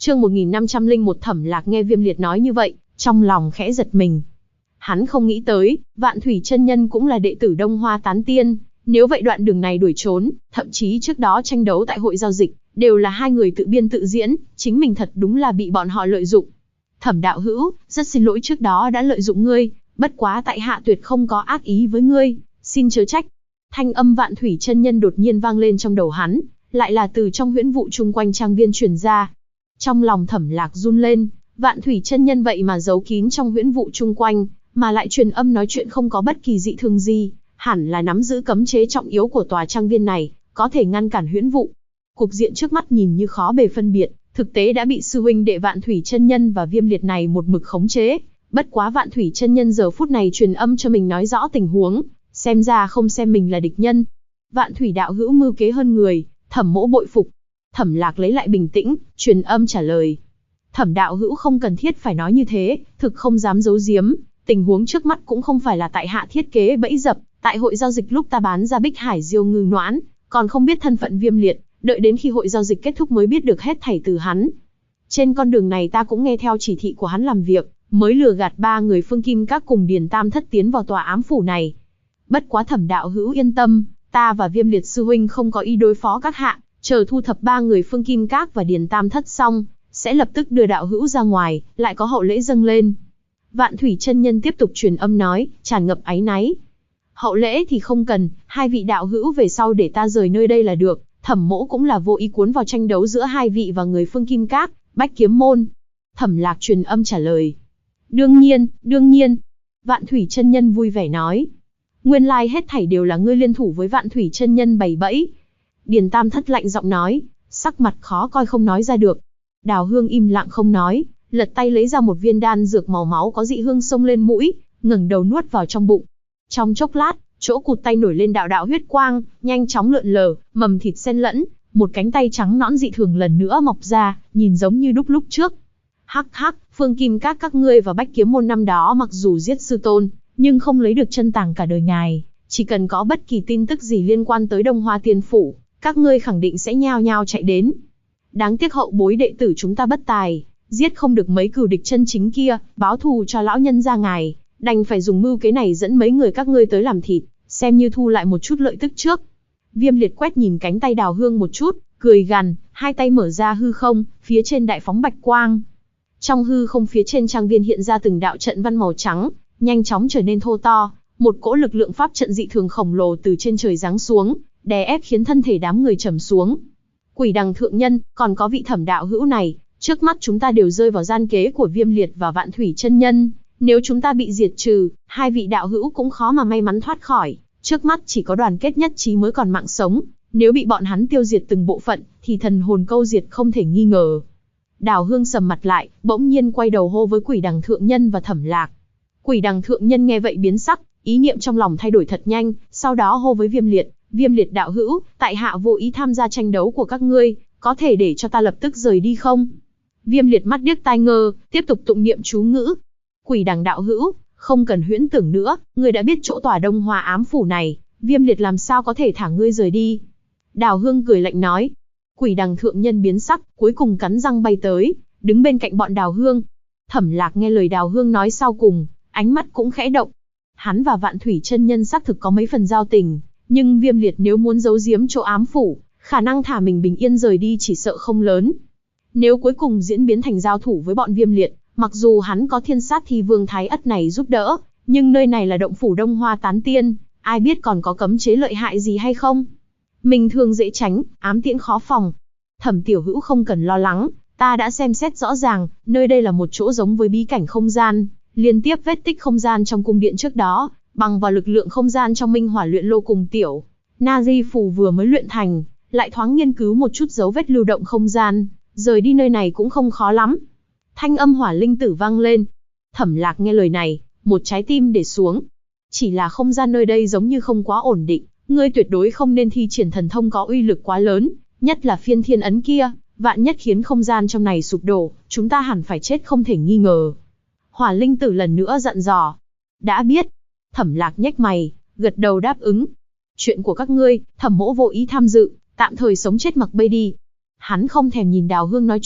Chương 1501 Thẩm Lạc nghe Viêm Liệt nói như vậy, trong lòng khẽ giật mình. Hắn không nghĩ tới, Vạn Thủy chân nhân cũng là đệ tử Đông Hoa Tán Tiên, nếu vậy đoạn đường này đuổi trốn, thậm chí trước đó tranh đấu tại hội giao dịch, đều là hai người tự biên tự diễn, chính mình thật đúng là bị bọn họ lợi dụng. Thẩm đạo hữu, rất xin lỗi trước đó đã lợi dụng ngươi, bất quá tại hạ tuyệt không có ác ý với ngươi, xin chớ trách. Thanh âm Vạn Thủy chân nhân đột nhiên vang lên trong đầu hắn, lại là từ trong huyễn vụ chung quanh trang viên truyền ra. Trong lòng Thẩm Lạc run lên, Vạn Thủy chân nhân vậy mà giấu kín trong huyễn vụ chung quanh, mà lại truyền âm nói chuyện không có bất kỳ dị thường gì, hẳn là nắm giữ cấm chế trọng yếu của tòa trang viên này, có thể ngăn cản huyễn vụ. Cục diện trước mắt nhìn như khó bề phân biệt, thực tế đã bị sư huynh đệ Vạn Thủy chân nhân và Viêm Liệt này một mực khống chế. Bất quá Vạn Thủy chân nhân giờ phút này truyền âm cho mình nói rõ tình huống, xem ra không xem mình là địch nhân. Vạn Thủy đạo hữu mưu kế hơn người, Thẩm mỗ bội phục. Thẩm Lạc lấy lại bình tĩnh, truyền âm trả lời. Thẩm đạo hữu không cần thiết phải nói như thế, thực không dám giấu giếm, tình huống trước mắt cũng không phải là tại hạ thiết kế bẫy dập, tại hội giao dịch lúc ta bán ra Bích Hải Diêu Ngư Noãn, còn không biết thân phận Viêm Liệt, đợi đến khi hội giao dịch kết thúc mới biết được hết thảy từ hắn. Trên con đường này ta cũng nghe theo chỉ thị của hắn làm việc, mới lừa gạt 3 người Phương Kim Các cùng Điền Tam Thất tiến vào tòa ám phủ này. Bất quá Thẩm đạo hữu yên tâm, ta và Viêm Liệt sư huynh không có ý đối phó các hạ, chờ thu thập 3 người Phương Kim Các và Điền Tam Thất xong, sẽ lập tức đưa đạo hữu ra ngoài, lại có hậu lễ dâng lên. Vạn Thủy chân nhân tiếp tục truyền âm nói, tràn ngập áy náy. Hậu lễ thì không cần, hai vị đạo hữu về sau để ta rời nơi đây là được. Thẩm mỗ cũng là vô ý cuốn vào tranh đấu giữa hai vị và người Phương Kim Các, Bách Kiếm Môn. Thẩm Lạc truyền âm trả lời. Đương nhiên, đương nhiên. Vạn Thủy chân nhân vui vẻ nói. Nguyên lai hết thảy đều là ngươi liên thủ với Vạn Thủy chân nhân bày bẫy. Điền Tam Thất lạnh giọng nói, sắc mặt khó coi không nói ra được. Đào Hương im lặng không nói, lật tay lấy ra một viên đan dược màu máu có dị hương xông lên mũi, ngẩng đầu nuốt vào trong bụng. Trong chốc lát, chỗ cụt tay nổi lên đạo đạo huyết quang, nhanh chóng lượn lờ, mầm thịt xen lẫn, một cánh tay trắng nõn dị thường lần nữa mọc ra, nhìn giống như đúc lúc trước. Hắc hắc, Phương Kim các ngươi và Bách Kiếm Môn năm đó mặc dù giết sư tôn, nhưng không lấy được chân tàng cả đời ngài, chỉ cần có bất kỳ tin tức gì liên quan tới Đông Hoa Tiên phủ, các ngươi khẳng định sẽ nhao nhao chạy đến. Đáng tiếc hậu bối đệ tử chúng ta bất tài, giết không được mấy cừu địch chân chính kia, báo thù cho lão nhân gia ngài, đành phải dùng mưu kế này dẫn mấy người các ngươi tới làm thịt, xem như thu lại một chút lợi tức trước. Viêm Liệt quét nhìn cánh tay Đào Hương một chút, cười gằn, hai tay mở ra hư không, phía trên đại phóng bạch quang. Trong hư không phía trên trang viên hiện ra từng đạo trận văn màu trắng, nhanh chóng trở nên thô to, một cỗ lực lượng pháp trận dị thường khổng lồ từ trên trời giáng xuống, đè ép khiến thân thể đám người trầm xuống. Quỷ Đằng thượng nhân, còn có vị Thẩm đạo hữu này, trước mắt chúng ta đều rơi vào gian kế của Viêm Liệt và Vạn Thủy chân nhân, nếu chúng ta bị diệt trừ, hai vị đạo hữu cũng khó mà may mắn thoát khỏi, trước mắt chỉ có đoàn kết nhất trí mới còn mạng sống, nếu bị bọn hắn tiêu diệt từng bộ phận, thì thần hồn câu diệt không thể nghi ngờ. Đào Hương sầm mặt lại, bỗng nhiên quay đầu hô với Quỷ Đằng thượng nhân và Thẩm Lạc. Quỷ Đằng thượng nhân nghe vậy biến sắc, ý niệm trong lòng thay đổi thật nhanh, sau đó hô với Viêm Liệt đạo hữu, tại hạ vô ý tham gia tranh đấu của các ngươi, có thể để cho ta lập tức rời đi không? Viêm Liệt mắt điếc tai ngơ, tiếp tục tụng niệm chú ngữ. Quỷ Đằng đạo hữu, không cần huyễn tưởng nữa, ngươi đã biết chỗ tòa Đông Hoa ám phủ này, Viêm Liệt làm sao có thể thả ngươi rời đi? Đào Hương cười lạnh nói. Quỷ Đằng thượng nhân biến sắc, cuối cùng cắn răng bay tới, đứng bên cạnh bọn Đào Hương. Thẩm Lạc nghe lời Đào Hương nói sau cùng, ánh mắt cũng khẽ động. Hắn và Vạn Thủy chân nhân xác thực có mấy phần giao tình, nhưng Viêm Liệt nếu muốn giấu giếm chỗ ám phủ, khả năng thả mình bình yên rời đi chỉ sợ không lớn. Nếu cuối cùng diễn biến thành giao thủ với bọn Viêm Liệt, mặc dù hắn có Thiên Sát Thi Vương Thái Ất này giúp đỡ, nhưng nơi này là động phủ Đông Hoa Tán Tiên, ai biết còn có cấm chế lợi hại gì hay không. Mình thường dễ tránh, ám tiễn khó phòng. Thẩm tiểu hữu không cần lo lắng, ta đã xem xét rõ ràng, nơi đây là một chỗ giống với bí cảnh không gian, liên tiếp vết tích không gian trong cung điện trước đó, bằng vào lực lượng không gian trong Minh Hỏa luyện lô cùng tiểu Nazi phù vừa mới luyện thành, lại thoáng nghiên cứu một chút dấu vết lưu động không gian, rời đi nơi này cũng không khó lắm. Thanh âm Hỏa Linh Tử vang lên. Thẩm Lạc nghe lời này, một trái tim để xuống. Chỉ là không gian nơi đây giống như không quá ổn định, ngươi tuyệt đối không nên thi triển thần thông có uy lực quá lớn, nhất là phiên thiên ấn kia, vạn nhất khiến không gian trong này sụp đổ, chúng ta hẳn phải chết không thể nghi ngờ. Hỏa Linh Tử lần nữa dặn dò. Đã biết. Thẩm Lạc nhếch mày, gật đầu đáp ứng. Chuyện của các ngươi, Thẩm mỗ vô ý tham dự, tạm thời sống chết mặc bay đi. Hắn không thèm nhìn Đào Hương nói chuyện,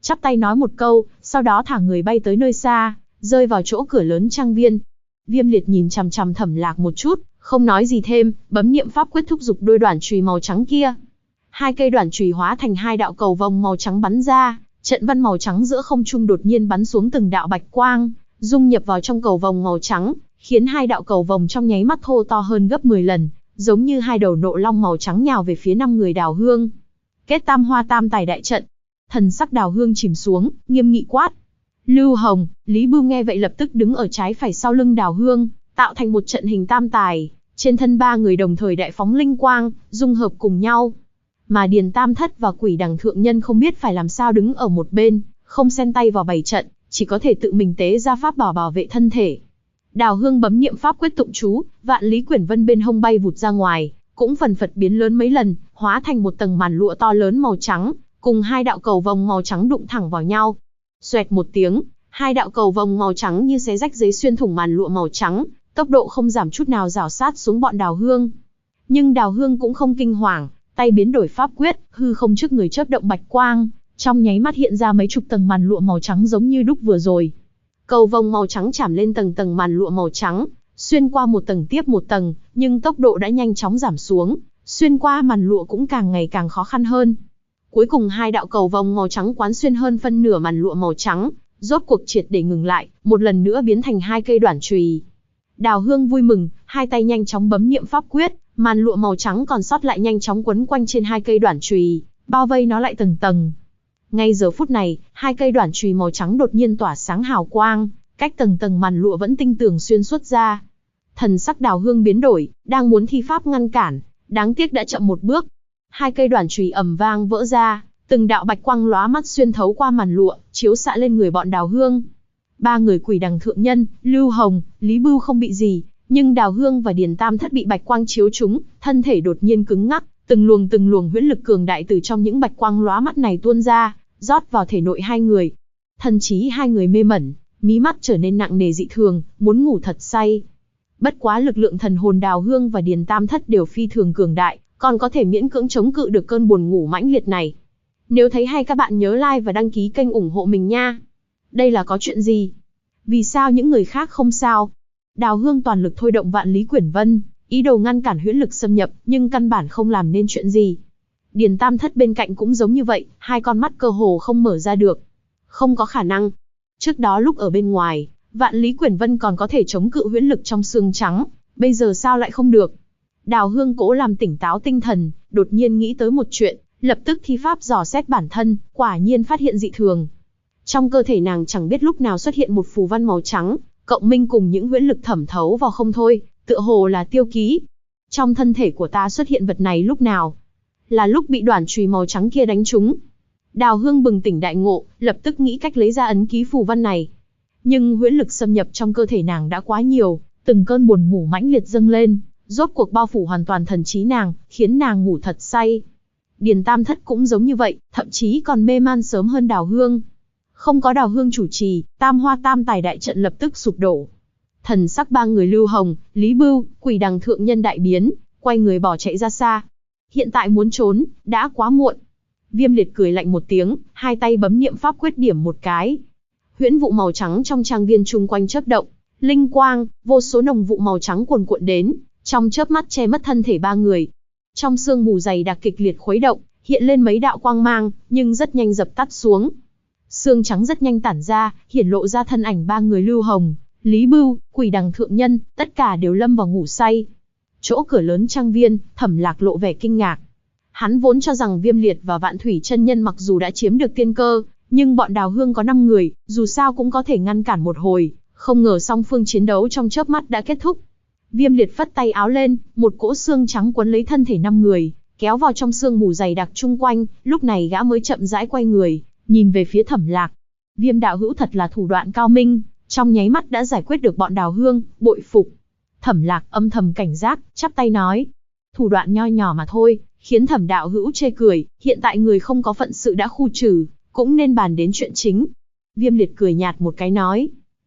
chắp tay nói một câu, sau đó thả người bay tới nơi xa, rơi vào chỗ cửa lớn trang viên. Viêm Liệt nhìn chằm chằm Thẩm Lạc một chút, không nói gì thêm, bấm niệm pháp quyết thúc giục đôi đoản chùy màu trắng kia. Hai cây đoản chùy hóa thành hai đạo cầu vồng màu trắng bắn ra, trận văn màu trắng giữa không trung đột nhiên bắn xuống từng đạo bạch quang, dung nhập vào trong cầu vồng màu trắng, khiến hai đạo cầu vồng trong nháy mắt thô to hơn gấp 10 lần, giống như hai đầu nộ long màu trắng nhào về phía 5 người Đào Hương. Kết tam hoa tam tài đại trận. Thần sắc Đào Hương chìm xuống, nghiêm nghị quát. Lưu Hồng, Lý Bưu nghe vậy lập tức đứng ở trái phải sau lưng Đào Hương, tạo thành một trận hình tam tài, trên thân ba người đồng thời đại phóng linh quang, dung hợp cùng nhau. Mà Điền Tam Thất và Quỷ Đằng Thượng Nhân không biết phải làm sao đứng ở một bên, không xen tay vào bày trận, chỉ có thể tự mình tế ra pháp bảo bảo vệ thân thể. Đào Hương bấm niệm pháp quyết tụng chú, Vạn Lý Quyển Vân bên hông bay vụt ra ngoài, cũng phần phật biến lớn mấy lần, hóa thành một tầng màn lụa to lớn màu trắng, cùng hai đạo cầu vồng màu trắng đụng thẳng vào nhau. Xoẹt một tiếng, hai đạo cầu vồng màu trắng như xé rách giấy xuyên thủng màn lụa màu trắng, tốc độ không giảm chút nào rảo sát xuống bọn Đào Hương. Nhưng Đào Hương cũng không kinh hoàng, tay biến đổi pháp quyết, hư không trước người chớp động bạch quang, trong nháy mắt hiện ra mấy chục tầng màn lụa màu trắng giống như đúc vừa rồi. Cầu vồng màu trắng chạm lên tầng tầng màn lụa màu trắng, xuyên qua một tầng tiếp một tầng, nhưng tốc độ đã nhanh chóng giảm xuống, xuyên qua màn lụa cũng càng ngày càng khó khăn hơn. Cuối cùng hai đạo cầu vồng màu trắng quán xuyên hơn phân nửa màn lụa màu trắng, rốt cuộc triệt để ngừng lại, một lần nữa biến thành hai cây đoản chùy. Đào Hương vui mừng, hai tay nhanh chóng bấm niệm pháp quyết, màn lụa màu trắng còn sót lại nhanh chóng quấn quanh trên hai cây đoản chùy, bao vây nó lại tầng tầng. Ngay giờ phút này, hai cây đoản chùy màu trắng đột nhiên tỏa sáng hào quang, cách tầng tầng màn lụa vẫn tinh tường xuyên suốt ra. Thần sắc Đào Hương biến đổi, đang muốn thi pháp ngăn cản, đáng tiếc đã chậm một bước. Hai cây đoản chùy ầm vang vỡ ra, từng đạo bạch quang lóa mắt xuyên thấu qua màn lụa, chiếu xạ lên người bọn Đào Hương. Ba người Quỷ Đằng Thượng Nhân, Lưu Hồng, Lý Bưu không bị gì, nhưng Đào Hương và Điền Tam Thất bị bạch quang chiếu trúng, thân thể đột nhiên cứng ngắc, từng luồng huyễn lực cường đại từ trong những bạch quang lóa mắt này tuôn ra, rót vào thể nội hai người. Thần trí hai người mê mẩn, mí mắt trở nên nặng nề dị thường, muốn ngủ thật say. Bất quá lực lượng thần hồn Đào Hương và Điền Tam Thất đều phi thường cường đại, còn có thể miễn cưỡng chống cự được cơn buồn ngủ mãnh liệt này. Nếu thấy hay các bạn nhớ like và đăng ký kênh ủng hộ mình nha. Đây là có chuyện gì? Vì sao những người khác không sao? Đào Hương toàn lực thôi động Vạn Lý Quyển Vân, ý đồ ngăn cản huyễn lực xâm nhập, nhưng căn bản không làm nên chuyện gì. Điền Tam Thất bên cạnh cũng giống như vậy, hai con mắt cơ hồ không mở ra được. Không có khả năng. Trước đó lúc ở bên ngoài, Vạn Lý Quyển Vân còn có thể chống cự huyễn lực trong xương trắng, bây giờ sao lại không được? Đào Hương cố làm tỉnh táo tinh thần, đột nhiên nghĩ tới một chuyện, lập tức thi pháp dò xét bản thân, quả nhiên phát hiện dị thường. Trong cơ thể nàng chẳng biết lúc nào xuất hiện một phù văn màu trắng, cộng minh cùng những huyễn lực thẩm thấu vào không thôi, tựa hồ là tiêu ký. Trong thân thể của ta xuất hiện vật này lúc nào? Là lúc bị đoản chùy màu trắng kia đánh trúng. Đào Hương bừng tỉnh đại ngộ, lập tức nghĩ cách lấy ra ấn ký phù văn này. Nhưng huyễn lực xâm nhập trong cơ thể nàng đã quá nhiều, từng cơn buồn ngủ mãnh liệt dâng lên, rốt cuộc bao phủ hoàn toàn thần trí nàng, khiến nàng ngủ thật say. Điền Tam Thất cũng giống như vậy, thậm chí còn mê man sớm hơn Đào Hương. Không có Đào Hương chủ trì, tam hoa tam tài đại trận lập tức sụp đổ. Thần sắc ba người Lưu Hồng, Lý Bưu, Quỷ Đằng Thượng Nhân đại biến, quay người bỏ chạy ra xa. Hiện tại muốn trốn, đã quá muộn. Viêm Liệt cười lạnh một tiếng, hai tay bấm niệm pháp quyết điểm một cái. Huyễn vụ màu trắng trong trang viên chung quanh chớp động, linh quang, vô số nồng vụ màu trắng cuồn cuộn đến, trong chớp mắt che mất thân thể ba người. Trong sương mù dày đặc kịch liệt khuấy động, hiện lên mấy đạo quang mang, nhưng rất nhanh dập tắt xuống. Sương trắng rất nhanh tản ra, hiển lộ ra thân ảnh ba người Lưu Hồng, Lý Bưu, Quỷ Đằng Thượng Nhân, tất cả đều lâm vào ngủ say. Chỗ cửa lớn trang viên, Thẩm Lạc lộ vẻ kinh ngạc. Hắn vốn cho rằng Viêm Liệt và Vạn Thủy chân nhân mặc dù đã chiếm được tiên cơ, nhưng bọn Đào Hương có 5 người, dù sao cũng có thể ngăn cản một hồi, không ngờ song phương chiến đấu trong chớp mắt đã kết thúc. Viêm Liệt phất tay áo lên, một cỗ xương trắng quấn lấy thân thể 5 người, kéo vào trong sương mù dày đặc chung quanh, lúc này gã mới chậm rãi quay người, nhìn về phía Thẩm Lạc. Viêm đạo hữu thật là thủ đoạn cao minh, trong nháy mắt đã giải quyết được bọn Đào Hương, bội phục. Thẩm Lạc âm thầm cảnh giác, chắp tay nói, thủ đoạn nho nhỏ mà thôi, khiến Thẩm đạo hữu chê cười, hiện tại người không có phận sự đã khu trừ, cũng nên bàn đến chuyện chính. Viêm Liệt cười nhạt một cái nói,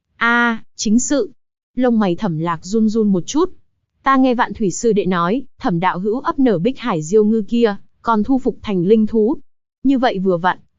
chính sự. Lông mày Thẩm Lạc run run một chút. Ta nghe Vạn Thủy sư đệ nói, Thẩm đạo hữu ấp nở Bích Hải Diêu ngư kia, còn thu phục thành linh thú. Như vậy vừa vặn,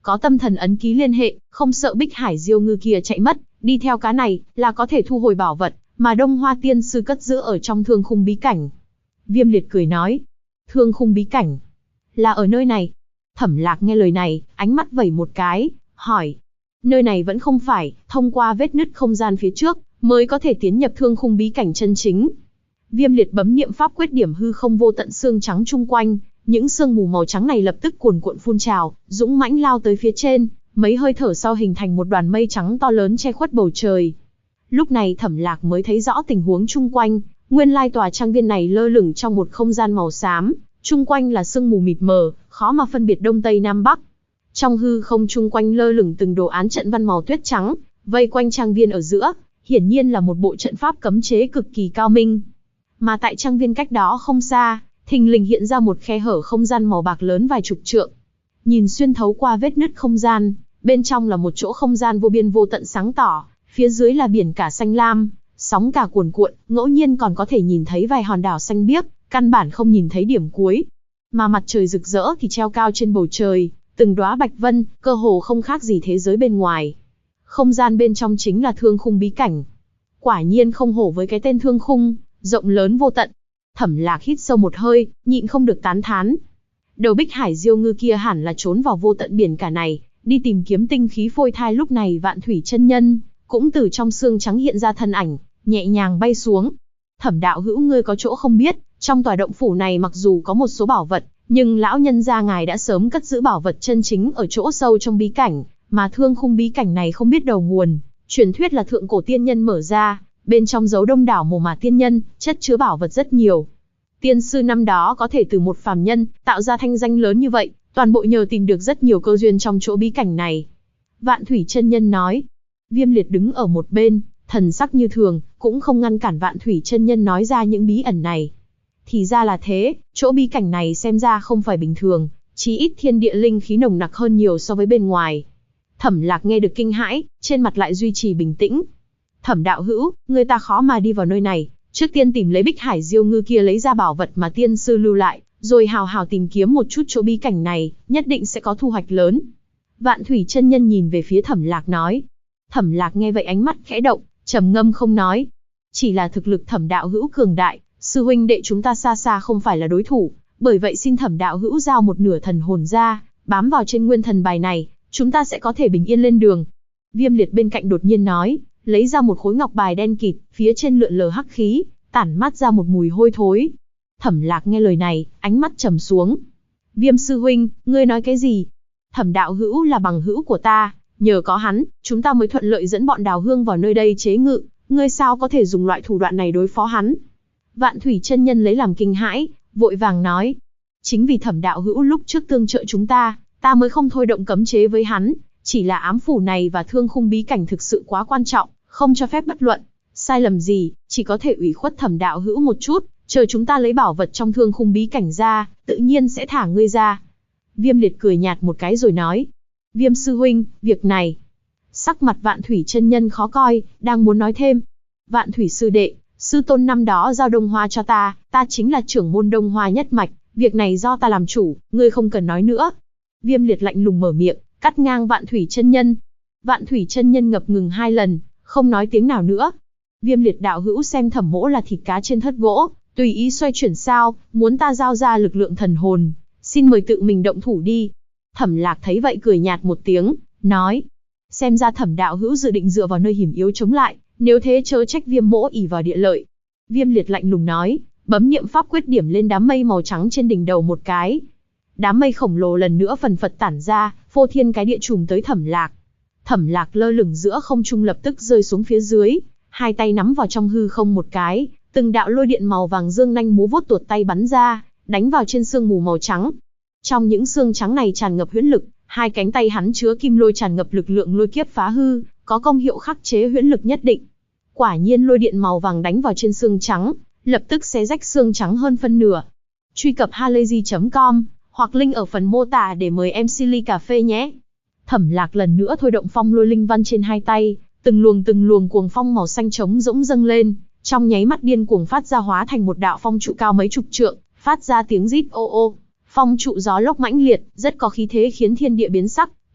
có tâm thần ấn ký liên hệ, không sợ Bích Hải Diêu Ngư kia chạy mất, đi theo cá này là có thể thu hồi bảo vật mà Đông Hoa Tiên sư cất giữ ở trong Thương Khung bí cảnh. Viêm Liệt cười nói, Thương Khung bí cảnh là ở nơi này. Thẩm Lạc nghe lời này, ánh mắt vẩy một cái, hỏi, nơi này vẫn không phải thông qua vết nứt không gian phía trước mới có thể tiến nhập Thương Khung bí cảnh chân chính. Viêm Liệt bấm niệm pháp quyết điểm hư không vô tận xương trắng chung quanh, những sương mù màu trắng này lập tức cuồn cuộn phun trào, dũng mãnh lao tới phía trên, mấy hơi thở sau hình thành một đoàn mây trắng to lớn che khuất bầu trời. Lúc này Thẩm Lạc mới thấy rõ tình huống chung quanh, nguyên lai tòa trang viên này lơ lửng trong một không gian màu xám, chung quanh là sương mù mịt mờ, khó mà phân biệt đông tây nam bắc. Trong hư không chung quanh lơ lửng từng đồ án trận văn màu tuyết trắng, vây quanh trang viên ở giữa, hiển nhiên là một bộ trận pháp cấm chế cực kỳ cao minh. Mà tại trang viên cách đó không xa, thình lình hiện ra một khe hở không gian màu bạc lớn vài chục trượng. Nhìn xuyên thấu qua vết nứt không gian, bên trong là một chỗ không gian vô biên vô tận sáng tỏ, phía dưới là biển cả xanh lam, sóng cả cuồn cuộn, ngẫu nhiên còn có thể nhìn thấy vài hòn đảo xanh biếc, căn bản không nhìn thấy điểm cuối. Mà mặt trời rực rỡ thì treo cao trên bầu trời, từng đóa bạch vân, cơ hồ không khác gì thế giới bên ngoài. Không gian bên trong chính là Thương Khung bí cảnh. Quả nhiên không hổ với cái tên Thương Khung, rộng lớn vô tận. Thẩm Lạc hít sâu một hơi, nhịn không được tán thán. Đầu Bích Hải Diêu Ngư kia hẳn là trốn vào vô tận biển cả này, đi tìm kiếm tinh khí phôi thai. Lúc này Vạn Thủy chân nhân cũng từ trong xương trắng hiện ra thân ảnh, nhẹ nhàng bay xuống. Thẩm đạo hữu, ngươi có chỗ không biết, trong tòa động phủ này mặc dù có một số bảo vật, nhưng lão nhân gia ngài đã sớm cất giữ bảo vật chân chính ở chỗ sâu trong bí cảnh, mà Thương Khung bí cảnh này không biết đầu nguồn, truyền thuyết là thượng cổ tiên nhân mở ra, bên trong giấu đông đảo mồ mả tiên nhân, chất chứa bảo vật rất nhiều. Tiên sư năm đó có thể từ một phàm nhân tạo ra thanh danh lớn như vậy, toàn bộ nhờ tìm được rất nhiều cơ duyên trong chỗ bí cảnh này. Vạn Thủy chân nhân nói. Viêm Liệt đứng ở một bên, thần sắc như thường, cũng không ngăn cản Vạn Thủy chân nhân nói ra những bí ẩn này. Thì ra là thế, chỗ bí cảnh này xem ra không phải bình thường, chí ít thiên địa linh khí nồng nặc hơn nhiều so với bên ngoài. Thẩm Lạc nghe được kinh hãi, trên mặt lại duy trì bình tĩnh. Thẩm đạo hữu, người ta khó mà đi vào nơi này, trước tiên tìm lấy Bích Hải Diêu Ngư kia lấy ra bảo vật mà tiên sư lưu lại, rồi hào hào tìm kiếm một chút chỗ bí cảnh này, nhất định sẽ có thu hoạch lớn. Vạn Thủy chân nhân nhìn về phía Thẩm Lạc nói. Thẩm Lạc nghe vậy ánh mắt khẽ động, trầm ngâm không nói. Chỉ là thực lực Thẩm đạo hữu cường đại, sư huynh đệ chúng ta xa xa không phải là đối thủ, bởi vậy xin Thẩm đạo hữu giao một nửa thần hồn ra, bám vào trên nguyên thần bài này, chúng ta sẽ có thể bình yên lên đường. Viêm Liệt bên cạnh đột nhiên nói, lấy ra một khối ngọc bài đen kịt, phía trên lượn lờ hắc khí, tản mát ra một mùi hôi thối. Thẩm Lạc nghe lời này, ánh mắt trầm xuống. Viêm sư huynh, ngươi nói cái gì? Thẩm đạo hữu là bằng hữu của ta, nhờ có hắn, chúng ta mới thuận lợi dẫn bọn Đào Hương vào nơi đây chế ngự, ngươi sao có thể dùng loại thủ đoạn này đối phó hắn? Vạn Thủy chân nhân lấy làm kinh hãi, vội vàng nói. Chính vì Thẩm đạo hữu lúc trước tương trợ chúng ta, ta mới không thôi động cấm chế với hắn, chỉ là ám phủ này và Thương Khung bí cảnh thực sự quá quan trọng, không cho phép bất luận. Sai lầm gì, chỉ có thể ủy khuất Thẩm đạo hữu một chút, chờ chúng ta lấy bảo vật trong Thương Khung bí cảnh ra, tự nhiên sẽ thả ngươi ra. Viêm Liệt cười nhạt một cái rồi nói. Viêm sư huynh, việc này. Sắc mặt Vạn Thủy chân nhân khó coi, đang muốn nói thêm. Vạn Thủy sư đệ, sư tôn năm đó giao Đông Hoa cho ta, ta chính là trưởng môn Đông Hoa nhất mạch, việc này do ta làm chủ, ngươi không cần nói nữa. Viêm Liệt lạnh lùng mở miệng, cắt ngang Vạn Thủy chân nhân. Vạn Thủy chân nhân ngập ngừng 2 lần, không nói tiếng nào nữa. Viêm Liệt đạo hữu xem Thẩm mỗ là thịt cá trên thớt gỗ, tùy ý xoay chuyển sao, muốn ta giao ra lực lượng thần hồn, xin mời tự mình động thủ đi. Thẩm Lạc thấy vậy cười nhạt một tiếng, nói. Xem ra Thẩm đạo hữu dự định dựa vào nơi hiểm yếu chống lại, nếu thế chớ trách Viêm mỗ ỷ vào địa lợi. Viêm Liệt lạnh lùng nói, bấm niệm pháp quyết điểm lên đám mây màu trắng trên đỉnh đầu một cái. Đám mây khổng lồ lần nữa phần phật tản ra, phô thiên cái địa trùm tới Thẩm Lạc. Thẩm Lạc lơ lửng giữa không trung lập tức rơi xuống phía dưới, hai tay nắm vào trong hư không một cái, từng đạo lôi điện màu vàng dương nanh múa vuốt tuột tay bắn ra, đánh vào trên sương mù màu trắng. Trong những xương trắng này tràn ngập huyễn lực, hai cánh tay hắn chứa kim lôi tràn ngập lực lượng lôi kiếp phá hư, có công hiệu khắc chế huyễn lực nhất định. Quả nhiên lôi điện màu vàng đánh vào trên xương trắng, lập tức xé rách xương trắng hơn phân nửa. Truy cập halayzi.com hoặc link ở phần mô tả để mời em Silly Cà Phê nhé. Thẩm Lạc lần nữa thôi động phong lôi linh văn trên hai tay, từng luồng cuồng phong màu xanh trống rỗng dâng lên, trong nháy mắt điên cuồng phát ra hóa thành một đạo phong trụ cao mấy chục trượng, phát ra tiếng rít ô ô. Phong trụ gió lốc mãnh liệt, rất có khí thế khiến thiên địa biến sắc,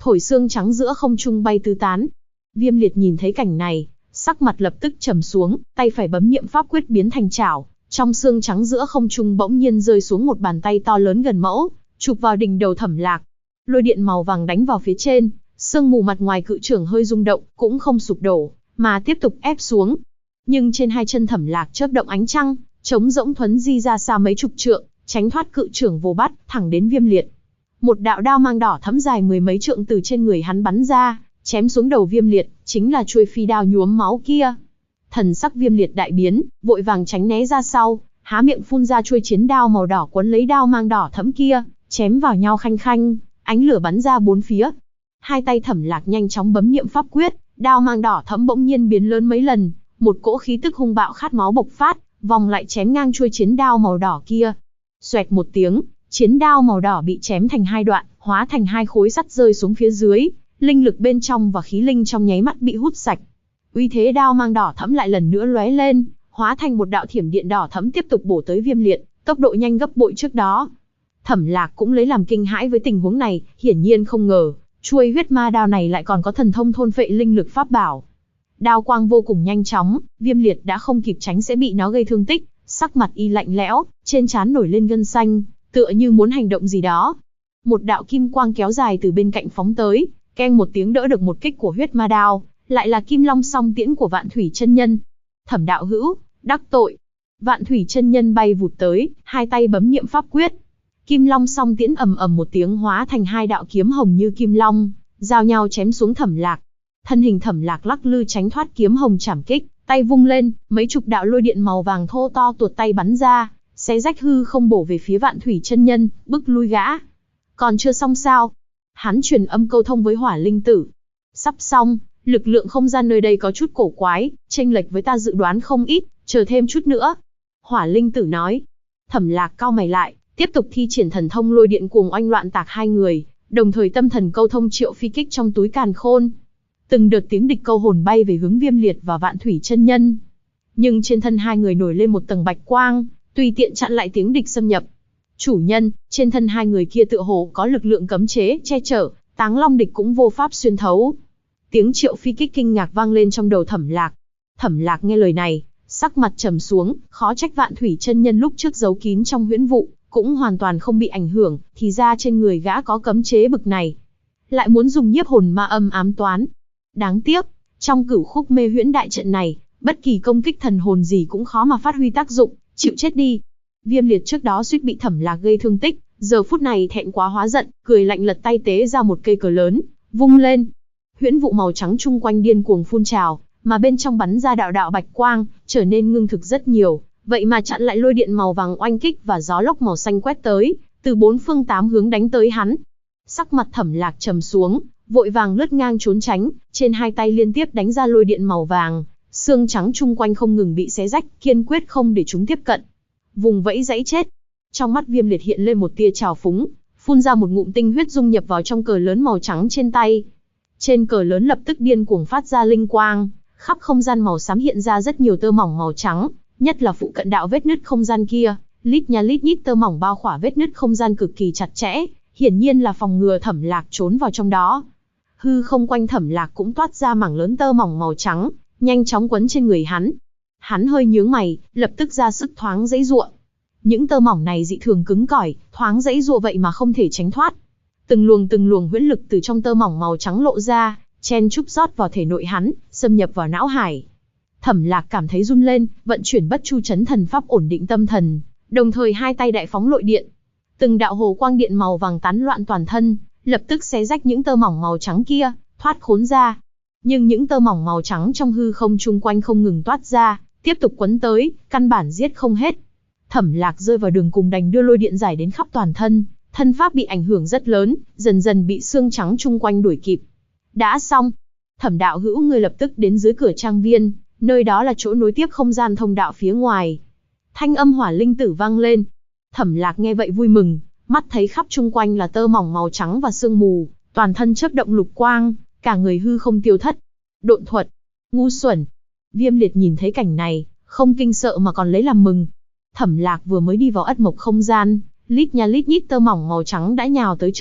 thổi xương trắng giữa không trung bay tứ tán. Viêm liệt nhìn thấy cảnh này, sắc mặt lập tức trầm xuống, tay phải bấm niệm pháp quyết biến thành chảo, trong xương trắng giữa không trung bỗng nhiên rơi xuống một bàn tay to lớn gần mẫu, chụp vào đỉnh đầu Thẩm Lạc. Lôi điện màu vàng đánh vào phía trên, sương mù mặt ngoài cự trưởng hơi rung động, cũng không sụp đổ, mà tiếp tục ép xuống. Nhưng trên hai chân Thẩm Lạc chớp động ánh trăng, trống rỗng thuấn di ra xa mấy chục trượng, tránh thoát cự trưởng vô bắt, thẳng đến Viêm Liệt. Một đạo đao mang đỏ thẫm dài mười mấy trượng từ trên người hắn bắn ra, chém xuống đầu Viêm Liệt, chính là chuôi phi đao nhuốm máu kia. Thần sắc Viêm Liệt đại biến, vội vàng tránh né ra sau, há miệng phun ra chuôi chiến đao màu đỏ quấn lấy đao mang đỏ thẫm kia, chém vào nhau khanh khanh, ánh lửa bắn ra bốn phía. Hai tay Thẩm Lạc nhanh chóng bấm niệm pháp quyết, đao mang đỏ thẫm bỗng nhiên biến lớn mấy lần, một cỗ khí tức hung bạo khát máu bộc phát, vòng lại chém ngang chuôi chiến đao màu đỏ kia. Xoẹt một tiếng, chiến đao màu đỏ bị chém thành hai đoạn, hóa thành hai khối sắt rơi xuống phía dưới, linh lực bên trong và khí linh trong nháy mắt bị hút sạch. Uy thế đao mang đỏ thẫm lại lần nữa lóe lên, hóa thành một đạo thiểm điện đỏ thẫm tiếp tục bổ tới Viêm Liệt, tốc độ nhanh gấp bội trước đó. Thẩm Lạc cũng lấy làm kinh hãi với tình huống này, hiển nhiên không ngờ, chuôi huyết ma đao này lại còn có thần thông thôn phệ linh lực pháp bảo. Đao quang vô cùng nhanh chóng, Viêm Liệt đã không kịp tránh sẽ bị nó gây thương tích, sắc mặt y lạnh lẽo, trên trán nổi lên gân xanh, tựa như muốn hành động gì đó. Một đạo kim quang kéo dài từ bên cạnh phóng tới, keng một tiếng đỡ được một kích của huyết ma đao, lại là Kim Long song tiễn của Vạn Thủy chân nhân. Thẩm đạo hữu, đắc tội. Vạn Thủy chân nhân bay vụt tới, hai tay bấm niệm pháp quyết. Kim Long song tiễn ầm ầm một tiếng hóa thành hai đạo kiếm hồng như kim long, giao nhau chém xuống Thẩm Lạc. Thân hình Thẩm Lạc lắc lư tránh thoát kiếm hồng chảm kích, tay vung lên, mấy chục đạo lôi điện màu vàng thô to tuột tay bắn ra, xé rách hư không bổ về phía Vạn Thủy chân nhân, bức lui gã. Còn chưa xong sao? Hắn truyền âm câu thông với Hỏa Linh Tử. Sắp xong, lực lượng không gian nơi đây có chút cổ quái, chênh lệch với ta dự đoán không ít, chờ thêm chút nữa. Hỏa Linh Tử nói. Thẩm Lạc cau mày lại, tiếp tục thi triển thần thông lôi điện cuồng oanh loạn tạc hai người, đồng thời tâm thần câu thông triệu phi kích trong túi càn khôn. Từng đợt tiếng địch câu hồn bay về hướng Viêm Liệt và Vạn Thủy chân nhân. Nhưng trên thân hai người nổi lên một tầng bạch quang, tùy tiện chặn lại tiếng địch xâm nhập. Chủ nhân, trên thân hai người kia tựa hồ có lực lượng cấm chế che chở, Táng Long địch cũng vô pháp xuyên thấu. Tiếng triệu phi kích kinh ngạc vang lên trong đầu Thẩm Lạc. Thẩm Lạc nghe lời này, sắc mặt trầm xuống, khó trách Vạn Thủy chân nhân lúc trước giấu kín trong huyễn vụ, cũng hoàn toàn không bị ảnh hưởng, thì ra trên người gã có cấm chế bực này. Lại muốn dùng nhiếp hồn ma âm ám toán. Đáng tiếc, trong Cửu Khúc Mê Huyễn đại trận này, bất kỳ công kích thần hồn gì cũng khó mà phát huy tác dụng, chịu chết đi. Viêm Liệt trước đó suýt bị Thẩm Lạc gây thương tích, giờ phút này thẹn quá hóa giận, cười lạnh lật tay tế ra một cây cờ lớn, vung lên. Huyễn vụ màu trắng chung quanh điên cuồng phun trào, mà bên trong bắn ra đạo đạo bạch quang, trở nên ngưng thực rất nhiều, vậy mà chặn lại lôi điện màu vàng oanh kích và gió lốc màu xanh quét tới, từ bốn phương tám hướng đánh tới hắn. Sắc mặt Thẩm Lạc trầm xuống, vội vàng lướt ngang trốn tránh, trên hai tay liên tiếp đánh ra lôi điện màu vàng, xương trắng chung quanh không ngừng bị xé rách, kiên quyết không để chúng tiếp cận. Vùng vẫy dãy chết. Trong mắt Viêm Liệt hiện lên một tia trào phúng, phun ra một ngụm tinh huyết dung nhập vào trong cờ lớn màu trắng trên tay. Trên cờ lớn lập tức điên cuồng phát ra linh quang, khắp không gian màu xám hiện ra rất nhiều tơ mỏng màu trắng, nhất là phụ cận đạo vết nứt không gian kia, lít nha lít nhít tơ mỏng bao khỏa vết nứt không gian cực kỳ chặt chẽ, hiển nhiên là phòng ngừa Thẩm Lạc trốn vào trong đó. Hư không quanh Thẩm Lạc cũng toát ra mảng lớn tơ mỏng màu trắng, nhanh chóng quấn trên người hắn. Hắn hơi nhướng mày, lập tức ra sức thoáng giãy giụa. Những tơ mỏng này dị thường cứng cỏi, thoáng giãy giụa vậy mà không thể tránh thoát. Từng luồng huyễn lực từ trong tơ mỏng màu trắng lộ ra, chen chúc rót vào thể nội hắn, xâm nhập vào não hải. Thẩm Lạc cảm thấy run lên, vận chuyển Bất Chu Chấn Thần Pháp ổn định tâm thần, đồng thời hai tay đại phóng lôi điện. Từng đạo hồ quang điện màu vàng tán loạn toàn thân, lập tức xé rách những tơ mỏng màu trắng kia, thoát khốn ra. Nhưng những tơ mỏng màu trắng trong hư không chung quanh không ngừng toát ra, tiếp tục quấn tới, căn bản giết không hết. Thẩm Lạc rơi vào đường cùng đành đưa lôi điện giải đến khắp toàn thân, thân pháp bị ảnh hưởng rất lớn, dần dần bị xương trắng chung quanh đuổi kịp. Đã xong. Thẩm đạo hữu người lập tức đến dưới cửa trang viên, nơi đó là chỗ nối tiếp không gian thông đạo phía ngoài. Thanh âm Hỏa Linh Tử vang lên. Thẩm Lạc nghe vậy vui mừng, mắt thấy khắp chung quanh là tơ mỏng màu trắng và sương mù, toàn thân chớp động lục quang, cả người hư không tiêu thất. Độn thuật, ngu xuẩn. Viêm Liệt nhìn thấy cảnh này, không kinh sợ mà còn lấy làm mừng. Thẩm Lạc vừa mới đi vào ất mộc không gian, lít nha lít nhít tơ mỏng màu trắng đã nhào tới trước mặt,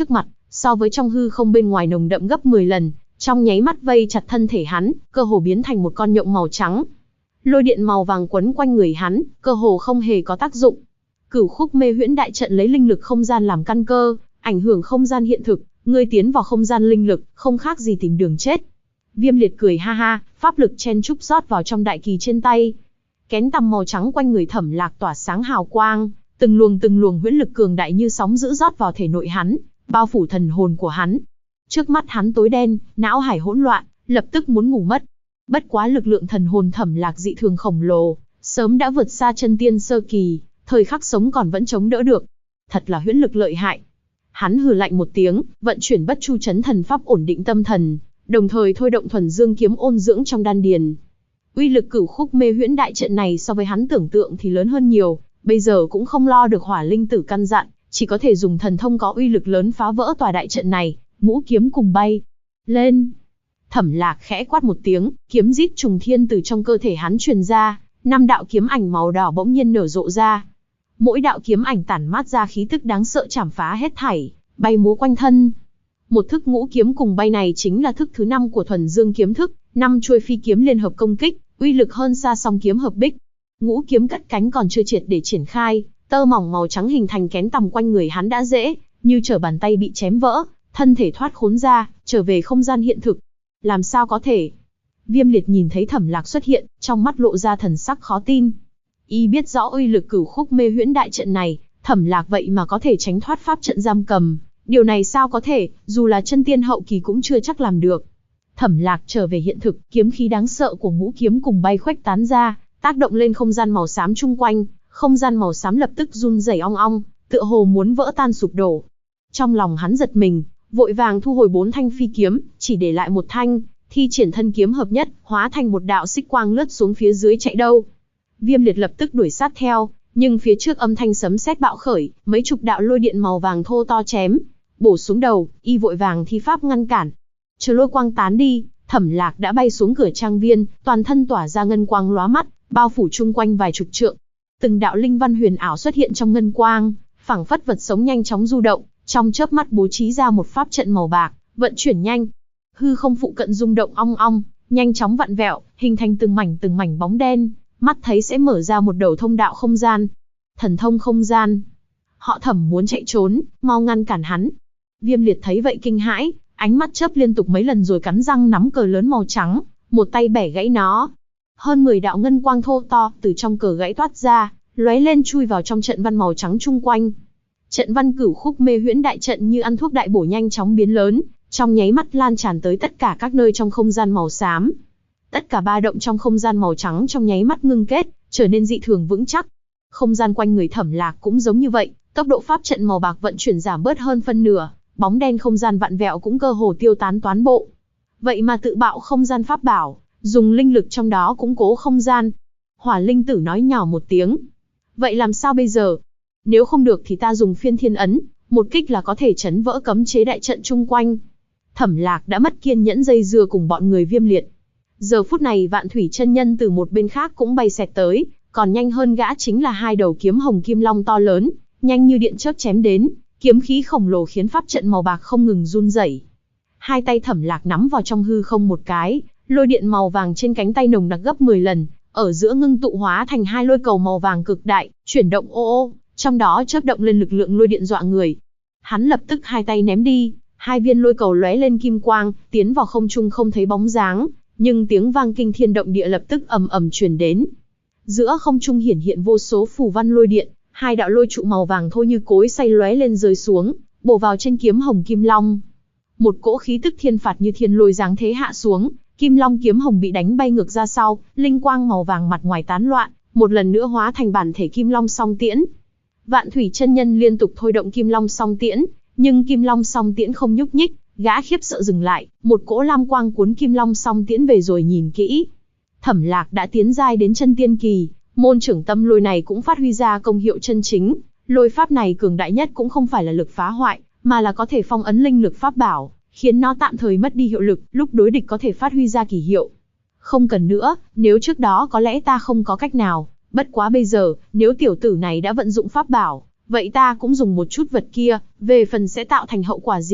so với trong hư không bên ngoài nồng đậm gấp 10 lần, trong nháy mắt vây chặt thân thể hắn, cơ hồ biến thành một con nhộng màu trắng. Lôi điện màu vàng quấn quanh người hắn, cơ hồ không hề có tác dụng. Cửu khúc mê huyễn đại trận lấy linh lực không gian làm căn cơ, ảnh hưởng không gian hiện thực, ngươi tiến vào không gian linh lực, không khác gì tìm đường chết. Viêm Liệt cười ha ha, pháp lực chen chúc rót vào trong đại kỳ trên tay. Kén tằm màu trắng quanh người Thẩm Lạc tỏa sáng hào quang, từng luồng huyễn lực cường đại như sóng dữ rót vào thể nội hắn, bao phủ thần hồn của hắn. Trước mắt hắn tối đen, não hải hỗn loạn, lập tức muốn ngủ mất. Bất quá lực lượng thần hồn Thẩm Lạc dị thường khổng lồ, sớm đã vượt xa chân tiên sơ kỳ, thời khắc sống còn vẫn chống đỡ được. Thật là huyễn lực lợi hại. Hắn hừ lạnh một tiếng, vận chuyển Bất Chu Chấn Thần Pháp ổn định tâm thần, đồng thời thôi động Thuần Dương kiếm ôn dưỡng trong đan điền. Uy lực Cửu khúc mê huyễn đại trận này so với hắn tưởng tượng thì lớn hơn nhiều, bây giờ cũng không lo được Hỏa Linh Tử căn dặn, chỉ có thể dùng thần thông có uy lực lớn phá vỡ tòa đại trận này. Ngũ kiếm cùng bay lên. Thẩm Lạc khẽ quát một tiếng, kiếm rít trùng thiên từ trong cơ thể hắn truyền ra, 5 đạo kiếm ảnh màu đỏ bỗng nhiên nở rộ ra. Mỗi đạo kiếm ảnh tản mát ra khí tức đáng sợ chảm phá hết thảy, bay múa quanh thân. Một thức ngũ kiếm cùng bay này chính là thức thứ 5 của Thuần Dương kiếm thức, 5 chuôi phi kiếm liên hợp công kích, uy lực hơn xa song kiếm hợp bích. Ngũ kiếm cất cánh còn chưa triệt để triển khai, tơ mỏng màu trắng hình thành kén tằm quanh người hắn đã dễ như trở bàn tay bị chém vỡ, thân thể thoát khốn ra, trở về không gian hiện thực. Làm sao có thể? Viêm Liệt nhìn thấy Thẩm Lạc xuất hiện, trong mắt lộ ra thần sắc khó tin. Y biết rõ uy lực Cửu khúc mê huyễn đại trận này, Thẩm Lạc vậy mà có thể tránh thoát pháp trận giam cầm. Điều này sao có thể, dù là chân tiên hậu kỳ cũng chưa chắc làm được. Thẩm Lạc trở về hiện thực, kiếm khí đáng sợ của ngũ kiếm cùng bay khuếch tán ra, tác động lên không gian màu xám chung quanh, không gian màu xám lập tức run rẩy ong ong, tựa hồ muốn vỡ tan sụp đổ. Trong lòng hắn giật mình, vội vàng thu hồi 4 thanh phi kiếm, chỉ để lại một thanh, thi triển thân kiếm hợp nhất, hóa thành một đạo xích quang lướt xuống phía dưới chạy đâu. Viêm Liệt lập tức đuổi sát theo, nhưng phía trước âm thanh sấm sét bạo khởi, mấy chục đạo lôi điện màu vàng thô to chém bổ xuống đầu, y vội vàng thi pháp ngăn cản. Chờ lôi quang tán đi, Thẩm Lạc đã bay xuống cửa trang viên, toàn thân tỏa ra ngân quang lóa mắt, bao phủ chung quanh vài chục trượng. Từng đạo linh văn huyền ảo xuất hiện trong ngân quang, phảng phất vật sống nhanh chóng du động, trong chớp mắt bố trí ra một pháp trận màu bạc, vận chuyển nhanh. Hư không phụ cận rung động ong ong, nhanh chóng vặn vẹo, hình thành từng mảnh bóng đen, mắt thấy sẽ mở ra một đầu thông đạo không gian. Thần thông không gian. Họ Thẩm muốn chạy trốn, mau ngăn cản hắn. Viêm Liệt thấy vậy kinh hãi, ánh mắt chớp liên tục mấy lần rồi cắn răng nắm cờ lớn màu trắng, một tay bẻ gãy nó. Hơn 10 đạo ngân quang thô to từ trong cờ gãy toát ra, lóe lên chui vào trong trận văn màu trắng chung quanh. Trận văn Cửu khúc mê huyễn đại trận như ăn thuốc đại bổ nhanh chóng biến lớn, trong nháy mắt lan tràn tới tất cả các nơi trong không gian màu xám. Tất cả ba động trong không gian màu trắng trong nháy mắt ngưng kết, trở nên dị thường vững chắc. Không gian quanh người Thẩm Lạc cũng giống như vậy, tốc độ pháp trận màu bạc vận chuyển giảm bớt hơn phân nửa, bóng đen không gian vặn vẹo cũng cơ hồ tiêu tán toán bộ. Vậy mà tự bạo không gian pháp bảo, dùng linh lực trong đó củng cố không gian. Hỏa Linh Tử nói nhỏ một tiếng. Vậy làm sao bây giờ? Nếu không được thì ta dùng Phiên Thiên Ấn, một kích là có thể chấn vỡ cấm chế đại trận chung quanh. Thẩm Lạc đã mất kiên nhẫn dây dưa cùng bọn người Viêm Liệt. Giờ phút này Vạn Thủy chân nhân từ một bên khác cũng bay xẹt tới, còn nhanh hơn gã chính là 2 đầu kiếm hồng kim long to lớn, nhanh như điện chớp chém đến, kiếm khí khổng lồ khiến pháp trận màu bạc không ngừng run rẩy. Hai tay Thẩm Lạc nắm vào trong hư không một cái, lôi điện màu vàng trên cánh tay nồng nặc gấp 10 lần, ở giữa ngưng tụ hóa thành 2 lôi cầu màu vàng cực đại, chuyển động ô ô, trong đó chớp động lên lực lượng lôi điện dọa người. Hắn lập tức hai tay ném đi, 2 viên lôi cầu lóe lên kim quang, tiến vào không trung không thấy bóng dáng, nhưng tiếng vang kinh thiên động địa lập tức ầm ầm truyền đến. Giữa không trung hiển hiện vô số phù văn lôi điện, 2 đạo lôi trụ màu vàng thô như cối xay lóe lên rơi xuống, bổ vào trên kiếm hồng kim long. Một cỗ khí tức thiên phạt như thiên lôi giáng thế hạ xuống, kim long kiếm hồng bị đánh bay ngược ra sau, linh quang màu vàng mặt ngoài tán loạn, một lần nữa hóa thành bản thể kim long song tiễn. Vạn Thủy chân nhân liên tục thôi động kim long song tiễn, nhưng kim long song tiễn không nhúc nhích, gã khiếp sợ dừng lại, một cỗ lam quang cuốn kim long song tiễn về rồi nhìn kỹ. Thẩm Lạc đã tiến giai đến chân tiên kỳ, môn trưởng tâm lôi này cũng phát huy ra công hiệu chân chính. Lôi pháp này cường đại nhất cũng không phải là lực phá hoại, mà là có thể phong ấn linh lực pháp bảo, khiến nó tạm thời mất đi hiệu lực, lúc đối địch có thể phát huy ra kỳ hiệu. Không cần nữa, nếu trước đó có lẽ ta không có cách nào, bất quá bây giờ, nếu tiểu tử này đã vận dụng pháp bảo, vậy ta cũng dùng một chút vật kia, về phần sẽ tạo thành hậu quả gì,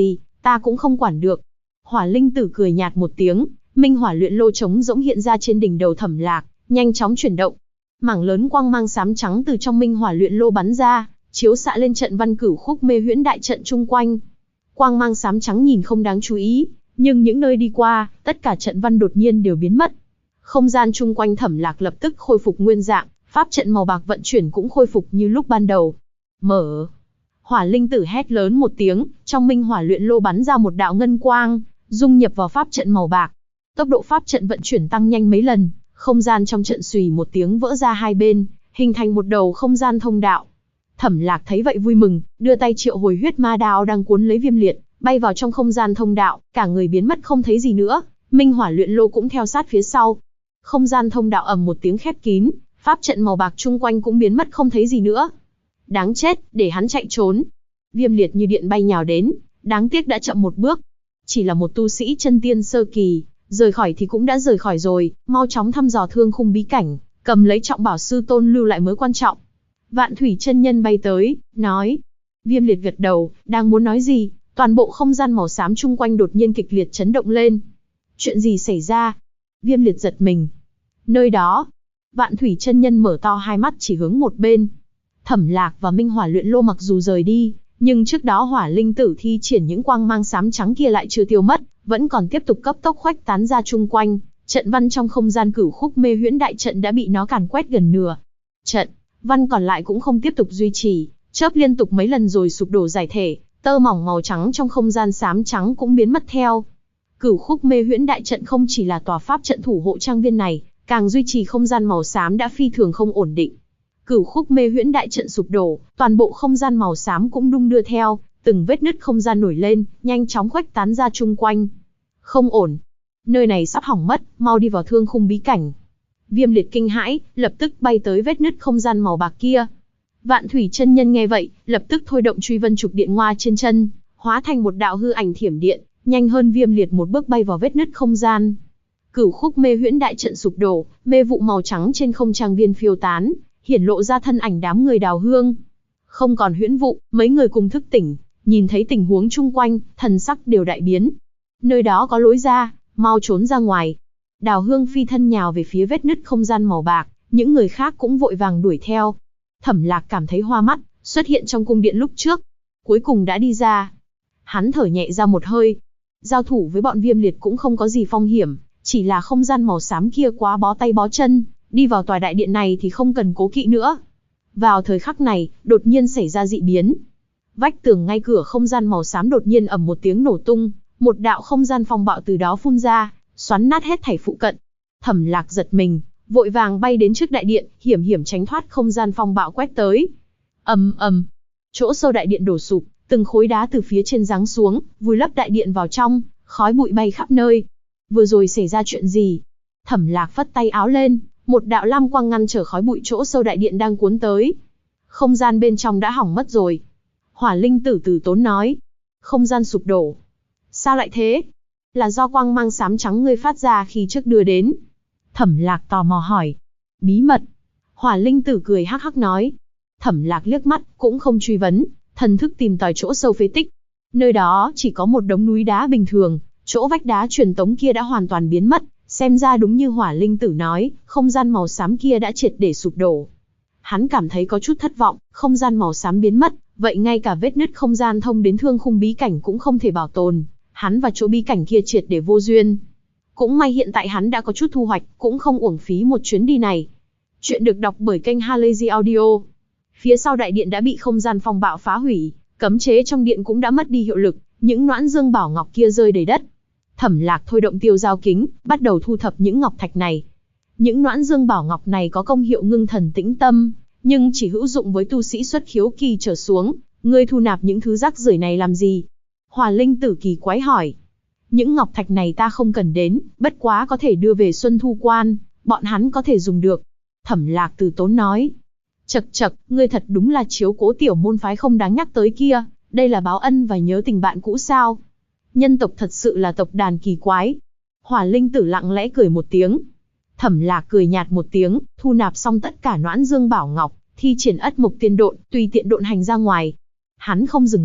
ta cũng không quản được. Hỏa linh tử cười nhạt một tiếng, minh hỏa luyện lô trống rỗng hiện ra trên đỉnh đầu Thẩm Lạc, nhanh chóng chuyển động. Mảng lớn quang mang xám trắng từ trong minh hỏa luyện lô bắn ra, chiếu xạ lên trận văn cửu khúc mê huyễn đại trận chung quanh. Quang mang xám trắng nhìn không đáng chú ý, nhưng những nơi đi qua, tất cả trận văn đột nhiên đều biến mất. Không gian chung quanh Thẩm Lạc lập tức khôi phục nguyên dạng, pháp trận màu bạc vận chuyển cũng khôi phục như lúc ban đầu. Mở. Hỏa linh tử hét lớn một tiếng, trong minh hỏa luyện lô bắn ra một đạo ngân quang, dung nhập vào pháp trận màu bạc. Tốc độ pháp trận vận chuyển tăng nhanh mấy lần, không gian trong trận xùy một tiếng vỡ ra hai bên, hình thành một đầu không gian thông đạo. Thẩm Lạc thấy vậy vui mừng, đưa tay triệu hồi huyết ma đao đang cuốn lấy Viêm Liệt, bay vào trong không gian thông đạo, cả người biến mất không thấy gì nữa. Minh hỏa luyện lô cũng theo sát phía sau. Không gian thông đạo ầm một tiếng khép kín, pháp trận màu bạc chung quanh cũng biến mất không thấy gì nữa. Đáng chết, để hắn chạy trốn. Viêm Liệt như điện bay nhào đến, đáng tiếc đã chậm một bước. Chỉ là một tu sĩ chân tiên sơ kỳ, rời khỏi thì cũng đã rời khỏi rồi, mau chóng thăm dò thương khung bí cảnh, cầm lấy trọng bảo sư tôn lưu lại mới quan trọng. Vạn Thủy chân nhân bay tới, nói. Viêm Liệt gật đầu, đang muốn nói gì, toàn bộ không gian màu xám chung quanh đột nhiên kịch liệt chấn động lên. Chuyện gì xảy ra? Viêm Liệt giật mình. Nơi đó, Vạn Thủy chân nhân mở to hai mắt chỉ hướng một bên. Thẩm Lạc và minh hỏa luyện lô mặc dù rời đi, nhưng trước đó hỏa linh tử thi triển những quang mang xám trắng kia lại chưa tiêu mất, vẫn còn tiếp tục cấp tốc khuếch tán ra chung quanh. Trận văn trong không gian cửu khúc mê huyễn đại trận đã bị nó càn quét gần nửa. Trận văn còn lại cũng không tiếp tục duy trì, chớp liên tục mấy lần rồi sụp đổ giải thể, tơ mỏng màu trắng trong không gian xám trắng cũng biến mất theo. Cửu khúc mê huyễn đại trận không chỉ là tòa pháp trận thủ hộ trang viên này, càng duy trì không gian màu xám đã phi thường không ổn định. Cửu khúc mê huyễn đại trận sụp đổ, toàn bộ không gian màu xám cũng đung đưa theo, từng vết nứt không gian nổi lên, nhanh chóng khuếch tán ra chung quanh. Không ổn, nơi này sắp hỏng mất, mau đi vào thương khung bí cảnh. Viêm Liệt kinh hãi, lập tức bay tới vết nứt không gian màu bạc kia. Vạn Thủy chân nhân nghe vậy, lập tức thôi động truy vân trục điện ngoa trên chân, hóa thành một đạo hư ảnh thiểm điện, nhanh hơn Viêm Liệt một bước bay vào vết nứt không gian. Cửu khúc mê huyễn đại trận sụp đổ, mê vụ màu trắng trên không trang viên phiêu tán, hiển lộ ra thân ảnh đám người Đào Hương. Không còn huyễn vụ, mấy người cùng thức tỉnh, nhìn thấy tình huống chung quanh, thần sắc đều đại biến. Nơi đó có lối ra, mau trốn ra ngoài. Đào Hương phi thân nhào về phía vết nứt không gian màu bạc, những người khác cũng vội vàng đuổi theo. Thẩm Lạc cảm thấy hoa mắt, xuất hiện trong cung điện lúc trước, cuối cùng đã đi ra. Hắn thở nhẹ ra một hơi. Giao thủ với bọn Viêm Liệt cũng không có gì phong hiểm, chỉ là không gian màu xám kia quá bó tay bó chân, đi vào tòa đại điện này thì không cần cố kỵ nữa. Vào thời khắc này, đột nhiên xảy ra dị biến. Vách tường ngay cửa không gian màu xám đột nhiên ầm một tiếng nổ tung, một đạo không gian phong bạo từ đó phun ra, xoắn nát hết thảy phụ cận. Thẩm Lạc giật mình, vội vàng bay đến trước đại điện, hiểm hiểm tránh thoát không gian phong bạo quét tới. Ầm ầm, chỗ sâu đại điện đổ sụp, từng khối đá từ phía trên giáng xuống, vùi lấp đại điện vào trong, khói bụi bay khắp nơi. Vừa rồi xảy ra chuyện gì? Thẩm Lạc phất tay áo lên, một đạo lam quang ngăn trở khói bụi chỗ sâu đại điện đang cuốn tới. Không gian bên trong đã hỏng mất rồi. Hỏa linh tử từ tốn nói. Không gian sụp đổ. Sao lại thế? Là do quang mang xám trắng ngươi phát ra khi trước đưa đến. Thẩm Lạc tò mò hỏi. Bí mật. Hỏa linh tử cười hắc hắc nói. Thẩm Lạc liếc mắt, cũng không truy vấn, thần thức tìm tòi chỗ sâu phế tích. Nơi đó chỉ có một đống núi đá bình thường, chỗ vách đá truyền tống kia đã hoàn toàn biến mất. Xem ra đúng như hỏa linh tử nói, không gian màu xám kia đã triệt để sụp đổ. Hắn cảm thấy có chút thất vọng, không gian màu xám biến mất, vậy ngay cả vết nứt không gian thông đến thương khung bí cảnh cũng không thể bảo tồn. Hắn và chỗ bí cảnh kia triệt để vô duyên. Cũng may hiện tại hắn đã có chút thu hoạch, cũng không uổng phí một chuyến đi này. Chuyện được đọc bởi kênh Halazy Audio. Phía sau đại điện đã bị không gian phong bạo phá hủy, cấm chế trong điện cũng đã mất đi hiệu lực, những noãn dương bảo ngọc kia rơi đầy đất. Thẩm Lạc thôi động tiêu giao kính, bắt đầu thu thập những ngọc thạch này. Những noãn dương bảo ngọc này có công hiệu ngưng thần tĩnh tâm, nhưng chỉ hữu dụng với tu sĩ xuất khiếu kỳ trở xuống. Ngươi thu nạp những thứ rác rưởi này làm gì? Hỏa linh tử kỳ quái hỏi. Những ngọc thạch này ta không cần đến, bất quá có thể đưa về Xuân Thu Quan, bọn hắn có thể dùng được. Thẩm Lạc từ tốn nói. Chậc chậc, ngươi thật đúng là chiếu cố tiểu môn phái không đáng nhắc tới kia, đây là báo ân và nhớ tình bạn cũ sao? Nhân tộc thật sự là tộc đàn kỳ quái. Hỏa linh tử lặng lẽ cười một tiếng. Thẩm Lạc cười nhạt một tiếng, thu nạp xong tất cả noãn dương bảo ngọc, thi triển ất mộc tiên độn, tùy tiện độn hành ra ngoài. Hắn không dừng lại,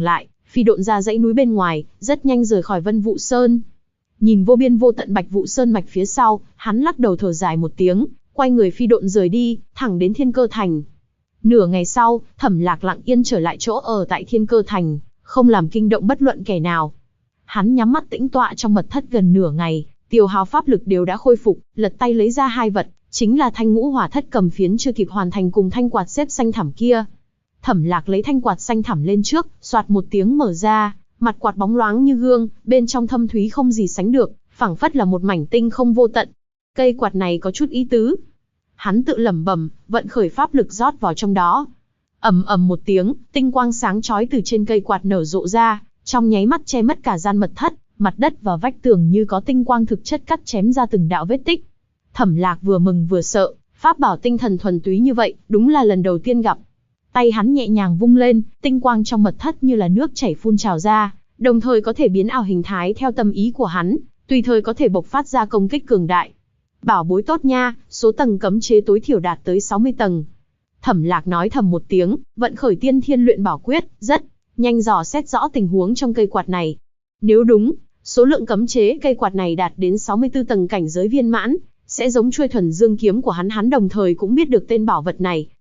phi độn ra dãy núi bên ngoài, rất nhanh rời khỏi Vân Vũ Sơn. Nhìn vô biên vô tận Bạch Vũ Sơn mạch phía sau, hắn lắc đầu thở dài một tiếng, quay người phi độn rời đi, thẳng đến Thiên Cơ Thành. Nửa ngày sau, Thẩm Lạc lặng yên trở lại chỗ ở tại Thiên Cơ Thành, không làm kinh động bất luận kẻ nào. Hắn nhắm mắt tĩnh tọa trong mật thất gần nửa ngày, tiêu hao pháp lực đều đã khôi phục, lật tay lấy ra hai vật, chính là thanh ngũ hỏa thất cầm phiến chưa kịp hoàn thành cùng thanh quạt xếp xanh thẳm kia. Thẩm Lạc lấy thanh quạt xanh thẳm lên trước, xoạt một tiếng mở ra, mặt quạt bóng loáng như gương, bên trong thâm thúy không gì sánh được, phảng phất là một mảnh tinh không vô tận. Cây quạt này có chút ý tứ. Hắn tự lẩm bẩm, vận khởi pháp lực rót vào trong đó. Ầm ầm một tiếng, tinh quang sáng chói từ trên cây quạt nở rộ ra, trong nháy mắt che mất cả gian mật thất, mặt đất và vách tường như có tinh quang thực chất cắt chém ra từng đạo vết tích. Thẩm Lạc vừa mừng vừa sợ, pháp bảo tinh thần thuần túy như vậy, đúng là lần đầu tiên gặp. Tay hắn nhẹ nhàng vung lên, tinh quang trong mật thất như là nước chảy phun trào ra, đồng thời có thể biến ảo hình thái theo tâm ý của hắn, tùy thời có thể bộc phát ra công kích cường đại. Bảo bối tốt nha, số tầng cấm chế tối thiểu đạt tới 60 tầng. Thẩm Lạc nói thầm một tiếng, vận khởi tiên thiên luyện bảo quyết, rất nhanh dò xét rõ tình huống trong cây quạt này. Nếu đúng, số lượng cấm chế cây quạt này đạt đến 64 tầng cảnh giới viên mãn, sẽ giống chuôi thuần dương kiếm của hắn đồng thời cũng biết được tên bảo vật này,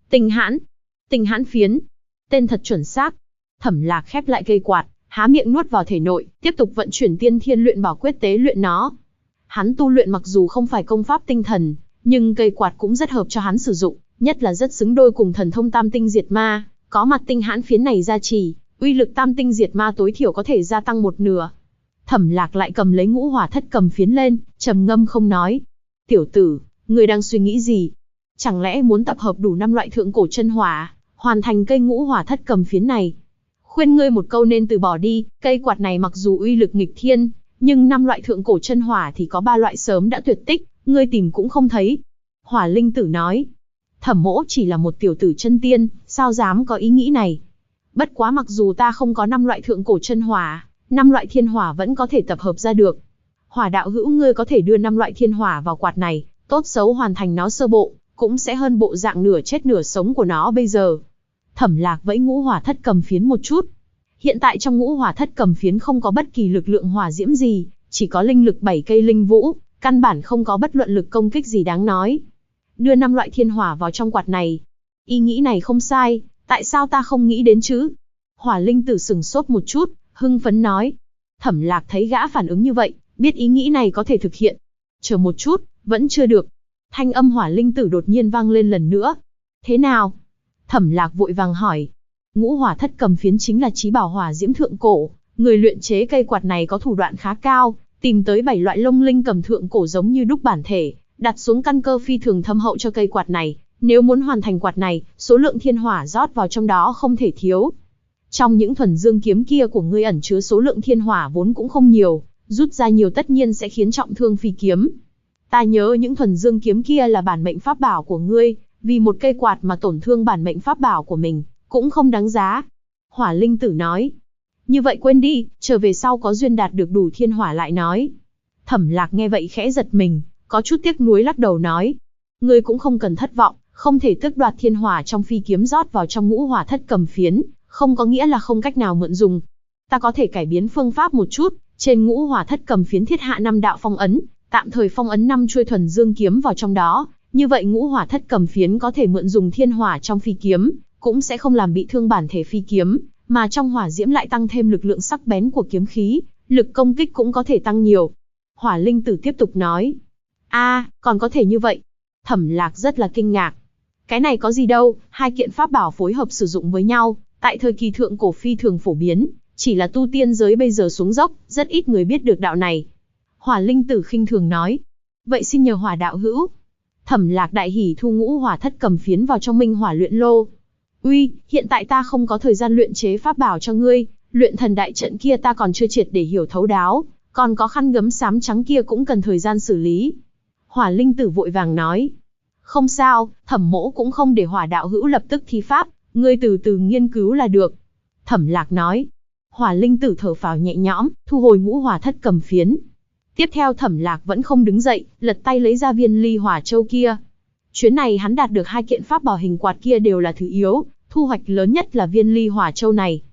Tình hãn phiến. Tên thật chuẩn xác. Thẩm Lạc khép lại cây quạt, há miệng nuốt vào thể nội, tiếp tục vận chuyển tiên thiên luyện bảo quyết tế luyện nó. Hắn tu luyện mặc dù không phải công pháp tinh thần, nhưng cây quạt cũng rất hợp cho hắn sử dụng, nhất là rất xứng đôi cùng thần thông tam tinh diệt ma, có mặt tinh hãn phiến này gia trì, uy lực tam tinh diệt ma tối thiểu có thể gia tăng một nửa. Thẩm Lạc lại cầm lấy ngũ hỏa thất cầm phiến lên, trầm ngâm không nói. Tiểu tử, ngươi đang suy nghĩ gì? Chẳng lẽ muốn tập hợp đủ 5 loại thượng cổ chân hỏa, hoàn thành cây ngũ hỏa thất cầm phiến này? Khuyên ngươi một câu nên từ bỏ đi, cây quạt này mặc dù uy lực nghịch thiên, nhưng 5 loại thượng cổ chân hỏa thì có 3 loại sớm đã tuyệt tích, ngươi tìm cũng không thấy. Hỏa Linh Tử nói, Thẩm mỗ chỉ là một tiểu tử chân tiên, sao dám có ý nghĩ này. Bất quá mặc dù ta không có 5 loại thượng cổ chân hỏa, 5 loại thiên hỏa vẫn có thể tập hợp ra được. Hỏa đạo hữu ngươi có thể đưa 5 loại thiên hỏa vào quạt này, tốt xấu hoàn thành nó sơ bộ, cũng sẽ hơn bộ dạng nửa chết nửa sống của nó bây giờ. Thẩm Lạc vẫy ngũ hỏa thất cầm phiến một chút. Hiện tại trong ngũ hỏa thất cầm phiến không có bất kỳ lực lượng hỏa diễm gì, chỉ có linh lực 7 cây linh vũ, căn bản không có bất luận lực công kích gì đáng nói. Đưa 5 loại thiên hỏa vào trong quạt này. Ý nghĩ này không sai, tại sao ta không nghĩ đến chứ? Hỏa Linh Tử sừng sốt một chút, hưng phấn nói. Thẩm Lạc thấy gã phản ứng như vậy, biết ý nghĩ này có thể thực hiện. Chờ một chút, vẫn chưa được. Thanh âm Hỏa Linh Tử đột nhiên vang lên lần nữa. Thế nào? Thẩm Lạc vội vàng hỏi. Ngũ hỏa thất cầm phiến chính là chí bảo hỏa diễm thượng cổ, người luyện chế cây quạt này có thủ đoạn khá cao, tìm tới 7 loại long linh cầm thượng cổ giống như đúc bản thể, đặt xuống căn cơ phi thường thâm hậu cho cây quạt này. Nếu muốn hoàn thành quạt này, số lượng thiên hỏa rót vào trong đó không thể thiếu. Trong những thuần dương kiếm kia của ngươi ẩn chứa số lượng thiên hỏa vốn cũng không nhiều, rút ra nhiều tất nhiên sẽ khiến trọng thương phi kiếm. Ta nhớ những thuần dương kiếm kia là bản mệnh pháp bảo của ngươi, vì một cây quạt mà tổn thương bản mệnh pháp bảo của mình, cũng không đáng giá. Hỏa Linh Tử nói. Như vậy quên đi, trở về sau có duyên đạt được đủ thiên hỏa lại nói. Thẩm Lạc nghe vậy khẽ giật mình, có chút tiếc nuối lắc đầu nói. Ngươi cũng không cần thất vọng, không thể tước đoạt thiên hỏa trong phi kiếm rót vào trong ngũ hỏa thất cầm phiến, không có nghĩa là không cách nào mượn dùng. Ta có thể cải biến phương pháp một chút, trên ngũ hỏa thất cầm phiến thiết hạ 5 đạo phong ấn, tạm thời phong ấn 5 chuôi thuần dương kiếm vào trong đó, như vậy ngũ hỏa thất cầm phiến có thể mượn dùng thiên hỏa trong phi kiếm, cũng sẽ không làm bị thương bản thể phi kiếm, mà trong hỏa diễm lại tăng thêm lực lượng sắc bén của kiếm khí, lực công kích cũng có thể tăng nhiều. Hỏa Linh Tử tiếp tục nói. Còn có thể như vậy. Thẩm Lạc rất là kinh ngạc. Cái này có gì đâu, hai kiện pháp bảo phối hợp sử dụng với nhau, tại thời kỳ thượng cổ phi thường phổ biến, chỉ là tu tiên giới bây giờ xuống dốc, rất ít người biết được đạo này. Hỏa Linh Tử khinh thường nói. Vậy xin nhờ Hỏa đạo hữu. Thẩm Lạc đại hỉ thu ngũ hỏa thất cầm phiến vào trong minh hỏa luyện lô. Uy, hiện tại ta không có thời gian luyện chế pháp bảo cho ngươi, luyện thần đại trận kia ta còn chưa triệt để hiểu thấu đáo, còn có khăn gấm xám trắng kia cũng cần thời gian xử lý. Hỏa Linh Tử vội vàng nói. Không sao, Thẩm mỗ cũng không để Hỏa đạo hữu lập tức thi pháp, ngươi từ từ nghiên cứu là được. Thẩm Lạc nói. Hỏa Linh Tử thở phào nhẹ nhõm, thu hồi ngũ hỏa thất cầm phiến. Tiếp theo Thẩm Lạc vẫn không đứng dậy, lật tay lấy ra viên ly hỏa châu kia. Chuyến này hắn đạt được hai kiện pháp bảo hình quạt kia đều là thứ yếu, thu hoạch lớn nhất là viên ly hỏa châu này.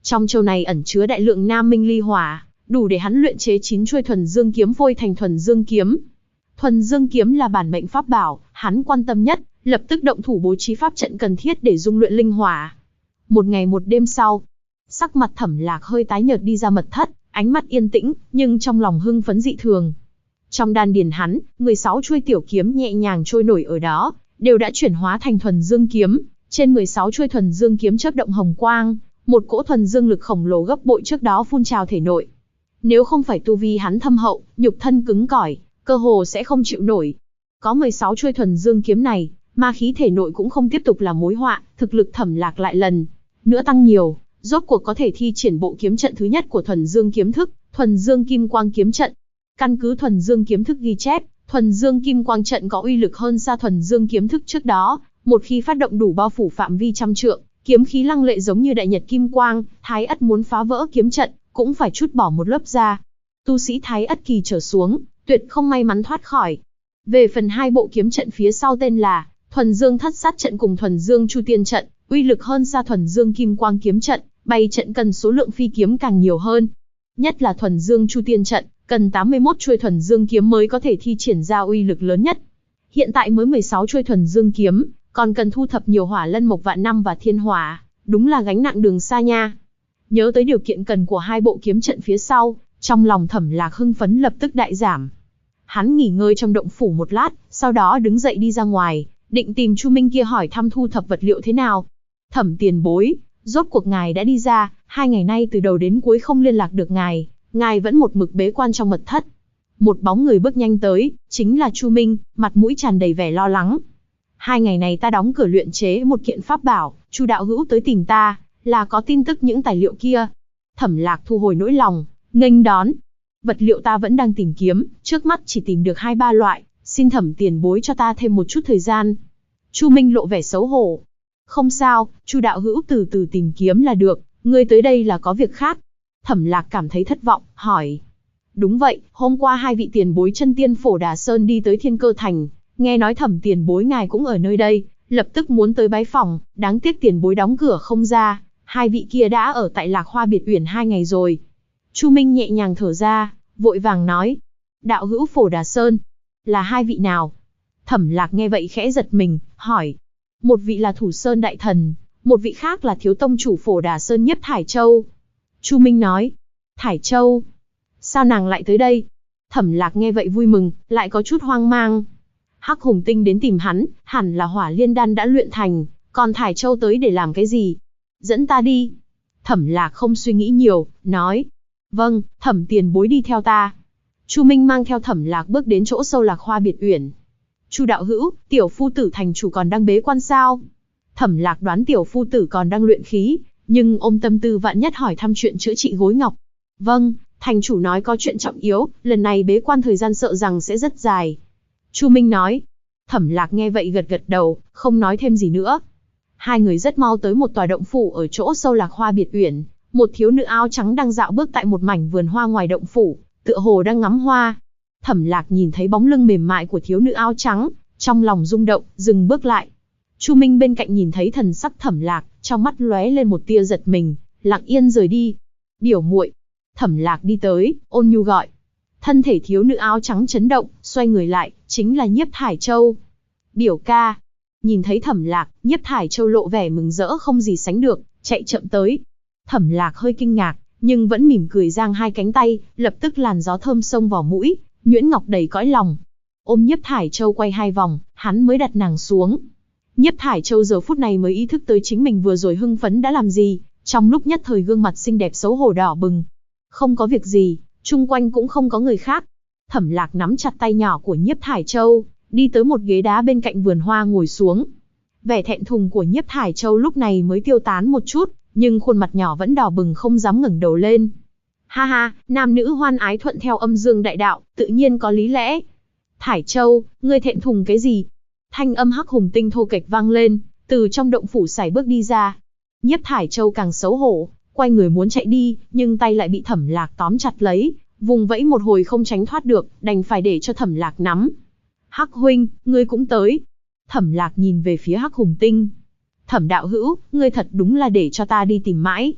Trong châu này ẩn chứa đại lượng nam minh ly hỏa, đủ để hắn luyện chế 9 chuôi thuần dương kiếm phôi thành thuần dương kiếm. Thuần dương kiếm là bản mệnh pháp bảo, hắn quan tâm nhất, lập tức động thủ bố trí pháp trận cần thiết để dung luyện linh hỏa. Một ngày một đêm sau, sắc mặt Thẩm Lạc hơi tái nhợt đi ra mật thất, ánh mắt yên tĩnh, nhưng trong lòng hưng phấn dị thường. Trong đan điền hắn, 16 chuôi tiểu kiếm nhẹ nhàng trôi nổi ở đó, đều đã chuyển hóa thành thuần dương kiếm. Trên 16 chuôi thuần dương kiếm chớp động hồng quang, một cỗ thuần dương lực khổng lồ gấp bội trước đó phun trào thể nội. Nếu không phải tu vi hắn thâm hậu, nhục thân cứng cỏi, cơ hồ sẽ không chịu nổi. Có 16 chuôi thuần dương kiếm này, ma khí thể nội cũng không tiếp tục là mối họa, thực lực Thẩm Lạc lại lần nữa tăng nhiều, rốt cuộc có thể thi triển bộ kiếm trận thứ nhất của thuần dương kiếm thức, thuần dương kim quang kiếm trận. Căn cứ thuần dương kiếm thức ghi chép, thuần dương kim quang trận có uy lực hơn xa thuần dương kiếm thức trước đó, một khi phát động đủ bao phủ phạm vi trăm trượng, kiếm khí lăng lệ giống như đại nhật kim quang, Thái Ất muốn phá vỡ kiếm trận, cũng phải trút bỏ một lớp da. Tu sĩ Thái Ất kỳ trở xuống, tuyệt không may mắn thoát khỏi. Về phần hai bộ kiếm trận phía sau tên là thuần dương thất sát trận cùng thuần dương chu tiên trận, uy lực hơn xa thuần dương kim quang kiếm trận, bày trận cần số lượng phi kiếm càng nhiều hơn. Nhất là thuần dương chu tiên trận, cần 81 chuôi thuần dương kiếm mới có thể thi triển ra uy lực lớn nhất. Hiện tại mới 16 chuôi thuần dương kiếm, còn cần thu thập nhiều hỏa lân mộc vạn năm và thiên hỏa, đúng là gánh nặng đường xa nha. Nhớ tới điều kiện cần của hai bộ kiếm trận phía sau, trong lòng Thẩm Lạc hưng phấn lập tức đại giảm. Hắn nghỉ ngơi trong động phủ một lát, sau đó đứng dậy đi ra ngoài, định tìm Chu Minh kia hỏi thăm thu thập vật liệu thế nào. Thẩm tiền bối, rốt cuộc ngài đã đi ra, 2 ngày nay từ đầu đến cuối không liên lạc được ngài vẫn một mực bế quan trong mật thất. Một bóng người bước nhanh tới, chính là Chu Minh, mặt mũi tràn đầy vẻ lo lắng. 2 ngày này ta đóng cửa luyện chế một kiện pháp bảo, Chu đạo hữu tới tìm ta, là có tin tức những tài liệu kia. Thẩm Lạc thu hồi nỗi lòng, nghênh đón. Vật liệu ta vẫn đang tìm kiếm, trước mắt chỉ tìm được 2-3 loại, xin Thẩm tiền bối cho ta thêm một chút thời gian. Chu Minh lộ vẻ xấu hổ. Không sao, Chu đạo hữu từ từ tìm kiếm là được, ngươi tới đây là có việc khác. Thẩm Lạc cảm thấy thất vọng, hỏi. Đúng vậy, hôm qua 2 vị tiền bối chân tiên Phổ Đà Sơn đi tới Thiên Cơ Thành, nghe nói Thẩm tiền bối ngài cũng ở nơi đây, lập tức muốn tới bái phỏng, đáng tiếc tiền bối đóng cửa không ra, 2 vị kia đã ở tại Lạc Hoa Biệt Uyển 2 ngày rồi. Chu Minh nhẹ nhàng thở ra, vội vàng nói. Đạo hữu Phổ Đà Sơn, là 2 vị nào? Thẩm Lạc nghe vậy khẽ giật mình, hỏi. Một vị là Thủ Sơn Đại Thần, một vị khác là Thiếu Tông chủ Phổ Đà Sơn Nhiếp Thải Châu. Chu Minh nói. Thải Châu? Sao nàng lại tới đây? Thẩm Lạc nghe vậy vui mừng, lại có chút hoang mang. Hắc Hùng Tinh đến tìm hắn, hẳn là Hỏa Liên Đan đã luyện thành, còn Thải Châu tới để làm cái gì? Dẫn ta đi. Thẩm Lạc không suy nghĩ nhiều, nói. Vâng, Thẩm tiền bối đi theo ta. Chu Minh mang theo Thẩm Lạc bước đến chỗ sâu Lạc Hoa Biệt Uyển. Chu đạo hữu, tiểu phu tử thành chủ còn đang bế quan sao? Thẩm Lạc đoán tiểu phu tử còn đang luyện khí, nhưng ôm tâm tư vạn nhất hỏi thăm chuyện chữa trị gối ngọc. Vâng, thành chủ nói có chuyện trọng yếu, lần này bế quan thời gian sợ rằng sẽ rất dài. Chu Minh nói. Thẩm Lạc nghe vậy gật gật đầu, không nói thêm gì nữa. Hai người rất mau tới một tòa động phủ ở chỗ sâu Lạc Hoa Biệt Uyển. Một thiếu nữ áo trắng đang dạo bước tại một mảnh vườn hoa ngoài động phủ, tựa hồ đang ngắm hoa. Thẩm Lạc nhìn thấy bóng lưng mềm mại của thiếu nữ áo trắng, trong lòng rung động, dừng bước lại. Chu Minh bên cạnh nhìn thấy thần sắc Thẩm Lạc, trong mắt lóe lên một tia giật mình, lặng yên rời đi. Biểu muội. Thẩm Lạc đi tới, ôn nhu gọi. Thân thể thiếu nữ áo trắng chấn động, xoay người lại, chính là Nhiếp Thải Châu. Biểu ca. Nhìn thấy Thẩm Lạc, Nhiếp Thải Châu lộ vẻ mừng rỡ không gì sánh được, chạy chậm tới. Thẩm Lạc hơi kinh ngạc, nhưng vẫn mỉm cười giang hai cánh tay, lập tức làn gió thơm xông vào mũi, nhuyễn ngọc đầy cõi lòng. Ôm Nhiếp Thải Châu quay 2 vòng, hắn mới đặt nàng xuống. Nhiếp Thải Châu giờ phút này mới ý thức tới chính mình vừa rồi hưng phấn đã làm gì, trong lúc nhất thời gương mặt xinh đẹp xấu hổ đỏ bừng. Không có việc gì, chung quanh cũng không có người khác. Thẩm Lạc nắm chặt tay nhỏ của Nhiếp Thải Châu, đi tới một ghế đá bên cạnh vườn hoa ngồi xuống. Vẻ thẹn thùng của Nhiếp Thải Châu lúc này mới tiêu tán một chút, nhưng khuôn mặt nhỏ vẫn đỏ bừng không dám ngẩng đầu lên. Ha ha, nam nữ hoan ái thuận theo âm dương đại đạo, tự nhiên có lý lẽ. Thải Châu, ngươi thẹn thùng cái gì? Thanh âm Hắc Hùng Tinh thô kệch vang lên, từ trong động phủ sải bước đi ra. Nhiếp Thải Châu càng xấu hổ, quay người muốn chạy đi, nhưng tay lại bị Thẩm Lạc tóm chặt lấy, vùng vẫy một hồi không tránh thoát được, đành phải để cho Thẩm Lạc nắm. Hắc huynh, ngươi cũng tới. Thẩm Lạc nhìn về phía Hắc Hùng Tinh. Thẩm đạo hữu, ngươi thật đúng là để cho ta đi tìm mãi.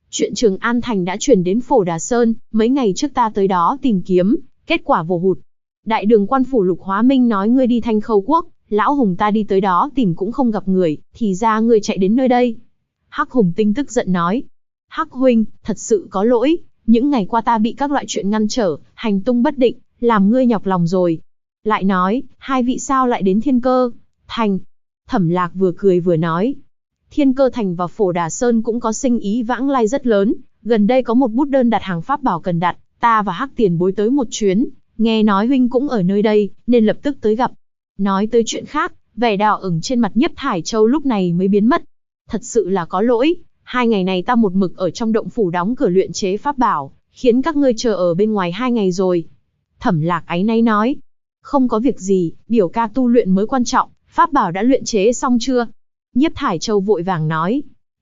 Chuyện Trường An Thành đã chuyển đến Phổ Đà Sơn, mấy ngày trước ta tới đó tìm kiếm, kết quả vô hụt. Đại đường quan phủ Lục Hóa Minh nói ngươi đi Thanh Khâu Quốc, lão Hùng ta đi tới đó tìm cũng không gặp người, thì ra ngươi chạy đến nơi đây. Hắc Hùng Tinh tức giận nói. Hắc huynh, thật sự có lỗi, những ngày qua ta bị các loại chuyện ngăn trở, hành tung bất định, làm ngươi nhọc lòng rồi. Lại nói, hai vị sao lại đến Thiên Cơ Thành? Thẩm Lạc vừa cười vừa nói. Thiên Cơ Thành và Phổ Đà Sơn cũng có sinh ý vãng lai rất lớn, gần đây có một bút đơn đặt hàng pháp bảo cần đặt, ta và Hắc tiền bối tới một chuyến, nghe nói huynh cũng ở nơi đây, nên lập tức tới gặp. Nói tới chuyện khác, vẻ đỏ ửng trên mặt Nhiếp Thải Châu lúc này mới biến mất. Thật sự là có lỗi, 2 ngày này ta một mực ở trong động phủ đóng cửa luyện chế pháp bảo, khiến các ngươi chờ ở bên ngoài 2 ngày rồi. Thẩm Lạc áy náy nói. Không có việc gì, biểu ca tu luyện mới quan trọng, pháp bảo đã luyện chế xong chưa? Nhiếp Thải Châu vội vàng nói.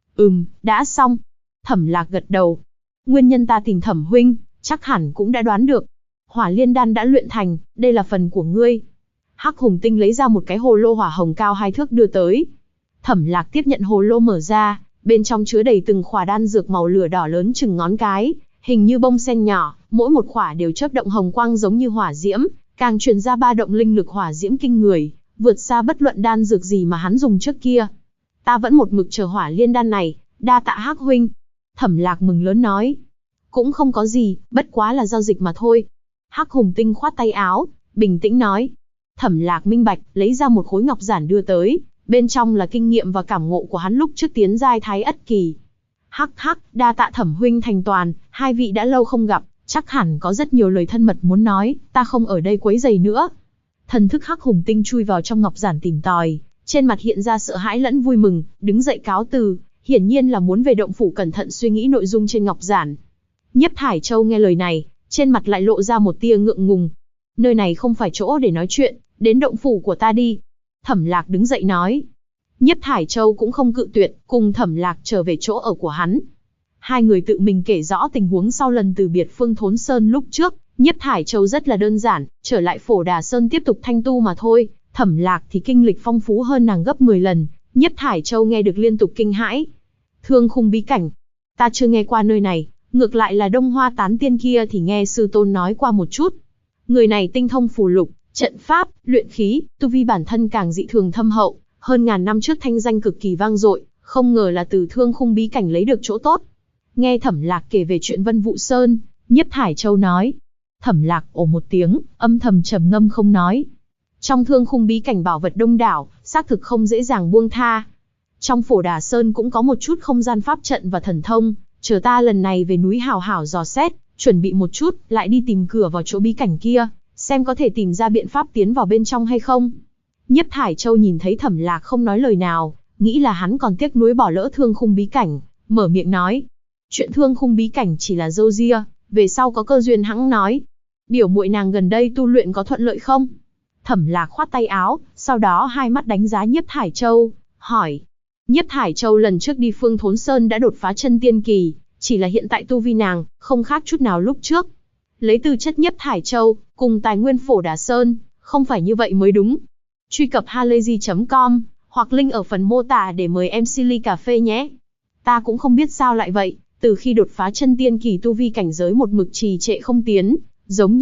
Đã xong. Thẩm Lạc gật đầu. Nguyên nhân ta tìm Thẩm huynh, chắc hẳn cũng đã đoán được. Hỏa liên đan đã luyện thành, đây là phần của ngươi. Hắc Hùng Tinh lấy ra một cái hồ lô hỏa hồng cao 2 thước đưa tới. Thẩm Lạc tiếp nhận hồ lô mở ra, bên trong chứa đầy từng khỏa đan dược màu lửa đỏ lớn chừng ngón cái, hình như bông sen nhỏ, mỗi một khỏa đều chớp động hồng quang giống như hỏa diễm, càng truyền ra ba động linh lực hỏa diễm kinh người, vượt xa bất luận đan dược gì mà hắn dùng trước kia. Ta vẫn một mực chờ hỏa liên đan này, đa tạ Hắc huynh. Thẩm Lạc mừng lớn nói. Cũng không có gì, bất quá là giao dịch mà thôi. Hắc Hùng Tinh khoát tay áo, bình tĩnh nói. Thẩm Lạc minh bạch, lấy ra một khối ngọc giản đưa tới, bên trong là kinh nghiệm và cảm ngộ của hắn lúc trước tiến giai Thái Ất Kỳ. Hắc hắc, đa tạ Thẩm huynh thành toàn, hai vị đã lâu không gặp, chắc hẳn có rất nhiều lời thân mật muốn nói, ta không ở đây quấy rầy nữa. Thần thức Hắc Hùng Tinh chui vào trong ngọc giản tìm tòi, trên mặt hiện ra sợ hãi lẫn vui mừng, đứng dậy cáo từ, hiển nhiên là muốn về động phủ cẩn thận suy nghĩ nội dung trên ngọc giản. Nhiếp Thải Châu nghe lời này, trên mặt lại lộ ra một tia ngượng ngùng. Nơi này không phải chỗ để nói chuyện, đến động phủ của ta đi. Thẩm Lạc đứng dậy nói. Nhiếp Thải Châu cũng không cự tuyệt, cùng Thẩm Lạc trở về chỗ ở của hắn. Hai người tự mình kể rõ tình huống sau lần từ biệt Phương Thốn Sơn lúc trước. Nhiếp Thải Châu rất là đơn giản, trở lại Phổ Đà Sơn tiếp tục thanh tu mà thôi. Thẩm Lạc thì kinh lịch phong phú hơn nàng gấp 10 lần. Nhiếp Thải Châu nghe được liên tục kinh hãi. Thương khung bí cảnh, ta chưa nghe qua nơi này, ngược lại là Đông Hoa tán tiên kia thì nghe sư tôn nói qua một chút. Người này tinh thông phù lục, trận pháp, luyện khí, tu vi bản thân càng dị thường thâm hậu, hơn ngàn năm trước thanh danh cực kỳ vang dội, không ngờ là từ Thương khung bí cảnh lấy được chỗ tốt. Nghe Thẩm Lạc kể về chuyện Vân Vũ Sơn, Nhiếp Thải Châu nói. Thẩm Lạc ồ một tiếng, âm thầm trầm ngâm không nói. Trong Thương khung bí cảnh bảo vật đông đảo, xác thực không dễ dàng buông tha. Trong Phổ Đà Sơn cũng có một chút không gian pháp trận và thần thông, chờ ta lần này về núi hào hảo dò xét, chuẩn bị một chút, lại đi tìm cửa vào chỗ bí cảnh kia, xem có thể tìm ra biện pháp tiến vào bên trong hay không. Nhiếp Thải Châu nhìn thấy Thẩm Lạc không nói lời nào, nghĩ là hắn còn tiếc nuối bỏ lỡ Thương khung bí cảnh, mở miệng nói. Chuyện Thương khung bí cảnh chỉ là râu ria, về sau có cơ duyên hẵng nói. Biểu muội nàng gần đây tu luyện có thuận lợi không? Thẩm Lạc khoát tay áo, sau đó hai mắt đánh giá Nhiếp Thải Châu, hỏi. Nhiếp Thải Châu lần trước đi Phương Thốn Sơn đã đột phá chân tiên kỳ, chỉ là hiện tại tu vi nàng, không khác chút nào lúc trước. Lấy tư chất Nhiếp Thải Châu, cùng tài nguyên Phổ Đà Sơn, không phải như vậy mới đúng. Truy cập halayzi.com, hoặc link ở phần mô tả để mời MC ly cà phê nhé. Ta cũng không biết sao lại vậy, từ khi đột phá chân tiên kỳ tu vi cảnh giới một mực trì trệ không tiến, giống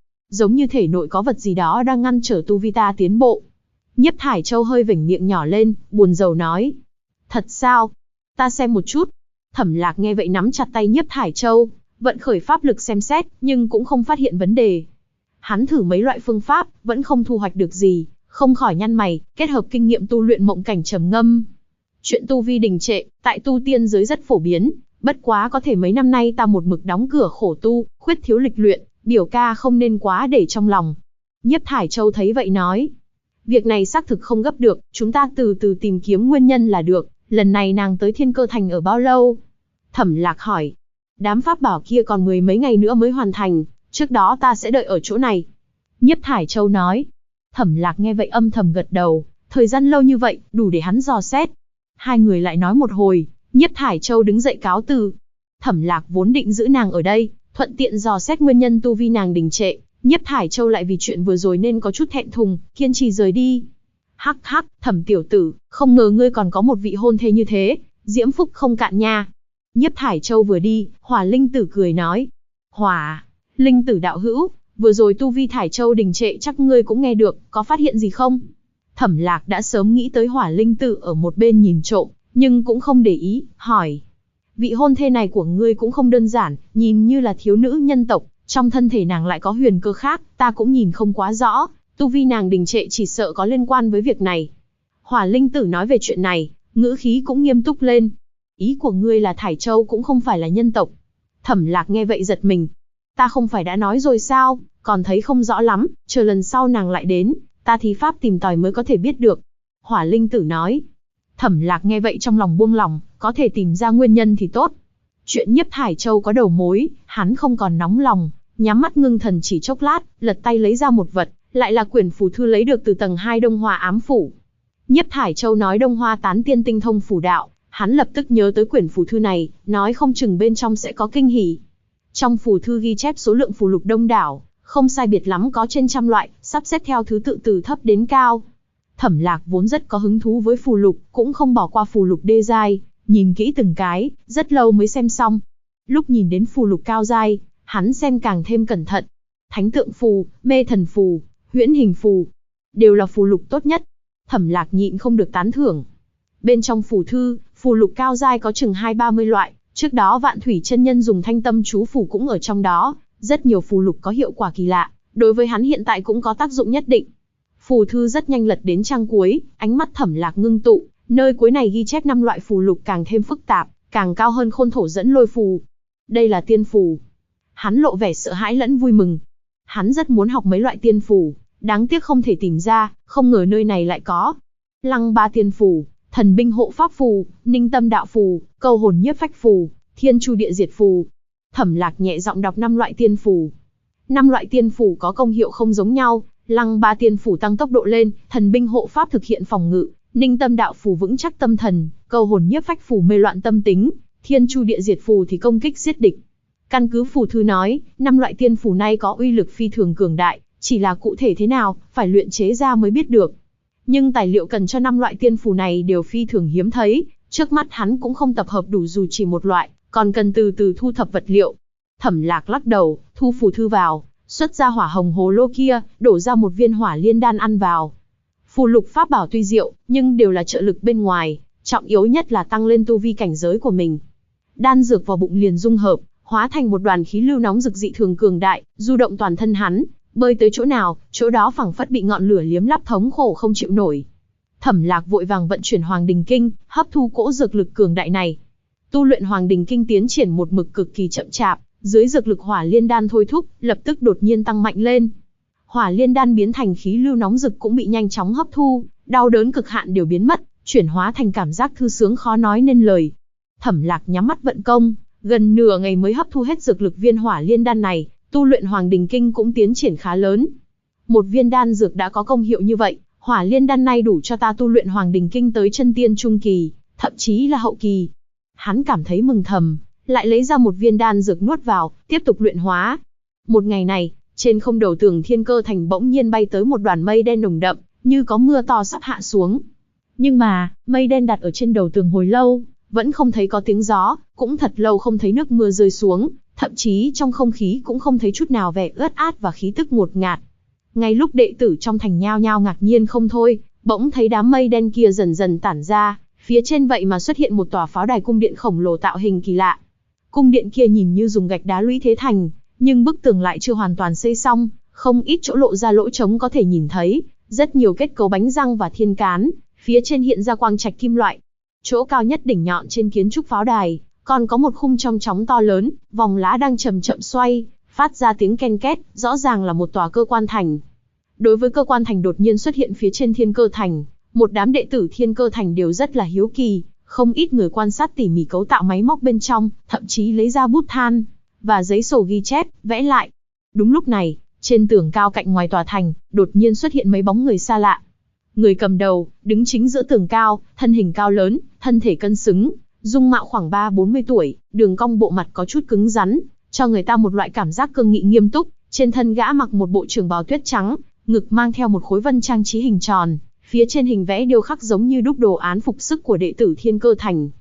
như thể nội có vật gì đó đang ngăn trở tu vi ta tiến bộ. Nhiếp Thải Châu hơi vểnh miệng nhỏ lên, buồn rầu nói. Thật sao? Ta xem một chút. Thẩm Lạc nghe vậy nắm chặt tay Nhiếp Thải Châu, vận khởi pháp lực xem xét, nhưng cũng không phát hiện vấn đề. Hắn thử mấy loại phương pháp, vẫn không thu hoạch được gì, không khỏi nhăn mày, kết hợp kinh nghiệm tu luyện mộng cảnh trầm ngâm. Chuyện tu vi đình trệ, tại tu tiên giới rất phổ biến, bất quá có thể mấy năm nay ta một mực đóng cửa khổ tu, khuyết thiếu lịch luyện, biểu ca không nên quá để trong lòng. Nhiếp Thải Châu thấy vậy nói. Việc này xác thực không gấp được, chúng ta từ từ tìm kiếm nguyên nhân là được. Lần này nàng tới Thiên Cơ Thành ở bao lâu? Thẩm Lạc hỏi. Đám pháp bảo kia còn 10 mấy ngày nữa mới hoàn thành, trước đó ta sẽ đợi ở chỗ này. Nhiếp Thải Châu nói. Thẩm Lạc nghe vậy âm thầm gật đầu, thời gian lâu như vậy, đủ để hắn dò xét. Hai người lại nói một hồi, Nhiếp Thải Châu đứng dậy cáo từ. Thẩm Lạc vốn định giữ nàng ở đây, thuận tiện dò xét nguyên nhân tu vi nàng đình trệ. Nhiếp Thải Châu lại vì chuyện vừa rồi nên có chút thẹn thùng, kiên trì rời đi. Hắc hắc, Thẩm tiểu tử, không ngờ ngươi còn có một vị hôn thê như thế, diễm phúc không cạn nha. Nhiếp Thải Châu vừa đi, Hỏa Linh Tử cười nói. Hỏa Linh Tử đạo hữu, vừa rồi tu vi Thải Châu đình trệ chắc ngươi cũng nghe được, có phát hiện gì không? Thẩm Lạc đã sớm nghĩ tới Hỏa Linh Tử ở một bên nhìn trộm, nhưng cũng không để ý, hỏi. Vị hôn thê này của ngươi cũng không đơn giản, nhìn như là thiếu nữ nhân tộc, trong thân thể nàng lại có huyền cơ khác, ta cũng nhìn không quá rõ, tu vi nàng đình trệ chỉ sợ có liên quan với việc này. Hỏa Linh Tử nói về chuyện này, ngữ khí cũng nghiêm túc lên. Ý của ngươi là Thải Châu cũng không phải là nhân tộc. Thẩm Lạc nghe vậy giật mình. Ta không phải đã nói rồi sao, còn thấy không rõ lắm, chờ lần sau nàng lại đến, ta thí pháp tìm tòi mới có thể biết được. Hỏa Linh Tử nói. Thẩm Lạc nghe vậy trong lòng buông lỏng, có thể tìm ra nguyên nhân thì tốt. Chuyện Nhiếp Thải Châu có đầu mối, hắn không còn nóng lòng, nhắm mắt ngưng thần chỉ chốc lát, lật tay lấy ra một vật, lại là quyển phù thư lấy được từ tầng 2 Đông Hoa ám phủ. Nhiếp Thải Châu nói Đông Hoa tán tiên tinh thông phù đạo, hắn lập tức nhớ tới quyển phù thư này, nói không chừng bên trong sẽ có kinh hỉ. Trong phù thư ghi chép số lượng phù lục đông đảo, không sai biệt lắm có trên 100 loại, sắp xếp theo thứ tự từ thấp đến cao. Thẩm Lạc vốn rất có hứng thú với phù lục, cũng không bỏ qua phù lục đê giai, nhìn kỹ từng cái, rất lâu mới xem xong. Lúc nhìn đến phù lục cao giai, hắn xem càng thêm cẩn thận. Thánh tượng phù, mê thần phù, huyễn hình phù, đều là phù lục tốt nhất. Thẩm Lạc nhịn không được tán thưởng. Bên trong phù thư, phù lục cao giai có chừng 20-30 loại, trước đó Vạn Thủy chân nhân dùng thanh tâm chú phù cũng ở trong đó, rất nhiều phù lục có hiệu quả kỳ lạ, đối với hắn hiện tại cũng có tác dụng nhất định. Phù thư rất nhanh lật đến trang cuối, ánh mắt Thẩm Lạc ngưng tụ, nơi cuối này ghi chép 5 loại phù lục càng thêm phức tạp, càng cao hơn Khôn Thổ dẫn lôi phù. Đây là tiên phù. Hắn lộ vẻ sợ hãi lẫn vui mừng. Hắn rất muốn học mấy loại tiên phù, đáng tiếc không thể tìm ra, không ngờ nơi này lại có. Lăng Ba tiên phù, Thần binh hộ pháp phù, Ninh tâm đạo phù, Câu hồn nhiếp phách phù, Thiên chu địa diệt phù. Thẩm Lạc nhẹ giọng đọc 5 loại tiên phù. 5 loại tiên phù có công hiệu không giống nhau, Lăng Ba tiên phù tăng tốc độ lên, Thần binh hộ pháp thực hiện phòng ngự, Ninh tâm đạo phù vững chắc tâm thần, Câu hồn nhiếp phách phù mê loạn tâm tính, Thiên chu địa diệt phù thì công kích giết địch. Căn cứ phù thư nói, 5 loại tiên phù này có uy lực phi thường cường đại, chỉ là cụ thể thế nào, phải luyện chế ra mới biết được. Nhưng tài liệu cần cho 5 loại tiên phù này đều phi thường hiếm thấy, trước mắt hắn cũng không tập hợp đủ dù chỉ một loại, còn cần từ từ thu thập vật liệu. Thẩm Lạc lắc đầu, thu phù thư vào, xuất ra hỏa hồng hồ lô kia, đổ ra một viên hỏa liên đan ăn vào. Phù lục pháp bảo tuy diệu, nhưng đều là trợ lực bên ngoài, trọng yếu nhất là tăng lên tu vi cảnh giới của mình. Đan dược vào bụng liền dung hợp, hóa thành một đoàn khí lưu nóng rực dị thường cường đại, du động toàn thân hắn, bơi tới chỗ nào, chỗ đó phảng phất bị ngọn lửa liếm láp thống khổ không chịu nổi. Thẩm Lạc vội vàng vận chuyển Hoàng Đình Kinh, hấp thu cỗ dược lực cường đại này. Tu luyện Hoàng Đình Kinh tiến triển một mực cực kỳ chậm chạp, dưới dược lực hỏa liên đan thôi thúc, lập tức đột nhiên tăng mạnh lên. Hỏa liên đan biến thành khí lưu nóng rực cũng bị nhanh chóng hấp thu, đau đớn cực hạn đều biến mất, chuyển hóa thành cảm giác thư sướng khó nói nên lời. Thẩm Lạc nhắm mắt vận công, gần nửa ngày mới hấp thu hết dược lực viên hỏa liên đan này, tu luyện Hoàng Đình Kinh cũng tiến triển khá lớn. Một viên đan dược đã có công hiệu như vậy, hỏa liên đan này đủ cho ta tu luyện Hoàng Đình Kinh tới chân tiên trung kỳ, thậm chí là hậu kỳ. Hắn cảm thấy mừng thầm, lại lấy ra một viên đan dược nuốt vào, tiếp tục luyện hóa. Một ngày này, trên không đầu tường Thiên Cơ Thành bỗng nhiên bay tới một đoàn mây đen nồng đậm, như có mưa to sắp hạ xuống. Nhưng mà, mây đen đặt ở trên đầu tường hồi lâu, vẫn không thấy có tiếng gió, cũng thật lâu không thấy nước mưa rơi xuống, thậm chí trong không khí cũng không thấy chút nào vẻ ướt át và khí tức ngột ngạt. Ngay lúc đệ tử trong thành nhao nhao ngạc nhiên không thôi, bỗng thấy đám mây đen kia dần dần tản ra, phía trên vậy mà xuất hiện một tòa pháo đài cung điện khổng lồ tạo hình kỳ lạ. Cung điện kia nhìn như dùng gạch đá lũy thế thành, nhưng bức tường lại chưa hoàn toàn xây xong, không ít chỗ lộ ra lỗ trống có thể nhìn thấy, rất nhiều kết cấu bánh răng và thiên cán, phía trên hiện ra quang trạch kim loại. Chỗ cao nhất đỉnh nhọn trên kiến trúc pháo đài, còn có một khung trong chóng to lớn, vòng lá đang chậm chậm xoay, phát ra tiếng ken két, rõ ràng là một tòa cơ quan thành. Đối với cơ quan thành đột nhiên xuất hiện phía trên Thiên Cơ Thành, một đám đệ tử Thiên Cơ Thành đều rất là hiếu kỳ, không ít người quan sát tỉ mỉ cấu tạo máy móc bên trong, thậm chí lấy ra bút than và giấy sổ ghi chép, vẽ lại. Đúng lúc này, trên tường cao cạnh ngoài tòa thành, đột nhiên xuất hiện mấy bóng người xa lạ. Người cầm đầu, đứng chính giữa tường cao, thân hình cao lớn, thân thể cân xứng, dung mạo khoảng 30-40 tuổi, đường cong bộ mặt có chút cứng rắn, cho người ta một loại cảm giác cương nghị nghiêm túc. Trên thân gã mặc một bộ trường bào tuyết trắng, ngực mang theo một khối vân trang trí hình tròn, phía trên hình vẽ điêu khắc giống như đúc đồ án phục sức của đệ tử Thiên Cơ Thành.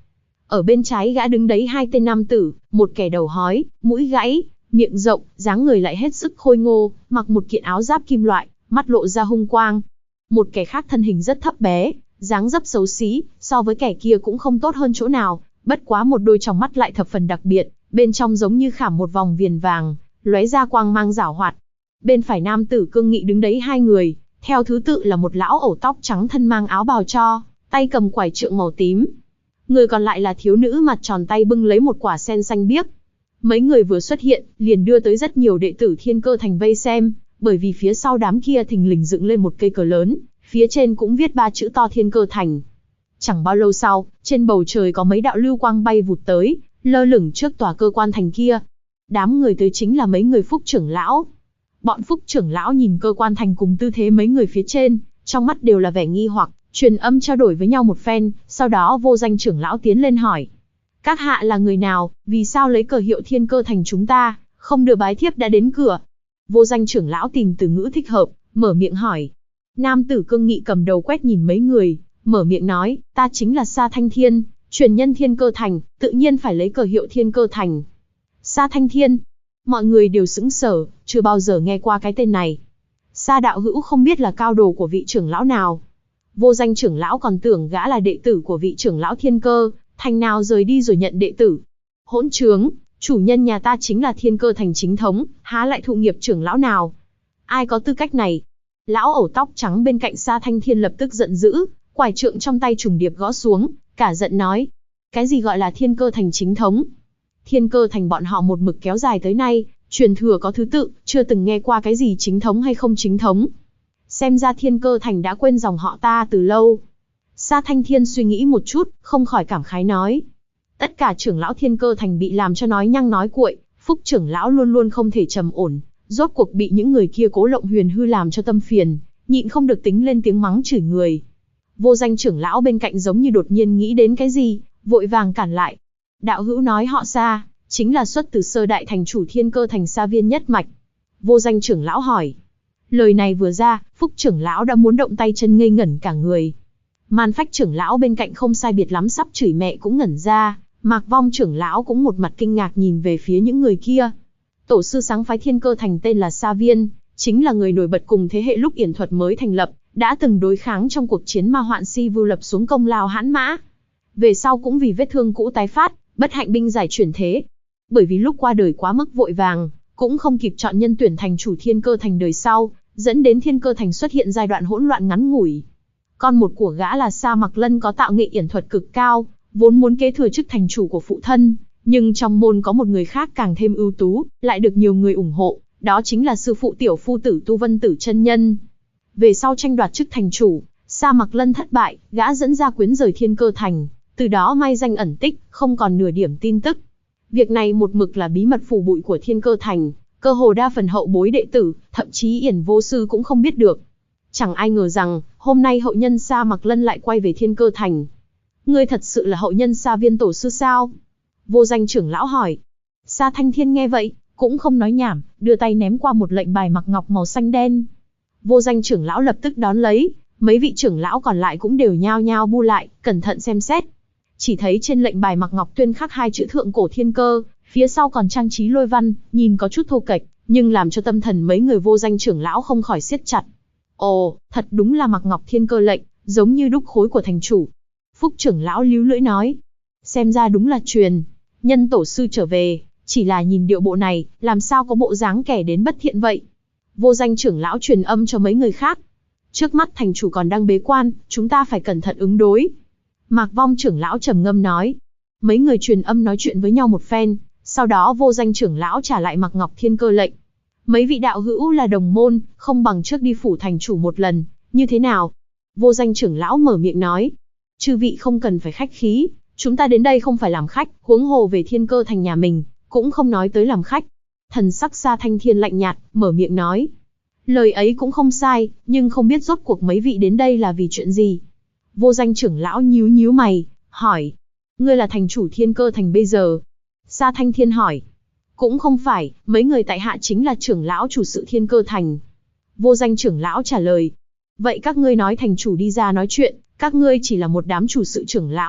Ở bên trái gã đứng đấy hai tên nam tử, một kẻ đầu hói, mũi gãy, miệng rộng, dáng người lại hết sức khôi ngô, mặc một kiện áo giáp kim loại, mắt lộ ra hung quang. Một kẻ khác thân hình rất thấp bé, dáng dấp xấu xí, so với kẻ kia cũng không tốt hơn chỗ nào, bất quá một đôi tròng mắt lại thập phần đặc biệt, bên trong giống như khảm một vòng viền vàng, lóe ra quang mang giảo hoạt. Bên phải nam tử cương nghị đứng đấy hai người, theo thứ tự là một lão ẩu tóc trắng thân mang áo bào cho, tay cầm quải trượng màu tím. Người còn lại là thiếu nữ mặt tròn tay bưng lấy một quả sen xanh biếc. Mấy người vừa xuất hiện, liền đưa tới rất nhiều đệ tử Thiên Cơ Thành vây xem, bởi vì phía sau đám kia thình lình dựng lên một cây cờ lớn, phía trên cũng viết 3 chữ to Thiên Cơ Thành. Chẳng bao lâu sau, trên bầu trời có mấy đạo lưu quang bay vụt tới, lơ lửng trước tòa cơ quan thành kia. Đám người tới chính là mấy người Phúc trưởng lão. Bọn Phúc trưởng lão nhìn cơ quan thành cùng tư thế mấy người phía trên, trong mắt đều là vẻ nghi hoặc, truyền âm trao đổi với nhau một phen, sau đó Vô Danh trưởng lão tiến lên hỏi. Các hạ là người nào, vì sao lấy cờ hiệu Thiên Cơ Thành chúng ta, không đưa bái thiếp đã đến cửa? Vô Danh trưởng lão tìm từ ngữ thích hợp, mở miệng hỏi. Nam tử cương nghị cầm đầu quét nhìn mấy người, mở miệng nói, ta chính là Sa Thanh Thiên, truyền nhân Thiên Cơ Thành, tự nhiên phải lấy cờ hiệu Thiên Cơ Thành. Sa Thanh Thiên. Mọi người đều sững sờ, chưa bao giờ nghe qua cái tên này. Sa đạo hữu không biết là cao đồ của vị trưởng lão nào. Vô Danh trưởng lão còn tưởng gã là đệ tử của vị trưởng lão Thiên Cơ Thành nào rời đi rồi nhận đệ tử. Hỗn trướng, chủ nhân nhà ta chính là Thiên Cơ Thành chính thống, há lại thụ nghiệp trưởng lão nào. Ai có tư cách này? Lão ẩu tóc trắng bên cạnh Sa Thanh Thiên lập tức giận dữ, quải trượng trong tay trùng điệp gõ xuống, cả giận nói. Cái gì gọi là Thiên Cơ Thành chính thống? Thiên Cơ Thành bọn họ một mực kéo dài tới nay, truyền thừa có thứ tự, chưa từng nghe qua cái gì chính thống hay không chính thống. Xem ra Thiên Cơ Thành đã quên dòng họ ta từ lâu. Sa Thanh Thiên suy nghĩ một chút, không khỏi cảm khái nói. Tất cả trưởng lão Thiên Cơ Thành bị làm cho nói nhăng nói cuội, Phúc trưởng lão luôn luôn không thể trầm ổn, rốt cuộc bị những người kia Cố Lộng Huyền hư làm cho tâm phiền, nhịn không được tính lên tiếng mắng chửi người. Vô Danh trưởng lão bên cạnh giống như đột nhiên nghĩ đến cái gì, vội vàng cản lại. Đạo hữu nói họ Sa, chính là xuất từ sơ đại thành chủ Thiên Cơ Thành Sa Viên nhất mạch. Vô Danh trưởng lão hỏi. Lời này vừa ra, Phúc trưởng lão đã muốn động tay chân ngây ngẩn cả người. Man Phách trưởng lão bên cạnh không sai biệt lắm sắp chửi mẹ cũng ngẩn ra, Mạc Vong trưởng lão cũng một mặt kinh ngạc nhìn về phía những người kia. Tổ sư sáng phái Thiên Cơ Thành tên là Sa Viên, chính là người nổi bật cùng thế hệ lúc Yển Thuật mới thành lập, đã từng đối kháng trong cuộc chiến ma hoạn si vưu lập xuống công lao hãn mã. Về sau cũng vì vết thương cũ tái phát, bất hạnh binh giải chuyển thế. Bởi vì lúc qua đời quá mức vội vàng, cũng không kịp chọn nhân tuyển thành chủ Thiên Cơ Thành đời sau, dẫn đến Thiên Cơ Thành xuất hiện giai đoạn hỗn loạn ngắn ngủi. Con một của gã là Sa Mặc Lân có tạo nghệ yển thuật cực cao, vốn muốn kế thừa chức thành chủ của phụ thân, nhưng trong môn có một người khác càng thêm ưu tú, lại được nhiều người ủng hộ, đó chính là sư phụ tiểu phu tử Tu Vân Tử chân nhân. Về sau tranh đoạt chức thành chủ, Sa Mặc Lân thất bại, gã dẫn gia quyến rời Thiên Cơ Thành, từ đó mai danh ẩn tích, không còn nửa điểm tin tức. Việc này một mực là bí mật phủ bụi của Thiên Cơ Thành, cơ hồ đa phần hậu bối đệ tử, thậm chí Yển Vô Sư cũng không biết được. Chẳng ai ngờ rằng, hôm nay hậu nhân Sa Mặc Lân lại quay về Thiên Cơ Thành. Ngươi thật sự là hậu nhân Sa Viên tổ sư sao? Vô Danh trưởng lão hỏi. Sa Thanh Thiên nghe vậy, cũng không nói nhảm, đưa tay ném qua một lệnh bài mặc ngọc màu xanh đen. Vô Danh trưởng lão lập tức đón lấy, mấy vị trưởng lão còn lại cũng đều nhao nhao bu lại, cẩn thận xem xét. Chỉ thấy trên lệnh bài mặc ngọc tuyên khắc 2 chữ Thượng Cổ Thiên Cơ, phía sau còn trang trí lôi văn, nhìn có chút thô kệch, nhưng làm cho tâm thần mấy người Vô Danh trưởng lão không khỏi siết chặt. Ồ, thật đúng là mặc ngọc thiên cơ lệnh, giống như đúc khối của thành chủ. Phúc trưởng lão líu lưỡi nói. Xem ra đúng là truyền nhân tổ sư trở về, chỉ là nhìn điệu bộ này, làm sao có bộ dáng kẻ đến bất thiện vậy. Vô Danh trưởng lão truyền âm cho mấy người khác. Trước mắt thành chủ còn đang bế quan, chúng ta phải cẩn thận ứng đối. Mạc Vong trưởng lão trầm ngâm nói. Mấy người truyền âm nói chuyện với nhau một phen, sau đó Vô Danh trưởng lão trả lại mặc ngọc thiên cơ lệnh. Mấy vị đạo hữu là đồng môn, không bằng trước đi phủ thành chủ một lần, như thế nào? Vô Danh trưởng lão mở miệng nói. Chư vị không cần phải khách khí, chúng ta đến đây không phải làm khách, huống hồ về Thiên Cơ Thành nhà mình, cũng không nói tới làm khách. Thần sắc Sa Thanh Thiên lạnh nhạt, mở miệng nói. Lời ấy cũng không sai, nhưng không biết rốt cuộc mấy vị đến đây là vì chuyện gì. Vô Danh trưởng lão nhíu nhíu mày, hỏi. Ngươi là thành chủ Thiên Cơ Thành bây giờ? Sa Thanh Thiên hỏi. Cũng không phải, mấy người tại hạ chính là trưởng lão chủ sự Thiên Cơ Thành. Vô Danh trưởng lão trả lời. Vậy các ngươi nói thành chủ đi ra nói chuyện, các ngươi chỉ là một đám chủ sự trưởng lão,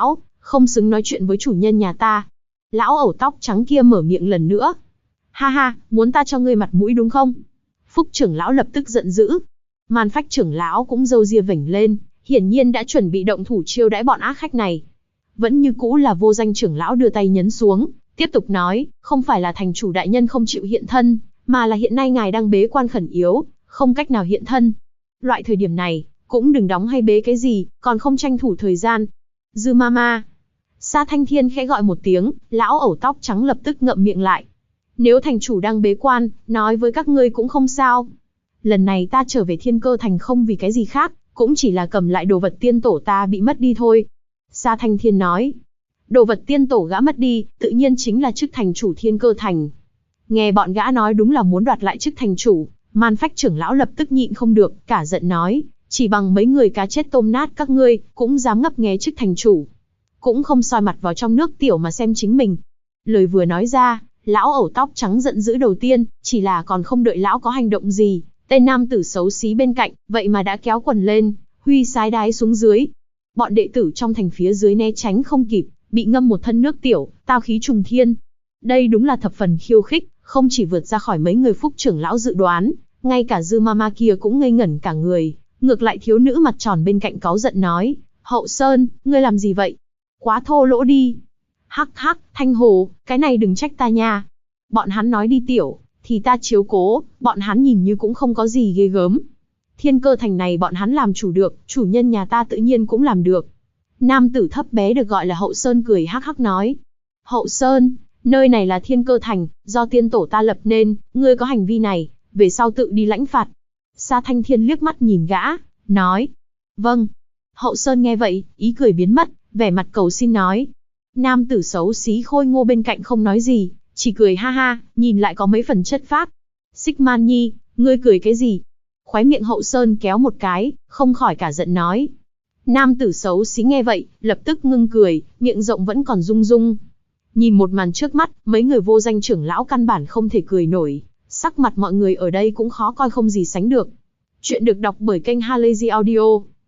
không xứng nói chuyện với chủ nhân nhà ta. Lão ẩu tóc trắng kia mở miệng lần nữa. Ha ha, muốn ta cho ngươi mặt mũi đúng không? Phúc trưởng lão lập tức giận dữ. Man Phách trưởng lão cũng râu ria vểnh lên, hiển nhiên đã chuẩn bị động thủ chiêu đãi bọn ác khách này. Vẫn như cũ là Vô Danh trưởng lão đưa tay nhấn xuống, tiếp tục nói, không phải là thành chủ đại nhân không chịu hiện thân, mà là hiện nay ngài đang bế quan khẩn yếu, không cách nào hiện thân. Loại thời điểm này, cũng đừng đóng hay bế cái gì, còn không tranh thủ thời gian. Dư Mama. Sa Thanh Thiên khẽ gọi một tiếng, lão ẩu tóc trắng lập tức ngậm miệng lại. Nếu thành chủ đang bế quan, nói với các ngươi cũng không sao. Lần này ta trở về Thiên Cơ Thành không vì cái gì khác, cũng chỉ là cầm lại đồ vật tiên tổ ta bị mất đi thôi. Sa Thanh Thiên nói. Đồ vật tiên tổ gã mất đi, tự nhiên chính là chức thành chủ Thiên Cơ Thành. Nghe bọn gã nói đúng là muốn đoạt lại chức thành chủ, Man Phách trưởng lão lập tức nhịn không được, cả giận nói, chỉ bằng mấy người cá chết tôm nát các ngươi, cũng dám ngấp nghé chức thành chủ. Cũng không soi mặt vào trong nước tiểu mà xem chính mình. Lời vừa nói ra, lão ẩu tóc trắng giận dữ đầu tiên, chỉ là còn không đợi lão có hành động gì, tên nam tử xấu xí bên cạnh, vậy mà đã kéo quần lên, huy sái đái xuống dưới. Bọn đệ tử trong thành phía dưới né tránh không kịp, bị ngâm một thân nước tiểu, tao khí trùng thiên. Đây đúng là thập phần khiêu khích, không chỉ vượt ra khỏi mấy người Phúc trưởng lão dự đoán, ngay cả Dư Mama kia cũng ngây ngẩn cả người, ngược lại thiếu nữ mặt tròn bên cạnh cáu giận nói, Hậu Sơn, ngươi làm gì vậy? Quá thô lỗ đi. Hắc hắc, Thanh Hồ, cái này đừng trách ta nha. Bọn hắn nói đi tiểu, thì ta chiếu cố, bọn hắn nhìn như cũng không có gì ghê gớm. Thiên Cơ Thành này bọn hắn làm chủ được, chủ nhân nhà ta tự nhiên cũng làm được. Nam tử thấp bé được gọi là Hậu Sơn cười hắc hắc nói. Hậu Sơn, nơi này là Thiên Cơ Thành, do tiên tổ ta lập nên, ngươi có hành vi này, về sau tự đi lãnh phạt. Sa Thanh Thiên liếc mắt nhìn gã, nói. Vâng. Hậu Sơn nghe vậy, ý cười biến mất, vẻ mặt cầu xin nói. Nam tử xấu xí khôi ngô bên cạnh không nói gì, chỉ cười ha ha, nhìn lại có mấy phần chất phác. Xích Man Nhi, ngươi cười cái gì? Khóe miệng Hậu Sơn kéo một cái, không khỏi cả giận nói. Nam tử xấu xí nghe vậy, lập tức ngưng cười, miệng rộng vẫn còn rung rung. Nhìn một màn trước mắt, mấy người Vô Danh trưởng lão căn bản không thể cười nổi, sắc mặt mọi người ở đây cũng khó coi không gì sánh được. Chuyện được đọc bởi kênh Halazy Audio.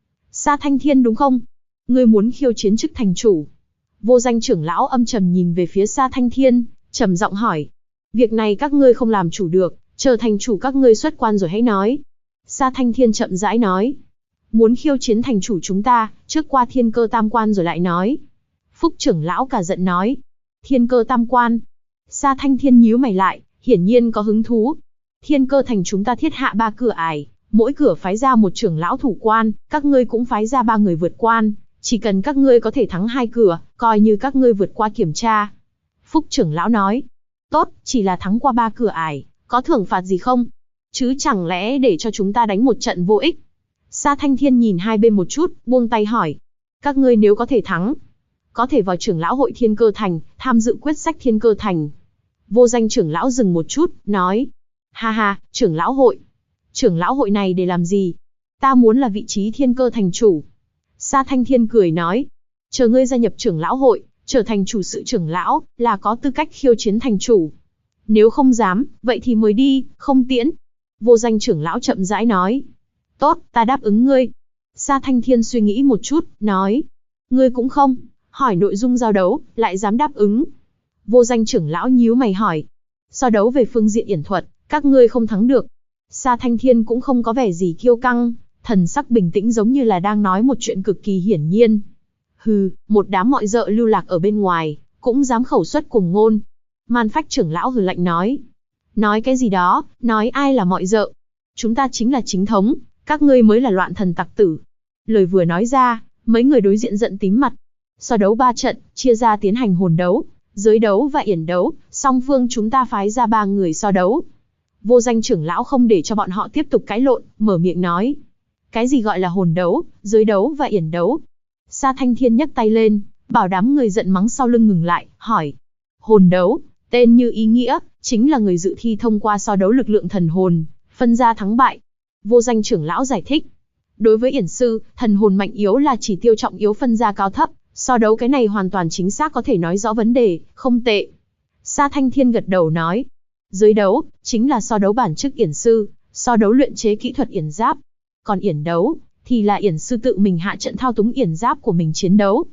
Sa Thanh Thiên đúng không? Ngươi muốn khiêu chiến chức thành chủ? Vô Danh trưởng lão âm trầm nhìn về phía Sa Thanh Thiên, trầm giọng hỏi. Việc này các ngươi không làm chủ được, chờ thành chủ các ngươi xuất quan rồi hãy nói. Sa Thanh Thiên chậm rãi nói. Muốn khiêu chiến thành chủ chúng ta, trước qua Thiên Cơ Tam Quan rồi lại nói. Phúc trưởng lão cả giận nói. Thiên Cơ Tam Quan. Sa Thanh Thiên nhíu mày lại, hiển nhiên có hứng thú. Thiên Cơ Thành chúng ta thiết hạ 3 cửa ải, mỗi cửa phái ra một trưởng lão thủ quan, các ngươi cũng phái ra 3 người vượt quan. Chỉ cần các ngươi có thể thắng 2 cửa, coi như các ngươi vượt qua kiểm tra. Phúc trưởng lão nói. Tốt, chỉ là thắng qua 3 cửa ải, có thưởng phạt gì không? Chứ chẳng lẽ để cho chúng ta đánh một trận vô ích? Sa Thanh Thiên nhìn hai bên một chút, buông tay hỏi. Các ngươi nếu có thể thắng, có thể vào trưởng lão hội Thiên Cơ Thành, tham dự quyết sách Thiên Cơ Thành. Vô Danh trưởng lão dừng một chút, nói. Ha ha, trưởng lão hội. Trưởng lão hội này để làm gì? Ta muốn là vị trí Thiên Cơ Thành chủ. Sa Thanh Thiên cười nói. Chờ ngươi gia nhập trưởng lão hội, trở thành chủ sự trưởng lão, là có tư cách khiêu chiến thành chủ. Nếu không dám, vậy thì mời đi, không tiễn. Vô Danh trưởng lão chậm rãi nói. Tốt, ta đáp ứng ngươi. Sa Thanh Thiên suy nghĩ một chút, nói. Ngươi cũng không, hỏi nội dung giao đấu, lại dám đáp ứng. Vô Danh trưởng lão nhíu mày hỏi. So đấu về phương diện yển thuật, các ngươi không thắng được. Sa Thanh Thiên cũng không có vẻ gì kiêu căng, thần sắc bình tĩnh giống như là đang nói một chuyện cực kỳ hiển nhiên. Hừ, một đám mọi dợ lưu lạc ở bên ngoài, cũng dám khẩu xuất cùng ngôn. Man Phách trưởng lão hừ lạnh nói. Nói cái gì đó, nói ai là mọi dợ. Chúng ta chính là chính thống, các ngươi mới là loạn thần tặc tử. Lời vừa nói ra, mấy người đối diện giận tím mặt. So đấu 3 trận, chia ra tiến hành hồn đấu, giới đấu và yển đấu, song phương chúng ta phái ra 3 người so đấu. Vô Danh trưởng lão không để cho bọn họ tiếp tục cãi lộn, mở miệng nói. Cái gì gọi là hồn đấu, giới đấu và yển đấu? Sa Thanh Thiên nhấc tay lên, bảo đám người giận mắng sau lưng ngừng lại, hỏi. Hồn đấu, tên như ý nghĩa, chính là người dự thi thông qua so đấu lực lượng thần hồn, phân ra thắng bại. Vô Danh trưởng lão giải thích. Đối với yển sư, thần hồn mạnh yếu là chỉ tiêu trọng yếu phân ra cao thấp, so đấu cái này hoàn toàn chính xác có thể nói rõ vấn đề, không tệ. Sa Thanh Thiên gật đầu nói. Giới đấu, chính là so đấu bản chức yển sư, so đấu luyện chế kỹ thuật yển giáp. Còn yển đấu, thì là yển sư tự mình hạ trận thao túng yển giáp của mình chiến đấu.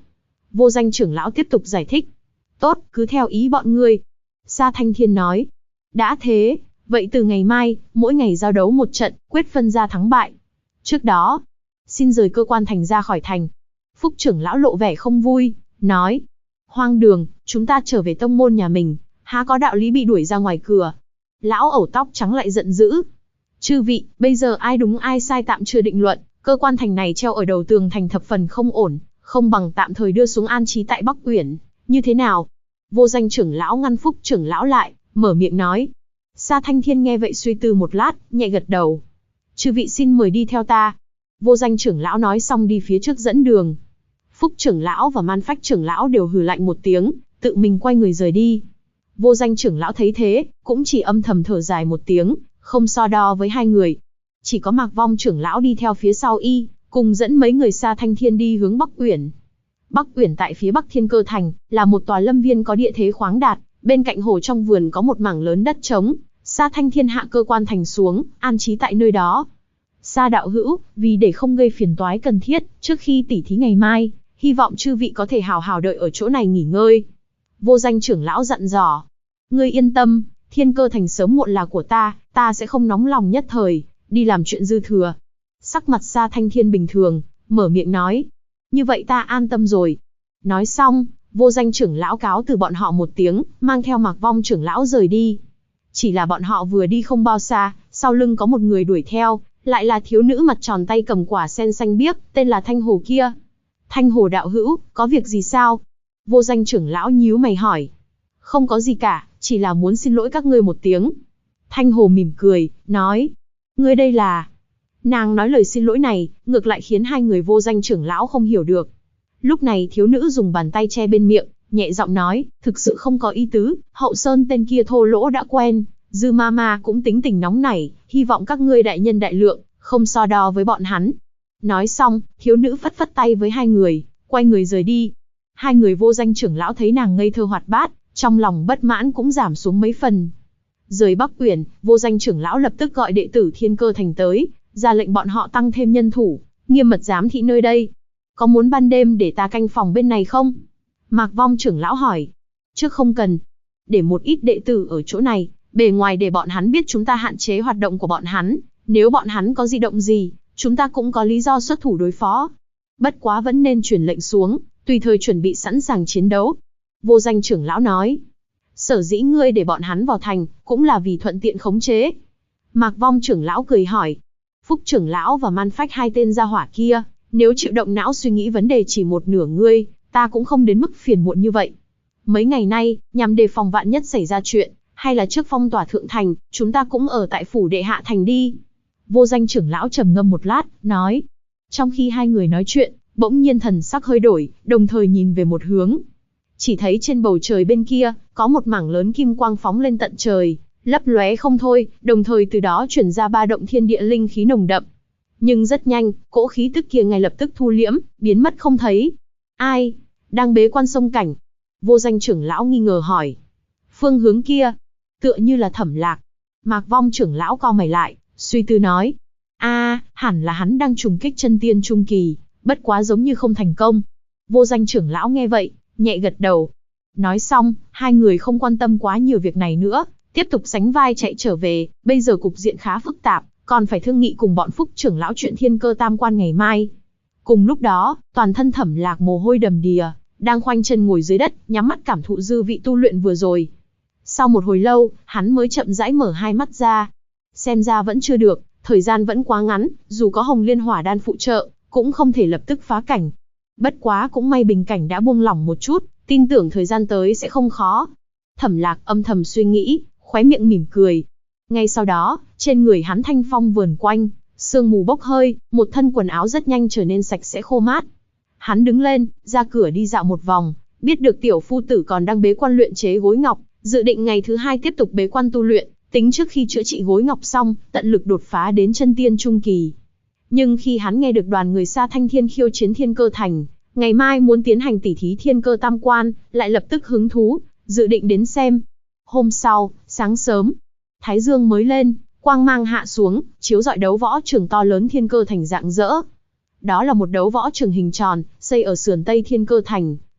Vô Danh trưởng lão tiếp tục giải thích. Tốt, cứ theo ý bọn ngươi. Sa Thanh Thiên nói. Đã thế, vậy từ ngày mai, mỗi ngày giao đấu một trận, quyết phân ra thắng bại. Trước đó, xin rời cơ quan thành ra khỏi thành. Phúc trưởng lão lộ vẻ không vui, nói. Hoang đường, chúng ta trở về tông môn nhà mình, há có đạo lý bị đuổi ra ngoài cửa. Lão ẩu tóc trắng lại giận dữ. Chư vị, bây giờ ai đúng ai sai tạm chưa định luận, cơ quan thành này treo ở đầu tường thành thập phần không ổn, không bằng tạm thời đưa xuống an trí tại Bắc Uyển, như thế nào? Vô Danh trưởng lão ngăn Phúc trưởng lão lại, mở miệng nói. Sa Thanh Thiên nghe vậy suy tư một lát, nhẹ gật đầu. Chư vị xin mời đi theo ta. Vô Danh trưởng lão nói xong đi phía trước dẫn đường. Phúc trưởng lão và Man Phách trưởng lão đều hừ lạnh một tiếng, tự mình quay người rời đi. Vô Danh trưởng lão thấy thế, cũng chỉ âm thầm thở dài một tiếng, không so đo với hai người. Chỉ có Mạc Vong trưởng lão đi theo phía sau y, cùng dẫn mấy người Sa Thanh Thiên đi hướng Bắc Uyển. Bắc Uyển tại phía Bắc Thiên Cơ Thành, là một tòa lâm viên có địa thế khoáng đạt, bên cạnh hồ trong vườn có một mảng lớn đất trống. Sa Thanh Thiên hạ cơ quan thành xuống, an trí tại nơi đó. Sa đạo hữu, vì để không gây phiền toái cần thiết, trước khi tỉ thí ngày mai, hy vọng chư vị có thể hào hào đợi ở chỗ này nghỉ ngơi. Vô Danh trưởng lão dặn dò. Ngươi yên tâm, Thiên Cơ Thành sớm muộn là của ta sẽ không nóng lòng nhất thời, đi làm chuyện dư thừa. Sắc mặt Sa Thanh Thiên bình thường, mở miệng nói. Như vậy ta an tâm rồi. Nói xong, Vô Danh trưởng lão cáo từ bọn họ một tiếng, mang theo Mạc Vong trưởng lão rời đi. Chỉ là bọn họ vừa đi không bao xa, sau lưng có một người đuổi theo, lại là thiếu nữ mặt tròn tay cầm quả sen xanh biếc, tên là Thanh Hồ kia. Thanh Hồ đạo hữu, có việc gì sao? Vô Danh trưởng lão nhíu mày hỏi. Không có gì cả, chỉ là muốn xin lỗi các ngươi một tiếng. Thanh Hồ mỉm cười, nói. Ngươi đây là... Nàng nói lời xin lỗi này, ngược lại khiến hai người Vô Danh trưởng lão không hiểu được. Lúc này thiếu nữ dùng bàn tay che bên miệng, nhẹ giọng nói, thực sự không có ý tứ, Hậu Sơn tên kia thô lỗ đã quen, Dư Mama cũng tính tình nóng nảy, hy vọng các ngươi đại nhân đại lượng, không so đo với bọn hắn. Nói xong, thiếu nữ phất phất tay với hai người, quay người rời đi. Hai người Vô Danh trưởng lão thấy nàng ngây thơ hoạt bát, trong lòng bất mãn cũng giảm xuống mấy phần. Rời Bắc Uyển, Vô Danh trưởng lão lập tức gọi đệ tử Thiên Cơ Thành tới, ra lệnh bọn họ tăng thêm nhân thủ, nghiêm mật giám thị nơi đây. Có muốn ban đêm để ta canh phòng bên này không? Mạc Vong trưởng lão hỏi. Trước không cần. Để một ít đệ tử ở chỗ này, bề ngoài để bọn hắn biết chúng ta hạn chế hoạt động của bọn hắn. Nếu bọn hắn có dị động gì, chúng ta cũng có lý do xuất thủ đối phó. Bất quá vẫn nên truyền lệnh xuống, tùy thời chuẩn bị sẵn sàng chiến đấu. Vô Danh trưởng lão nói. Sở dĩ ngươi để bọn hắn vào thành, cũng là vì thuận tiện khống chế. Mạc Vong trưởng lão cười hỏi. Phúc trưởng lão và Man Phách hai tên gia hỏa kia, nếu chịu động não suy nghĩ vấn đề chỉ một nửa ngươi, ta cũng không đến mức phiền muộn như vậy. Mấy ngày nay, nhằm đề phòng vạn nhất xảy ra chuyện, hay là trước phong tỏa thượng thành, chúng ta cũng ở tại phủ đệ hạ thành đi. Vô Danh trưởng lão trầm ngâm một lát, nói. Trong khi hai người nói chuyện, bỗng nhiên thần sắc hơi đổi, đồng thời nhìn về một hướng. Chỉ thấy trên bầu trời bên kia, có một mảng lớn kim quang phóng lên tận trời, lấp lóe không thôi, đồng thời từ đó chuyển ra ba động thiên địa linh khí nồng đậm. Nhưng rất nhanh, cỗ khí tức kia ngay lập tức thu liễm, biến mất không thấy. Ai? Đang bế quan sông cảnh? Vô Danh trưởng lão nghi ngờ hỏi. Phương hướng kia, tựa như là Thẩm Lạc. Mạc Vong trưởng lão cau mày lại, suy tư nói. Hẳn là hắn đang trùng kích chân tiên trung kỳ, bất quá giống như không thành công. Vô Danh trưởng lão nghe vậy, nhẹ gật đầu. Nói xong, hai người không quan tâm quá nhiều việc này nữa, tiếp tục sánh vai chạy trở về, bây giờ cục diện khá phức tạp, còn phải thương nghị cùng bọn Phúc trưởng lão chuyện Thiên Cơ Tam Quan ngày mai. Cùng lúc đó, toàn thân Thẩm Lạc mồ hôi đầm đìa, đang khoanh chân ngồi dưới đất, nhắm mắt cảm thụ dư vị tu luyện vừa rồi. Sau một hồi lâu, hắn mới chậm rãi mở hai mắt ra. Xem ra vẫn chưa được, thời gian vẫn quá ngắn, dù có Hồng Liên Hỏa Đan phụ trợ, cũng không thể lập tức phá cảnh. Bất quá cũng may bình cảnh đã buông lỏng một chút, tin tưởng thời gian tới sẽ không khó. Thẩm Lạc âm thầm suy nghĩ, khóe miệng mỉm cười. Ngay sau đó, trên người hắn thanh phong vờn quanh, sương mù bốc hơi, một thân quần áo rất nhanh trở nên sạch sẽ khô mát. Hắn đứng lên, ra cửa đi dạo một vòng, biết được tiểu phu tử còn đang bế quan luyện chế gối ngọc, dự định ngày thứ hai tiếp tục bế quan tu luyện, tính trước khi chữa trị gối ngọc xong, tận lực đột phá đến chân tiên trung kỳ. Nhưng khi hắn nghe được đoàn người Sa Thanh Thiên khiêu chiến Thiên Cơ Thành, ngày mai muốn tiến hành tỉ thí Thiên Cơ Tam Quan, lại lập tức hứng thú, dự định đến xem. Hôm sau, sáng sớm, thái dương mới lên, quang mang hạ xuống, chiếu rọi đấu võ trường to lớn Thiên Cơ Thành rạng rỡ. Đó là một đấu võ trường hình tròn, xây ở sườn Tây Thiên Cơ Thành,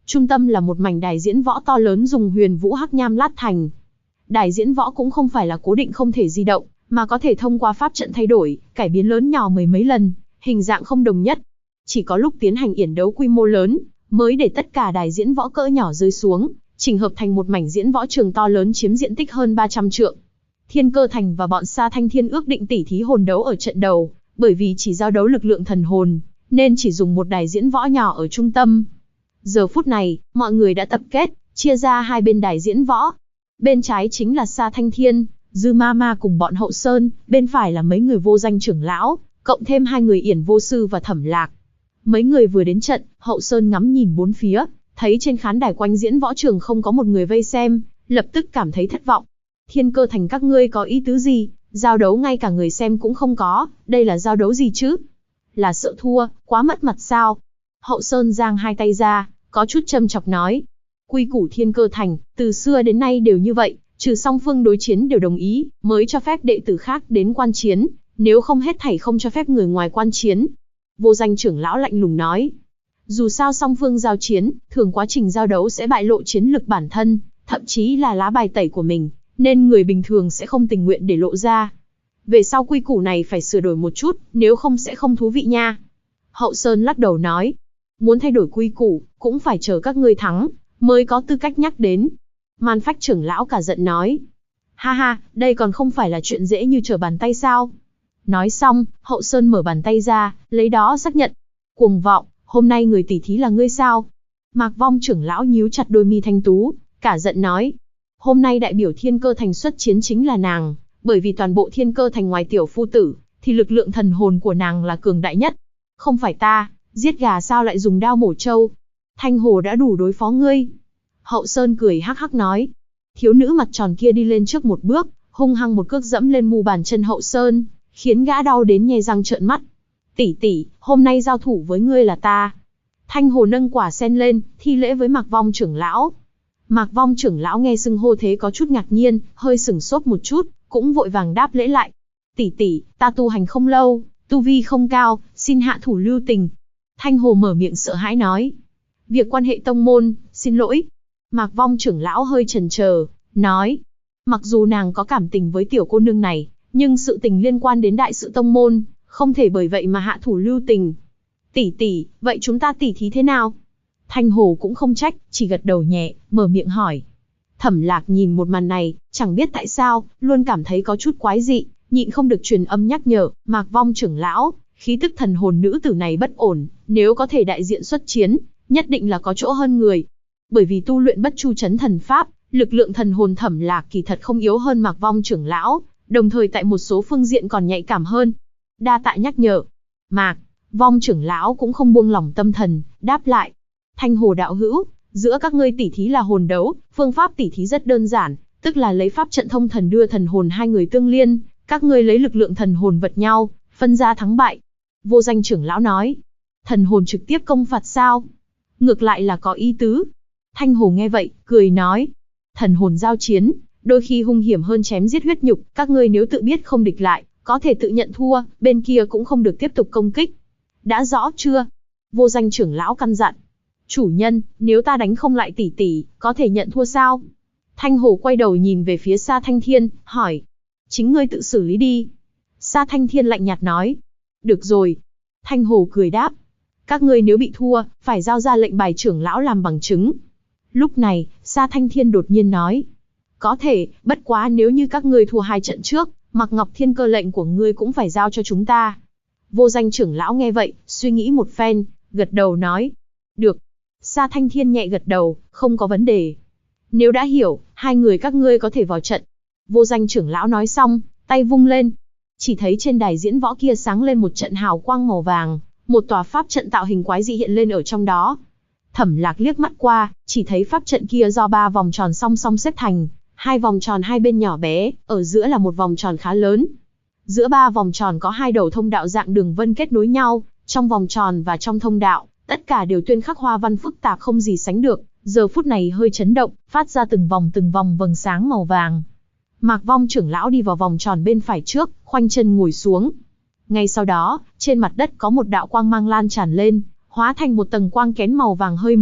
Trung tâm là một mảnh đài diễn võ to lớn dùng huyền vũ hắc nham lát thành. Đài diễn võ cũng không phải là cố định không thể di động, mà có thể thông qua pháp trận thay đổi, cải biến lớn nhỏ mười mấy lần, hình dạng không đồng nhất. Chỉ có lúc tiến hành yển đấu quy mô lớn, mới để tất cả đài diễn võ cỡ nhỏ rơi xuống, chỉnh hợp thành một mảnh diễn võ trường to lớn chiếm diện tích hơn 300 trượng. Thiên Cơ Thành và bọn Sa Thanh Thiên ước định tỉ thí hồn đấu ở trận đầu, bởi vì chỉ giao đấu lực lượng thần hồn, nên chỉ dùng một đài diễn võ nhỏ ở trung tâm. Giờ phút này, mọi người đã tập kết, chia ra hai bên đài diễn võ. Bên trái chính là Sa Thanh Thiên, Dư Ma Ma cùng bọn Hậu Sơn, bên phải là mấy người vô danh trưởng lão, cộng thêm hai người Yển Vô Sư và Thẩm Lạc. Mấy người vừa đến trận, Hậu Sơn ngắm nhìn bốn phía, thấy trên khán đài quanh diễn võ trường không có một người vây xem, lập tức cảm thấy thất vọng. Thiên Cơ Thành các ngươi có ý tứ gì? Giao đấu ngay cả người xem cũng không có, đây là giao đấu gì chứ? Là sợ thua, quá mất mặt sao? Hậu Sơn giang hai tay ra, có chút châm chọc nói. Quy củ Thiên Cơ Thành, từ xưa đến nay đều như vậy, trừ song phương đối chiến đều đồng ý, mới cho phép đệ tử khác đến quan chiến, nếu không hết thảy không cho phép người ngoài quan chiến. Vô danh trưởng lão lạnh lùng nói. Dù sao song phương giao chiến, thường quá trình giao đấu sẽ bại lộ chiến lực bản thân, thậm chí là lá bài tẩy của mình, nên người bình thường sẽ không tình nguyện để lộ ra. Về sau quy củ này phải sửa đổi một chút, nếu không sẽ không thú vị nha. Hậu Sơn lắc đầu nói. Muốn thay đổi quy củ, cũng phải chờ các ngươi thắng, mới có tư cách nhắc đến. Man Phách trưởng lão cả giận nói. Ha ha, đây còn không phải là chuyện dễ như trở bàn tay sao? Nói xong, Hậu Sơn mở bàn tay ra, lấy đó xác nhận. Cuồng vọng, hôm nay người tỷ thí là ngươi sao? Mạc Vong trưởng lão nhíu chặt đôi mi thanh tú, cả giận nói. Hôm nay đại biểu Thiên Cơ Thành xuất chiến chính là nàng, bởi vì toàn bộ Thiên Cơ Thành ngoài tiểu phu tử, thì lực lượng thần hồn của nàng là cường đại nhất. Không phải ta, giết gà sao lại dùng đao mổ trâu? Thanh Hồ đã đủ đối phó ngươi. Hậu Sơn cười hắc hắc nói. Thiếu nữ mặt tròn kia đi lên trước một bước, hung hăng một cước dẫm lên mu bàn chân Hậu Sơn, khiến gã đau đến nhe răng trợn mắt. Tỷ tỷ, hôm nay giao thủ với ngươi là ta. Thanh Hồ nâng quả sen lên, thi lễ với Mạc Vong trưởng lão. Mạc Vong trưởng lão nghe xưng hô thế có chút ngạc nhiên, hơi sửng sốt một chút, cũng vội vàng đáp lễ lại. Tỷ tỷ, ta tu hành không lâu, tu vi không cao, xin hạ thủ lưu tình. Thanh Hồ mở miệng sợ hãi nói. Việc quan hệ tông môn, xin lỗi. Mạc Vong trưởng lão hơi chần chờ, nói. Mặc dù nàng có cảm tình với tiểu cô nương này, nhưng sự tình liên quan đến đại sự tông môn, không thể bởi vậy mà hạ thủ lưu tình. Tỷ tỷ, vậy chúng ta tỷ thí thế nào? Thanh Hồ cũng không trách, chỉ gật đầu nhẹ, mở miệng hỏi. Thẩm Lạc nhìn một màn này, chẳng biết tại sao, luôn cảm thấy có chút quái dị, nhịn không được truyền âm nhắc nhở, Mạc Vong trưởng lão, khí tức thần hồn nữ tử này bất ổn, nếu có thể đại diện xuất chiến, nhất định là có chỗ hơn người. Bởi vì tu luyện bất chu chấn thần pháp, lực lượng thần hồn Thẩm Lạc kỳ thật không yếu hơn Mạc Vong trưởng lão, đồng thời tại một số phương diện còn nhạy cảm hơn. Đa tạ nhắc nhở. Mạc Vong trưởng lão cũng không buông lỏng tâm thần, đáp lại. Thanh Hồ đạo hữu, giữa các ngươi tỉ thí là hồn đấu, phương pháp tỉ thí rất đơn giản, tức là lấy pháp trận thông thần đưa thần hồn hai người tương liên, các ngươi lấy lực lượng thần hồn vật nhau, phân ra thắng bại. Vô danh trưởng lão nói. Thần hồn trực tiếp công phạt sao? Ngược lại là có ý tứ. Thanh Hồ nghe vậy, cười nói. Thần hồn giao chiến, đôi khi hung hiểm hơn chém giết huyết nhục, các ngươi nếu tự biết không địch lại, có thể tự nhận thua, bên kia cũng không được tiếp tục công kích. Đã rõ chưa? Vô danh trưởng lão căn dặn. Chủ nhân, nếu ta đánh không lại tỷ tỷ, có thể nhận thua sao? Thanh Hồ quay đầu nhìn về phía Sa Thanh Thiên, hỏi. Chính ngươi tự xử lý đi. Sa Thanh Thiên lạnh nhạt nói. Được rồi. Thanh Hồ cười đáp. Các ngươi nếu bị thua, phải giao ra lệnh bài trưởng lão làm bằng chứng. Lúc này, Sa Thanh Thiên đột nhiên nói. Có thể, bất quá nếu như các ngươi thua hai trận trước, Mạc Ngọc Thiên cơ lệnh của ngươi cũng phải giao cho chúng ta. Vô danh trưởng lão nghe vậy, suy nghĩ một phen, gật đầu nói. Được. Sa Thanh Thiên nhẹ gật đầu, không có vấn đề. Nếu đã hiểu, hai người các ngươi có thể vào trận. Vô danh trưởng lão nói xong, tay vung lên. Chỉ thấy trên đài diễn võ kia sáng lên một trận hào quang màu vàng, một tòa pháp trận tạo hình quái dị hiện lên ở trong đó. Thẩm Lạc liếc mắt qua, chỉ thấy pháp trận kia do 3 vòng tròn song song xếp thành, 2 vòng tròn hai bên nhỏ bé, ở giữa là một vòng tròn khá lớn. Giữa 3 vòng tròn có 2 đầu thông đạo dạng đường vân kết nối nhau, trong vòng tròn và trong thông đạo, tất cả đều tuyên khắc hoa văn phức tạp không gì sánh được, giờ phút này hơi chấn động, phát ra từng vòng vầng sáng màu vàng. Mạc Vong trưởng lão đi vào vòng tròn bên phải trước, khoanh chân ngồi xuống. Ngay sau đó, trên mặt đất có một đạo quang mang lan tràn lên, hóa thành một tầng quang kén màu vàng hơi mờ,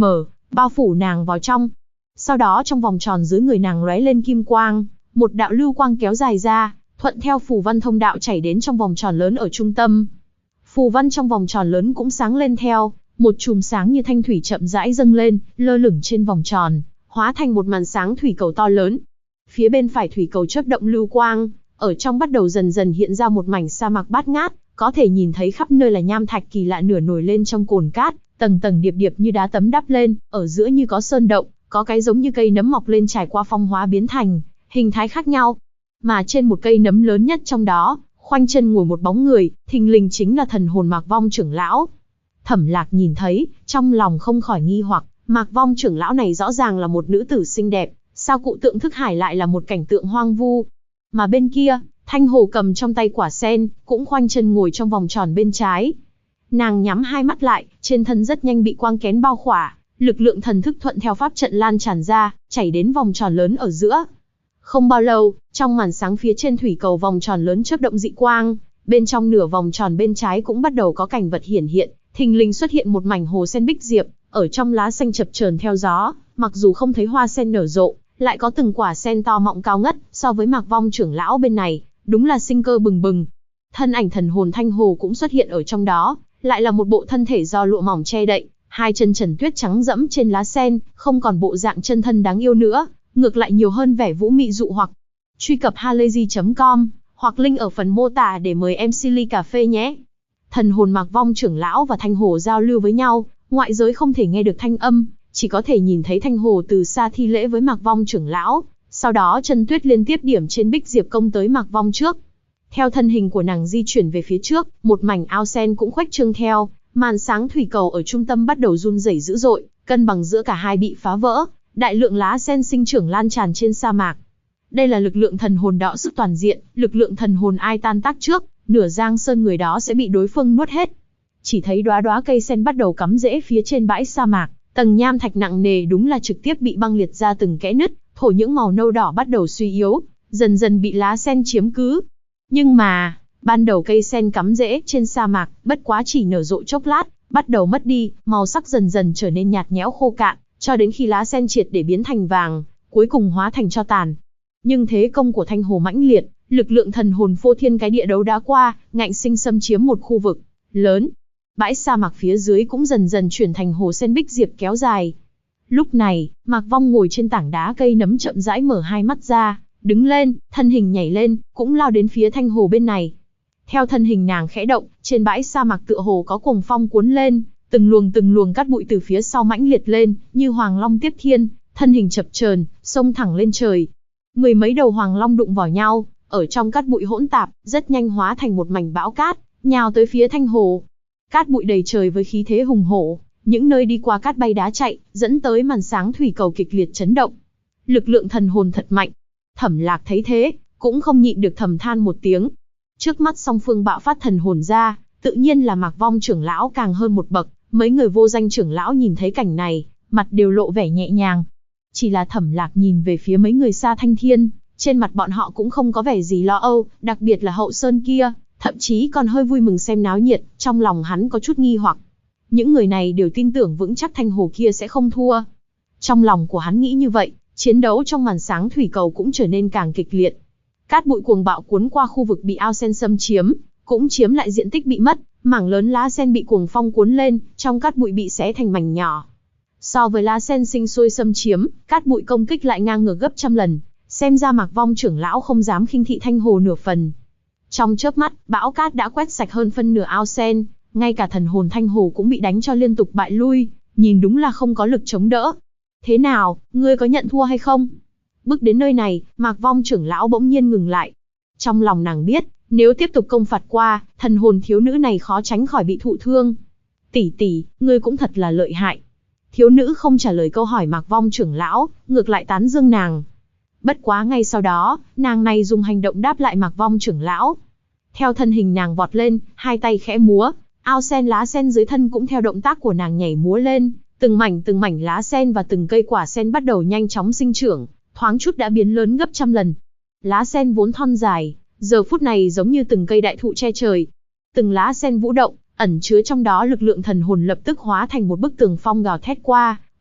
bao phủ nàng vào trong. Sau đó trong vòng tròn dưới người nàng lóe lên kim quang, một đạo lưu quang kéo dài ra, thuận theo phù văn thông đạo chảy đến trong vòng tròn lớn ở trung tâm. Phù văn trong vòng tròn lớn cũng sáng lên theo, một chùm sáng như thanh thủy chậm rãi dâng lên, lơ lửng trên vòng tròn, hóa thành một màn sáng thủy cầu to lớn. Phía bên phải thủy cầu chớp động lưu quang, ở trong bắt đầu dần dần hiện ra một mảnh sa mạc bát ngát, có thể nhìn thấy khắp nơi là nham thạch kỳ lạ nửa nổi lên trong cồn cát, tầng tầng điệp điệp như đá tấm đắp lên, ở giữa như có sơn động, có cái giống như cây nấm mọc lên trải qua phong hóa biến thành hình thái khác nhau. Mà trên một cây nấm lớn nhất trong đó, khoanh chân ngồi một bóng người, thình lình chính là thần hồn Mạc Vong trưởng lão. Thẩm Lạc nhìn thấy, trong lòng không khỏi nghi hoặc, Mạc Vong trưởng lão này rõ ràng là một nữ tử xinh đẹp, sao cụ tượng thức hải lại là một cảnh tượng hoang vu. Mà bên kia, Thanh Hồ cầm trong tay quả sen, cũng khoanh chân ngồi trong vòng tròn bên trái. Nàng nhắm hai mắt lại, trên thân rất nhanh bị quang kén bao khỏa, lực lượng thần thức thuận theo pháp trận lan tràn ra, chảy đến vòng tròn lớn ở giữa. Không bao lâu, trong màn sáng phía trên thủy cầu vòng tròn lớn chớp động dị quang, bên trong nửa vòng tròn bên trái cũng bắt đầu có cảnh vật hiển hiện, thình lình xuất hiện một mảnh hồ sen bích diệp, ở trong lá xanh chập chờn theo gió, mặc dù không thấy hoa sen nở rộ, lại có từng quả sen to mọng cao ngất, so với Mạc Vong trưởng lão bên này, đúng là sinh cơ bừng bừng. Thân ảnh thần hồn Thanh Hồ cũng xuất hiện ở trong đó, lại là một bộ thân thể do lụa mỏng che đậy, hai chân trần tuyết trắng dẫm trên lá sen, không còn bộ dạng chân thân đáng yêu nữa, ngược lại nhiều hơn vẻ vũ mị dụ hoặc. Truy cập halayzi.com hoặc link ở phần mô tả để mời em Silly Cà Phê nhé. Thần hồn Mạc Vong trưởng lão và Thanh Hồ giao lưu với nhau, ngoại giới không thể nghe được thanh âm, chỉ có thể nhìn thấy Thanh Hồ từ xa thi lễ với Mạc Vong trưởng lão, sau đó chân tuyết liên tiếp điểm trên bích diệp công tới Mạc Vong trước. Theo thân hình của nàng di chuyển về phía trước, một mảnh ao sen cũng khuếch trương theo, màn sáng thủy cầu ở trung tâm bắt đầu run rẩy dữ dội, cân bằng giữa cả hai bị phá vỡ, đại lượng lá sen sinh trưởng lan tràn trên sa mạc. Đây là lực lượng thần hồn đọ sức toàn diện, lực lượng thần hồn ai tan tác trước, nửa giang sơn người đó sẽ bị đối phương nuốt hết. Chỉ thấy đóa đóa cây sen bắt đầu cắm rễ phía trên bãi sa mạc, tầng nham thạch nặng nề đúng là trực tiếp bị băng liệt ra từng kẽ nứt, thổ những màu nâu đỏ bắt đầu suy yếu, dần dần bị lá sen chiếm cứ. Nhưng mà, ban đầu cây sen cắm rễ trên sa mạc, bất quá chỉ nở rộ chốc lát, bắt đầu mất đi, màu sắc dần dần trở nên nhạt nhẽo khô cạn, cho đến khi lá sen triệt để biến thành vàng, cuối cùng hóa thành tro tàn. Nhưng thế công của Thanh Hồ mãnh liệt, lực lượng thần hồn phô thiên cái địa đấu đá qua, ngạnh sinh xâm chiếm một khu vực lớn. Bãi sa mạc phía dưới cũng dần dần chuyển thành hồ sen bích diệp kéo dài. Lúc này, Mạc Vong ngồi trên tảng đá cây nấm chậm rãi mở hai mắt ra, đứng lên, thân hình nhảy lên, cũng lao đến phía Thanh Hồ bên này. Theo thân hình nàng khẽ động, trên bãi sa mạc tựa hồ có cuồng phong cuốn lên, từng luồng cát bụi từ phía sau mãnh liệt lên, như hoàng long tiếp thiên, thân hình chập chờn, xông thẳng lên trời. Mười mấy đầu hoàng long đụng vào nhau, ở trong cát bụi hỗn tạp, rất nhanh hóa thành một mảnh bão cát, nhào tới phía Thanh Hồ. Cát bụi đầy trời với khí thế hùng hổ, những nơi đi qua cát bay đá chạy, dẫn tới màn sáng thủy cầu kịch liệt chấn động. Lực lượng thần hồn thật mạnh. Thẩm Lạc thấy thế, cũng không nhịn được thầm than một tiếng. Trước mắt song phương bạo phát thần hồn ra, tự nhiên là Mạc Vong trưởng lão càng hơn một bậc. Mấy người vô danh trưởng lão nhìn thấy cảnh này, mặt đều lộ vẻ nhẹ nhàng. Chỉ là Thẩm Lạc nhìn về phía mấy người Sa Thanh Thiên, trên mặt bọn họ cũng không có vẻ gì lo âu, đặc biệt là Hậu Sơn kia, thậm chí còn hơi vui mừng xem náo nhiệt, trong lòng hắn có chút nghi hoặc. Những người này đều tin tưởng vững chắc Thanh Hồ kia sẽ không thua. Trong lòng của hắn nghĩ như vậy, chiến đấu trong màn sáng thủy cầu cũng trở nên càng kịch liệt. Cát bụi cuồng bạo cuốn qua khu vực bị ao sen xâm chiếm, cũng chiếm lại diện tích bị mất, mảng lớn lá sen bị cuồng phong cuốn lên, trong cát bụi bị xé thành mảnh nhỏ. So với lá sen sinh sôi xâm chiếm, cát bụi công kích lại ngang ngược gấp trăm lần, xem ra Mạc Vong trưởng lão không dám khinh thị Thanh Hồ nửa phần. Trong chớp mắt, bão cát đã quét sạch hơn phân nửa ao sen, ngay cả thần hồn Thanh Hồ cũng bị đánh cho liên tục bại lui, nhìn đúng là không có lực chống đỡ. Thế nào, ngươi có nhận thua hay không? Bước đến nơi này, Mạc Vong trưởng lão bỗng nhiên ngừng lại. Trong lòng nàng biết, nếu tiếp tục công phạt qua, thần hồn thiếu nữ này khó tránh khỏi bị thụ thương. Tỷ tỷ, ngươi cũng thật là lợi hại. Thiếu nữ không trả lời câu hỏi Mạc Vong trưởng lão, ngược lại tán dương nàng. Bất quá ngay sau đó, nàng này dùng hành động đáp lại Mạc Vong trưởng lão. Theo thân hình nàng vọt lên, hai tay khẽ múa, ao sen lá sen dưới thân cũng theo động tác của nàng nhảy múa lên, từng mảnh lá sen và từng cây quả sen bắt đầu nhanh chóng sinh trưởng, thoáng chút đã biến lớn gấp trăm lần. Lá sen vốn thon dài, giờ phút này giống như từng cây đại thụ che trời. Từng lá sen vũ động, ẩn chứa trong đó lực lượng thần hồn lập tức hóa thành một bức tường phong gào thét qua,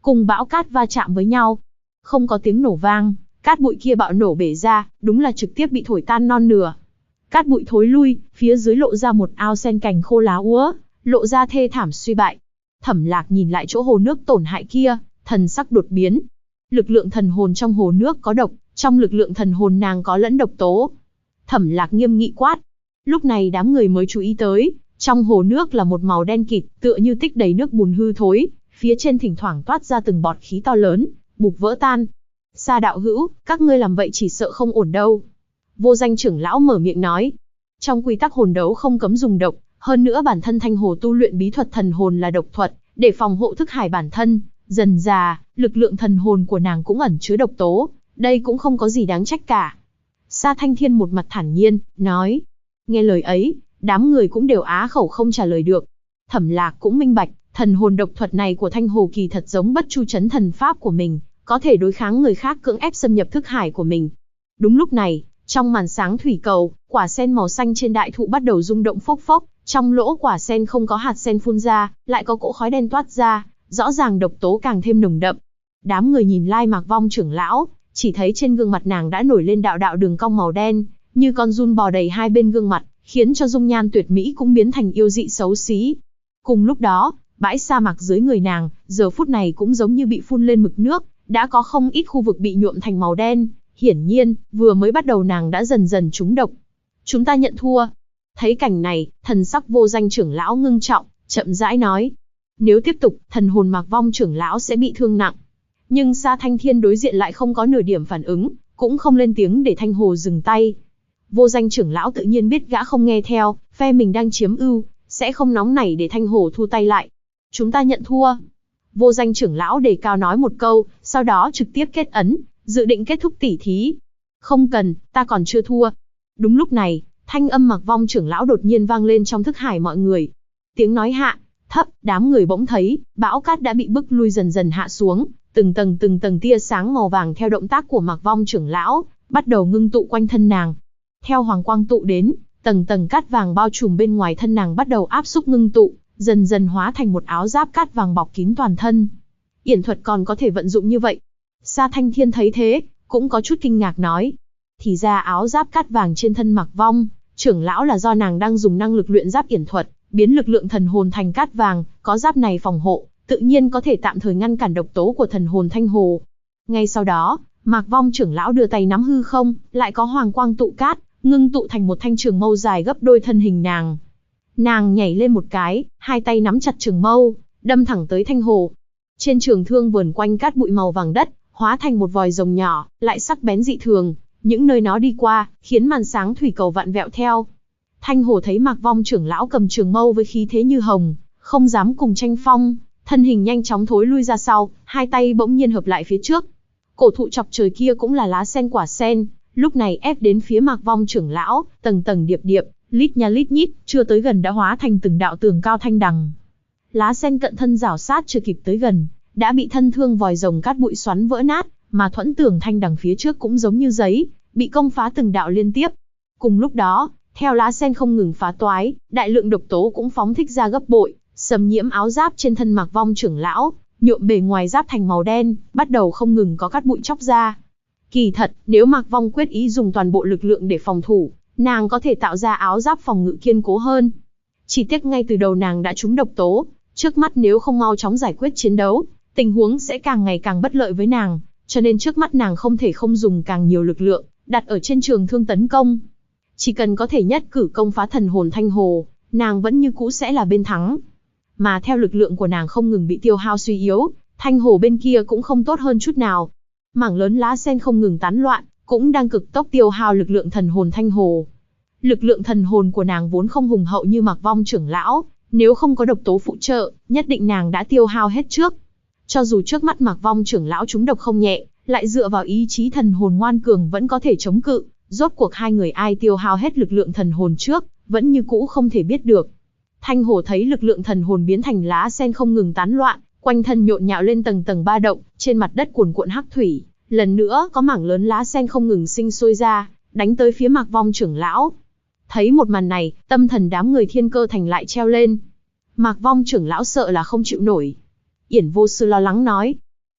cùng bão cát va chạm với nhau. Không có tiếng nổ vang, cát bụi kia bạo nổ bể ra, đúng là trực tiếp bị thổi tan non nửa. Cát bụi thối lui, phía dưới lộ ra một ao sen cành khô lá úa, lộ ra thê thảm suy bại. Thẩm Lạc nhìn lại chỗ hồ nước tổn hại kia, thần sắc đột biến. Lực lượng thần hồn trong hồ nước có độc, trong lực lượng thần hồn nàng có lẫn độc tố. Thẩm Lạc nghiêm nghị quát. Lúc này đám người mới chú ý tới, trong hồ nước là một màu đen kịt, tựa như tích đầy nước bùn hư thối, phía trên thỉnh thoảng toát ra từng bọt khí to lớn, bục vỡ tan. Sa đạo hữu, các ngươi làm vậy chỉ sợ không ổn đâu. Vô Danh trưởng lão mở miệng nói. Trong quy tắc hồn đấu không cấm dùng độc, hơn nữa bản thân Thanh Hồ tu luyện bí thuật thần hồn là độc thuật, để phòng hộ thức hải bản thân. Dần dà, lực lượng thần hồn của nàng cũng ẩn chứa độc tố, đây cũng không có gì đáng trách cả. Sa Thanh Thiên một mặt thản nhiên, nói. Nghe lời ấy, đám người cũng đều á khẩu không trả lời được. Thẩm Lạc cũng minh bạch, thần hồn độc thuật này của Thanh Hồ kỳ thật giống Bất Chu Chấn thần pháp của mình, có thể đối kháng người khác cưỡng ép xâm nhập thức hải của mình. Đúng lúc này, trong màn sáng thủy cầu, quả sen màu xanh trên đại thụ bắt đầu rung động phốc phốc, trong lỗ quả sen không có hạt sen phun ra, lại có cỗ khói đen toát ra, rõ ràng độc tố càng thêm nồng đậm. Đám người nhìn Lai Mạc Vong trưởng lão, chỉ thấy trên gương mặt nàng đã nổi lên đạo đạo đường cong màu đen, như con giun bò đầy hai bên gương mặt, khiến cho dung nhan tuyệt mỹ cũng biến thành yêu dị xấu xí. Cùng lúc đó, bãi sa mạc dưới người nàng, giờ phút này cũng giống như bị phun lên mực nước, đã có không ít khu vực bị nhuộm thành màu đen. Hiển nhiên, vừa mới bắt đầu nàng đã dần dần trúng độc. Chúng ta nhận thua. Thấy cảnh này, thần sắc Vô Danh trưởng lão ngưng trọng, chậm rãi nói. Nếu tiếp tục, thần hồn Mạc Vong trưởng lão sẽ bị thương nặng. Nhưng Sa Thanh Thiên đối diện lại không có nửa điểm phản ứng, cũng không lên tiếng để Thanh Hồ dừng tay. Vô Danh trưởng lão tự nhiên biết gã không nghe theo, phe mình đang chiếm ưu, sẽ không nóng nảy để Thanh Hồ thu tay lại. Chúng ta nhận thua. Vô Danh trưởng lão đề cao nói một câu, sau đó trực tiếp kết ấn, dự định kết thúc tỉ thí. Không cần, ta còn chưa thua. Đúng lúc này, thanh âm Mạc Vong trưởng lão đột nhiên vang lên trong thức hải mọi người. Tiếng nói hạ, thấp, đám người bỗng thấy, bão cát đã bị bức lui dần dần hạ xuống, từng tầng tia sáng màu vàng theo động tác của Mạc Vong trưởng lão, bắt đầu ngưng tụ quanh thân nàng. Theo hoàng quang tụ đến, tầng tầng cát vàng bao trùm bên ngoài thân nàng bắt đầu áp xúc ngưng tụ, dần dần hóa thành một áo giáp cát vàng bọc kín toàn thân. Yển thuật còn có thể vận dụng như vậy. Sa Thanh Thiên thấy thế, cũng có chút kinh ngạc nói. Thì ra áo giáp cát vàng trên thân Mạc Vong trưởng lão là do nàng đang dùng năng lực luyện giáp yển thuật, biến lực lượng thần hồn thành cát vàng, có giáp này phòng hộ, tự nhiên có thể tạm thời ngăn cản độc tố của thần hồn Thanh Hồ. Ngay sau đó, Mạc Vong trưởng lão đưa tay nắm hư không, lại có hoàng quang tụ cát, ngưng tụ thành một thanh trường mâu dài gấp đôi thân hình nàng. Nàng nhảy lên một cái, hai tay nắm chặt trường mâu, đâm thẳng tới Thanh Hồ. Trên trường thương vườn quanh cát bụi màu vàng đất, hóa thành một vòi rồng nhỏ, lại sắc bén dị thường, những nơi nó đi qua, khiến màn sáng thủy cầu vặn vẹo theo. Thanh Hồ thấy Mạc Vong trưởng lão cầm trường mâu với khí thế như hồng, không dám cùng tranh phong, thân hình nhanh chóng thối lui ra sau, hai tay bỗng nhiên hợp lại phía trước. Cổ thụ chọc trời kia cũng là lá sen quả sen, lúc này ép đến phía Mạc Vong trưởng lão, tầng tầng điệp điệp, lít nha lít nhít, chưa tới gần đã hóa thành từng đạo tường cao thanh đằng. Lá sen cận thân rảo sát chưa kịp tới gần, đã bị thân thương vòi rồng cát bụi xoắn vỡ nát, mà thuẫn tường thanh đằng phía trước cũng giống như giấy, bị công phá từng đạo liên tiếp. Cùng lúc đó, theo lá sen không ngừng phá toái, đại lượng độc tố cũng phóng thích ra gấp bội, xâm nhiễm áo giáp trên thân Mạc Vong trưởng lão, nhuộm bề ngoài giáp thành màu đen, bắt đầu không ngừng có cát bụi chóc ra. Kỳ thật, nếu Mạc Vong quyết ý dùng toàn bộ lực lượng để phòng thủ, nàng có thể tạo ra áo giáp phòng ngự kiên cố hơn. Chỉ tiếc ngay từ đầu nàng đã trúng độc tố, trước mắt nếu không mau chóng giải quyết chiến đấu, tình huống sẽ càng ngày càng bất lợi với nàng, cho nên trước mắt nàng không thể không dùng càng nhiều lực lượng, đặt ở trên trường thương tấn công. Chỉ cần có thể nhất cử công phá thần hồn Thanh Hồ, nàng vẫn như cũ sẽ là bên thắng. Mà theo lực lượng của nàng không ngừng bị tiêu hao suy yếu, Thanh Hồ bên kia cũng không tốt hơn chút nào. Mảng lớn lá sen không ngừng tán loạn, cũng đang cực tốc tiêu hao lực lượng thần hồn Thanh Hồ. Lực lượng thần hồn của nàng vốn không hùng hậu như Mạc Vong trưởng lão, nếu không có độc tố phụ trợ, nhất định nàng đã tiêu hao hết trước. Cho dù trước mắt Mạc Vong trưởng lão trúng độc không nhẹ, lại dựa vào ý chí thần hồn ngoan cường vẫn có thể chống cự, rốt cuộc hai người ai tiêu hao hết lực lượng thần hồn trước, vẫn như cũ không thể biết được. Thanh Hồ thấy lực lượng thần hồn biến thành lá sen không ngừng tán loạn, quanh thân nhộn nhạo lên tầng tầng ba động, trên mặt đất cuồn cuộn hắc thủy, lần nữa có mảng lớn lá sen không ngừng sinh sôi ra, đánh tới phía Mạc Vong trưởng lão. Thấy một màn này, tâm thần đám người Thiên Cơ Thành lại treo lên. Mạc Vong trưởng lão sợ là không chịu nổi. Yển Vô Sư lo lắng nói,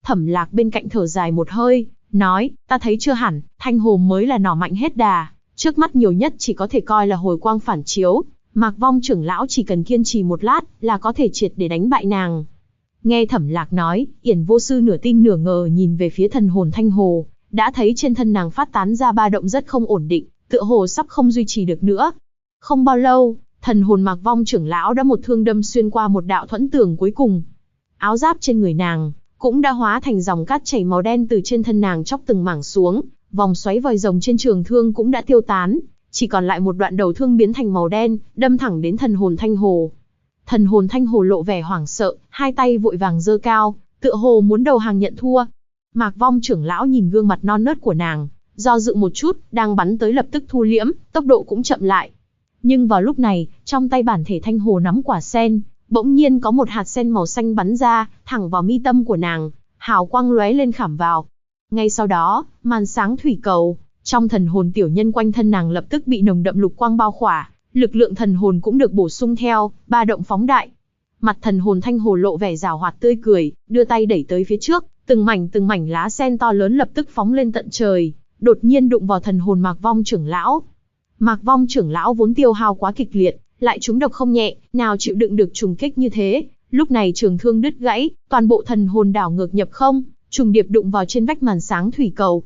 Thẩm Lạc bên cạnh thở dài một hơi, nói, ta thấy chưa hẳn, Thanh Hồ mới là nỏ mạnh hết đà, trước mắt nhiều nhất chỉ có thể coi là hồi quang phản chiếu, Mạc Vong trưởng lão chỉ cần kiên trì một lát là có thể triệt để đánh bại nàng. Nghe Thẩm Lạc nói, Yển Vô Sư nửa tin nửa ngờ nhìn về phía thần hồn Thanh Hồ, đã thấy trên thân nàng phát tán ra ba động rất không ổn định, tựa hồ sắp không duy trì được nữa. Không bao lâu, thần hồn Mạc Vong trưởng lão đã một thương đâm xuyên qua một đạo thuẫn tường cuối cùng. Áo giáp trên người nàng cũng đã hóa thành dòng cát chảy màu đen từ trên thân nàng chóc từng mảng xuống, vòng xoáy vòi rồng trên trường thương cũng đã tiêu tán, chỉ còn lại một đoạn đầu thương biến thành màu đen, đâm thẳng đến thần hồn Thanh Hồ. Thần hồn Thanh Hồ lộ vẻ hoảng sợ, hai tay vội vàng giơ cao, tựa hồ muốn đầu hàng nhận thua. Mạc Vong trưởng lão nhìn gương mặt non nớt của nàng, do dự một chút, đang bắn tới lập tức thu liễm, tốc độ cũng chậm lại. Nhưng vào lúc này, trong tay bản thể Thanh Hồ nắm quả sen, bỗng nhiên có một hạt sen màu xanh bắn ra, thẳng vào mi tâm của nàng, hào quang lóe lên khảm vào. Ngay sau đó, màn sáng thủy cầu trong thần hồn tiểu nhân quanh thân nàng lập tức bị nồng đậm lục quang bao khỏa, lực lượng thần hồn cũng được bổ sung theo, ba động phóng đại. Mặt thần hồn Thanh Hồ lộ vẻ giảo hoạt tươi cười, đưa tay đẩy tới phía trước, từng mảnh lá sen to lớn lập tức phóng lên tận trời, đột nhiên đụng vào thần hồn Mạc Vong trưởng lão. Mạc Vong trưởng lão vốn tiêu hao quá kịch liệt, lại trúng độc không nhẹ, nào chịu đựng được trùng kích như thế, lúc này trường thương đứt gãy, toàn bộ thần hồn đảo ngược nhập không, trùng điệp đụng vào trên vách màn sáng thủy cầu.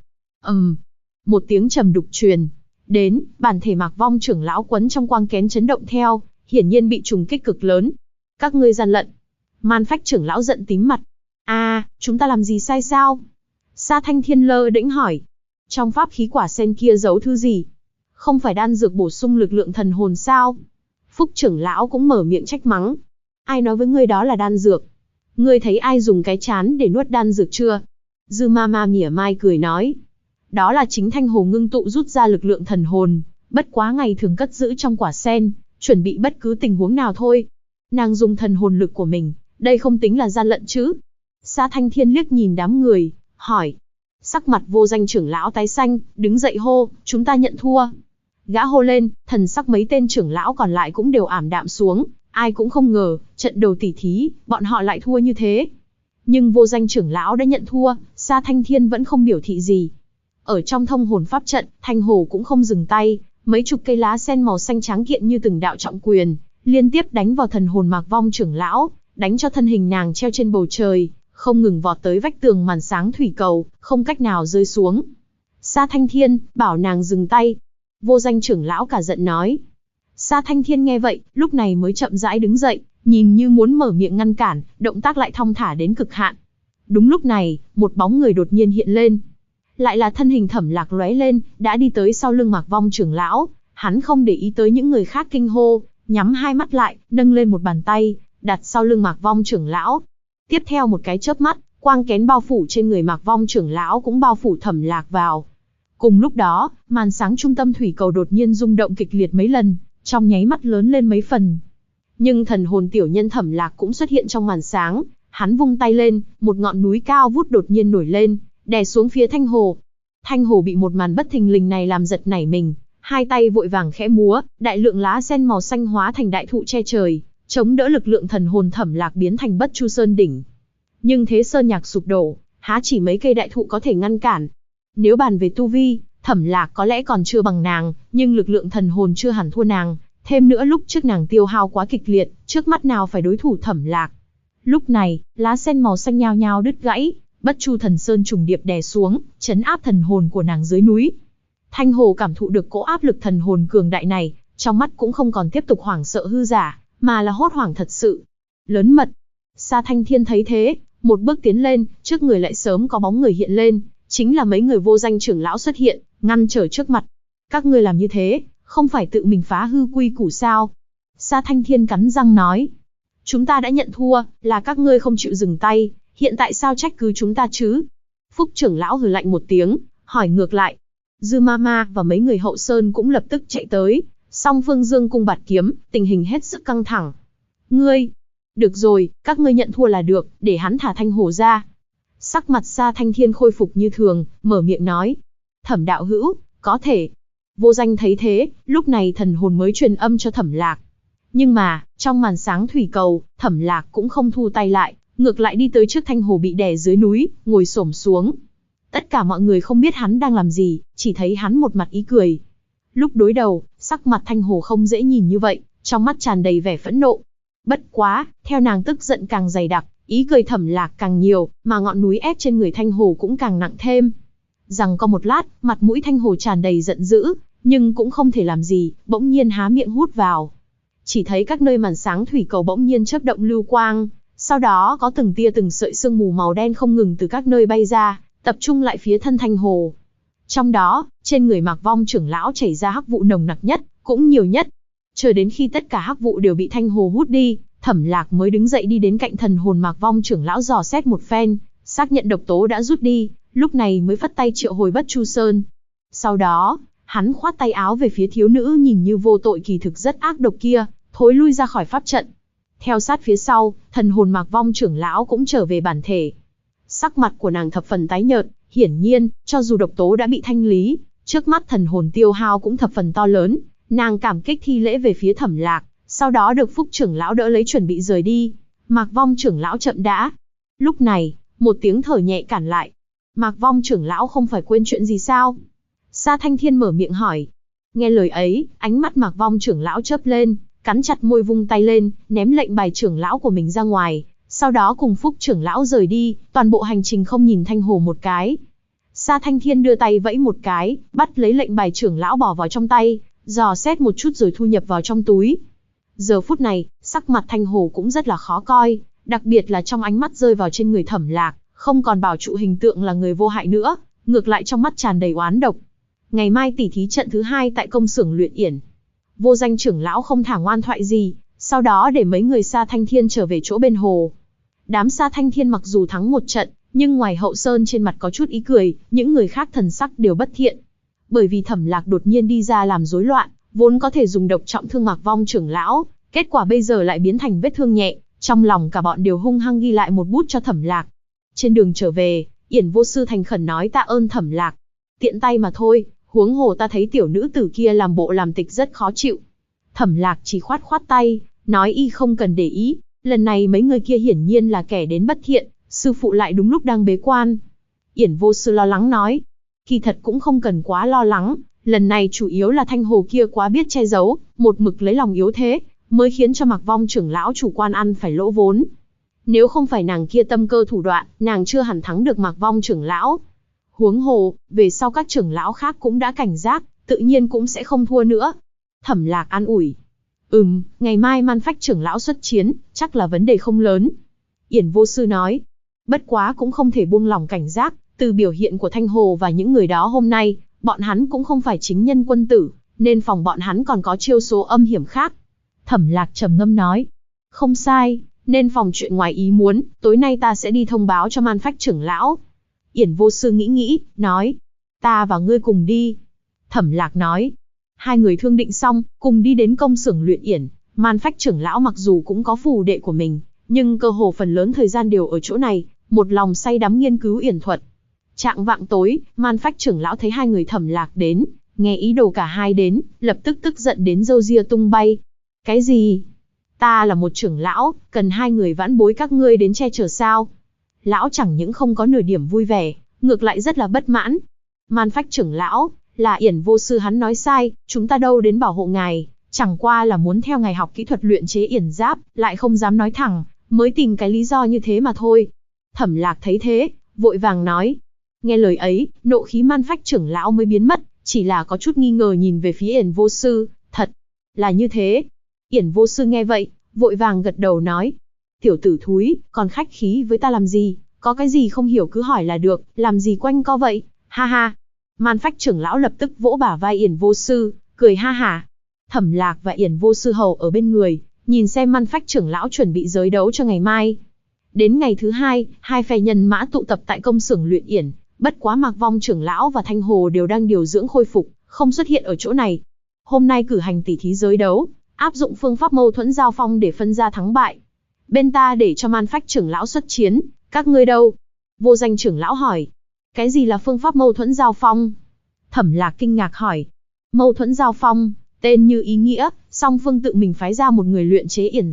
Một tiếng trầm đục truyền đến, bản thể Mạc Vong trưởng lão quấn trong quang kén chấn động theo, hiển nhiên bị trùng kích cực lớn. Các ngươi gian lận. Man Phách trưởng lão giận tím mặt. Chúng ta làm gì sai sao? Sa Thanh Thiên lơ đễnh hỏi. Trong pháp khí quả sen kia giấu thứ gì? Không phải đan dược bổ sung lực lượng thần hồn sao? Phúc trưởng lão cũng mở miệng trách mắng. Ai nói với ngươi đó là đan dược? Ngươi thấy ai dùng cái chán để nuốt đan dược chưa? Dư ma ma mỉa mai cười nói. Đó là chính Thanh Hồ ngưng tụ rút ra lực lượng thần hồn, bất quá ngày thường cất giữ trong quả sen, chuẩn bị bất cứ tình huống nào thôi. Nàng dùng thần hồn lực của mình, đây không tính là gian lận chứ? Sa Thanh Thiên liếc nhìn đám người, hỏi. Sắc mặt Vô Danh trưởng lão tái xanh, đứng dậy hô, chúng ta nhận thua. Gã hô lên, thần sắc mấy tên trưởng lão còn lại cũng đều ảm đạm xuống, ai cũng không ngờ, trận đầu tỉ thí, bọn họ lại thua như thế. Nhưng Vô Danh trưởng lão đã nhận thua, Sa Thanh Thiên vẫn không biểu thị gì. Ở trong thông hồn pháp trận, Thanh Hồ cũng không dừng tay, mấy chục cây lá sen màu xanh trắng kiện như từng đạo trọng quyền, liên tiếp đánh vào thần hồn Mạc Vong trưởng lão, đánh cho thân hình nàng treo trên bầu trời, không ngừng vọt tới vách tường màn sáng thủy cầu, không cách nào rơi xuống. Sa Thanh Thiên, bảo nàng dừng tay. Vô Danh trưởng lão cả giận nói. Sa Thanh Thiên nghe vậy, lúc này mới chậm rãi đứng dậy, nhìn như muốn mở miệng ngăn cản, động tác lại thong thả đến cực hạn. Đúng lúc này, một bóng người đột nhiên hiện lên. Lại là thân hình Thẩm Lạc lóe lên, đã đi tới sau lưng Mạc Vong trưởng lão, hắn không để ý tới những người khác kinh hô, nhắm hai mắt lại, nâng lên một bàn tay, đặt sau lưng Mạc Vong trưởng lão. Tiếp theo một cái chớp mắt, quang kén bao phủ trên người Mạc Vong trưởng lão cũng bao phủ Thẩm Lạc vào. Cùng lúc đó, màn sáng trung tâm thủy cầu đột nhiên rung động kịch liệt mấy lần, trong nháy mắt lớn lên mấy phần. Nhưng thần hồn tiểu nhân Thẩm Lạc cũng xuất hiện trong màn sáng, hắn vung tay lên, một ngọn núi cao vút đột nhiên nổi lên, đè xuống phía Thanh Hồ. Thanh Hồ bị một màn bất thình lình này làm giật nảy mình, hai tay vội vàng khẽ múa, đại lượng lá sen màu xanh hóa thành đại thụ che trời, chống đỡ lực lượng thần hồn Thẩm Lạc biến thành Bất Chu Sơn đỉnh. Nhưng thế sơn nhạc sụp đổ, há chỉ mấy cây đại thụ có thể ngăn cản. Nếu bàn về tu vi, Thẩm Lạc có lẽ còn chưa bằng nàng, nhưng lực lượng thần hồn chưa hẳn thua nàng. Thêm nữa lúc trước nàng tiêu hao quá kịch liệt, trước mắt nào phải đối thủ Thẩm Lạc. Lúc này, lá sen màu xanh nhao nhao đứt gãy, Bất Chu Thần Sơn trùng điệp đè xuống, chấn áp thần hồn của nàng dưới núi. Thanh Hồ cảm thụ được cỗ áp lực thần hồn cường đại này, trong mắt cũng không còn tiếp tục hoảng sợ hư giả, mà là hốt hoảng thật sự. Lớn mật. Sa Thanh Thiên thấy thế, một bước tiến lên, trước người lại sớm có bóng người hiện lên, chính là mấy người Vô Danh trưởng lão xuất hiện, ngăn trở trước mặt. Các ngươi làm như thế, không phải tự mình phá hư quy củ sao? Sa Thanh Thiên cắn răng nói. Chúng ta đã nhận thua, là các ngươi không chịu dừng tay, hiện tại sao trách cứ chúng ta chứ? Phúc trưởng lão hừ lạnh một tiếng, hỏi ngược lại. Dư ma ma và mấy người hậu sơn cũng lập tức chạy tới, song phương dương cung bạt kiếm, tình hình hết sức căng thẳng. Ngươi! Được rồi, các ngươi nhận thua là được, để hắn thả Thanh Hồ ra. Sắc mặt Sa Thanh Thiên khôi phục như thường, mở miệng nói. Thẩm đạo hữu, có thể. Vô Danh thấy thế, lúc này thần hồn mới truyền âm cho Thẩm Lạc. Nhưng mà, trong màn sáng thủy cầu, Thẩm Lạc cũng không thu tay lại, ngược lại đi tới trước Thanh Hồ bị đè dưới núi, ngồi xổm xuống. Tất cả mọi người không biết hắn đang làm gì, chỉ thấy hắn một mặt ý cười. Lúc đối đầu, sắc mặt Thanh Hồ không dễ nhìn như vậy, trong mắt tràn đầy vẻ phẫn nộ. Bất quá, theo nàng tức giận càng dày đặc, ý cười Thẩm Lạc càng nhiều, mà ngọn núi ép trên người Thanh Hồ cũng càng nặng thêm. Rằng có một lát, mặt mũi Thanh Hồ tràn đầy giận dữ, nhưng cũng không thể làm gì, bỗng nhiên há miệng hút vào. Chỉ thấy các nơi màn sáng thủy cầu bỗng nhiên chớp động lưu quang, sau đó có từng tia từng sợi sương mù màu đen không ngừng từ các nơi bay ra, tập trung lại phía thân Thanh Hồ. Trong đó, trên người Mạc Vong trưởng lão chảy ra hắc vụ nồng nặc nhất, cũng nhiều nhất. Chờ đến khi tất cả hắc vụ đều bị Thanh Hồ hút đi, Thẩm Lạc mới đứng dậy đi đến cạnh thần hồn Mạc Vong trưởng lão dò xét một phen, xác nhận độc tố đã rút đi, lúc này mới phất tay triệu hồi Bất Chu Sơn. Sau đó, hắn khoát tay áo về phía thiếu nữ nhìn như vô tội kỳ thực rất ác độc kia, thối lui ra khỏi pháp trận. Theo sát phía sau, thần hồn Mạc Vong trưởng lão cũng trở về bản thể. Sắc mặt của nàng thập phần tái nhợt, hiển nhiên, cho dù độc tố đã bị thanh lý, trước mắt thần hồn tiêu hao cũng thập phần to lớn, nàng cảm kích thi lễ về phía Thẩm Lạc, sau đó được Phúc trưởng lão đỡ lấy chuẩn bị rời đi. Mạc Vong trưởng lão chậm đã. Lúc này, một tiếng thở nhẹ cản lại. Mạc Vong trưởng lão không phải quên chuyện gì sao? Sa Thanh Thiên mở miệng hỏi. Nghe lời ấy, ánh mắt Mạc Vong trưởng lão chớp lên, cắn chặt môi vung tay lên, ném lệnh bài trưởng lão của mình ra ngoài, sau đó cùng Phúc trưởng lão rời đi, toàn bộ hành trình không nhìn Thanh Hồ một cái. Sa Thanh Thiên đưa tay vẫy một cái, bắt lấy lệnh bài trưởng lão bỏ vào trong tay, dò xét một chút rồi thu nhập vào trong túi. Giờ phút này, sắc mặt Thanh Hồ cũng rất là khó coi, đặc biệt là trong ánh mắt rơi vào trên người Thẩm Lạc, không còn bảo trụ hình tượng là người vô hại nữa, ngược lại trong mắt tràn đầy oán độc. Ngày mai tỉ thí trận thứ 2 tại công xưởng luyện yển. Vô Danh trưởng lão không thả ngoan thoại gì, sau đó để mấy người Sa Thanh Thiên trở về chỗ bên hồ. Đám Sa Thanh Thiên mặc dù thắng một trận, nhưng ngoài Hậu Sơn trên mặt có chút ý cười, những người khác thần sắc đều bất thiện. Bởi vì Thẩm Lạc đột nhiên đi ra làm rối loạn, vốn có thể dùng độc trọng thương Mạc Vong trưởng lão, kết quả bây giờ lại biến thành vết thương nhẹ, trong lòng cả bọn đều hung hăng ghi lại một bút cho Thẩm Lạc. Trên đường trở về, Yển Vô Sư thành khẩn nói tạ ơn Thẩm Lạc. Tiện tay mà thôi, huống hồ ta thấy tiểu nữ tử kia làm bộ làm tịch rất khó chịu. Thẩm Lạc chỉ khoát khoát tay, nói y không cần để ý, lần này mấy người kia hiển nhiên là kẻ đến bất thiện, sư phụ lại đúng lúc đang bế quan. Yển Vô Sư lo lắng nói, kỳ thật cũng không cần quá lo lắng, lần này chủ yếu là Thanh Hồ kia quá biết che giấu, một mực lấy lòng yếu thế, mới khiến cho Mạc Vong trưởng lão chủ quan ăn phải lỗ vốn. Nếu không phải nàng kia tâm cơ thủ đoạn, nàng chưa hẳn thắng được Mạc Vong trưởng lão. Huống hồ, về sau các trưởng lão khác cũng đã cảnh giác, tự nhiên cũng sẽ không thua nữa. Thẩm Lạc an ủi. Ngày mai Man Phách trưởng lão xuất chiến, chắc là vấn đề không lớn. Yển Vô Sư nói. Bất quá cũng không thể buông lỏng cảnh giác, từ biểu hiện của Thanh Hồ và những người đó hôm nay, bọn hắn cũng không phải chính nhân quân tử, nên phòng bọn hắn còn có chiêu số âm hiểm khác. Thẩm Lạc trầm ngâm nói. Không sai, nên phòng chuyện ngoài ý muốn, tối nay ta sẽ đi thông báo cho Man Phách trưởng lão. Yển Vô Sư nghĩ, nói. Ta và ngươi cùng đi. Thẩm Lạc nói. Hai người thương định xong, cùng đi đến công xưởng luyện yển. Man Phách trưởng lão mặc dù cũng có phù đệ của mình, nhưng cơ hồ phần lớn thời gian đều ở chỗ này, một lòng say đắm nghiên cứu yển thuật. Trạng vạng tối, Man Phách trưởng lão thấy hai người Thẩm Lạc đến, nghe ý đồ cả hai đến, lập tức tức giận đến râu ria tung bay. Cái gì? Ta là một trưởng lão, cần hai người vãn bối các ngươi đến che chở sao? Lão chẳng những không có nửa điểm vui vẻ, ngược lại rất là bất mãn. Man Phách trưởng lão, là Yển Vô Sư hắn nói sai, chúng ta đâu đến bảo hộ ngài, chẳng qua là muốn theo ngài học kỹ thuật luyện chế yển giáp, lại không dám nói thẳng, mới tìm cái lý do như thế mà thôi. Thẩm Lạc thấy thế, vội vàng nói. Nghe lời ấy, nộ khí Man Phách trưởng lão mới biến mất, chỉ là có chút nghi ngờ nhìn về phía Yển Vô Sư, thật là như thế. Yển Vô Sư nghe vậy, vội vàng gật đầu nói. Tiểu tử thúi, còn khách khí với ta làm gì, có cái gì không hiểu cứ hỏi là được, làm gì quanh co vậy, ha ha. Man Phách trưởng lão lập tức vỗ bả vai Yển Vô Sư, cười ha hả. Thẩm Lạc và Yển Vô Sư hầu ở bên người, nhìn xem Man Phách trưởng lão chuẩn bị giới đấu cho ngày mai. Đến ngày thứ 2, hai phe nhân mã tụ tập tại công xưởng luyện yển, bất quá Mạc Vong trưởng lão và Thanh Hồ đều đang điều dưỡng khôi phục, không xuất hiện ở chỗ này. Hôm nay cử hành tỉ thí giới đấu, áp dụng phương pháp mâu thuẫn giao phong để phân ra thắng bại. Bên ta để cho Man Phách trưởng lão xuất chiến, các ngươi đâu? Vô Danh trưởng lão hỏi. Cái gì là phương pháp mâu thuẫn giao phong? Thẩm Lạc kinh ngạc hỏi. Mâu thuẫn giao phong, tên như ý nghĩa, song phương tự mình phái ra một người luyện chế yển giáp,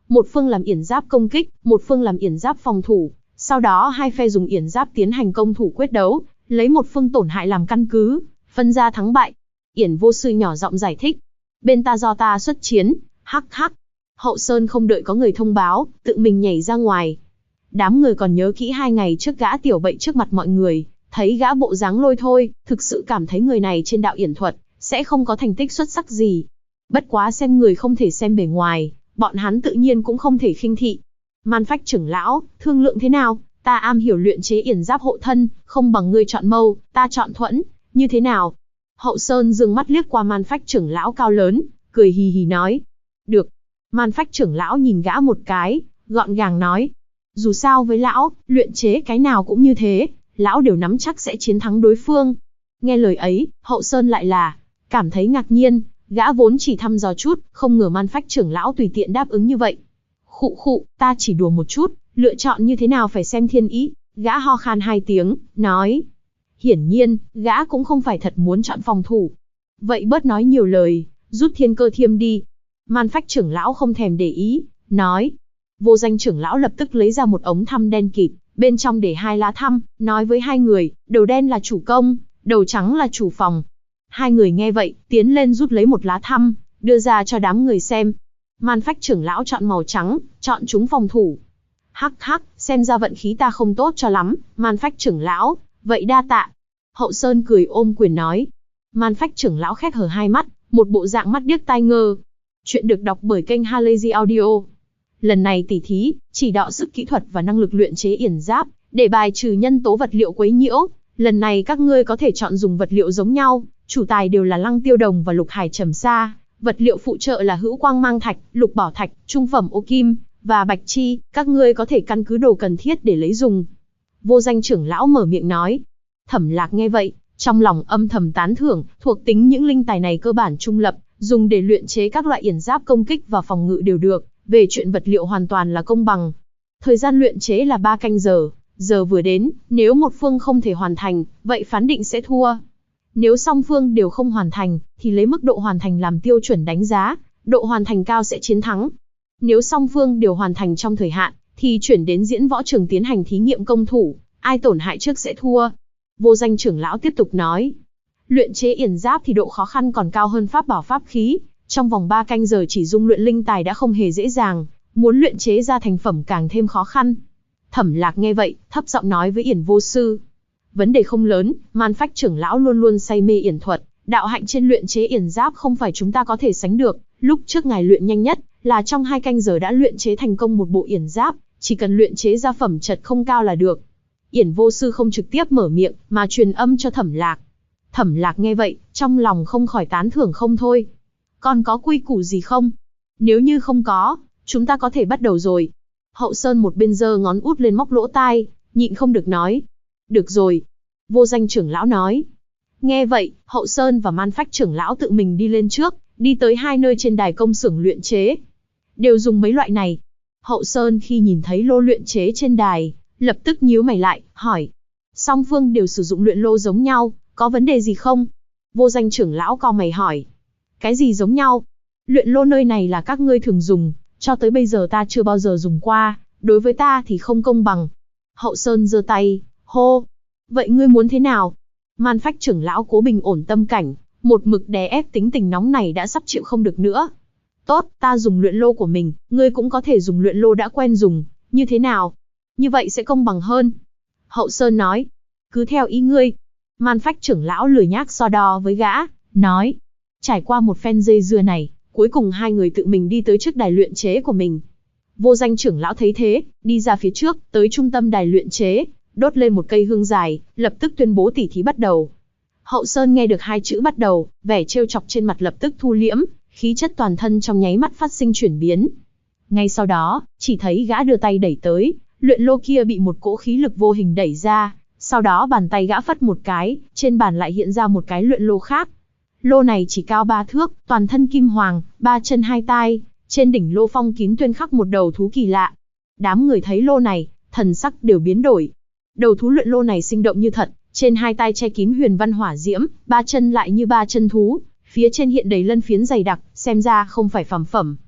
một phương làm yển giáp công kích, một phương làm yển giáp phòng thủ. Sau đó hai phe dùng yển giáp tiến hành công thủ quyết đấu, lấy một phương tổn hại làm căn cứ, phân ra thắng bại. Yển Vô Sư nhỏ giọng giải thích. Bên ta do ta xuất chiến, hắc hắc. Hậu Sơn không đợi có người thông báo, tự mình nhảy ra ngoài. Đám người còn nhớ kỹ 2 ngày trước gã tiểu bậy trước mặt mọi người, thấy gã bộ dáng lôi thôi, thực sự cảm thấy người này trên đạo yển thuật, sẽ không có thành tích xuất sắc gì. Bất quá xem người không thể xem bề ngoài, bọn hắn tự nhiên cũng không thể khinh thị. Man Phách trưởng lão, thương lượng thế nào? Ta am hiểu luyện chế yển giáp hộ thân, không bằng ngươi chọn mâu, ta chọn thuẫn, như thế nào? Hậu Sơn dương mắt liếc qua Man Phách trưởng lão cao lớn, cười hì hì nói. Được. Man Phách trưởng lão nhìn gã một cái, gọn gàng nói. Dù sao với lão, luyện chế cái nào cũng như thế, lão đều nắm chắc sẽ chiến thắng đối phương. Nghe lời ấy, Hậu Sơn lại là cảm thấy ngạc nhiên, gã vốn chỉ thăm dò chút, không ngờ Man Phách trưởng lão tùy tiện đáp ứng như vậy. Khụ khụ, ta chỉ đùa một chút, lựa chọn như thế nào phải xem thiên ý. Gã ho khan 2 tiếng, nói. Hiển nhiên, gã cũng không phải thật muốn chọn phòng thủ. Vậy bớt nói nhiều lời, rút thiên cơ thiêm đi. Man Phách trưởng lão không thèm để ý, nói. Vô Danh trưởng lão lập tức lấy ra một ống thăm đen kịt, bên trong để 2 lá thăm, nói với 2 người, đầu đen là chủ công, đầu trắng là chủ phòng. 2 người nghe vậy, tiến lên rút lấy một lá thăm, đưa ra cho đám người xem. Man Phách trưởng lão chọn màu trắng, chọn chúng phòng thủ. Hắc hắc, xem ra vận khí ta không tốt cho lắm, Man Phách trưởng lão, vậy đa tạ. Hậu Sơn cười ôm quyền nói. Man Phách trưởng lão khép hờ 2 mắt, một bộ dạng mắt điếc tai ngơ. Chuyện được đọc bởi kênh Halazy Audio. Lần này tỉ thí, chỉ đọ sức kỹ thuật và năng lực luyện chế yển giáp, để bài trừ nhân tố vật liệu quấy nhiễu. Lần này các ngươi có thể chọn dùng vật liệu giống nhau, chủ tài đều là Lăng Tiêu Đồng và Lục Hải Trầm Sa, vật liệu phụ trợ là Hữu Quang Mang Thạch, Lục Bảo Thạch, trung phẩm ô kim và bạch chi, các ngươi có thể căn cứ đồ cần thiết để lấy dùng. Vô Danh trưởng lão mở miệng nói. Thẩm Lạc nghe vậy, trong lòng âm thầm tán thưởng, thuộc tính những linh tài này cơ bản trung lập, dùng để luyện chế các loại yển giáp công kích và phòng ngự đều được, về chuyện vật liệu hoàn toàn là công bằng. Thời gian luyện chế là 3 canh giờ, giờ vừa đến, nếu một phương không thể hoàn thành, vậy phán định sẽ thua. Nếu song phương đều không hoàn thành, thì lấy mức độ hoàn thành làm tiêu chuẩn đánh giá, độ hoàn thành cao sẽ chiến thắng. Nếu song phương đều hoàn thành trong thời hạn, thì chuyển đến diễn võ trường tiến hành thí nghiệm công thủ, ai tổn hại trước sẽ thua. Vô Danh trưởng lão tiếp tục nói. Luyện chế yển giáp thì độ khó khăn còn cao hơn pháp bảo pháp khí, trong vòng 3 canh giờ chỉ dung luyện linh tài đã không hề dễ dàng, muốn luyện chế ra thành phẩm càng thêm khó khăn. Thẩm Lạc nghe vậy, thấp giọng nói với Yển Vô Sư. Vấn đề không lớn, Man Phách trưởng lão luôn luôn say mê yển thuật, đạo hạnh trên luyện chế yển giáp không phải chúng ta có thể sánh được, lúc trước ngài luyện nhanh nhất, là trong 2 canh giờ đã luyện chế thành công một bộ yển giáp, chỉ cần luyện chế ra phẩm chất không cao là được. Yển Vô Sư không trực tiếp mở miệng, mà truyền âm cho Thẩm Lạc. Thẩm Lạc nghe vậy, trong lòng không khỏi tán thưởng không thôi. Còn có quy củ gì không? Nếu như không có, chúng ta có thể bắt đầu rồi. Hậu Sơn một bên giơ ngón út lên móc lỗ tai, nhịn không được nói. Được rồi. Vô Danh trưởng lão nói. Nghe vậy, Hậu Sơn và Man Phách trưởng lão tự mình đi lên trước, đi tới 2 nơi trên đài công xưởng luyện chế. Đều dùng mấy loại này. Hậu Sơn khi nhìn thấy lô luyện chế trên đài, lập tức nhíu mày lại, hỏi. Song phương đều sử dụng luyện lô giống nhau, có vấn đề gì không? Vô Danh trưởng lão cau mày hỏi. Cái gì giống nhau? Luyện lô nơi này là các ngươi thường dùng, cho tới bây giờ ta chưa bao giờ dùng qua, đối với ta thì không công bằng. Hậu Sơn giơ tay, hô. Vậy ngươi muốn thế nào? Man Phách trưởng lão cố bình ổn tâm cảnh, một mực đè ép tính tình nóng này đã sắp chịu không được nữa. Tốt, ta dùng luyện lô của mình, ngươi cũng có thể dùng luyện lô đã quen dùng, như thế nào? Như vậy sẽ công bằng hơn. Hậu Sơn nói. Cứ theo ý ngươi. Man Phách trưởng lão lười nhác so đo với gã, nói. Trải qua một phen dây dưa này, cuối cùng 2 người tự mình đi tới trước đài luyện chế của mình. Vô Danh trưởng lão thấy thế, đi ra phía trước, tới trung tâm đài luyện chế, đốt lên một cây hương dài, lập tức tuyên bố tỉ thí bắt đầu. Hậu Sơn nghe được 2 chữ bắt đầu, vẻ trêu chọc trên mặt lập tức thu liễm, khí chất toàn thân trong nháy mắt phát sinh chuyển biến. Ngay sau đó, chỉ thấy gã đưa tay đẩy tới, luyện lô kia bị một cỗ khí lực vô hình đẩy ra, sau đó bàn tay gã phất một cái, trên bàn lại hiện ra một cái luyện lô khác. Lô này chỉ cao 3 thước, toàn thân kim hoàng, 3 chân 2 tai, trên đỉnh lô phong kín tuyên khắc một đầu thú kỳ lạ. Đám người thấy lô này, thần sắc đều biến đổi. Đầu thú luyện lô này sinh động như thật, trên 2 tai che kín huyền văn hỏa diễm, 3 chân lại như 3 chân thú, phía trên hiện đầy lân phiến dày đặc, xem ra không phải phàm phẩm.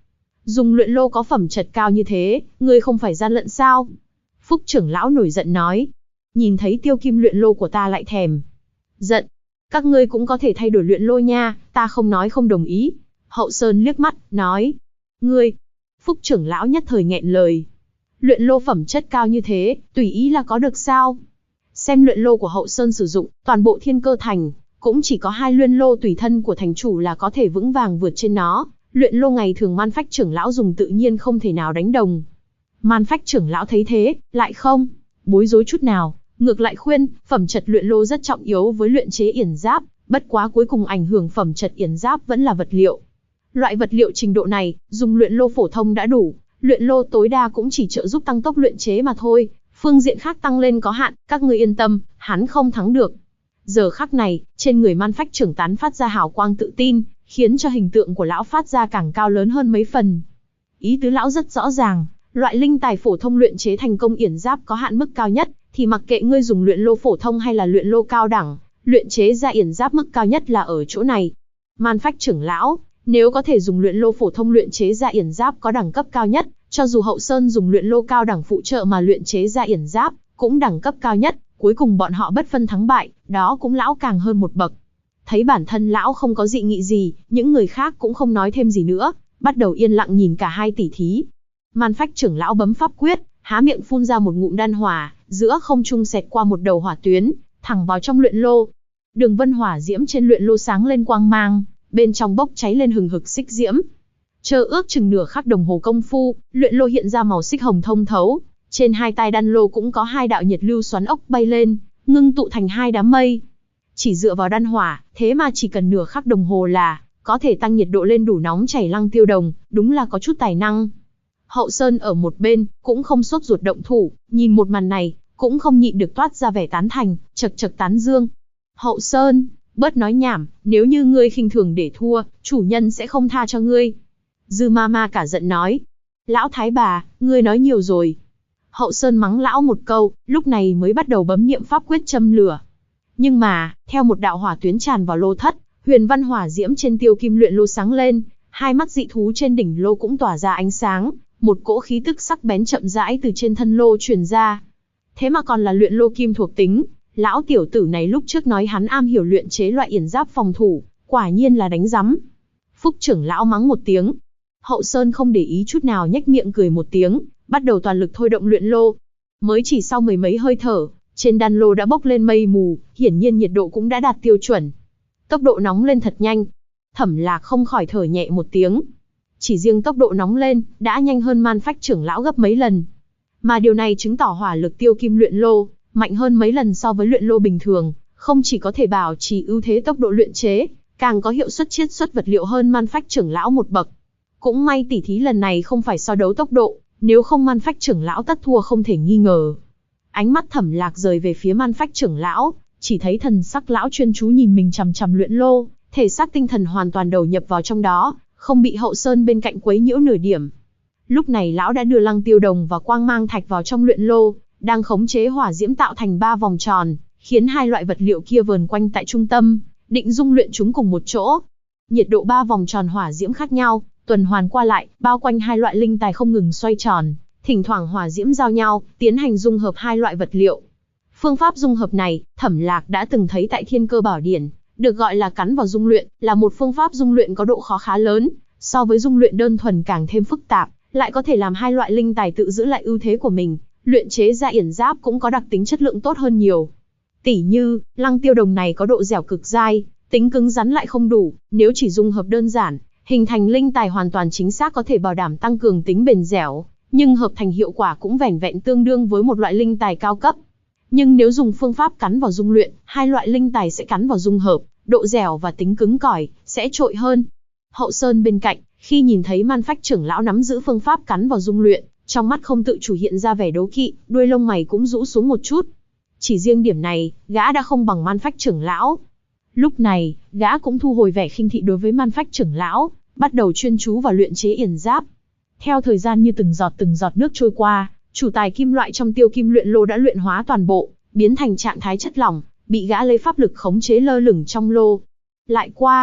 Dùng luyện lô có phẩm chất cao như thế, ngươi không phải gian lận sao? Phúc trưởng lão nổi giận nói. Nhìn thấy tiêu kim luyện lô của ta lại thèm giận. Các ngươi cũng có thể thay đổi luyện lô nha, ta không nói không đồng ý. Hậu Sơn liếc mắt, nói. Ngươi! Phúc trưởng lão nhất thời nghẹn lời. Luyện lô phẩm chất cao như thế, tùy ý là có được sao? Xem luyện lô của Hậu Sơn sử dụng, toàn bộ Thiên Cơ Thành, cũng chỉ có 2 luyện lô tùy thân của thành chủ là có thể vững vàng vượt trên nó. Luyện lô ngày thường Man Phách trưởng lão dùng tự nhiên không thể nào đánh đồng. Man Phách trưởng lão thấy thế, lại không bối rối chút nào, ngược lại khuyên, phẩm chất luyện lô rất trọng yếu với luyện chế yển giáp, bất quá cuối cùng ảnh hưởng phẩm chất yển giáp vẫn là vật liệu. Loại vật liệu trình độ này, dùng luyện lô phổ thông đã đủ, luyện lô tối đa cũng chỉ trợ giúp tăng tốc luyện chế mà thôi, phương diện khác tăng lên có hạn, các ngươi yên tâm, hắn không thắng được. Giờ khắc này, trên người Man Phách trưởng tán phát ra hào quang tự tin, khiến cho hình tượng của lão phát ra càng cao lớn hơn mấy phần. Ý tứ lão rất rõ ràng, loại linh tài phổ thông luyện chế thành công yển giáp có hạn mức cao nhất, thì mặc kệ ngươi dùng luyện lô phổ thông hay là luyện lô cao đẳng, luyện chế ra yển giáp mức cao nhất là ở chỗ này. Man Phách trưởng lão, nếu có thể dùng luyện lô phổ thông luyện chế ra yển giáp có đẳng cấp cao nhất, cho dù Hậu Sơn dùng luyện lô cao đẳng phụ trợ mà luyện chế ra yển giáp, cũng đẳng cấp cao nhất, cuối cùng bọn họ bất phân thắng bại, đó cũng lão càng hơn một bậc. Thấy bản thân lão không có dị nghị gì, những người khác cũng không nói thêm gì nữa, bắt đầu yên lặng nhìn cả hai tỷ thí. Man Phách trưởng lão bấm pháp quyết, há miệng phun ra một ngụm đan hỏa, giữa không trung xẹt qua một đầu hỏa tuyến, thẳng vào trong luyện lô. Đường vân hỏa diễm trên luyện lô sáng lên quang mang, bên trong bốc cháy lên hừng hực xích diễm. Chờ ước chừng nửa khắc đồng hồ công phu, luyện lô hiện ra màu xích hồng thông thấu, trên hai tai đan lô cũng có 2 đạo nhiệt lưu xoắn ốc bay lên, ngưng tụ thành 2 đám mây. Chỉ dựa vào đan hỏa, thế mà chỉ cần nửa khắc đồng hồ là có thể tăng nhiệt độ lên đủ nóng chảy Lăng Tiêu Đồng, đúng là có chút tài năng. Hậu Sơn ở một bên, cũng không sốt ruột động thủ, nhìn một màn này, cũng không nhịn được toát ra vẻ tán thành, chật chật tán dương. Hậu Sơn, bớt nói nhảm, nếu như ngươi khinh thường để thua, chủ nhân sẽ không tha cho ngươi. Dư ma ma cả giận nói. Lão thái bà, ngươi nói nhiều rồi. Hậu Sơn mắng lão một câu, lúc này mới bắt đầu bấm niệm pháp quyết châm lửa. Nhưng mà, theo một đạo hỏa tuyến tràn vào lô thất, huyền văn hỏa diễm trên tiêu kim luyện lô sáng lên, 2 mắt dị thú trên đỉnh lô cũng tỏa ra ánh sáng, một cỗ khí tức sắc bén chậm rãi từ trên thân lô truyền ra. Thế mà còn là luyện lô kim thuộc tính, lão tiểu tử này lúc trước nói hắn am hiểu luyện chế loại yển giáp phòng thủ, quả nhiên là đánh rắm. Phúc trưởng lão mắng một tiếng. Hậu Sơn không để ý chút nào nhếch miệng cười một tiếng, bắt đầu toàn lực thôi động luyện lô. Mới chỉ sau mười mấy hơi thở, trên đan lô đã bốc lên mây mù, hiển nhiên nhiệt độ cũng đã đạt tiêu chuẩn. Tốc độ nóng lên thật nhanh. Thẩm Lạc không khỏi thở nhẹ một tiếng. Chỉ riêng tốc độ nóng lên, đã nhanh hơn Man Phách trưởng lão gấp mấy lần. Mà điều này chứng tỏ hỏa lực tiêu kim luyện lô, mạnh hơn mấy lần so với luyện lô bình thường, không chỉ có thể bảo trì ưu thế tốc độ luyện chế, càng có hiệu suất chiết xuất vật liệu hơn Man Phách trưởng lão một bậc. Cũng may tỉ thí lần này không phải so đấu tốc độ, nếu không Man Phách trưởng lão tất thua không thể nghi ngờ. Ánh mắt Thẩm Lạc rời về phía Man Phách trưởng lão, chỉ thấy thần sắc lão chuyên chú nhìn mình chằm chằm luyện lô, thể xác tinh thần hoàn toàn đầu nhập vào trong đó, không bị Hậu Sơn bên cạnh quấy nhiễu nửa điểm. Lúc này lão đã đưa Lăng Tiêu Đồng và Quang Mang Thạch vào trong luyện lô, đang khống chế hỏa diễm tạo thành 3 vòng tròn, khiến 2 loại vật liệu kia vờn quanh tại trung tâm, định dung luyện chúng cùng một chỗ. Nhiệt độ 3 vòng tròn hỏa diễm khác nhau, tuần hoàn qua lại, bao quanh 2 loại linh tài không ngừng xoay tròn, thỉnh thoảng hỏa diễm giao nhau, tiến hành dung hợp 2 loại vật liệu. Phương pháp dung hợp này, Thẩm Lạc đã từng thấy tại Thiên Cơ Bảo Điển, được gọi là cắn vào dung luyện, là một phương pháp dung luyện có độ khó khá lớn, so với dung luyện đơn thuần càng thêm phức tạp, lại có thể làm 2 loại linh tài tự giữ lại ưu thế của mình, luyện chế ra yển giáp cũng có đặc tính chất lượng tốt hơn nhiều. Tỉ như, Lăng Tiêu Đồng này có độ dẻo cực dai, tính cứng rắn lại không đủ, nếu chỉ dung hợp đơn giản, hình thành linh tài hoàn toàn chính xác có thể bảo đảm tăng cường tính bền dẻo, nhưng hợp thành hiệu quả cũng vẻn vẹn tương đương với một loại linh tài cao cấp. Nhưng nếu dùng phương pháp cắn vào dung luyện, 2 loại linh tài sẽ cắn vào dung hợp, độ dẻo và tính cứng cỏi sẽ trội hơn. Hậu Sơn bên cạnh, khi nhìn thấy Man Phách trưởng lão nắm giữ phương pháp cắn vào dung luyện, trong mắt không tự chủ hiện ra vẻ đố kỵ, đuôi lông mày cũng rũ xuống một chút. Chỉ riêng điểm này, gã đã không bằng Man Phách trưởng lão. Lúc này, gã cũng thu hồi vẻ khinh thị đối với Man Phách trưởng lão, bắt đầu chuyên chú vào luyện chế yển giáp. Theo thời gian như từng giọt nước trôi qua, chủ tài kim loại trong tiêu kim luyện lô đã luyện hóa toàn bộ, biến thành trạng thái chất lỏng, bị gã lấy pháp lực khống chế lơ lửng trong lô. Lại qua,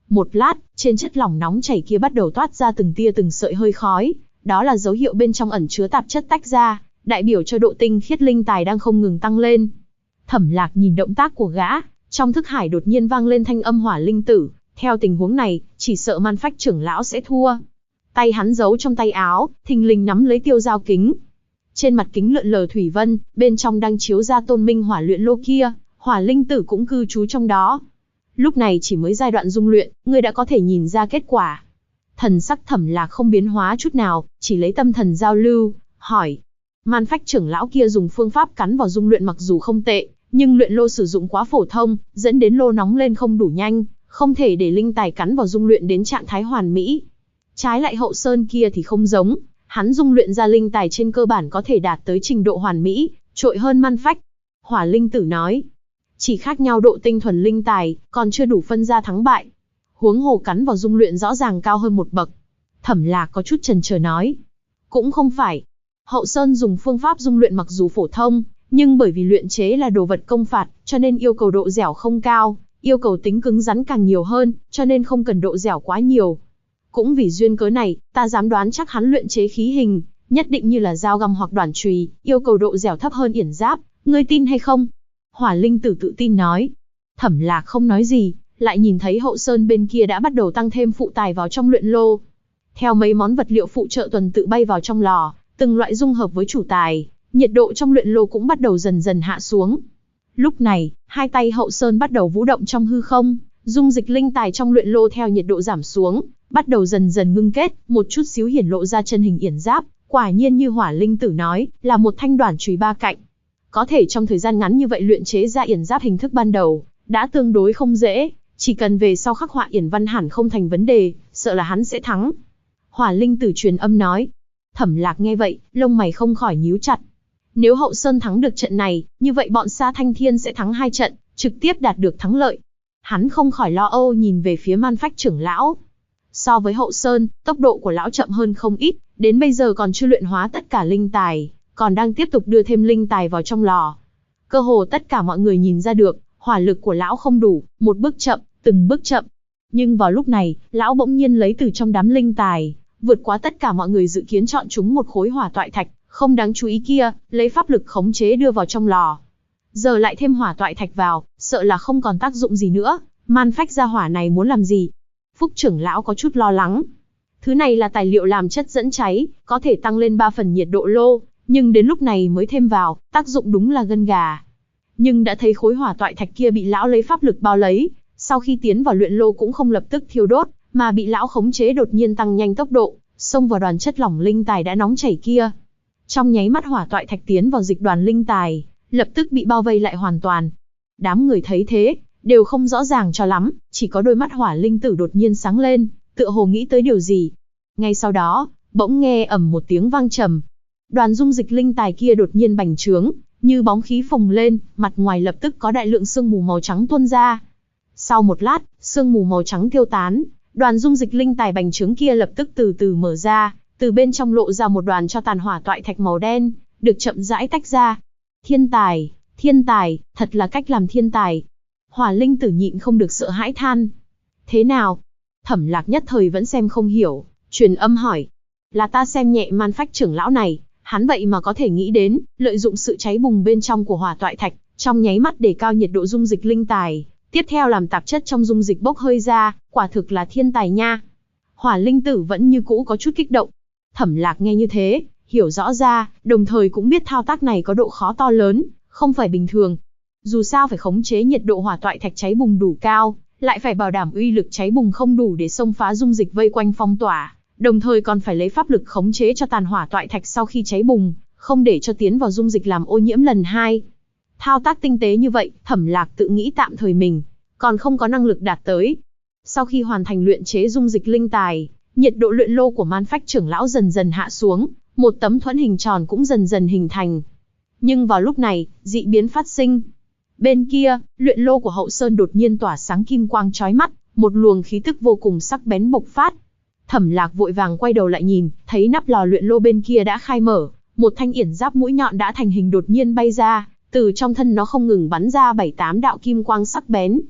Một lát, trên chất lỏng nóng chảy kia bắt đầu toát ra từng tia từng sợi hơi khói, đó là dấu hiệu bên trong ẩn chứa tạp chất tách ra, đại biểu cho độ tinh khiết linh tài đang không ngừng tăng lên. Thẩm Lạc nhìn động tác của gã, trong thức hải đột nhiên vang lên thanh âm Hỏa Linh Tử, theo tình huống này, chỉ sợ Man Phách trưởng lão sẽ thua. Tay hắn giấu trong tay áo, thình lình nắm lấy tiêu dao kính. Trên mặt kính lượn lờ thủy vân, bên trong đang chiếu ra tôn minh hỏa luyện lô kia, Hỏa Linh Tử cũng cư trú trong đó. Lúc này chỉ mới giai đoạn dung luyện, ngươi đã có thể nhìn ra kết quả. Thần sắc Thẩm Lạc không biến hóa chút nào, chỉ lấy tâm thần giao lưu, hỏi. Man Phách trưởng lão kia dùng phương pháp cắn vào dung luyện mặc dù không tệ, nhưng luyện lô sử dụng quá phổ thông, dẫn đến lô nóng lên không đủ nhanh, không thể để linh tài cắn vào dung luyện đến trạng thái hoàn mỹ. Trái lại Hậu Sơn kia thì không giống, hắn dung luyện ra linh tài trên cơ bản có thể đạt tới trình độ hoàn mỹ, trội hơn Man Phách. Hỏa Linh Tử nói, chỉ khác nhau độ tinh thuần linh tài, còn chưa đủ phân ra thắng bại. Huống hồ cắn vào dung luyện rõ ràng cao hơn một bậc. Thẩm Lạc có chút chần chờ nói, cũng không phải. Hậu Sơn dùng phương pháp dung luyện mặc dù phổ thông, nhưng bởi vì luyện chế là đồ vật công phạt, cho nên yêu cầu độ dẻo không cao, yêu cầu tính cứng rắn càng nhiều hơn, cho nên không cần độ dẻo quá nhiều. Cũng vì duyên cớ này, ta dám đoán chắc hắn luyện chế khí hình, nhất định như là dao găm hoặc đoản chùy, yêu cầu độ dẻo thấp hơn yển giáp, ngươi tin hay không? Hỏa Linh Tử tự tin nói. Thẩm Lạc không nói gì, lại nhìn thấy Hậu Sơn bên kia đã bắt đầu tăng thêm phụ tài vào trong luyện lô. Theo mấy món vật liệu phụ trợ tuần tự bay vào trong lò, từng loại dung hợp với chủ tài, nhiệt độ trong luyện lô cũng bắt đầu dần dần hạ xuống. Lúc này, hai tay Hậu Sơn bắt đầu vũ động trong hư không, dung dịch linh tài trong luyện lô theo nhiệt độ giảm xuống, bắt đầu dần dần ngưng kết, một chút xíu hiển lộ ra chân hình yển giáp, quả nhiên như Hỏa Linh Tử nói, là một thanh đoản chùy ba cạnh. Có thể trong thời gian ngắn như vậy luyện chế ra yển giáp hình thức ban đầu, đã tương đối không dễ, chỉ cần về sau khắc họa yển văn hẳn không thành vấn đề, sợ là hắn sẽ thắng. Hỏa Linh Tử truyền âm nói. Thẩm Lạc nghe vậy, lông mày không khỏi nhíu chặt. Nếu Hậu Sơn thắng được trận này, như vậy bọn Sa Thanh Thiên sẽ thắng 2 trận, trực tiếp đạt được thắng lợi. Hắn không khỏi lo âu nhìn về phía Man Phách trưởng lão. So với Hậu Sơn, tốc độ của lão chậm hơn không ít, đến bây giờ còn chưa luyện hóa tất cả linh tài, còn đang tiếp tục đưa thêm linh tài vào trong lò. Cơ hồ tất cả mọi người nhìn ra được, hỏa lực của lão không đủ, một bước chậm, từng bước chậm. Nhưng vào lúc này, lão bỗng nhiên lấy từ trong đám linh tài, vượt quá tất cả mọi người dự kiến chọn chúng một khối hỏa toại thạch, không đáng chú ý kia, lấy pháp lực khống chế đưa vào trong lò. Giờ lại thêm hỏa toại thạch vào, sợ là không còn tác dụng gì nữa, Man Phách gia hỏa này muốn làm gì? Phúc trưởng lão có chút lo lắng. Thứ này là tài liệu làm chất dẫn cháy, có thể tăng lên 3 phần nhiệt độ lô, nhưng đến lúc này mới thêm vào, tác dụng đúng là gân gà. Nhưng đã thấy khối hỏa toại thạch kia bị lão lấy pháp lực bao lấy, sau khi tiến vào luyện lô cũng không lập tức thiêu đốt, mà bị lão khống chế đột nhiên tăng nhanh tốc độ, xông vào đoàn chất lỏng linh tài đã nóng chảy kia. Trong nháy mắt hỏa toại thạch tiến vào dịch đoàn linh tài, lập tức bị bao vây lại hoàn toàn. Đám người thấy thế, đều không rõ ràng cho lắm, chỉ có đôi mắt Hỏa Linh Tử đột nhiên sáng lên, tựa hồ nghĩ tới điều gì. Ngay sau đó, bỗng nghe ầm một tiếng vang trầm. Đoàn dung dịch linh tài kia đột nhiên bành trướng, như bóng khí phồng lên, mặt ngoài lập tức có đại lượng sương mù màu trắng tuôn ra. Sau một lát, sương mù màu trắng tiêu tán, đoàn dung dịch linh tài bành trướng kia lập tức từ từ mở ra, từ bên trong lộ ra một đoàn cho tàn hỏa toại thạch màu đen, được chậm rãi tách ra. Thiên tài, thật là cách làm thiên tài. Hỏa Linh Tử nhịn không được sợ hãi than. Thế nào? Thẩm Lạc nhất thời vẫn xem không hiểu, truyền âm hỏi. Là ta xem nhẹ Man Phách trưởng lão này, hắn vậy mà có thể nghĩ đến, lợi dụng sự cháy bùng bên trong của hỏa toại thạch, trong nháy mắt để cao nhiệt độ dung dịch linh tài, tiếp theo làm tạp chất trong dung dịch bốc hơi ra, quả thực là thiên tài nha. Hỏa Linh Tử vẫn như cũ có chút kích động. Thẩm Lạc nghe như thế, hiểu rõ ra, đồng thời cũng biết thao tác này có độ khó to lớn, không phải bình thường. Dù sao phải khống chế nhiệt độ hỏa toại thạch cháy bùng đủ cao, lại phải bảo đảm uy lực cháy bùng không đủ để xông phá dung dịch vây quanh phong tỏa, đồng thời còn phải lấy pháp lực khống chế cho tàn hỏa toại thạch sau khi cháy bùng, không để cho tiến vào dung dịch làm ô nhiễm lần hai. Thao tác tinh tế như vậy, Thẩm Lạc tự nghĩ tạm thời mình còn không có năng lực đạt tới. Sau khi hoàn thành luyện chế dung dịch linh tài, nhiệt độ luyện lô của Man Phách trưởng lão dần dần hạ xuống, một tấm thuẫn hình tròn cũng dần dần hình thành. Nhưng vào lúc này, dị biến phát sinh. Bên kia, luyện lô của Hậu Sơn đột nhiên tỏa sáng kim quang chói mắt, một luồng khí tức vô cùng sắc bén bộc phát. Thẩm Lạc vội vàng quay đầu lại nhìn, thấy nắp lò luyện lô bên kia đã khai mở, một thanh yển giáp mũi nhọn đã thành hình đột nhiên bay ra, từ trong thân nó không ngừng bắn ra 7-8 đạo kim quang sắc bén.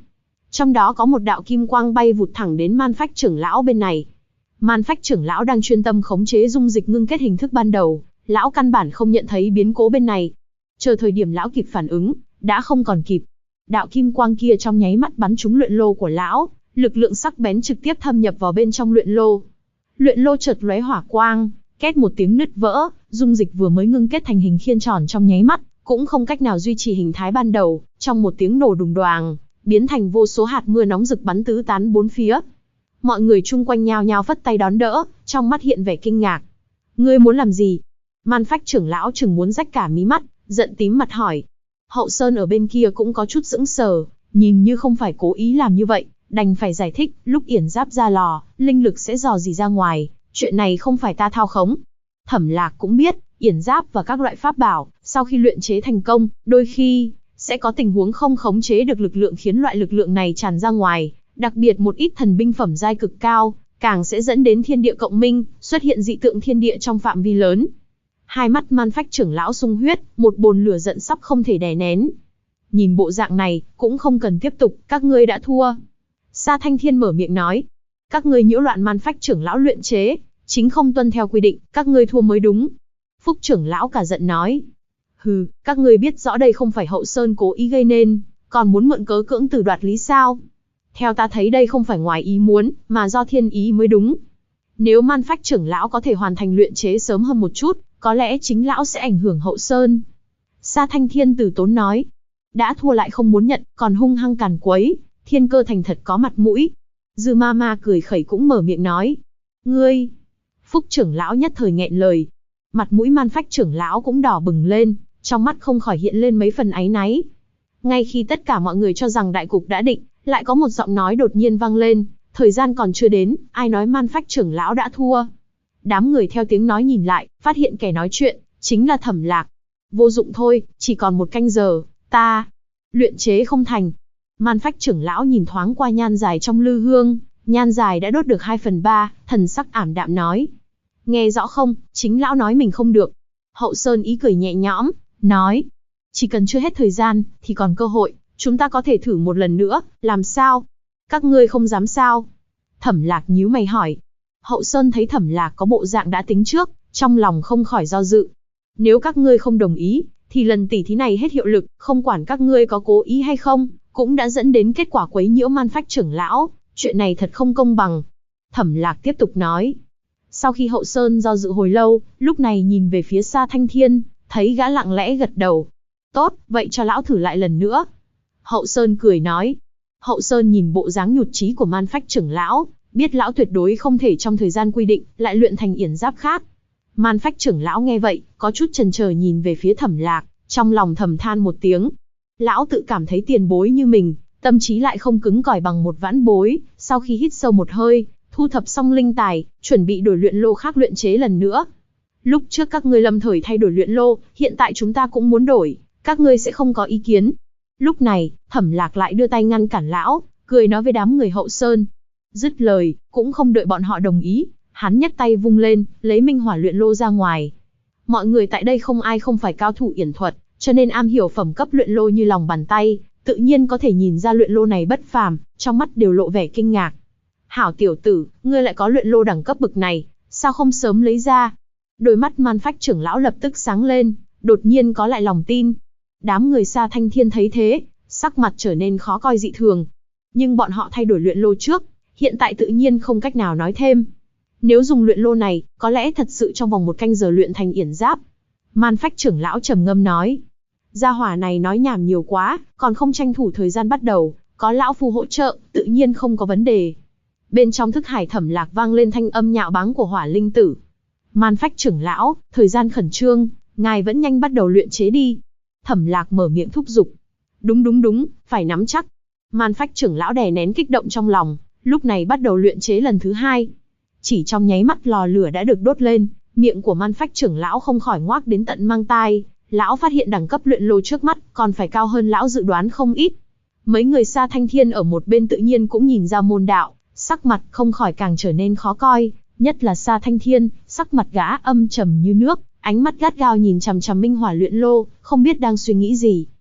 Trong đó có một đạo kim quang bay vụt thẳng đến Man Phách trưởng lão bên này. Man Phách trưởng lão đang chuyên tâm khống chế dung dịch ngưng kết hình thức ban đầu, lão căn bản không nhận thấy biến cố bên này. Chờ thời điểm lão kịp phản ứng, đã không còn kịp. Đạo kim quang kia trong nháy mắt bắn trúng luyện lô của lão, lực lượng sắc bén trực tiếp thâm nhập vào bên trong luyện lô. Luyện lô chợt lóe hỏa quang, két một tiếng nứt vỡ, dung dịch vừa mới ngưng kết thành hình khiên tròn trong nháy mắt, cũng không cách nào duy trì hình thái ban đầu, trong một tiếng nổ đùng đoàng, biến thành vô số hạt mưa nóng rực bắn tứ tán bốn phía. Mọi người chung quanh nhao nhao phất tay đón đỡ, trong mắt hiện vẻ kinh ngạc. Ngươi muốn làm gì? Man Phách trưởng lão chừng muốn rách cả mí mắt, giận tím mặt hỏi. Hậu Sơn ở bên kia cũng có chút sững sờ, nhìn như không phải cố ý làm như vậy, đành phải giải thích, lúc yển giáp ra lò, linh lực sẽ dò dỉ ra ngoài, chuyện này không phải ta thao khống. Thẩm Lạc cũng biết, yển giáp và các loại pháp bảo, sau khi luyện chế thành công, đôi khi sẽ có tình huống không khống chế được lực lượng khiến loại lực lượng này tràn ra ngoài, đặc biệt một ít thần binh phẩm giai cực cao, càng sẽ dẫn đến thiên địa cộng minh, xuất hiện dị tượng thiên địa trong phạm vi lớn. Hai mắt Man Phách trưởng lão sung huyết, một bồn lửa giận sắp không thể đè nén. Nhìn bộ dạng này, cũng không cần tiếp tục, các ngươi đã thua. Sa Thanh Thiên mở miệng nói, các ngươi nhiễu loạn Man Phách trưởng lão luyện chế, chính không tuân theo quy định, các ngươi thua mới đúng. Phúc trưởng lão cả giận nói, hừ, các ngươi biết rõ đây không phải Hậu Sơn cố ý gây nên, còn muốn mượn cớ cưỡng từ đoạt lý sao? Theo ta thấy đây không phải ngoài ý muốn, mà do thiên ý mới đúng. Nếu Man Phách trưởng lão có thể hoàn thành luyện chế sớm hơn một chút, có lẽ chính lão sẽ ảnh hưởng Hậu Sơn. Sa Thanh Thiên từ tốn nói, đã thua lại không muốn nhận, còn hung hăng càn quấy, Thiên Cơ thành thật có mặt mũi. Dư Ma Ma cười khẩy cũng mở miệng nói, ngươi. Phúc trưởng lão nhất thời nghẹn lời. Mặt mũi Man Phách trưởng lão cũng đỏ bừng lên, trong mắt không khỏi hiện lên mấy phần áy náy. Ngay khi tất cả mọi người cho rằng đại cục đã định, lại có một giọng nói đột nhiên vang lên, thời gian còn chưa đến, ai nói Man Phách trưởng lão đã thua. Đám người theo tiếng nói nhìn lại, phát hiện kẻ nói chuyện, chính là Thẩm Lạc. Vô dụng thôi, chỉ còn 1 canh giờ, ta luyện chế không thành. Man Phách trưởng lão nhìn thoáng qua nhan dài trong lư hương, nhan dài đã đốt được 2/3, thần sắc ảm đạm nói. Nghe rõ không, chính lão nói mình không được. Hậu Sơn ý cười nhẹ nhõm, nói. Chỉ cần chưa hết thời gian, thì còn cơ hội, chúng ta có thể thử một lần nữa, làm sao? Các ngươi không dám sao? Thẩm Lạc nhíu mày hỏi. Hậu Sơn thấy Thẩm Lạc có bộ dạng đã tính trước, trong lòng không khỏi do dự. Nếu các ngươi không đồng ý, thì lần tỉ thí này hết hiệu lực, không quản các ngươi có cố ý hay không, cũng đã dẫn đến kết quả quấy nhiễu Man Phách trưởng lão, chuyện này thật không công bằng. Thẩm Lạc tiếp tục nói. Sau khi Hậu Sơn do dự hồi lâu, lúc này nhìn về phía Sa Thanh Thiên, thấy gã lặng lẽ gật đầu. Tốt, vậy cho lão thử lại lần nữa. Hậu Sơn cười nói. Hậu Sơn nhìn bộ dáng nhụt chí của Man Phách trưởng lão, biết lão tuyệt đối không thể trong thời gian quy định, lại luyện thành yển giáp khác. Man Phách trưởng lão nghe vậy, có chút chần chờ nhìn về phía Thẩm Lạc, trong lòng thầm than một tiếng. Lão tự cảm thấy tiền bối như mình, tâm trí lại không cứng cỏi bằng một vãn bối, sau khi hít sâu một hơi, thu thập xong linh tài, chuẩn bị đổi luyện lô khác luyện chế lần nữa. Lúc trước các ngươi lâm thời thay đổi luyện lô, hiện tại chúng ta cũng muốn đổi, các ngươi sẽ không có ý kiến. Lúc này, Thẩm Lạc lại đưa tay ngăn cản lão, cười nói với đám người Hậu Sơn. Dứt lời, cũng không đợi bọn họ đồng ý, hắn nhấc tay vung lên, lấy minh hỏa luyện lô ra ngoài. Mọi người tại đây không ai không phải cao thủ yển thuật, cho nên am hiểu phẩm cấp luyện lô như lòng bàn tay, tự nhiên có thể nhìn ra luyện lô này bất phàm, trong mắt đều lộ vẻ kinh ngạc. Hảo tiểu tử, ngươi lại có luyện lô đẳng cấp bực này, sao không sớm lấy ra? Đôi mắt Man Phách trưởng lão lập tức sáng lên, đột nhiên có lại lòng tin. Đám người Sa Thanh Thiên thấy thế, sắc mặt trở nên khó coi dị thường. Nhưng bọn họ thay đổi luyện lô trước, hiện tại tự nhiên không cách nào nói thêm. Nếu dùng luyện lô này, có lẽ thật sự trong vòng 1 canh giờ luyện thành yển giáp. Man Phách trưởng lão trầm ngâm nói. Gia hỏa này nói nhảm nhiều quá, còn không tranh thủ thời gian bắt đầu, có lão phu hỗ trợ, tự nhiên không có vấn đề. Bên trong thức hải Thẩm Lạc vang lên thanh âm nhạo báng của Hỏa Linh Tử. Man Phách trưởng lão, thời gian khẩn trương, ngài vẫn nhanh bắt đầu luyện chế đi. Thẩm Lạc mở miệng thúc giục. Đúng, phải nắm chắc. Man Phách trưởng lão đè nén kích động trong lòng, lúc này bắt đầu luyện chế lần thứ 2. Chỉ trong nháy mắt lò lửa đã được đốt lên, miệng của Man Phách trưởng lão không khỏi ngoác đến tận mang tai. Lão phát hiện đẳng cấp luyện lô trước mắt còn phải cao hơn lão dự đoán không ít. Mấy người Sa Thanh Thiên ở một bên tự nhiên cũng nhìn ra môn đạo, sắc mặt không khỏi càng trở nên khó coi, nhất là Sa Thanh Thiên, sắc mặt gã âm trầm như nước, ánh mắt gắt gao nhìn chằm chằm minh hỏa luyện lô, không biết đang suy nghĩ gì.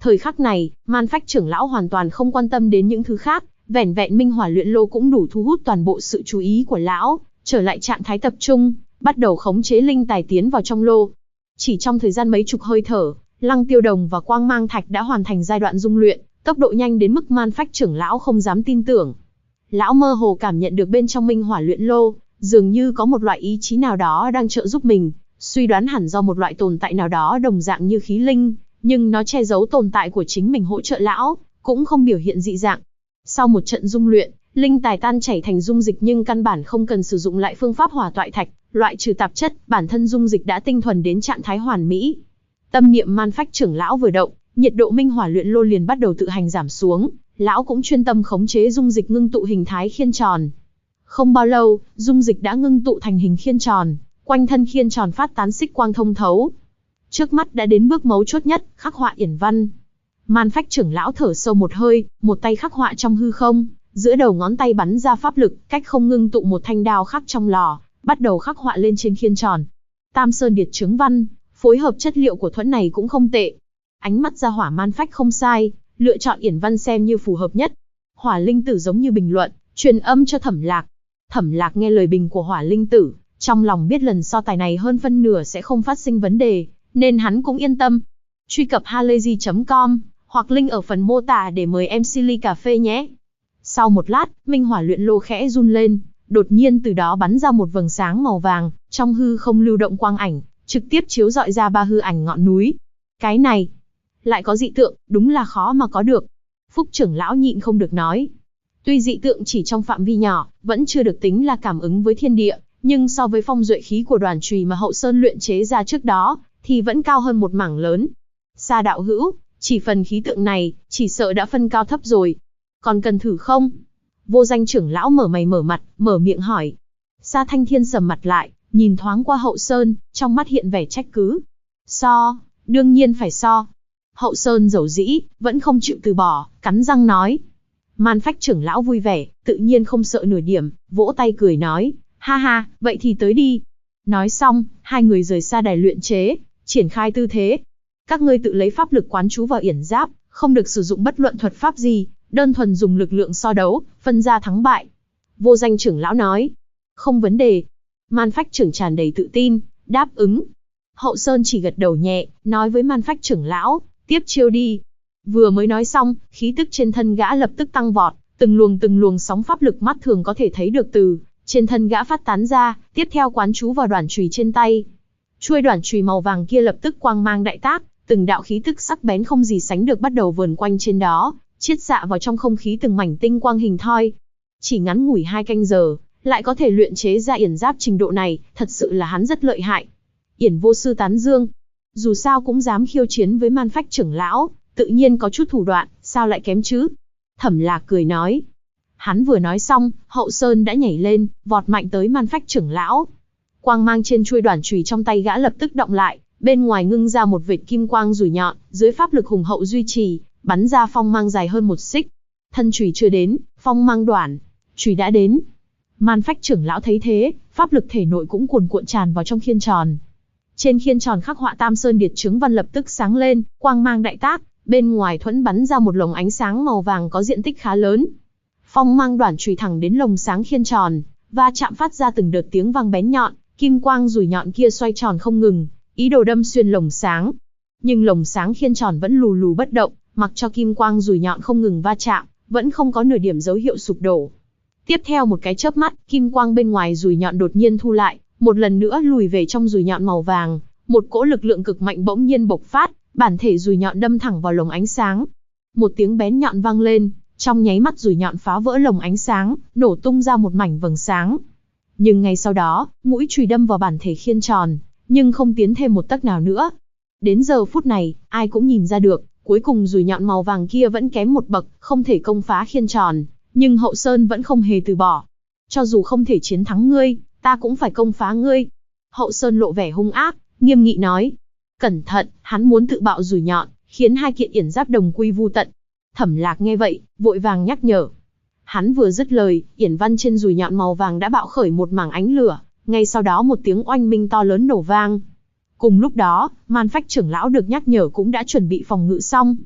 Thời khắc này, Man Phách trưởng lão hoàn toàn không quan tâm đến những thứ khác, vẻn vẹn Minh Hỏa Luyện Lô cũng đủ thu hút toàn bộ sự chú ý của lão, trở lại trạng thái tập trung, bắt đầu khống chế linh tài tiến vào trong lô. Chỉ trong thời gian mấy chục hơi thở, Lăng Tiêu Đồng và Quang Mang Thạch đã hoàn thành giai đoạn dung luyện, tốc độ nhanh đến mức Man Phách trưởng lão không dám tin tưởng. Lão mơ hồ cảm nhận được bên trong Minh Hỏa Luyện Lô, dường như có một loại ý chí nào đó đang trợ giúp mình, suy đoán hẳn do một loại tồn tại nào đó đồng dạng như khí linh, nhưng nó che giấu tồn tại của chính mình hỗ trợ lão, cũng không biểu hiện dị dạng. Sau một trận dung luyện, linh tài tan chảy thành dung dịch nhưng căn bản không cần sử dụng lại phương pháp hỏa toại thạch, loại trừ tạp chất, bản thân dung dịch đã tinh thuần đến trạng thái hoàn mỹ. Tâm niệm Man Phách trưởng lão vừa động, nhiệt độ Minh Hỏa Luyện Lô liền bắt đầu tự hành giảm xuống, lão cũng chuyên tâm khống chế dung dịch ngưng tụ hình thái khiên tròn. Không bao lâu, dung dịch đã ngưng tụ thành hình khiên tròn, quanh thân khiên tròn phát tán xích quang thông thấu. Trước mắt đã đến bước mấu chốt nhất, khắc họa yển văn. Man Phách trưởng lão thở sâu một hơi, một tay khắc họa trong hư không, giữa đầu ngón tay bắn ra pháp lực, cách không ngưng tụ một thanh đao khắc trong lò, bắt đầu khắc họa lên trên khiên tròn. Tam Sơn Điệt Chướng Văn, phối hợp chất liệu của thuẫn này cũng không tệ. Ánh mắt ra hỏa Man Phách không sai, lựa chọn yển văn xem như phù hợp nhất. Hỏa linh tử giống như bình luận, truyền âm cho Thẩm Lạc. Thẩm Lạc nghe lời bình của hỏa linh tử, trong lòng biết lần so tài này hơn phân nửa sẽ không phát sinh vấn đề, nên hắn cũng yên tâm. Truy cập halayzi.com hoặc link ở phần mô tả để mời em Silly cà phê nhé. Sau một lát, Minh Hỏa Luyện Lô khẽ run lên, đột nhiên từ đó bắn ra một vầng sáng màu vàng, trong hư không lưu động quang ảnh, trực tiếp chiếu rọi ra ba hư ảnh ngọn núi. Cái này, lại có dị tượng, đúng là khó mà có được. Phúc trưởng lão nhịn không được nói. Tuy dị tượng chỉ trong phạm vi nhỏ, vẫn chưa được tính là cảm ứng với thiên địa, nhưng so với phong duệ khí của Đoàn Chùy mà Hậu Sơn luyện chế ra trước đó, thì vẫn cao hơn một mảng lớn. Sa đạo hữu, chỉ phần khí tượng này, chỉ sợ đã phân cao thấp rồi. Còn cần thử không? Vô Danh trưởng lão mở mày mở mặt, mở miệng hỏi. Sa Thanh Thiên sầm mặt lại, nhìn thoáng qua Hậu Sơn, trong mắt hiện vẻ trách cứ. So, đương nhiên phải so. Hậu Sơn dầu dĩ, vẫn không chịu từ bỏ, cắn răng nói. Man Phách trưởng lão vui vẻ, tự nhiên không sợ nửa điểm, vỗ tay cười nói. Ha ha, vậy thì tới đi. Nói xong, hai người rời xa đài luyện chế, triển khai tư thế. Các ngươi tự lấy pháp lực quán chú vào yển giáp, không được sử dụng bất luận thuật pháp gì, đơn thuần dùng lực lượng so đấu, phân ra thắng bại. Vô Danh trưởng lão nói. Không vấn đề. Man Phách trưởng tràn đầy tự tin, đáp ứng. Hậu Sơn chỉ gật đầu nhẹ, nói với Man Phách trưởng lão, tiếp chiêu đi. Vừa mới nói xong, khí tức trên thân gã lập tức tăng vọt, từng luồng sóng pháp lực mắt thường có thể thấy được từ trên thân gã phát tán ra, tiếp theo quán chú vào đoản chùy trên tay. Chuôi đoản chùy màu vàng kia lập tức quang mang đại tác, từng đạo khí tức sắc bén không gì sánh được bắt đầu vờn quanh trên đó, chiết xạ vào trong không khí từng mảnh tinh quang hình thoi. Chỉ ngắn ngủi 2 canh giờ, lại có thể luyện chế ra yển giáp trình độ này, thật sự là hắn rất lợi hại. Yển vô sư tán dương, dù sao cũng dám khiêu chiến với Man Phách trưởng lão, tự nhiên có chút thủ đoạn, sao lại kém chứ? Thẩm Lạc cười nói. Hắn vừa nói xong, Hậu Sơn đã nhảy lên, vọt mạnh tới Man Phách trưởng lão. Quang mang trên chuôi đoản chùy trong tay gã lập tức động lại, bên ngoài ngưng ra một vệt kim quang rủi nhọn, dưới pháp lực hùng hậu duy trì, bắn ra phong mang dài hơn 1 xích. Thân chùy chưa đến, phong mang đoản chùy đã đến. Man Phách trưởng lão thấy thế, pháp lực thể nội cũng cuồn cuộn tràn vào trong khiên tròn. Trên khiên tròn khắc họa Tam Sơn Điệt Chướng Văn lập tức sáng lên, quang mang đại tác, bên ngoài thuẫn bắn ra một lồng ánh sáng màu vàng có diện tích khá lớn. Phong mang đoản chùy thẳng đến lồng sáng khiên tròn, va chạm phát ra từng đợt tiếng vang bén nhọn, kim quang rủi nhọn kia xoay tròn không ngừng, ý đồ đâm xuyên lồng sáng. Nhưng lồng sáng khiên tròn vẫn lù lù bất động, mặc cho kim quang rủi nhọn không ngừng va chạm, vẫn không có nửa điểm dấu hiệu sụp đổ. Tiếp theo một cái chớp mắt, kim quang bên ngoài rủi nhọn đột nhiên thu lại, một lần nữa lùi về trong rủi nhọn màu vàng, một cỗ lực lượng cực mạnh bỗng nhiên bộc phát, bản thể rủi nhọn đâm thẳng vào lồng ánh sáng. Một tiếng bén nhọn vang lên, trong nháy mắt rủi nhọn phá vỡ lồng ánh sáng, nổ tung ra một mảnh vầng sáng. Nhưng ngay sau đó, mũi chùy đâm vào bản thể khiên tròn, nhưng không tiến thêm một tấc nào nữa. Đến giờ phút này, ai cũng nhìn ra được, cuối cùng rủi nhọn màu vàng kia vẫn kém một bậc, không thể công phá khiên tròn, nhưng Hậu Sơn vẫn không hề từ bỏ. Cho dù không thể chiến thắng ngươi, ta cũng phải công phá ngươi. Hậu Sơn lộ vẻ hung ác, nghiêm nghị nói. Cẩn thận, hắn muốn tự bạo rủi nhọn, khiến hai kiện yển giáp đồng quy vu tận. Thẩm Lạc nghe vậy, vội vàng nhắc nhở. Hắn vừa dứt lời, yển văn trên rủi nhọn màu vàng đã bạo khởi một mảng ánh lửa, ngay sau đó một tiếng oanh minh to lớn nổ vang. Cùng lúc đó, Man Phách trưởng lão được nhắc nhở cũng đã chuẩn bị phòng ngự xong.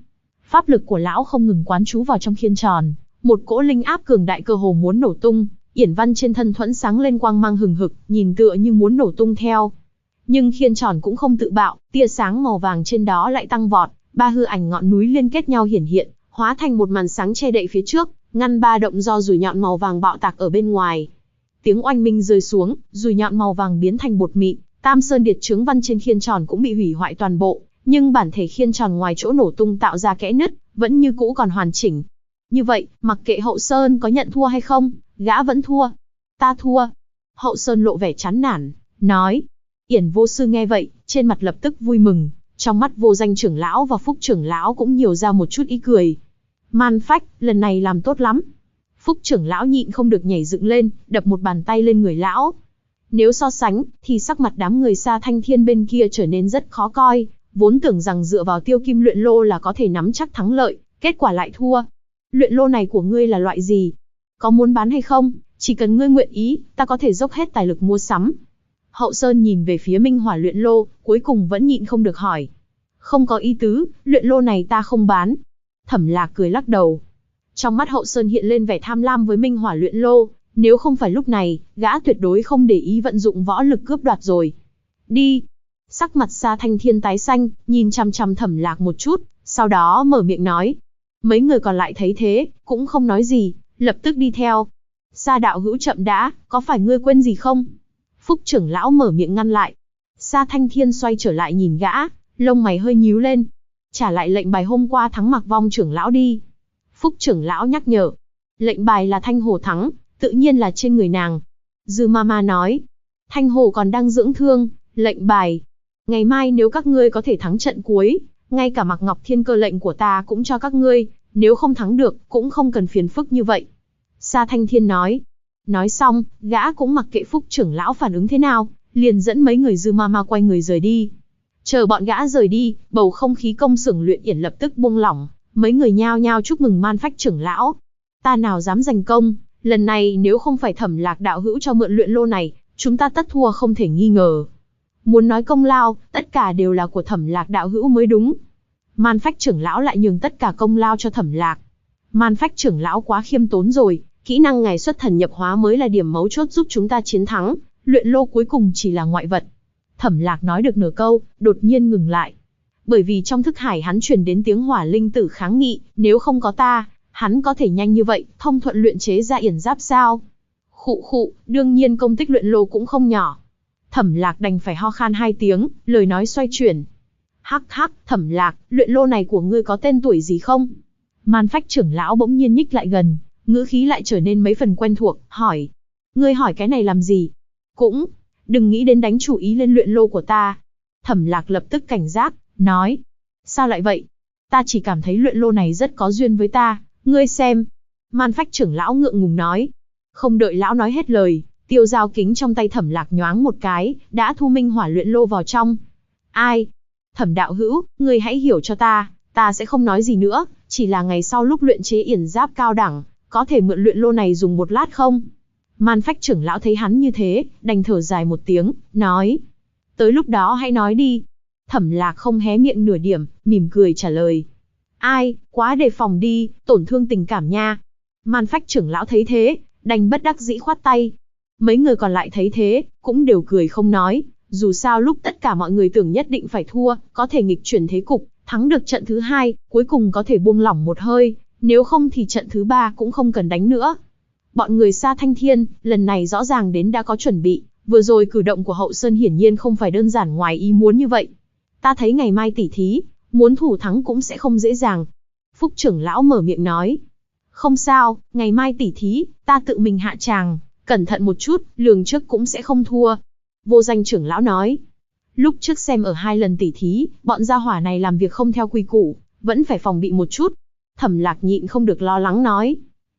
Pháp lực của lão không ngừng quán trú vào trong khiên tròn, một cỗ linh áp cường đại cơ hồ muốn nổ tung, yển văn trên thân thuẫn sáng lên quang mang hừng hực, nhìn tựa như muốn nổ tung theo. Nhưng khiên tròn cũng không tự bạo, tia sáng màu vàng trên đó lại tăng vọt, ba hư ảnh ngọn núi liên kết nhau hiển hiện, hóa thành một màn sáng che đậy phía trước, ngăn ba động do dùi nhọn màu vàng bạo tạc ở bên ngoài. Tiếng oanh minh rơi xuống, dùi nhọn màu vàng biến thành bột mịn, Tam Sơn Điệt Chướng văn trên khiên tròn cũng bị hủy hoại toàn bộ, nhưng bản thể khiên tròn ngoài chỗ nổ tung tạo ra kẽ nứt, vẫn như cũ còn hoàn chỉnh. Như vậy, mặc kệ Hậu Sơn có nhận thua hay không, gã vẫn thua. Ta thua. Hậu Sơn lộ vẻ chán nản, nói. Yển vô sư nghe vậy, trên mặt lập tức vui mừng, trong mắt Vô Danh trưởng lão và Phúc trưởng lão cũng nhiều ra một chút ý cười. Man Phách, lần này làm tốt lắm. Phúc trưởng lão nhịn không được nhảy dựng lên, đập một bàn tay lên người lão. Nếu so sánh, thì sắc mặt đám người Sa Thanh Thiên bên kia trở nên rất khó coi, vốn tưởng rằng dựa vào Tiêu Kim luyện lô là có thể nắm chắc thắng lợi, kết quả lại thua. Luyện lô này của ngươi là loại gì? Có muốn bán hay không? Chỉ cần ngươi nguyện ý, ta có thể dốc hết tài lực mua sắm. Hậu Sơn nhìn về phía Minh Hỏa luyện lô, cuối cùng vẫn nhịn không được hỏi. Không có ý tứ, luyện lô này ta không bán. Thẩm Lạc cười lắc đầu. Trong mắt Hậu Sơn hiện lên vẻ tham lam với Minh Hỏa luyện lô, nếu không phải lúc này, gã tuyệt đối không để ý vận dụng võ lực cướp đoạt rồi. Đi. Sắc mặt Sa Thanh Thiên tái xanh, nhìn chằm chằm Thẩm Lạc một chút, sau đó mở miệng nói. Mấy người còn lại thấy thế, cũng không nói gì, lập tức đi theo. Sa đạo hữu chậm đã, có phải ngươi quên gì không? Phúc trưởng lão mở miệng ngăn lại. Sa Thanh Thiên xoay trở lại nhìn gã, lông mày hơi nhíu lên. Trả lại lệnh bài hôm qua thắng Mạc Vong trưởng lão đi. Phúc trưởng lão nhắc nhở. Lệnh bài là Thanh Hồ thắng, tự nhiên là trên người nàng. Dư Mama nói. Thanh Hồ còn đang dưỡng thương, lệnh bài. Ngày mai nếu các ngươi có thể thắng trận cuối, ngay cả Mạc Ngọc Thiên cơ lệnh của ta cũng cho các ngươi, nếu không thắng được, cũng không cần phiền phức như vậy. Sa Thanh Thiên nói. Nói xong, gã cũng mặc kệ Phúc trưởng lão phản ứng thế nào, liền dẫn mấy người Dư Mama quay người rời đi. Chờ bọn gã rời đi, bầu không khí công xưởng luyện yển lập tức buông lỏng, mấy người nhao nhao chúc mừng Man Phách trưởng lão. Ta nào dám giành công, lần này nếu không phải Thẩm Lạc đạo hữu cho mượn luyện lô này, chúng ta tất thua không thể nghi ngờ. Muốn nói công lao, tất cả đều là của Thẩm Lạc đạo hữu mới đúng. Man Phách trưởng lão lại nhường tất cả công lao cho Thẩm Lạc. Man Phách trưởng lão quá khiêm tốn rồi, kỹ năng ngài xuất thần nhập hóa mới là điểm mấu chốt giúp chúng ta chiến thắng, luyện lô cuối cùng chỉ là ngoại vật. Thẩm Lạc nói được nửa câu, đột nhiên ngừng lại. Bởi vì trong thức hải hắn truyền đến tiếng Hỏa Linh Tử kháng nghị, nếu không có ta, hắn có thể nhanh như vậy, thông thuận luyện chế ra yển giáp sao? Khụ khụ, đương nhiên công tích luyện lô cũng không nhỏ. Thẩm Lạc đành phải ho khan 2 tiếng, lời nói xoay chuyển. Hắc hắc, Thẩm Lạc, luyện lô này của ngươi có tên tuổi gì không? Man Phách trưởng lão bỗng nhiên nhích lại gần, ngữ khí lại trở nên mấy phần quen thuộc, hỏi. Ngươi hỏi cái này làm gì? Cũng, đừng nghĩ đến đánh chủ ý lên luyện lô của ta. Thẩm Lạc lập tức cảnh giác, nói. Sao lại vậy? Ta chỉ cảm thấy luyện lô này rất có duyên với ta, ngươi xem. Man Phách trưởng lão ngượng ngùng nói. Không đợi lão nói hết lời, tiêu dao kính trong tay Thẩm Lạc nhoáng một cái, đã thu Minh Hỏa luyện lô vào trong. Ai? Thẩm đạo hữu, ngươi hãy hiểu cho ta sẽ không nói gì nữa, chỉ là ngày sau lúc luyện chế yển giáp cao đẳng, có thể mượn luyện lô này dùng một lát không? Man Phách trưởng lão thấy hắn như thế, đành thở dài một tiếng, nói. Tới lúc đó hãy nói đi. Thẩm Lạc không hé miệng nửa điểm, mỉm cười trả lời. Ai, quá đề phòng đi, tổn thương tình cảm nha. Man Phách trưởng lão thấy thế, đành bất đắc dĩ khoát tay. Mấy người còn lại thấy thế, cũng đều cười không nói. Dù sao lúc tất cả mọi người tưởng nhất định phải thua, có thể nghịch chuyển thế cục, thắng được trận thứ 2, cuối cùng có thể buông lỏng một hơi, nếu không thì trận thứ 3 cũng không cần đánh nữa. Bọn người Sa Thanh Thiên, lần này rõ ràng đến đã có chuẩn bị, vừa rồi cử động của Hậu Sơn hiển nhiên không phải đơn giản ngoài ý muốn như vậy. Ta thấy ngày mai tỉ thí, muốn thủ thắng cũng sẽ không dễ dàng. Phúc trưởng lão mở miệng nói. Không sao, ngày mai tỉ thí, ta tự mình hạ tràng, cẩn thận một chút, lường trước cũng sẽ không thua. Vô Danh trưởng lão nói. Lúc trước xem ở 2 lần tỉ thí, bọn gia hỏa này làm việc không theo quy củ, vẫn phải phòng bị một chút. Thẩm Lạc nhịn không được lo lắng nói.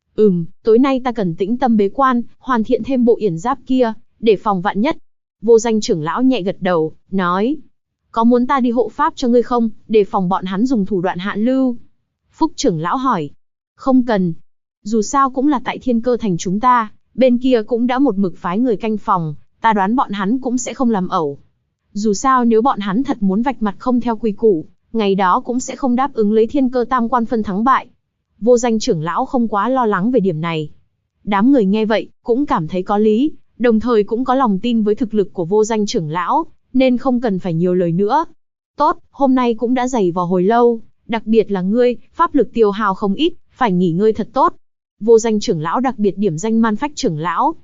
Tối nay ta cần tĩnh tâm bế quan, hoàn thiện thêm bộ yển giáp kia, để phòng vạn nhất. Vô Danh trưởng lão nhẹ gật đầu, nói. Có muốn ta đi hộ pháp cho ngươi không, để phòng bọn hắn dùng thủ đoạn hạ lưu? Phúc trưởng lão hỏi. Không cần. Dù sao cũng là tại Thiên Cơ thành chúng ta, bên kia cũng đã một mực phái người canh phòng, ta đoán bọn hắn cũng sẽ không làm ẩu. Dù sao nếu bọn hắn thật muốn vạch mặt không theo quy củ, ngày đó cũng sẽ không đáp ứng lấy thiên cơ tam quan phân thắng bại. Vô Danh trưởng lão không quá lo lắng về điểm này. Đám người nghe vậy, cũng cảm thấy có lý, đồng thời cũng có lòng tin với thực lực của Vô Danh trưởng lão, nên không cần phải nhiều lời nữa. Tốt, hôm nay cũng đã dày vò hồi lâu, đặc biệt là ngươi, pháp lực tiêu hao không ít, phải nghỉ ngơi thật tốt. Vô Danh trưởng lão đặc biệt điểm danh Man Phách trưởng lão.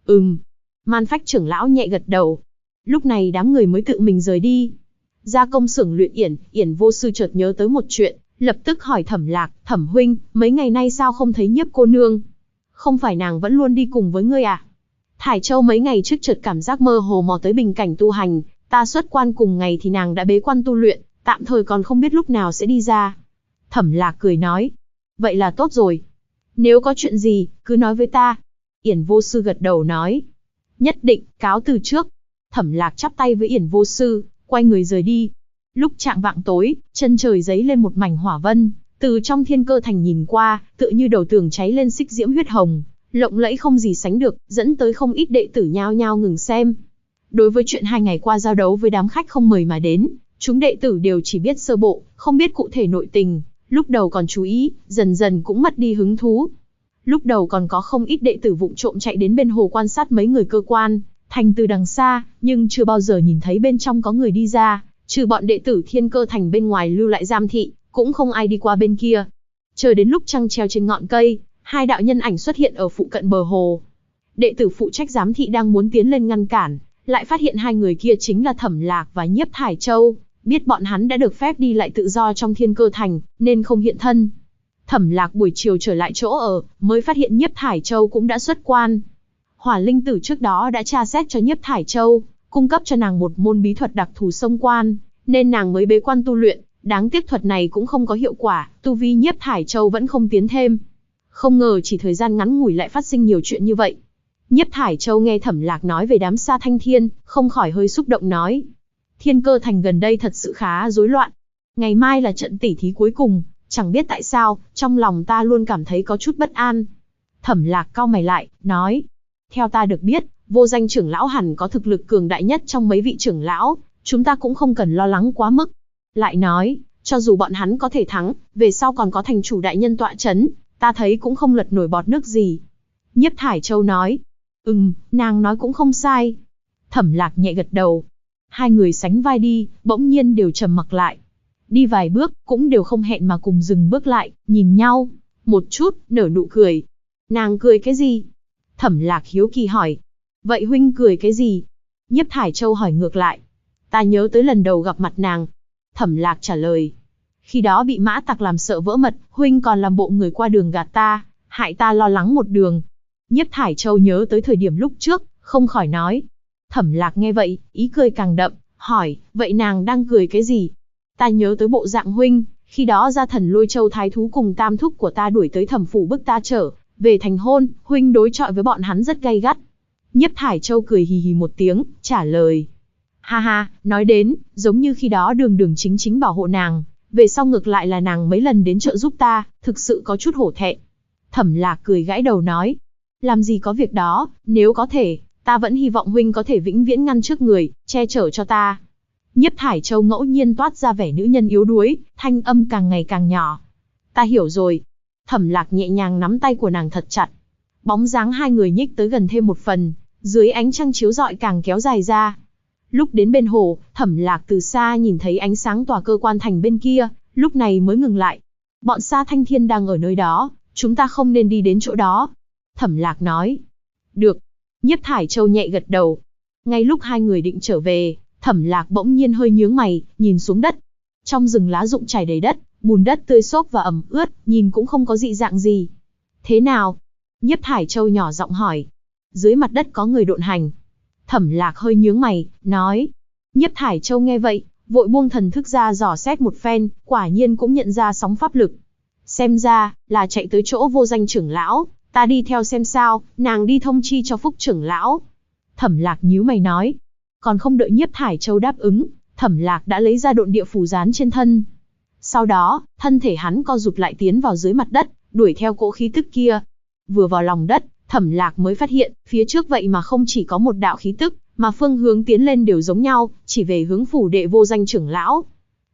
Man Phách trưởng lão nhẹ gật đầu. Lúc này đám người mới tự mình rời đi. Ra công xưởng luyện Yển Vô Sư chợt nhớ tới một chuyện, lập tức hỏi Thẩm Lạc, Thẩm huynh, mấy ngày nay sao không thấy Nhiếp cô nương? Không phải nàng vẫn luôn đi cùng với ngươi à? Thải Châu mấy ngày trước chợt cảm giác mơ hồ mò tới bình cảnh tu hành, ta xuất quan cùng ngày thì nàng đã bế quan tu luyện, tạm thời còn không biết lúc nào sẽ đi ra. Thẩm Lạc cười nói, vậy là tốt rồi. Nếu có chuyện gì, cứ nói với ta. Yển Vô Sư gật đầu nói, nhất định, cáo từ trước. Thẩm Lạc chắp tay với Yển Vô Sư, quay người rời đi. Lúc chạng vạng tối, chân trời giấy lên một mảnh hỏa vân, từ trong Thiên Cơ Thành nhìn qua, tựa như đầu tường cháy lên xích diễm huyết hồng, lộng lẫy không gì sánh được, dẫn tới không ít đệ tử nhao nhao ngừng xem. Đối với chuyện 2 ngày qua giao đấu với đám khách không mời mà đến, chúng đệ tử đều chỉ biết sơ bộ, không biết cụ thể nội tình, lúc đầu còn chú ý, dần dần cũng mất đi hứng thú. Lúc đầu còn có không ít đệ tử vụng trộm chạy đến bên hồ quan sát mấy người cơ quan thành từ đằng xa, nhưng chưa bao giờ nhìn thấy bên trong có người đi ra, trừ bọn đệ tử Thiên Cơ Thành bên ngoài lưu lại giam thị, cũng không ai đi qua bên kia. Chờ đến lúc trăng treo trên ngọn cây, 2 đạo nhân ảnh xuất hiện ở phụ cận bờ hồ. Đệ tử phụ trách giám thị đang muốn tiến lên ngăn cản, lại phát hiện 2 người kia chính là Thẩm Lạc và Nhiếp Thải Châu, biết bọn hắn đã được phép đi lại tự do trong Thiên Cơ Thành, nên không hiện thân. Thẩm Lạc buổi chiều trở lại chỗ ở, mới phát hiện Nhiếp Thải Châu cũng đã xuất quan. Hỏa Linh Tử trước đó đã tra xét cho Nhiếp Thải Châu, cung cấp cho nàng một môn bí thuật đặc thù xông quan, nên nàng mới bế quan tu luyện, đáng tiếc thuật này cũng không có hiệu quả, tu vi Nhiếp Thải Châu vẫn không tiến thêm. Không ngờ chỉ thời gian ngắn ngủi lại phát sinh nhiều chuyện như vậy. Nhiếp Thải Châu nghe Thẩm Lạc nói về đám Sa Thanh Thiên, không khỏi hơi xúc động nói. Thiên Cơ Thành gần đây thật sự khá rối loạn. Ngày mai là trận tỉ thí cuối cùng, chẳng biết tại sao, trong lòng ta luôn cảm thấy có chút bất an. Thẩm Lạc cau mày lại, nói. Theo ta được biết, Vô Danh trưởng lão hẳn có thực lực cường đại nhất trong mấy vị trưởng lão, chúng ta cũng không cần lo lắng quá mức. Lại nói, cho dù bọn hắn có thể thắng, về sau còn có thành chủ đại nhân tọa chấn, ta thấy cũng không lật nổi bọt nước gì. Nhiếp Thải Châu nói. Nàng nói cũng không sai. Thẩm Lạc nhẹ gật đầu. 2 người sánh vai đi, bỗng nhiên đều trầm mặc lại. Đi vài bước, cũng đều không hẹn mà cùng dừng bước lại, nhìn nhau. Một chút, nở nụ cười. Nàng cười cái gì? Thẩm Lạc hiếu kỳ hỏi. Vậy huynh cười cái gì? Nhiếp Thải Châu hỏi ngược lại. Ta nhớ tới lần đầu gặp mặt nàng. Thẩm Lạc trả lời. Khi đó bị mã tặc làm sợ vỡ mật, huynh còn làm bộ người qua đường gạt ta, hại ta lo lắng một đường. Nhiếp Thải Châu nhớ tới thời điểm lúc trước, không khỏi nói. Thẩm Lạc nghe vậy, ý cười càng đậm, hỏi, vậy nàng đang cười cái gì? Ta nhớ tới bộ dạng huynh, khi đó gia thần Lôi Châu thái thú cùng tam thúc của ta đuổi tới Thẩm phủ bức ta trở về thành hôn, huynh đối chọi với bọn hắn rất gay gắt. Nhiếp Thải Châu cười hì hì một tiếng, trả lời. Ha ha, nói đến, giống như khi đó đường đường chính chính bảo hộ nàng, về sau ngược lại là nàng mấy lần đến trợ giúp ta, thực sự có chút hổ thẹn. Thẩm Lạc cười gãi đầu nói. Làm gì có việc đó, nếu có thể, ta vẫn hy vọng huynh có thể vĩnh viễn ngăn trước người, che chở cho ta. Nhiếp Thải Châu ngẫu nhiên toát ra vẻ nữ nhân yếu đuối, thanh âm càng ngày càng nhỏ. Ta hiểu rồi. Thẩm Lạc nhẹ nhàng nắm tay của nàng thật chặt. Bóng dáng 2 người nhích tới gần thêm một phần, dưới ánh trăng chiếu rọi càng kéo dài ra. Lúc đến bên hồ, Thẩm Lạc từ xa nhìn thấy ánh sáng tòa cơ quan thành bên kia, lúc này mới ngừng lại. Bọn Sa Thanh Thiên đang ở nơi đó, chúng ta không nên đi đến chỗ đó. Thẩm Lạc nói. Được. Nhiếp Thải Châu nhẹ gật đầu. Ngay lúc 2 người định trở về, Thẩm Lạc bỗng nhiên hơi nhướng mày, nhìn xuống đất. Trong rừng lá rụng trải đầy đất, bùn đất tươi xốp và ẩm ướt, nhìn cũng không có dị dạng gì. Thế nào? Nhiếp Thải Châu nhỏ giọng hỏi. Dưới mặt đất có người độn hành. Thẩm Lạc hơi nhướng mày, nói. Nhiếp Thải Châu nghe vậy, vội buông thần thức ra dò xét một phen, quả nhiên cũng nhận ra sóng pháp lực. Xem ra, là chạy tới chỗ Vô Danh trưởng lão, ta đi theo xem sao, nàng đi thông chi cho Phúc trưởng lão. Thẩm Lạc nhíu mày nói. Còn không đợi Nhiếp Thải Châu đáp ứng, Thẩm Lạc đã lấy ra độn địa phù dán trên thân. Sau đó, thân thể hắn co rụt lại tiến vào dưới mặt đất, đuổi theo cỗ khí tức kia. Vừa vào lòng đất, Thẩm Lạc mới phát hiện, phía trước vậy mà không chỉ có một đạo khí tức, mà phương hướng tiến lên đều giống nhau, chỉ về hướng phủ đệ Vô Danh trưởng lão.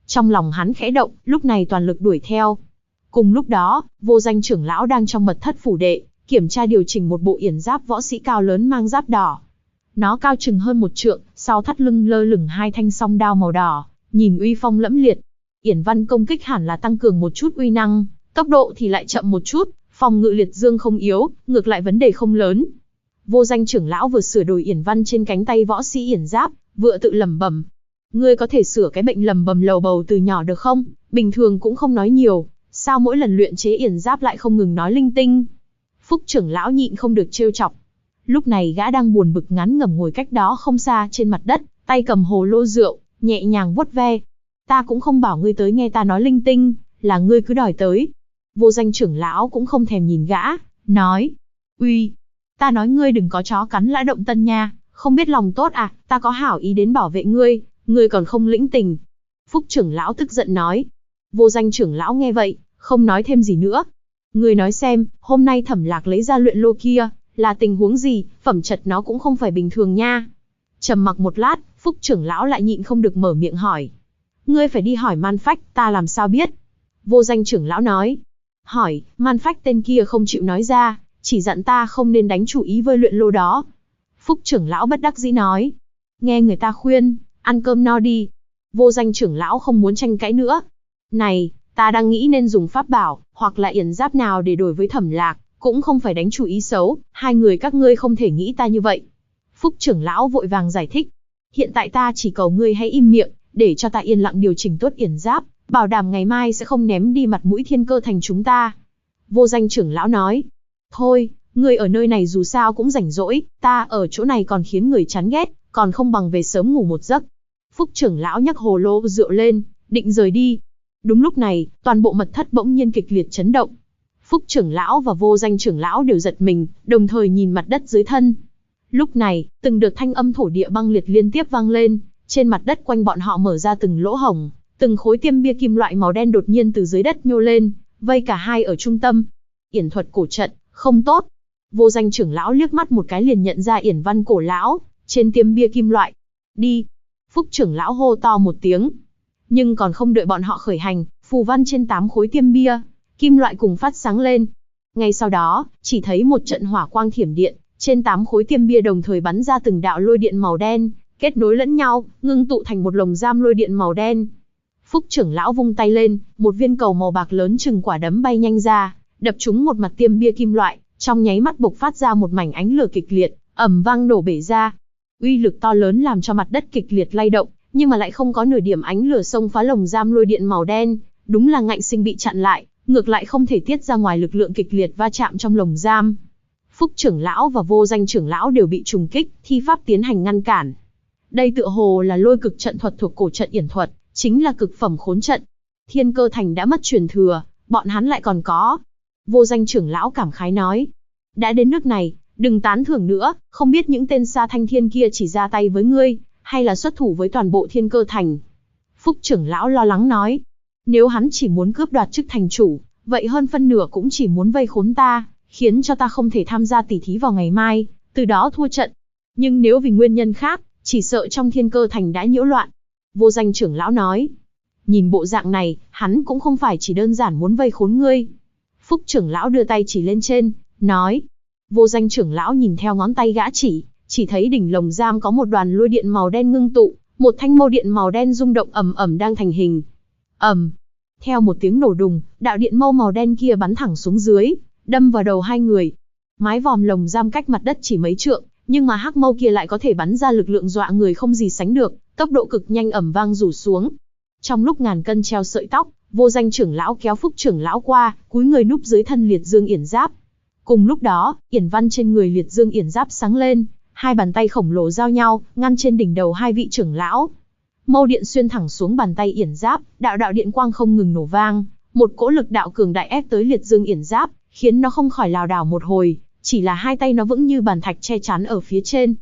Trong lòng hắn khẽ động, lúc này toàn lực đuổi theo. Cùng lúc đó, Vô Danh trưởng lão đang trong mật thất phủ đệ, kiểm tra điều chỉnh một bộ yển giáp võ sĩ cao lớn mang giáp đỏ. Nó cao chừng hơn 1 trượng, sau thắt lưng lơ lửng 2 thanh song đao màu đỏ, nhìn uy phong lẫm liệt. Yển văn công kích hẳn là tăng cường một chút uy năng, tốc độ thì lại chậm một chút, phòng ngự liệt dương không yếu, ngược lại vấn đề không lớn. Vô Danh trưởng lão vừa sửa đổi yển văn trên cánh tay võ sĩ yển giáp, vừa tự lẩm bẩm: ngươi có thể sửa cái bệnh lầm bầm lầu bầu từ nhỏ được không? Bình thường cũng không nói nhiều, sao mỗi lần luyện chế yển giáp lại không ngừng nói linh tinh? Phúc trưởng lão nhịn không được trêu chọc. Lúc này gã đang buồn bực ngán ngẩm ngồi cách đó không xa trên mặt đất, tay cầm hồ lô rượu, nhẹ nhàng vuốt ve. Ta cũng không bảo ngươi tới nghe ta nói linh tinh, là ngươi cứ đòi tới. Vô Danh trưởng lão cũng không thèm nhìn gã, nói: uy, ta nói ngươi đừng có chó cắn lã động tân nha, không biết lòng tốt à, ta có hảo ý đến bảo vệ ngươi, ngươi còn không lĩnh tình. Phúc trưởng lão tức giận nói. Vô Danh trưởng lão nghe vậy, không nói thêm gì nữa. Ngươi nói xem, hôm nay Thẩm Lạc lấy ra luyện lô kia, là tình huống gì, phẩm chất nó cũng không phải bình thường nha. Trầm mặc một lát, Phúc trưởng lão lại nhịn không được mở miệng hỏi. Ngươi phải đi hỏi Man Phách, ta làm sao biết? Vô Danh trưởng lão nói. Hỏi, Man Phách tên kia không chịu nói ra, chỉ dặn ta không nên đánh chủ ý với luyện lô đó. Phúc trưởng lão bất đắc dĩ nói. Nghe người ta khuyên, ăn cơm no đi. Vô Danh trưởng lão không muốn tranh cãi nữa. Này, ta đang nghĩ nên dùng pháp bảo, hoặc là yển giáp nào để đổi với Thẩm Lạc, cũng không phải đánh chủ ý xấu, hai người các ngươi không thể nghĩ ta như vậy. Phúc trưởng lão vội vàng giải thích. Hiện tại ta chỉ cầu ngươi hãy im miệng, để cho ta yên lặng điều chỉnh tốt yển giáp, bảo đảm ngày mai sẽ không ném đi mặt mũi Thiên Cơ Thành chúng ta. Vô Danh trưởng lão nói. Thôi, ngươi ở nơi này dù sao cũng rảnh rỗi, ta ở chỗ này còn khiến người chán ghét, còn không bằng về sớm ngủ một giấc. Phúc trưởng lão nhấc hồ lô rượu lên, định rời đi. Đúng lúc này, toàn bộ mật thất bỗng nhiên kịch liệt chấn động. Phúc trưởng lão và Vô Danh trưởng lão đều giật mình, đồng thời nhìn mặt đất dưới thân. Lúc này, từng đợt thanh âm thổ địa băng liệt liên tiếp vang lên, trên mặt đất quanh bọn họ mở ra từng lỗ hổng, từng khối tiêm bia kim loại màu đen đột nhiên từ dưới đất nhô lên, vây cả hai ở trung tâm. Yển thuật cổ trận, không tốt. Vô Danh trưởng lão liếc mắt một cái liền nhận ra yển văn cổ lão trên tiêm bia kim loại. Đi. Phúc trưởng lão hô to một tiếng. Nhưng còn không đợi bọn họ khởi hành, phù văn trên 8 khối tiêm bia kim loại cùng phát sáng lên. Ngay sau đó, chỉ thấy một trận hỏa quang thiểm điện, trên 8 khối tiêm bia đồng thời bắn ra từng đạo lôi điện màu đen, kết nối lẫn nhau, ngưng tụ thành một lồng giam lôi điện màu đen. Phúc trưởng lão vung tay lên, một viên cầu màu bạc lớn chừng quả đấm bay nhanh ra, đập trúng một mặt tiêm bia kim loại, trong nháy mắt bộc phát ra một mảnh ánh lửa kịch liệt, ầm vang nổ bể ra. Uy lực to lớn làm cho mặt đất kịch liệt lay động, nhưng mà lại không có nửa điểm ánh lửa xông phá lồng giam lôi điện màu đen, đúng là ngạnh sinh bị chặn lại, ngược lại không thể tiết ra ngoài lực lượng kịch liệt va chạm trong lồng giam. Phúc trưởng lão và Vô Danh trưởng lão đều bị trùng kích, thi pháp tiến hành ngăn cản. Đây tựa hồ là lôi cực trận thuật thuộc cổ trận yển thuật, chính là cực phẩm khốn trận. Thiên Cơ Thành đã mất truyền thừa, bọn hắn lại còn có. Vô Danh trưởng lão cảm khái nói. Đã đến nước này, đừng tán thưởng nữa, không biết những tên Sa Thanh Thiên kia chỉ ra tay với ngươi, hay là xuất thủ với toàn bộ Thiên Cơ Thành. Phúc trưởng lão lo lắng nói. Nếu hắn chỉ muốn cướp đoạt chức thành chủ, vậy hơn phân nửa cũng chỉ muốn vây khốn ta, khiến cho ta không thể tham gia tỉ thí vào ngày mai, từ đó thua trận. Nhưng nếu vì nguyên nhân khác, chỉ sợ trong Thiên Cơ Thành đã nhiễu loạn. Vô Danh trưởng lão nói. Nhìn bộ dạng này, hắn cũng không phải chỉ đơn giản muốn vây khốn ngươi. Phúc trưởng lão đưa tay chỉ lên trên, nói. Vô Danh trưởng lão nhìn theo ngón tay gã chỉ thấy đỉnh lồng giam có một đoàn lôi điện màu đen ngưng tụ, một thanh mâu điện màu đen rung động ầm ầm đang thành hình. Ầm. Theo một tiếng nổ đùng, đạo điện mâu màu đen kia bắn thẳng xuống dưới, đâm vào đầu hai người. Mái vòm lồng giam cách mặt đất chỉ mấy trượng, nhưng mà hắc mâu kia lại có thể bắn ra lực lượng dọa người không gì sánh được, tốc độ cực nhanh ầm vang rủ xuống. Trong lúc ngàn cân treo sợi tóc, Vô Danh trưởng lão kéo Phúc trưởng lão qua, cúi người núp dưới thân liệt dương yển giáp. Cùng lúc đó, yển văn trên người liệt dương yển giáp sáng lên, hai bàn tay khổng lồ giao nhau, ngăn trên đỉnh đầu hai vị trưởng lão. Mâu điện xuyên thẳng xuống bàn tay yển giáp, đạo đạo điện quang không ngừng nổ vang, một cỗ lực đạo cường đại ép tới liệt dương yển giáp, khiến nó không khỏi lảo đảo một hồi, chỉ là hai tay nó vững như bàn thạch che chắn ở phía trên.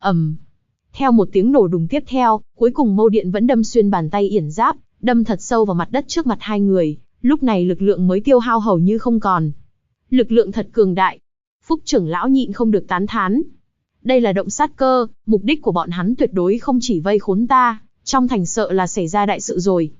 Theo một tiếng nổ đùng tiếp theo, cuối cùng mâu điện vẫn đâm xuyên bàn tay yển giáp, đâm thật sâu vào mặt đất trước mặt hai người, lúc này lực lượng mới tiêu hao hầu như không còn. Lực lượng thật cường đại. Phúc trưởng lão nhịn không được tán thán. Đây là động sát cơ, mục đích của bọn hắn tuyệt đối không chỉ vây khốn ta, trong thành sợ là xảy ra đại sự rồi.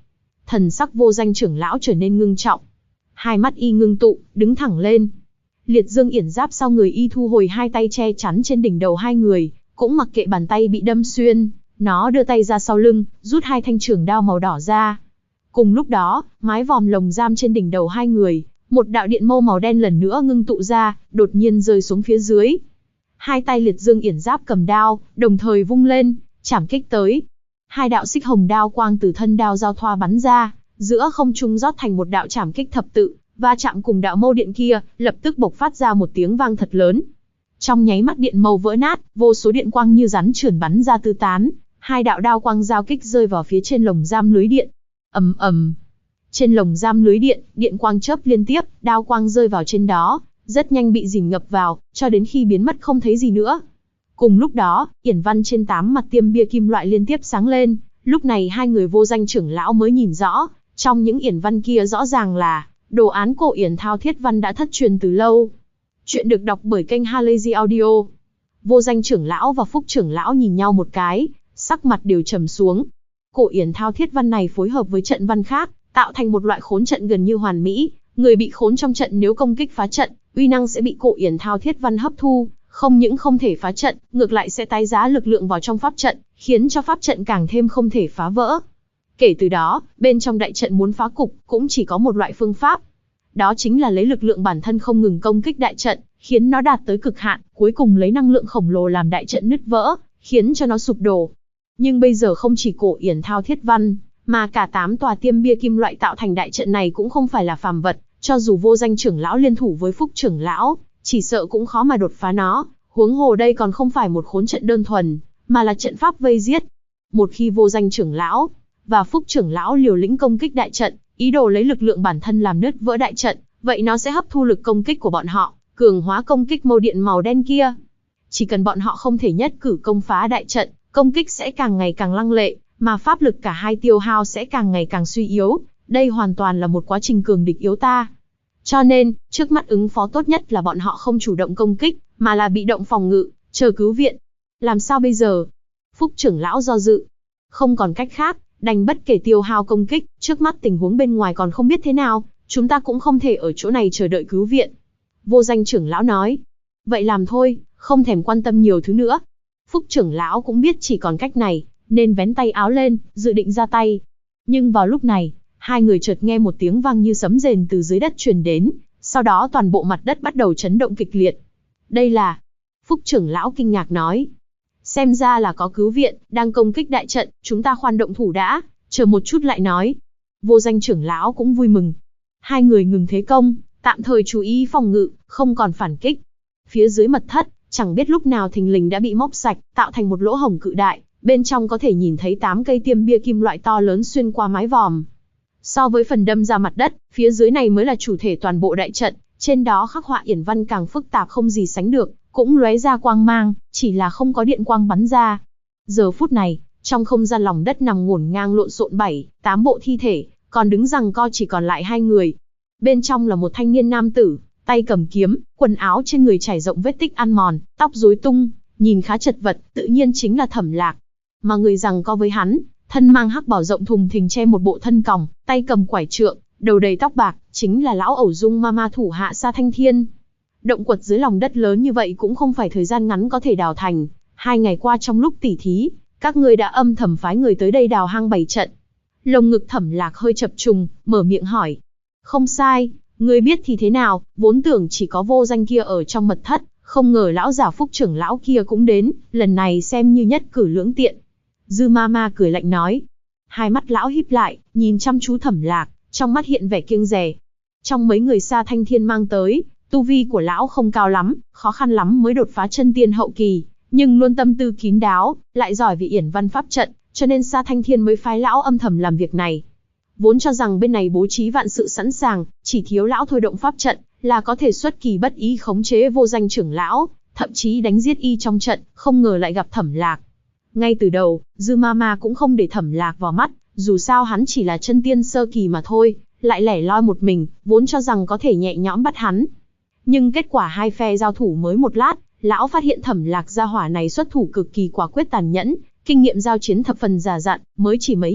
thần sắc Vô Danh trưởng lão trở nên ngưng trọng. Hai mắt y ngưng tụ, đứng thẳng lên. Liệt Dương yển giáp sau người y thu hồi hai tay che chắn trên đỉnh đầu hai người, cũng mặc kệ bàn tay bị đâm xuyên, nó đưa tay ra sau lưng, rút hai thanh trường đao màu đỏ ra. Cùng lúc đó, mái vòm lồng giam trên đỉnh đầu hai người, một đạo điện mâu màu đen lần nữa ngưng tụ ra, đột nhiên rơi xuống phía dưới. Hai tay Liệt Dương yển giáp cầm đao, đồng thời vung lên, chảm kích tới. Hai đạo xích hồng đao quang từ thân đao giao thoa bắn ra, giữa không trung rót thành một đạo chảm kích thập tự, va chạm cùng đạo mâu điện kia, lập tức bộc phát ra một tiếng vang thật lớn. Trong nháy mắt điện mâu vỡ nát, vô số điện quang như rắn trườn bắn ra tứ tán, hai đạo đao quang giao kích rơi vào phía trên lồng giam lưới điện. Ầm ầm. Trên lồng giam lưới điện, điện quang chớp liên tiếp, đao quang rơi vào trên đó, rất nhanh bị dìm ngập vào, cho đến khi biến mất không thấy gì nữa. Cùng lúc đó, yển văn trên 8 mặt tiêm bia kim loại liên tiếp sáng lên, lúc này hai người Vô Danh trưởng lão mới nhìn rõ, trong những yển văn kia rõ ràng là đồ án cổ yển thao thiết văn đã thất truyền từ lâu. Chuyện được đọc bởi kênh Halazy Audio. Vô Danh trưởng lão và Phúc trưởng lão nhìn nhau một cái, sắc mặt đều trầm xuống. Cổ yển thao thiết văn này phối hợp với trận văn khác, tạo thành một loại khốn trận gần như hoàn mỹ. Người bị khốn trong trận nếu công kích phá trận, uy năng sẽ bị cổ yển thao thiết văn hấp thu, không những không thể phá trận, ngược lại sẽ tái giá lực lượng vào trong pháp trận, khiến cho pháp trận càng thêm không thể phá vỡ. Kể từ đó, bên trong đại trận muốn phá cục, cũng chỉ có một loại phương pháp. Đó chính là lấy lực lượng bản thân không ngừng công kích đại trận, khiến nó đạt tới cực hạn, cuối cùng lấy năng lượng khổng lồ làm đại trận nứt vỡ, khiến cho nó sụp đổ. Nhưng bây giờ không chỉ cổ yển thao thiết văn, mà cả 8 tòa tiêm bia kim loại tạo thành đại trận này cũng không phải là phàm vật, cho dù Vô Danh trưởng lão liên thủ với Phúc trưởng lão, chỉ sợ cũng khó mà đột phá nó, huống hồ đây còn không phải một khốn trận đơn thuần, mà là trận pháp vây giết. Một khi Vô Danh trưởng lão và Phúc trưởng lão liều lĩnh công kích đại trận, ý đồ lấy lực lượng bản thân làm nứt vỡ đại trận, vậy nó sẽ hấp thu lực công kích của bọn họ, cường hóa công kích mâu điện màu đen kia. Chỉ cần bọn họ không thể nhất cử công phá đại trận, công kích sẽ càng ngày càng lăng lệ, mà pháp lực cả hai tiêu hao sẽ càng ngày càng suy yếu. Đây hoàn toàn là một quá trình cường địch yếu ta. Cho nên, trước mắt ứng phó tốt nhất là bọn họ không chủ động công kích, mà là bị động phòng ngự, chờ cứu viện. Làm sao bây giờ? Phúc trưởng lão do dự. Không còn cách khác, đành bất kể tiêu hao công kích, trước mắt tình huống bên ngoài còn không biết thế nào, chúng ta cũng không thể ở chỗ này chờ đợi cứu viện. Vô Danh trưởng lão nói. Vậy làm thôi, không thèm quan tâm nhiều thứ nữa. Phúc trưởng lão cũng biết chỉ còn cách này, nên vén tay áo lên, dự định ra tay. Nhưng vào lúc này, hai người chợt nghe một tiếng vang như sấm rền từ dưới đất truyền đến, sau đó toàn bộ mặt đất bắt đầu chấn động kịch liệt. Đây là... Phúc trưởng lão kinh ngạc nói. Xem ra là có cứu viện, đang công kích đại trận, chúng ta khoan động thủ đã, chờ một chút lại nói. Vô Danh trưởng lão cũng vui mừng. Hai người ngừng thế công, tạm thời chú ý phòng ngự, không còn phản kích. Phía dưới mật thất, chẳng biết lúc nào thình lình đã bị móc sạch, tạo thành một lỗ hổng cự đại, bên trong có thể nhìn thấy 8 cây tiêm bia kim loại to lớn xuyên qua mái vòm. So với phần đâm ra mặt đất, phía dưới này mới là chủ thể toàn bộ đại trận, trên đó khắc họa yển văn càng phức tạp không gì sánh được, cũng lóe ra quang mang, chỉ là không có điện quang bắn ra. Giờ phút này, trong không gian lòng đất nằm ngổn ngang lộn xộn 7-8 bộ thi thể, còn đứng giằng co chỉ còn lại 2 người. Bên trong là một thanh niên nam tử, tay cầm kiếm, quần áo trên người trải rộng vết tích ăn mòn, tóc rối tung, nhìn khá chật vật, tự nhiên chính là Thẩm Lạc. Mà người giằng co với hắn, thân mang hắc bào rộng thùng thình che một bộ thân còng, tay cầm quải trượng, đầu đầy tóc bạc, chính là lão ẩu dung ma ma thủ hạ Sa Thanh Thiên. Động quật dưới lòng đất lớn như vậy cũng không phải thời gian ngắn có thể đào thành. 2 ngày qua trong lúc tỉ thí, các ngươi đã âm thầm phái người tới đây đào hang bày trận. Lồng ngực Thẩm Lạc hơi chập trùng, mở miệng hỏi. Không sai, ngươi biết thì thế nào, vốn tưởng chỉ có Vô Danh kia ở trong mật thất, không ngờ lão giả Phúc trưởng lão kia cũng đến, lần này xem như nhất cử lưỡng tiện. Dư ma ma cười lạnh nói. Hai mắt lão híp lại, nhìn chăm chú Thẩm Lạc, trong mắt hiện vẻ kiêng dè. Trong mấy người Sa Thanh Thiên mang tới, tu vi của lão không cao lắm, khó khăn lắm mới đột phá chân tiên hậu kỳ, nhưng luôn tâm tư kín đáo, lại giỏi về yển văn pháp trận, cho nên Sa Thanh Thiên mới phái lão âm thầm làm việc này. Vốn cho rằng bên này bố trí vạn sự sẵn sàng, chỉ thiếu lão thôi động pháp trận, là có thể xuất kỳ bất ý khống chế Vô Danh trưởng lão, thậm chí đánh giết y trong trận, không ngờ lại gặp Thẩm Lạc. Ngay từ đầu, Dư ma ma cũng không để Thẩm Lạc vào mắt, dù sao hắn chỉ là chân tiên sơ kỳ mà thôi, lại lẻ loi một mình, vốn cho rằng có thể nhẹ nhõm bắt hắn. Nhưng kết quả hai phe giao thủ mới một lát, lão phát hiện Thẩm Lạc gia hỏa này xuất thủ cực kỳ quả quyết tàn nhẫn, kinh nghiệm giao chiến thập phần già dặn, mới chỉ mấy hiệp,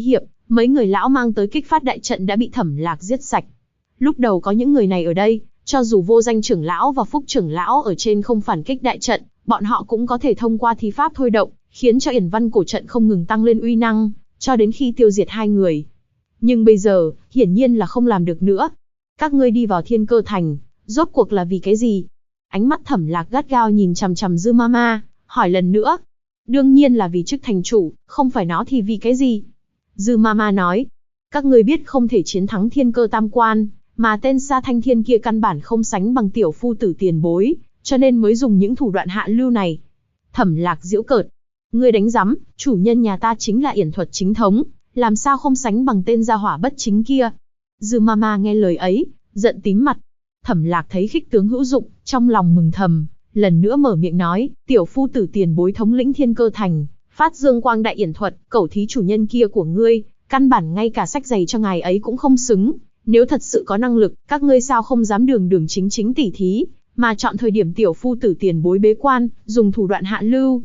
mấy người lão mang tới kích phát đại trận đã bị Thẩm Lạc giết sạch. Lúc đầu có những người này ở đây, cho dù Vô Danh trưởng lão và Phúc trưởng lão ở trên không phản kích đại trận, bọn họ cũng có thể thông qua thi pháp thôi động, khiến cho Yển Văn cổ trận không ngừng tăng lên uy năng, cho đến khi tiêu diệt hai người. Nhưng bây giờ, hiển nhiên là không làm được nữa. Các ngươi đi vào Thiên Cơ Thành, rốt cuộc là vì cái gì? Ánh mắt Thẩm Lạc gắt gao nhìn chằm chằm Dư Mama, hỏi lần nữa. Đương nhiên là vì chức thành chủ, không phải nó thì vì cái gì? Dư Mama nói, các ngươi biết không thể chiến thắng Thiên Cơ Tam Quan, mà tên Sa Thanh Thiên kia căn bản không sánh bằng tiểu phu tử tiền bối, cho nên mới dùng những thủ đoạn hạ lưu này. Thẩm Lạc giễu cợt, ngươi đánh rắm, chủ nhân nhà ta chính là yển thuật chính thống, làm sao không sánh bằng tên gia hỏa bất chính kia? Dư Mama nghe lời ấy, giận tím mặt. Thẩm Lạc thấy khích tướng hữu dụng, trong lòng mừng thầm, lần nữa mở miệng nói, tiểu phu tử tiền bối thống lĩnh Thiên Cơ Thành, phát dương quang đại yển thuật, cẩu thí chủ nhân kia của ngươi, căn bản ngay cả sách giày cho ngài ấy cũng không xứng. Nếu thật sự có năng lực, các ngươi sao không dám đường đường chính chính tỉ thí, mà chọn thời điểm tiểu phu tử tiền bối bế quan, dùng thủ đoạn hạ lưu.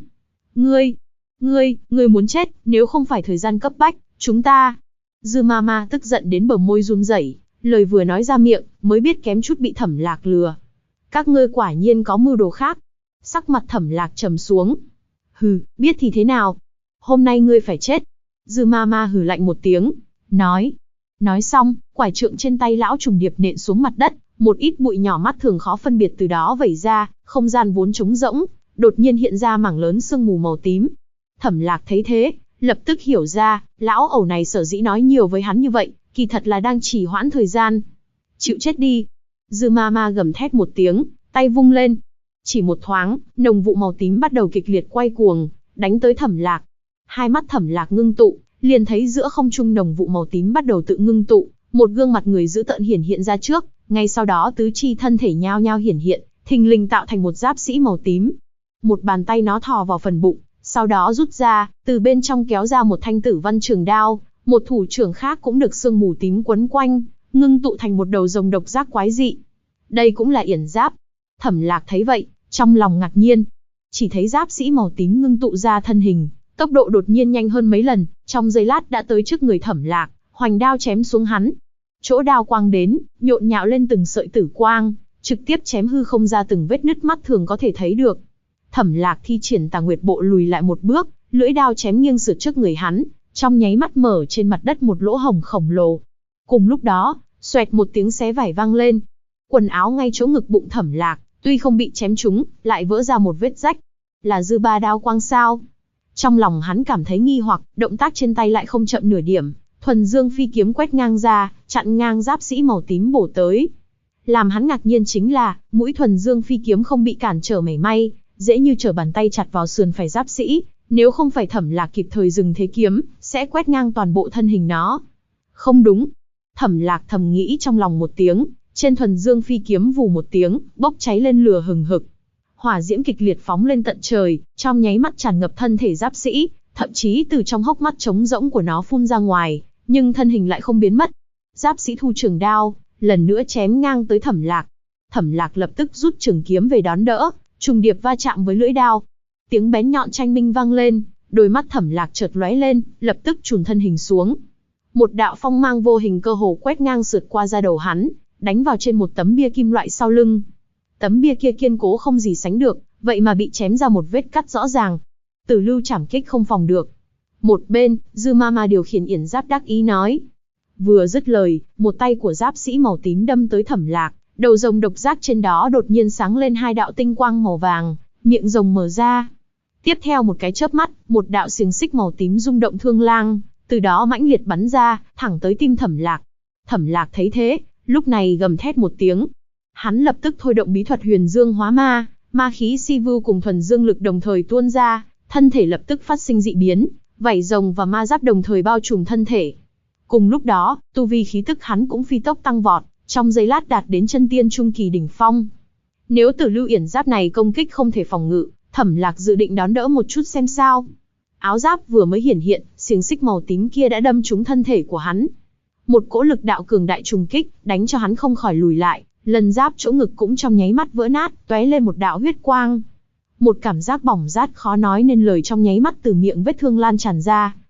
Ngươi muốn chết, nếu không phải thời gian cấp bách, chúng ta. Dư Mama tức giận đến bờ môi run rẩy, lời vừa nói ra miệng, mới biết kém chút bị Thẩm Lạc lừa. Các ngươi quả nhiên có mưu đồ khác. Sắc mặt Thẩm Lạc trầm xuống. Hừ, biết thì thế nào? Hôm nay ngươi phải chết. Dư Mama hừ lạnh một tiếng, nói. Nói xong, quải trượng trên tay lão trùng điệp nện xuống mặt đất, một ít bụi nhỏ mắt thường khó phân biệt từ đó vẩy ra, không gian vốn trống rỗng, đột nhiên hiện ra mảng lớn sương mù màu tím. Thẩm Lạc thấy thế, lập tức hiểu ra, lão ẩu này sở dĩ nói nhiều với hắn như vậy, kỳ thật là đang trì hoãn thời gian. Chịu chết đi. Dư Mama gầm thét một tiếng, tay vung lên. Chỉ một thoáng, nồng vụ màu tím bắt đầu kịch liệt quay cuồng, đánh tới Thẩm Lạc. Hai mắt Thẩm Lạc ngưng tụ, liền thấy giữa không trung nồng vụ màu tím bắt đầu tự ngưng tụ, một gương mặt người dữ tợn hiển hiện ra trước, ngay sau đó tứ chi thân thể nhao nhao hiển hiện, thình lình tạo thành một giáp sĩ màu tím. Một bàn tay nó thò vào phần bụng, sau đó rút ra, từ bên trong kéo ra một thanh tử văn trường đao, một thủ trưởng khác cũng được sương mù tím quấn quanh, ngưng tụ thành một đầu rồng độc giác quái dị. Đây cũng là yển giáp. Thẩm Lạc thấy vậy, trong lòng ngạc nhiên, chỉ thấy giáp sĩ màu tím ngưng tụ ra thân hình, tốc độ đột nhiên nhanh hơn mấy lần, trong giây lát đã tới trước người Thẩm Lạc, hoành đao chém xuống hắn. Chỗ đao quang đến, nhộn nhạo lên từng sợi tử quang, trực tiếp chém hư không ra từng vết nứt mắt thường có thể thấy được. Thẩm Lạc thi triển Tà Nguyệt Bộ lùi lại một bước, lưỡi đao chém nghiêng sượt trước người hắn, trong nháy mắt mở trên mặt đất một lỗ hổng khổng lồ. Cùng lúc đó, xoẹt một tiếng xé vải vang lên. Quần áo ngay chỗ ngực bụng Thẩm Lạc, tuy không bị chém trúng, lại vỡ ra một vết rách. Là dư ba đao quang sao? Trong lòng hắn cảm thấy nghi hoặc, động tác trên tay lại không chậm nửa điểm, thuần dương phi kiếm quét ngang ra, chặn ngang giáp sĩ màu tím bổ tới. Làm hắn ngạc nhiên chính là, mũi thuần dương phi kiếm không bị cản trở mảy may, dễ như trở bàn tay chặt vào sườn phải giáp sĩ, nếu không phải Thẩm Lạc kịp thời dừng thế kiếm, sẽ quét ngang toàn bộ thân hình nó. Không đúng. Thẩm Lạc thầm nghĩ trong lòng một tiếng, trên thuần dương phi kiếm vù một tiếng, bốc cháy lên lửa hừng hực. Hỏa diễm kịch liệt phóng lên tận trời, trong nháy mắt tràn ngập thân thể giáp sĩ, thậm chí từ trong hốc mắt trống rỗng của nó phun ra ngoài, nhưng thân hình lại không biến mất. Giáp sĩ thu trường đao, lần nữa chém ngang tới Thẩm Lạc. Thẩm Lạc lập tức rút trường kiếm về đón đỡ, trùng điệp va chạm với lưỡi đao. Tiếng bén nhọn tranh minh vang lên, đôi mắt Thẩm Lạc chợt lóe lên, lập tức chùn thân hình xuống. Một đạo phong mang vô hình cơ hồ quét ngang sượt qua da đầu hắn, đánh vào trên một tấm bia kim loại sau lưng. Tấm bia kia kiên cố không gì sánh được, vậy mà bị chém ra một vết cắt rõ ràng. Tử lưu chảm kích không phòng được. Một bên, Dư Mama điều khiển yển giáp đắc ý nói. Vừa dứt lời, một tay của giáp sĩ màu tím đâm tới Thẩm Lạc, đầu rồng độc giác trên đó đột nhiên sáng lên hai đạo tinh quang màu vàng, miệng rồng mở ra. Tiếp theo một cái chớp mắt, một đạo xiềng xích màu tím rung động thương lang, từ đó mãnh liệt bắn ra, thẳng tới tim Thẩm Lạc. Thẩm Lạc thấy thế, lúc này gầm thét một tiếng. Hắn lập tức thôi động bí thuật Huyền Dương Hóa Ma, ma khí si vu cùng thuần dương lực đồng thời tuôn ra, thân thể lập tức phát sinh dị biến, vảy rồng và ma giáp đồng thời bao trùm thân thể. Cùng lúc đó, tu vi khí tức hắn cũng phi tốc tăng vọt, trong giây lát đạt đến chân tiên trung kỳ đỉnh phong. Nếu Tử Lưu yển giáp này công kích không thể phòng ngự, Thẩm Lạc dự định đón đỡ một chút xem sao. Áo giáp vừa mới hiển hiện, xiềng xích màu tím kia đã đâm trúng thân thể của hắn. Một cỗ lực đạo cường đại trùng kích, đánh cho hắn không khỏi lùi lại, lần giáp chỗ ngực cũng trong nháy mắt vỡ nát, tóe lên một đạo huyết quang. Một cảm giác bỏng rát khó nói nên lời trong nháy mắt từ miệng vết thương lan tràn ra.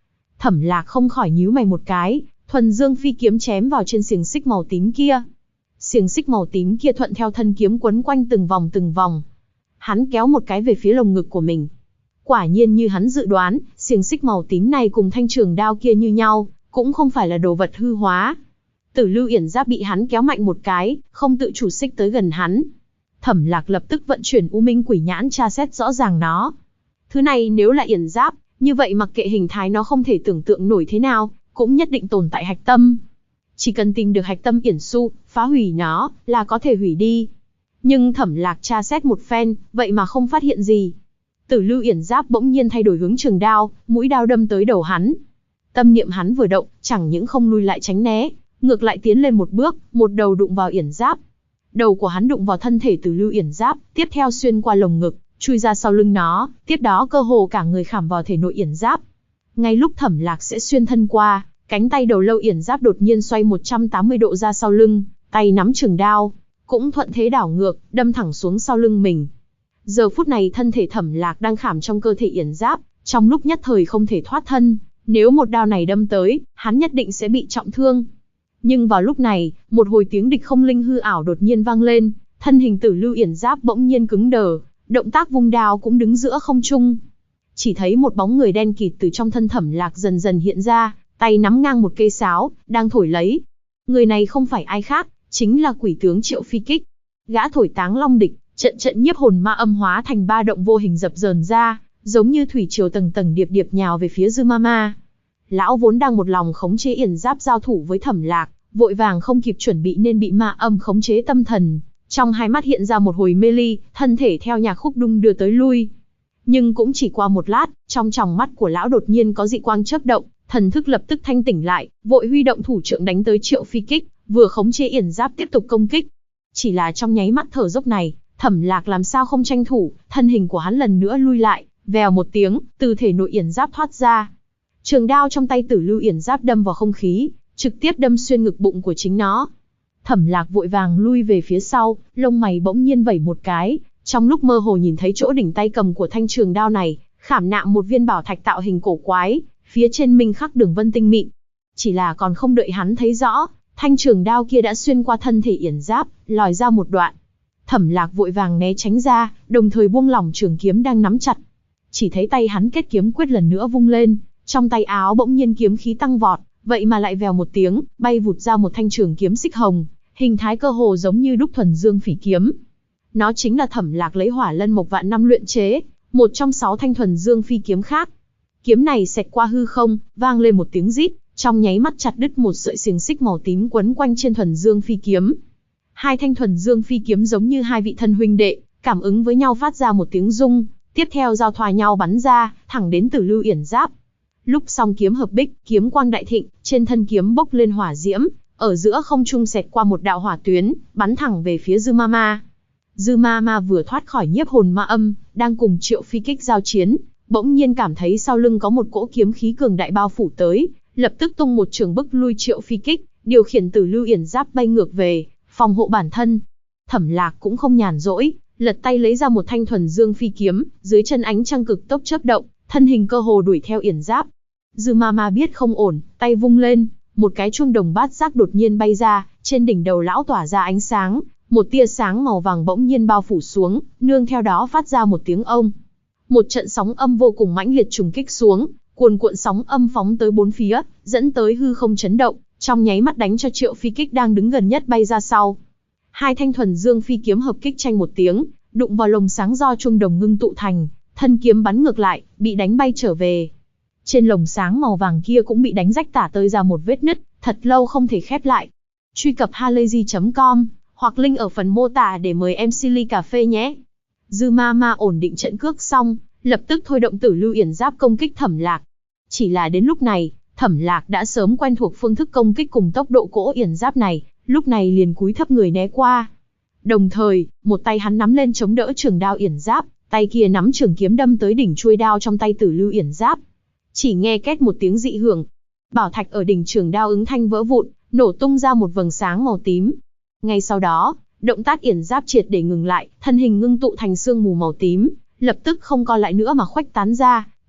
Thẩm Lạc không khỏi nhíu mày một cái, thuần dương phi kiếm chém vào trên xiềng xích màu tím kia. Xiềng xích màu tím kia thuận theo thân kiếm quấn quanh từng vòng từng vòng. Hắn kéo một cái về phía lồng ngực của mình. Quả nhiên như hắn dự đoán, xiềng xích màu tím này cùng thanh trường đao kia như nhau, cũng không phải là đồ vật hư hóa. Tử Lưu Yển Giáp bị hắn kéo mạnh một cái, không tự chủ xích tới gần hắn. Thẩm Lạc lập tức vận chuyển U Minh Quỷ Nhãn tra xét rõ ràng nó. Thứ này nếu là Yển Giáp, như vậy mặc kệ hình thái nó không thể tưởng tượng nổi thế nào, cũng nhất định tồn tại hạch tâm. Chỉ cần tìm được hạch tâm Yển Su, phá hủy nó, là có thể hủy đi. Nhưng Thẩm Lạc tra xét một phen, vậy mà không phát hiện gì. Tử Lưu Yển Giáp bỗng nhiên thay đổi hướng trường đao, mũi đao đâm tới đầu hắn. Tâm niệm hắn vừa động, chẳng những không lui lại tránh né, ngược lại tiến lên một bước, một đầu đụng vào Yển Giáp. Đầu của hắn đụng vào thân thể Tử Lưu Yển Giáp, tiếp theo xuyên qua lồng ngực, chui ra sau lưng nó, tiếp đó cơ hồ cả người khảm vào thể nội Yển Giáp. Ngay lúc Thẩm Lạc sẽ xuyên thân qua, cánh tay đầu lâu Yển Giáp đột nhiên xoay 180 độ ra sau lưng, tay nắm trường đao, cũng thuận thế đảo ngược, đâm thẳng xuống sau lưng mình. Giờ phút này thân thể Thẩm Lạc đang khảm trong cơ thể Yển Giáp, trong lúc nhất thời không thể thoát thân, nếu một đao này đâm tới, hắn nhất định sẽ bị trọng thương. Nhưng vào lúc này, một hồi tiếng địch không linh hư ảo đột nhiên vang lên, thân hình Tử Lưu Yển Giáp bỗng nhiên cứng đờ, động tác vung đao cũng đứng giữa không trung. Chỉ thấy một bóng người đen kịt từ trong thân Thẩm Lạc dần dần hiện ra, tay nắm ngang một cây sáo, đang thổi lấy. Người này không phải ai khác, chính là quỷ tướng Triệu Phi Kích. Gã thổi táng long địch, trận trận nhiếp hồn ma âm hóa thành ba động vô hình dập dờn ra, giống như thủy triều tầng tầng điệp điệp nhào về phía Dư Ma Ma. Lão vốn đang một lòng khống chế Yển Giáp giao thủ với Thẩm Lạc, vội vàng không kịp chuẩn bị nên bị ma âm khống chế tâm thần, trong hai mắt hiện ra một hồi mê ly, thân thể theo nhạc khúc đung đưa tới lui. Nhưng cũng chỉ qua một lát, trong tròng mắt của lão đột nhiên có dị quang chớp động, thần thức lập tức thanh tỉnh lại, vội huy động thủ trượng đánh tới Triệu Phi Kích, vừa khống chế Yển Giáp tiếp tục công kích. Chỉ là trong nháy mắt thở dốc này, Thẩm Lạc làm sao không tranh thủ, thân hình của hắn lần nữa lui lại, vèo một tiếng, từ thể nội Yển Giáp thoát ra. Trường đao trong tay Tử Lưu Yển Giáp đâm vào không khí, trực tiếp đâm xuyên ngực bụng của chính nó. Thẩm Lạc vội vàng lui về phía sau, lông mày bỗng nhiên vẩy một cái, trong lúc mơ hồ nhìn thấy chỗ đỉnh tay cầm của thanh trường đao này, khảm nạm một viên bảo thạch tạo hình cổ quái, phía trên minh khắc đường vân tinh mịn. Chỉ là còn không đợi hắn thấy rõ, thanh trường đao kia đã xuyên qua thân thể Yển Giáp, lòi ra một đoạn. Thẩm Lạc vội vàng né tránh ra, đồng thời buông lỏng trường kiếm đang nắm chặt. Chỉ thấy tay hắn kết kiếm quyết lần nữa vung lên, trong tay áo bỗng nhiên kiếm khí tăng vọt, vậy mà lại vèo một tiếng, bay vụt ra một thanh trường kiếm xích hồng, hình thái cơ hồ giống như đúc thuần dương phỉ kiếm. Nó chính là Thẩm Lạc lấy Hỏa Lân Mộc Vạn Năm luyện chế, một trong 6 thanh thuần dương phi kiếm khác. Kiếm này xẹt qua hư không, vang lên một tiếng rít, trong nháy mắt chặt đứt một sợi xiềng xích màu tím quấn quanh trên thuần dương phi kiếm. Hai thanh thuần dương phi kiếm giống như hai vị thân huynh đệ, cảm ứng với nhau phát ra một tiếng rung, tiếp theo giao thoa nhau bắn ra, thẳng đến Tử Lưu Yển Giáp. Lúc song kiếm hợp bích, kiếm quang đại thịnh, trên thân kiếm bốc lên hỏa diễm, ở giữa không trung xẹt qua một đạo hỏa tuyến, bắn thẳng về phía Dư Ma Ma. Dư Ma Ma vừa thoát khỏi nhiếp hồn ma âm, đang cùng Triệu Phi Kích giao chiến, bỗng nhiên cảm thấy sau lưng có một cỗ kiếm khí cường đại bao phủ tới, lập tức tung một trường bức lui Triệu Phi Kích, điều khiển Tử Lưu Yển Giáp bay ngược về, phòng hộ bản thân. Thẩm Lạc cũng không nhàn rỗi, lật tay lấy ra một thanh thuần dương phi kiếm, dưới chân ánh trăng cực tốc chớp động, thân hình cơ hồ đuổi theo Yển Giáp. Dư Ma Ma biết không ổn, tay vung lên, một cái chuông đồng bát giác đột nhiên bay ra, trên đỉnh đầu lão tỏa ra ánh sáng, một tia sáng màu vàng bỗng nhiên bao phủ xuống, nương theo đó phát ra một tiếng ông. Một trận sóng âm vô cùng mãnh liệt trùng kích xuống, cuồn cuộn sóng âm phóng tới bốn phía, dẫn tới hư không chấn động, trong nháy mắt đánh cho Triệu Phi Kích đang đứng gần nhất bay ra sau. Hai thanh thuần dương phi kiếm hợp kích tranh một tiếng, đụng vào lồng sáng do chuông đồng ngưng tụ thành, thân kiếm bắn ngược lại, bị đánh bay trở về. Trên lồng sáng màu vàng kia cũng bị đánh rách tả tơi ra một vết nứt, thật lâu không thể khép lại. Truy cập halayzi.com hoặc link ở phần mô tả để mời em ly cà phê nhé. Dư Ma Ma ổn định trận cước xong, lập tức thôi động Tử Lưu Yển Giáp công kích Thẩm Lạc. Chỉ là đến lúc này, Thẩm Lạc đã sớm quen thuộc phương thức công kích cùng tốc độ cỗ Yển Giáp này, lúc này liền cúi thấp người né qua. Đồng thời, một tay hắn nắm lên chống đỡ trường đao Yển Giáp, tay kia nắm trường kiếm đâm tới đỉnh chuôi đao trong tay Tử Lưu Yển Giáp. Chỉ nghe két một tiếng dị hưởng, bảo thạch ở đỉnh trường đao ứng thanh vỡ vụn, nổ tung ra một vầng sáng màu tím. Ngay sau đó, động tác Yển Giáp triệt để ngừng lại, thân hình ngưng tụ thành sương mù màu tím, lập tức không co lại nữa mà khuếch tán ra,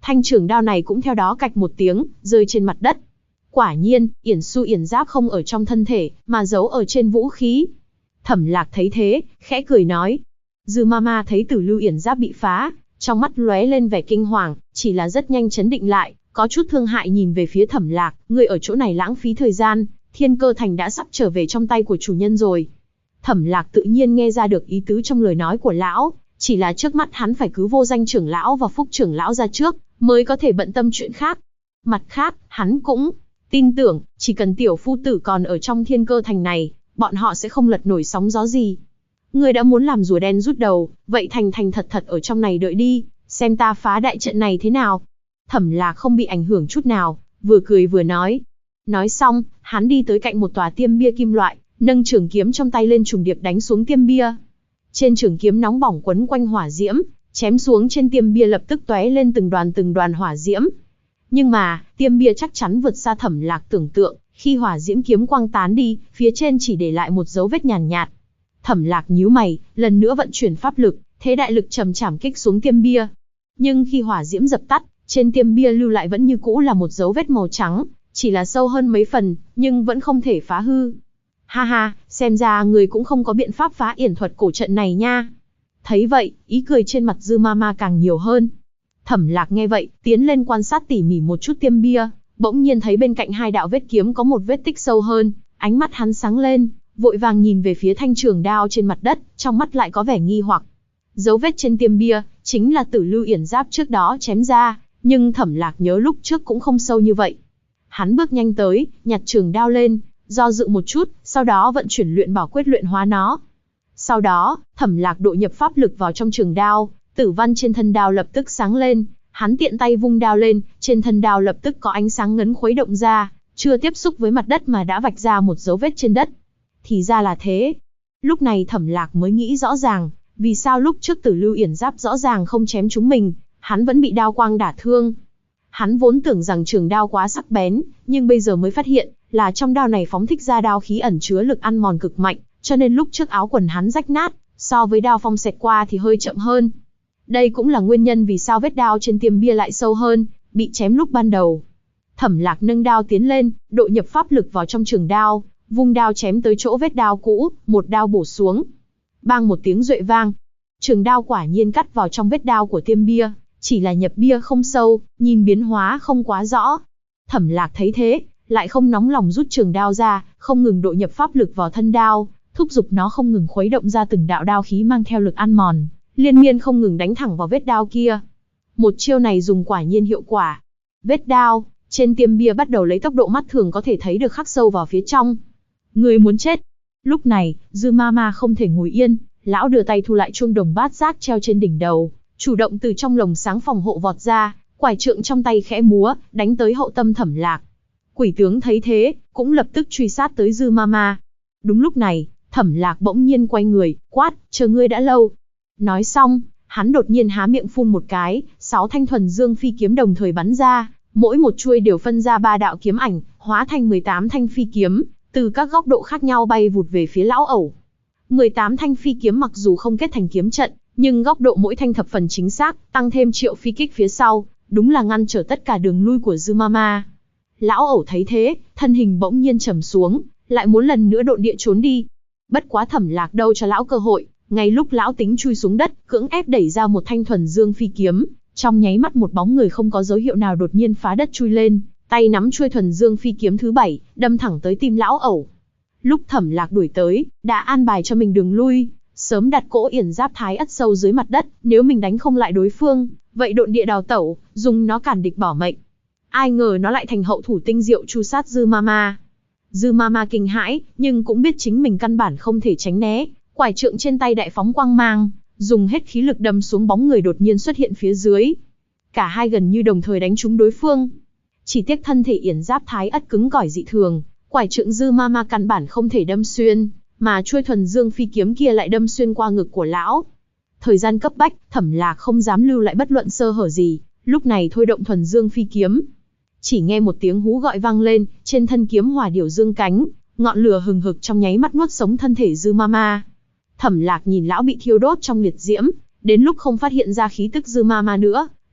Thanh trường đao này cũng theo đó cạch một tiếng, rơi trên mặt đất. Quả nhiên, yển su yển giáp không ở trong thân thể, mà giấu ở trên vũ khí. Thẩm Lạc thấy thế, khẽ cười nói. Dư Mama thấy Tử Lưu yển giáp bị phá, trong mắt lóe lên vẻ kinh hoàng, chỉ là rất nhanh chấn định lại, có chút thương hại nhìn về phía Thẩm Lạc, người ở chỗ này lãng phí thời gian, Thiên Cơ Thành đã sắp trở về trong tay của chủ nhân rồi. Thẩm Lạc tự nhiên nghe ra được ý tứ trong lời nói của lão, chỉ là trước mắt hắn phải cứu Vô Danh trưởng lão và Phúc trưởng lão ra trước, mới có thể bận tâm chuyện khác. Mặt khác, hắn cũng tin tưởng, chỉ cần tiểu phu tử còn ở trong Thiên Cơ Thành này, bọn họ sẽ không lật nổi sóng gió gì. Ngươi đã muốn làm rùa đen rút đầu, vậy thành thành thật thật ở trong này đợi đi, xem ta phá đại trận này thế nào. Thẩm Lạc không bị ảnh hưởng chút nào, vừa cười vừa nói. Nói xong, hắn đi tới cạnh một tòa tiêm bia kim loại, nâng trường kiếm trong tay lên trùng điệp đánh xuống tiêm bia. Trên trường kiếm nóng bỏng quấn quanh hỏa diễm, chém xuống trên tiêm bia lập tức tóe lên từng đoàn hỏa diễm. Nhưng mà, tiêm bia chắc chắn vượt xa Thẩm Lạc tưởng tượng, khi hỏa diễm kiếm quang tán đi, phía trên chỉ để lại một dấu vết nhàn nhạt. Thẩm Lạc nhíu mày, lần nữa vận chuyển pháp lực, thế đại lực trầm chảm kích xuống tiêm bia. Nhưng khi hỏa diễm dập tắt, trên tiêm bia lưu lại vẫn như cũ là một dấu vết màu trắng, chỉ là sâu hơn mấy phần, nhưng vẫn không thể phá hư. Ha ha, xem ra người cũng không có biện pháp phá yển thuật cổ trận này nha. Thấy vậy, ý cười trên mặt Dư Mama càng nhiều hơn. Thẩm Lạc nghe vậy, tiến lên quan sát tỉ mỉ một chút tiêm bia, bỗng nhiên thấy bên cạnh hai đạo vết kiếm có một vết tích sâu hơn, ánh mắt hắn sáng lên, vội vàng nhìn về phía thanh trường đao trên mặt đất, trong mắt lại có vẻ nghi hoặc. Dấu vết trên tiêm bia, chính là Tử Lưu yển giáp trước đó chém ra, nhưng Thẩm Lạc nhớ lúc trước cũng không sâu như vậy. Hắn bước nhanh tới, nhặt trường đao lên, do dự một chút, sau đó vận chuyển luyện bảo quyết luyện hóa nó. Sau đó, Thẩm Lạc độ nhập pháp lực vào trong trường đao, tử văn trên thân đao lập tức sáng lên, hắn tiện tay vung đao lên, trên thân đao lập tức có ánh sáng ngấn khuấy động ra, chưa tiếp xúc với mặt đất mà đã vạch ra một dấu vết trên đất. Thì ra là thế. Lúc này Thẩm Lạc mới nghĩ rõ ràng, vì sao lúc trước Tử Lưu yển giáp rõ ràng không chém chúng mình, hắn vẫn bị đao quang đả thương. Hắn vốn tưởng rằng trường đao quá sắc bén, nhưng bây giờ mới phát hiện, là trong đao này phóng thích ra đao khí ẩn chứa lực ăn mòn cực mạnh, cho nên lúc trước áo quần hắn rách nát, so với đao phong xẹt qua thì hơi chậm hơn. Đây cũng là nguyên nhân vì sao vết đao trên tiêm bia lại sâu hơn, bị chém lúc ban đầu. Thẩm Lạc nâng đao tiến lên, độ nhập pháp lực vào trong trường đao, vung đao chém tới chỗ vết đao cũ, một đao bổ xuống. Bang một tiếng duệ vang, trường đao quả nhiên cắt vào trong vết đao của tiêm bia, chỉ là nhập bia không sâu, nhìn biến hóa không quá rõ. Thẩm Lạc thấy thế, lại không nóng lòng rút trường đao ra, không ngừng độ nhập pháp lực vào thân đao, thúc giục nó không ngừng khuấy động ra từng đạo đao khí mang theo lực ăn mòn, liên miên không ngừng đánh thẳng vào vết đao kia. Một chiêu này dùng quả nhiên hiệu quả. Vết đao trên tiêm bia bắt đầu lấy tốc độ mắt thường có thể thấy được khắc sâu vào phía trong. Người muốn chết. Lúc này, Dư Mama không thể ngồi yên, lão đưa tay thu lại chuông đồng bát giác treo trên đỉnh đầu, chủ động từ trong lồng sáng phòng hộ vọt ra, quải trượng trong tay khẽ múa, đánh tới hậu tâm Thẩm Lạc. Quỷ tướng thấy thế, cũng lập tức truy sát tới Dư Mama. Đúng lúc này, Thẩm Lạc bỗng nhiên quay người, quát, chờ ngươi đã lâu. Nói xong, hắn đột nhiên há miệng phun một cái, 6 thanh thuần dương phi kiếm đồng thời bắn ra, mỗi một chuôi đều phân ra 3 đạo kiếm ảnh, hóa thành 18 thanh phi kiếm, từ các góc độ khác nhau bay vụt về phía lão ẩu. 18 thanh phi kiếm mặc dù không kết thành kiếm trận, nhưng góc độ mỗi thanh thập phần chính xác, tăng thêm triệu phi kích phía sau, đúng là ngăn trở tất cả đường lui của Dư Mama. Lão ẩu thấy thế, thân hình bỗng nhiên trầm xuống, lại muốn lần nữa độn địa trốn đi. Bất quá Thẩm Lạc đâu cho lão cơ hội, ngay lúc lão tính chui xuống đất, cưỡng ép đẩy ra một thanh thuần dương phi kiếm, trong nháy mắt một bóng người không có dấu hiệu nào đột nhiên phá đất chui lên, tay nắm chuôi thuần dương phi kiếm thứ 7, đâm thẳng tới tim lão ẩu. Lúc Thẩm Lạc đuổi tới, đã an bài cho mình đường lui, sớm đặt cỗ yển giáp thái ất sâu dưới mặt đất, nếu mình đánh không lại đối phương, vậy độn địa đào tẩu, dùng nó cản địch bỏ mệnh. Ai ngờ nó lại thành hậu thủ tinh diệu tru sát Dư Mama. Dư Mama kinh hãi, nhưng cũng biết chính mình căn bản không thể tránh né, quải trượng trên tay đại phóng quang mang, dùng hết khí lực đâm xuống bóng người đột nhiên xuất hiện phía dưới. Cả hai gần như đồng thời đánh trúng đối phương. Chỉ tiếc thân thể yển giáp thái ất cứng cỏi dị thường, quải trượng Dư Mama căn bản không thể đâm xuyên, mà chuôi thuần dương phi kiếm kia lại đâm xuyên qua ngực của lão. Thời gian cấp bách, Thẩm Lạc không dám lưu lại bất luận sơ hở gì, lúc này thôi động thuần dương phi kiếm. Chỉ nghe một tiếng hú gọi vang lên, trên thân kiếm hỏa điểu dương cánh, ngọn lửa hừng hực trong nháy mắt nuốt sống thân thể Dư Mama. Thẩm Lạc nhìn lão bị thiêu đốt trong liệt diễm, đến lúc không phát hiện ra khí tức Dư Mama nữa,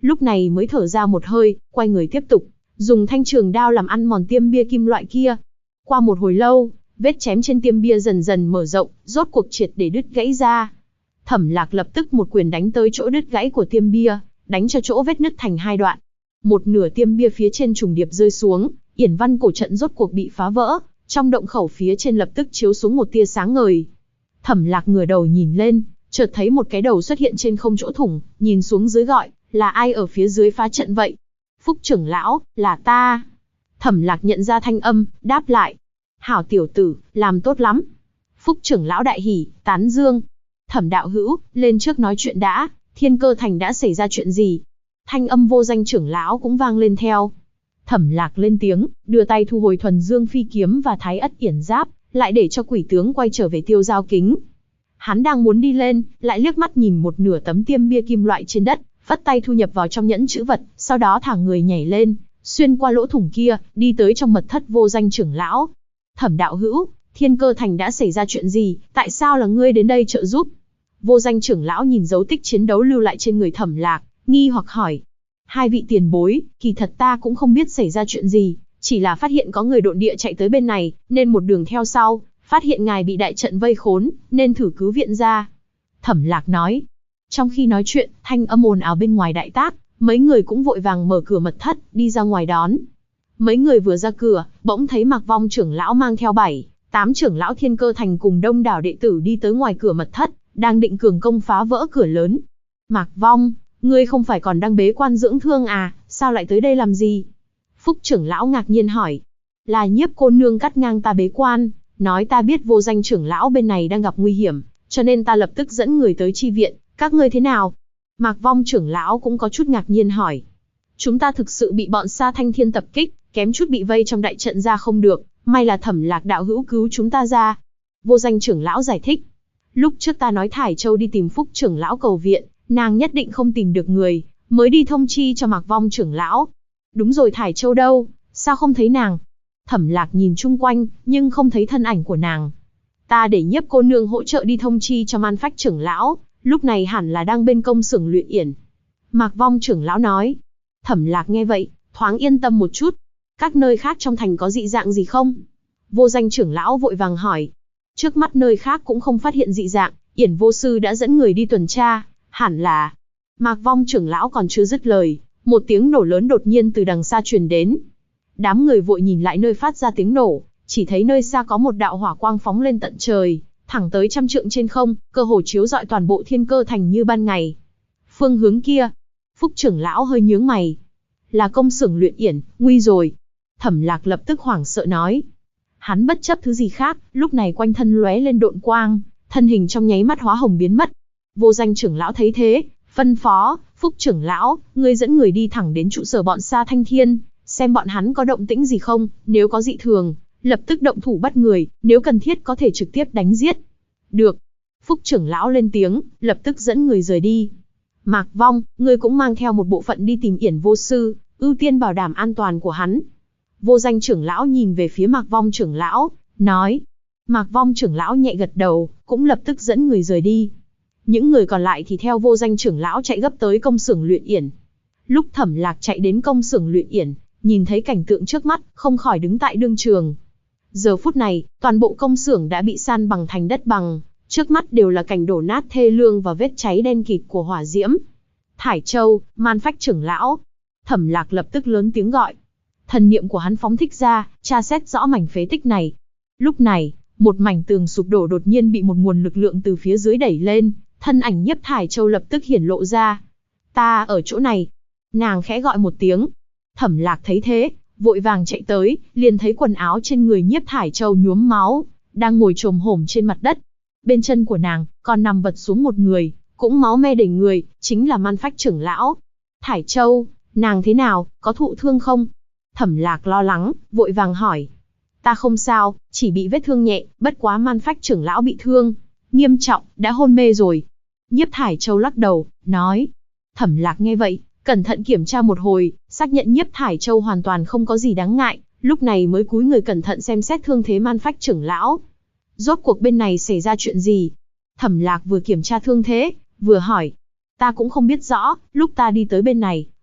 lúc này mới thở ra một hơi, quay người tiếp tục, dùng thanh trường đao làm ăn mòn tiêm bia kim loại kia. Qua một hồi lâu, vết chém trên tiêm bia dần dần mở rộng, rốt cuộc triệt để đứt gãy ra. Thẩm Lạc lập tức một quyền đánh tới chỗ đứt gãy của tiêm bia, đánh cho chỗ vết nứt thành hai đoạn. Một nửa tiêm bia phía trên trùng điệp rơi xuống, yển văn cổ trận rốt cuộc bị phá vỡ, trong động khẩu phía trên lập tức chiếu xuống một tia sáng ngời. Thẩm Lạc ngửa đầu nhìn lên, chợt thấy một cái đầu xuất hiện trên không chỗ thủng, nhìn xuống dưới gọi, là ai ở phía dưới phá trận vậy? Phúc trưởng lão, là ta. Thẩm Lạc nhận ra thanh âm, đáp lại. Hảo tiểu tử, làm tốt lắm. Phúc trưởng lão đại hỉ, tán dương. Thẩm đạo hữu, lên trước nói chuyện đã, Thiên Cơ Thành đã xảy ra chuyện gì? Thanh âm Vô Danh trưởng lão cũng vang lên theo. Thẩm Lạc lên tiếng, đưa tay thu hồi Thuần Dương phi kiếm và Thái Ất yển giáp, lại để cho quỷ tướng quay trở về Tiêu Giao kính. Hắn đang muốn đi lên, lại liếc mắt nhìn một nửa tấm tiêm bia kim loại trên đất, vắt tay thu nhập vào trong nhẫn chữ vật, sau đó thả người nhảy lên, xuyên qua lỗ thủng kia, đi tới trong mật thất Vô Danh trưởng lão. Thẩm đạo hữu, Thiên Cơ Thành đã xảy ra chuyện gì, tại sao là ngươi đến đây trợ giúp? Vô Danh trưởng lão nhìn dấu tích chiến đấu lưu lại trên người Thẩm Lạc, nghi hoặc hỏi. Hai vị tiền bối, kỳ thật ta cũng không biết xảy ra chuyện gì, chỉ là phát hiện có người độn địa chạy tới bên này, nên một đường theo sau, phát hiện ngài bị đại trận vây khốn, nên thử cứu viện ra. Thẩm Lạc nói. Trong khi nói chuyện, thanh âm ồn ào bên ngoài đại tác, mấy người cũng vội vàng mở cửa mật thất, đi ra ngoài đón. Mấy người vừa ra cửa, bỗng thấy Mạc Vong trưởng lão mang theo 7-8 trưởng lão Thiên Cơ Thành cùng đông đảo đệ tử đi tới ngoài cửa mật thất, đang định cường công phá vỡ cửa lớn. Mạc Vong, ngươi không phải còn đang bế quan dưỡng thương à, sao lại tới đây làm gì? Phúc trưởng lão ngạc nhiên hỏi. Là Nhiếp cô nương cắt ngang ta bế quan, nói ta biết Vô Danh trưởng lão bên này đang gặp nguy hiểm, cho nên ta lập tức dẫn người tới chi viện, các ngươi thế nào? Mạc Vong trưởng lão cũng có chút ngạc nhiên hỏi. Chúng ta thực sự bị bọn Sa Thanh Thiên tập kích, kém chút bị vây trong đại trận ra không được, may là Thẩm Lạc đạo hữu cứu chúng ta ra. Vô Danh trưởng lão giải thích. Lúc trước ta nói Thải Châu đi tìm Phúc trưởng lão cầu viện, nàng nhất định không tìm được người, mới đi thông chi cho Mạc Vong trưởng lão. Đúng rồi, Thải Châu đâu, sao không thấy nàng? Thẩm Lạc nhìn chung quanh, nhưng không thấy thân ảnh của nàng. Ta để Nhiếp cô nương hỗ trợ đi thông chi cho Man Phách trưởng lão, lúc này hẳn là đang bên công xưởng luyện yển. Mạc Vong trưởng lão nói. Thẩm Lạc nghe vậy, thoáng yên tâm một chút. Các nơi khác trong thành có dị dạng gì không? Vô Danh trưởng lão vội vàng hỏi. Trước mắt nơi khác cũng không phát hiện dị dạng, Yển vô sư đã dẫn người đi tuần tra, hẳn là. Mạc Vong trưởng lão còn chưa dứt lời, một tiếng nổ lớn đột nhiên từ đằng xa truyền đến. Đám người vội nhìn lại nơi phát ra tiếng nổ, chỉ thấy nơi xa có một đạo hỏa quang phóng lên tận trời, thẳng tới 100 trượng trên không, cơ hồ chiếu rọi toàn bộ Thiên Cơ Thành như ban ngày. Phương hướng kia, Phúc trưởng lão hơi nhướng mày. Là công xưởng luyện yển, nguy rồi. Thẩm Lạc lập tức hoảng sợ nói. Hắn bất chấp thứ gì khác, lúc này quanh thân lóe lên độn quang, thân hình trong nháy mắt hóa hồng biến mất. Vô Danh trưởng lão thấy thế, phân phó, Phúc trưởng lão, ngươi dẫn người đi thẳng đến trụ sở bọn Sa Thanh Thiên, xem bọn hắn có động tĩnh gì không, nếu có dị thường, lập tức động thủ bắt người, nếu cần thiết có thể trực tiếp đánh giết. Được. Phúc trưởng lão lên tiếng, lập tức dẫn người rời đi. Mạc Vong, ngươi cũng mang theo một bộ phận đi tìm Yển vô sư, ưu tiên bảo đảm an toàn của hắn. Vô Danh trưởng lão nhìn về phía Mạc Vong trưởng lão, nói. Mạc Vong trưởng lão nhẹ gật đầu, cũng lập tức dẫn người rời đi. Những người còn lại thì theo Vô Danh trưởng lão chạy gấp tới công xưởng luyện yển. Lúc Thẩm Lạc chạy đến công xưởng luyện yển, nhìn thấy cảnh tượng trước mắt, không khỏi đứng tại đương trường. Giờ phút này, toàn bộ công xưởng đã bị san bằng thành đất bằng, trước mắt đều là cảnh đổ nát thê lương và vết cháy đen kịt của hỏa diễm. Thải Châu, Man Phách trưởng lão. Thẩm Lạc lập tức lớn tiếng gọi. Thần niệm của hắn phóng thích ra, tra xét rõ mảnh phế tích này. Lúc này, một mảnh tường sụp đổ đột nhiên bị một nguồn lực lượng từ phía dưới đẩy lên, thân ảnh Nhiếp Thải Châu lập tức hiển lộ ra. Ta ở chỗ này. Nàng khẽ gọi một tiếng. Thẩm Lạc thấy thế, vội vàng chạy tới, liền thấy quần áo trên người Nhiếp Thải Châu nhuốm máu, đang ngồi chồm hổm trên mặt đất. Bên chân của nàng, còn nằm vật xuống một người, cũng máu me đầy người, chính là Man Phách trưởng lão. Thải Châu, nàng thế nào, có thụ thương không? Thẩm Lạc lo lắng, vội vàng hỏi. Ta không sao, chỉ bị vết thương nhẹ, bất quá Man Phách trưởng lão bị thương nghiêm trọng, đã hôn mê rồi. Nhiếp Thải Châu lắc đầu, nói. Thẩm Lạc nghe vậy, cẩn thận kiểm tra một hồi, xác nhận Nhiếp Thải Châu hoàn toàn không có gì đáng ngại, lúc này mới cúi người cẩn thận xem xét thương thế Man Phách trưởng lão. Rốt cuộc bên này xảy ra chuyện gì? Thẩm Lạc vừa kiểm tra thương thế, vừa hỏi. Ta cũng không biết rõ, lúc ta đi tới bên này,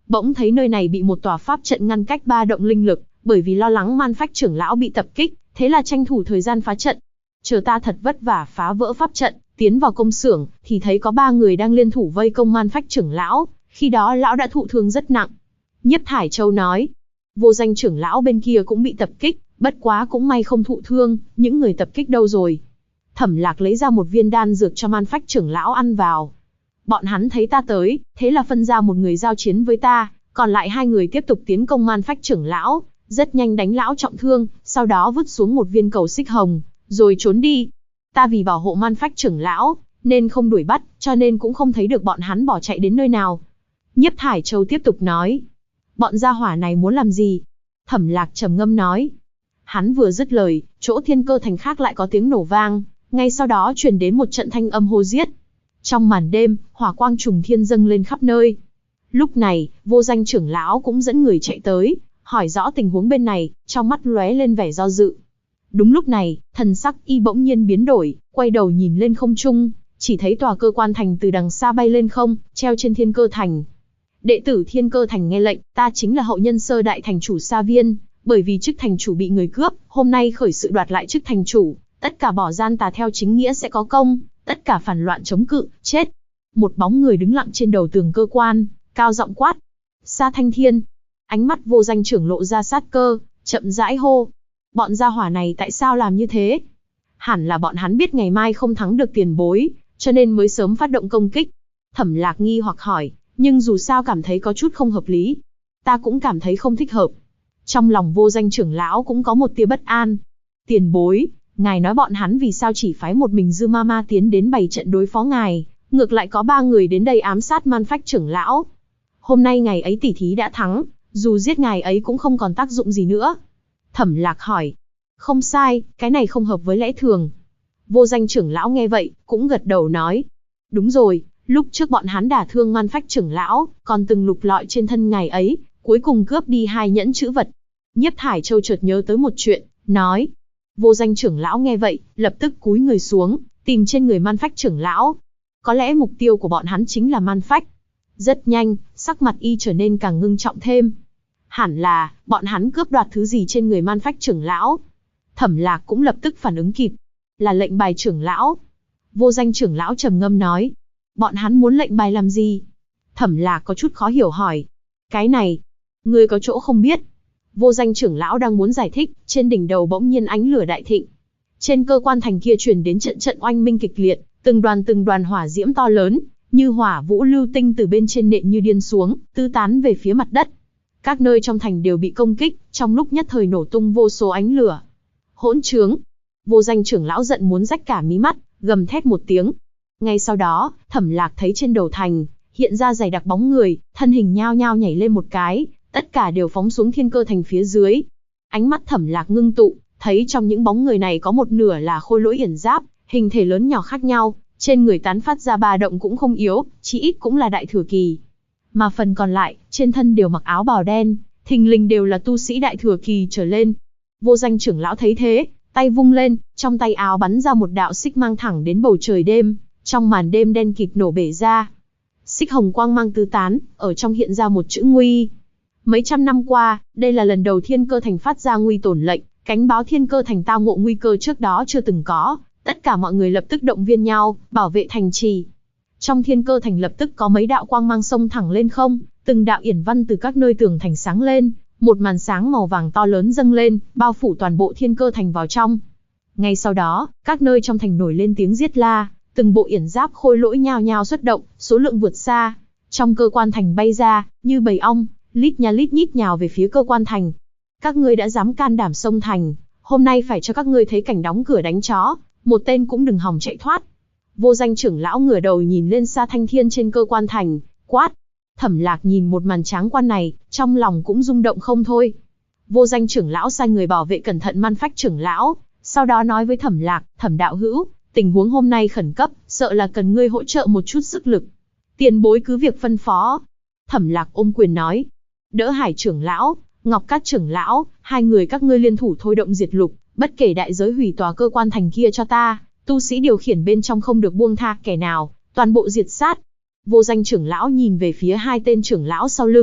bỗng thấy nơi này bị một tòa pháp trận ngăn cách ba động linh lực, bởi vì lo lắng Man Phách trưởng lão bị tập kích, thế là tranh thủ thời gian phá trận. Chờ ta thật vất vả phá vỡ pháp trận, tiến vào công xưởng, thì thấy có 3 người đang liên thủ vây công Man Phách trưởng lão, khi đó lão đã thụ thương rất nặng. Nhiếp Thải Châu nói, Vô Danh trưởng lão bên kia cũng bị tập kích, bất quá cũng may không thụ thương, những người tập kích đâu rồi? Thẩm Lạc lấy ra một viên đan dược cho Man Phách trưởng lão ăn vào. Bọn hắn thấy ta tới, thế là phân ra một người giao chiến với ta, còn lại 2 người tiếp tục tiến công Man Phách trưởng lão, rất nhanh đánh lão trọng thương, sau đó vứt xuống một viên cầu xích hồng, rồi trốn đi. Ta vì bảo hộ Man Phách trưởng lão, nên không đuổi bắt, cho nên cũng không thấy được bọn hắn bỏ chạy đến nơi nào. Nhiếp Thải Châu tiếp tục nói, bọn gia hỏa này muốn làm gì? Thẩm Lạc trầm ngâm nói. Hắn vừa dứt lời, chỗ Thiên Cơ Thành khác lại có tiếng nổ vang, ngay sau đó truyền đến một trận thanh âm hô giết. Trong màn đêm, hỏa quang trùng thiên dâng lên khắp nơi. Lúc này, Vô Danh trưởng lão cũng dẫn người chạy tới, hỏi rõ tình huống bên này, trong mắt lóe lên vẻ do dự. Đúng lúc này, thần sắc y bỗng nhiên biến đổi, quay đầu nhìn lên không trung, chỉ thấy tòa cơ quan thành từ đằng xa bay lên không, treo trên Thiên Cơ Thành. Đệ tử Thiên Cơ Thành nghe lệnh, ta chính là hậu nhân sơ đại thành chủ Sa Viên, bởi vì chức thành chủ bị người cướp, hôm nay khởi sự đoạt lại chức thành chủ, tất cả bỏ gian tà theo chính nghĩa sẽ có công, tất cả phản loạn chống cự, chết. Một bóng người đứng lặng trên đầu tường cơ quan, cao giọng quát. Sa Thanh Thiên. Ánh mắt Vô Danh trưởng lộ ra sát cơ, chậm rãi hô. Bọn gia hỏa này tại sao làm như thế? Hẳn là bọn hắn biết ngày mai không thắng được tiền bối, cho nên mới sớm phát động công kích. Thẩm Lạc nghi hoặc hỏi, nhưng dù sao cảm thấy có chút không hợp lý. Ta cũng cảm thấy không thích hợp. Trong lòng Vô Danh trưởng lão cũng có một tia bất an. Tiền bối, ngài nói bọn hắn vì sao chỉ phái một mình Dư Ma Ma tiến đến bày trận đối phó ngài, ngược lại có 3 người đến đây ám sát Man Phách trưởng lão. Hôm nay ngày ấy tỷ thí đã thắng, dù giết ngài ấy cũng không còn tác dụng gì nữa. Thẩm Lạc hỏi. Không sai, cái này không hợp với lẽ thường. Vô Danh trưởng lão nghe vậy, cũng gật đầu nói. Đúng rồi, lúc trước bọn hắn đả thương Man Phách trưởng lão, còn từng lục lọi trên thân ngài ấy, cuối cùng cướp đi 2 nhẫn chữ vật. Nhiếp Thải Châu chợt nhớ tới một chuyện, nói. Vô Danh trưởng lão nghe vậy, lập tức cúi người xuống, tìm trên người Man Phách trưởng lão. Có lẽ mục tiêu của bọn hắn chính là Man Phách. Rất nhanh, sắc mặt y trở nên càng ngưng trọng thêm. Hẳn là, bọn hắn cướp đoạt thứ gì trên người Man Phách trưởng lão. Thẩm Lạc cũng lập tức phản ứng kịp. Là lệnh bài trưởng lão. Vô Danh trưởng lão trầm ngâm nói. Bọn hắn muốn lệnh bài làm gì? Thẩm Lạc có chút khó hiểu hỏi. Cái này, ngươi có chỗ không biết. Vô Danh trưởng lão đang muốn giải thích, trên đỉnh đầu bỗng nhiên ánh lửa đại thịnh. Trên cơ quan thành kia truyền đến trận trận oanh minh kịch liệt, từng đoàn hỏa diễm to lớn, như hỏa vũ lưu tinh từ bên trên nện như điên xuống, tứ tán về phía mặt đất. Các nơi trong thành đều bị công kích, trong lúc nhất thời nổ tung vô số ánh lửa. Hỗn trướng! Vô Danh trưởng lão giận muốn rách cả mí mắt, gầm thét một tiếng. Ngay sau đó, Thẩm Lạc thấy trên đầu thành hiện ra dày đặc bóng người, thân hình nhao nhao nhảy lên một cái, tất cả đều phóng xuống Thiên Cơ Thành phía dưới. Ánh mắt Thẩm Lạc ngưng tụ, thấy trong những bóng người này có một nửa là khôi lỗi yển giáp, hình thể lớn nhỏ khác nhau, trên người tán phát ra ba động cũng không yếu, chí ít cũng là đại thừa kỳ. Mà phần còn lại, trên thân đều mặc áo bào đen, thình lình đều là tu sĩ đại thừa kỳ trở lên. Vô Danh trưởng lão thấy thế, tay vung lên, trong tay áo bắn ra một đạo xích mang thẳng đến bầu trời đêm, trong màn đêm đen kịt nổ bể ra. Xích hồng quang mang tứ tán, ở trong hiện ra một chữ nguy. Mấy trăm năm qua, đây là lần đầu Thiên Cơ Thành phát ra nguy tổn lệnh, cánh báo Thiên Cơ Thành tao ngộ nguy cơ trước đó chưa từng có. Tất cả mọi người lập tức động viên nhau, bảo vệ thành trì. Trong Thiên Cơ Thành lập tức có mấy đạo quang mang xông thẳng lên không, từng đạo yển văn từ các nơi tường thành sáng lên, một màn sáng màu vàng to lớn dâng lên, bao phủ toàn bộ Thiên Cơ Thành vào trong. Ngay sau đó, các nơi trong thành nổi lên tiếng giết la, từng bộ yển giáp khôi lỗi nhao nhao xuất động, số lượng vượt xa. Trong cơ quan thành bay ra, như bầy ong, lít nha lít nhít nhào về phía cơ quan thành. Các ngươi đã dám can đảm xông thành, hôm nay phải cho các ngươi thấy cảnh đóng cửa đánh chó, một tên cũng đừng hòng chạy thoát. Vô Danh trưởng lão ngửa đầu nhìn lên Sa Thanh Thiên trên cơ quan thành, quát. Thẩm Lạc nhìn một màn tráng quan này, trong lòng cũng rung động không thôi. Vô Danh trưởng lão sai người bảo vệ cẩn thận Man Phách trưởng lão, sau đó nói với Thẩm Lạc, Thẩm đạo hữu, tình huống hôm nay khẩn cấp, sợ là cần ngươi hỗ trợ một chút sức lực. Tiền bối cứ việc phân phó. Thẩm Lạc ôm quyền nói. Đỡ Hải trưởng lão, Ngọc Cát trưởng lão, 2 người các ngươi liên thủ thôi động diệt lục, bất kể đại giới hủy tòa cơ quan thành kia cho ta, tu sĩ điều khiển bên trong không được buông tha kẻ nào, toàn bộ diệt sát. Vô Danh trưởng lão nhìn về phía 2 tên trưởng lão sau lưng,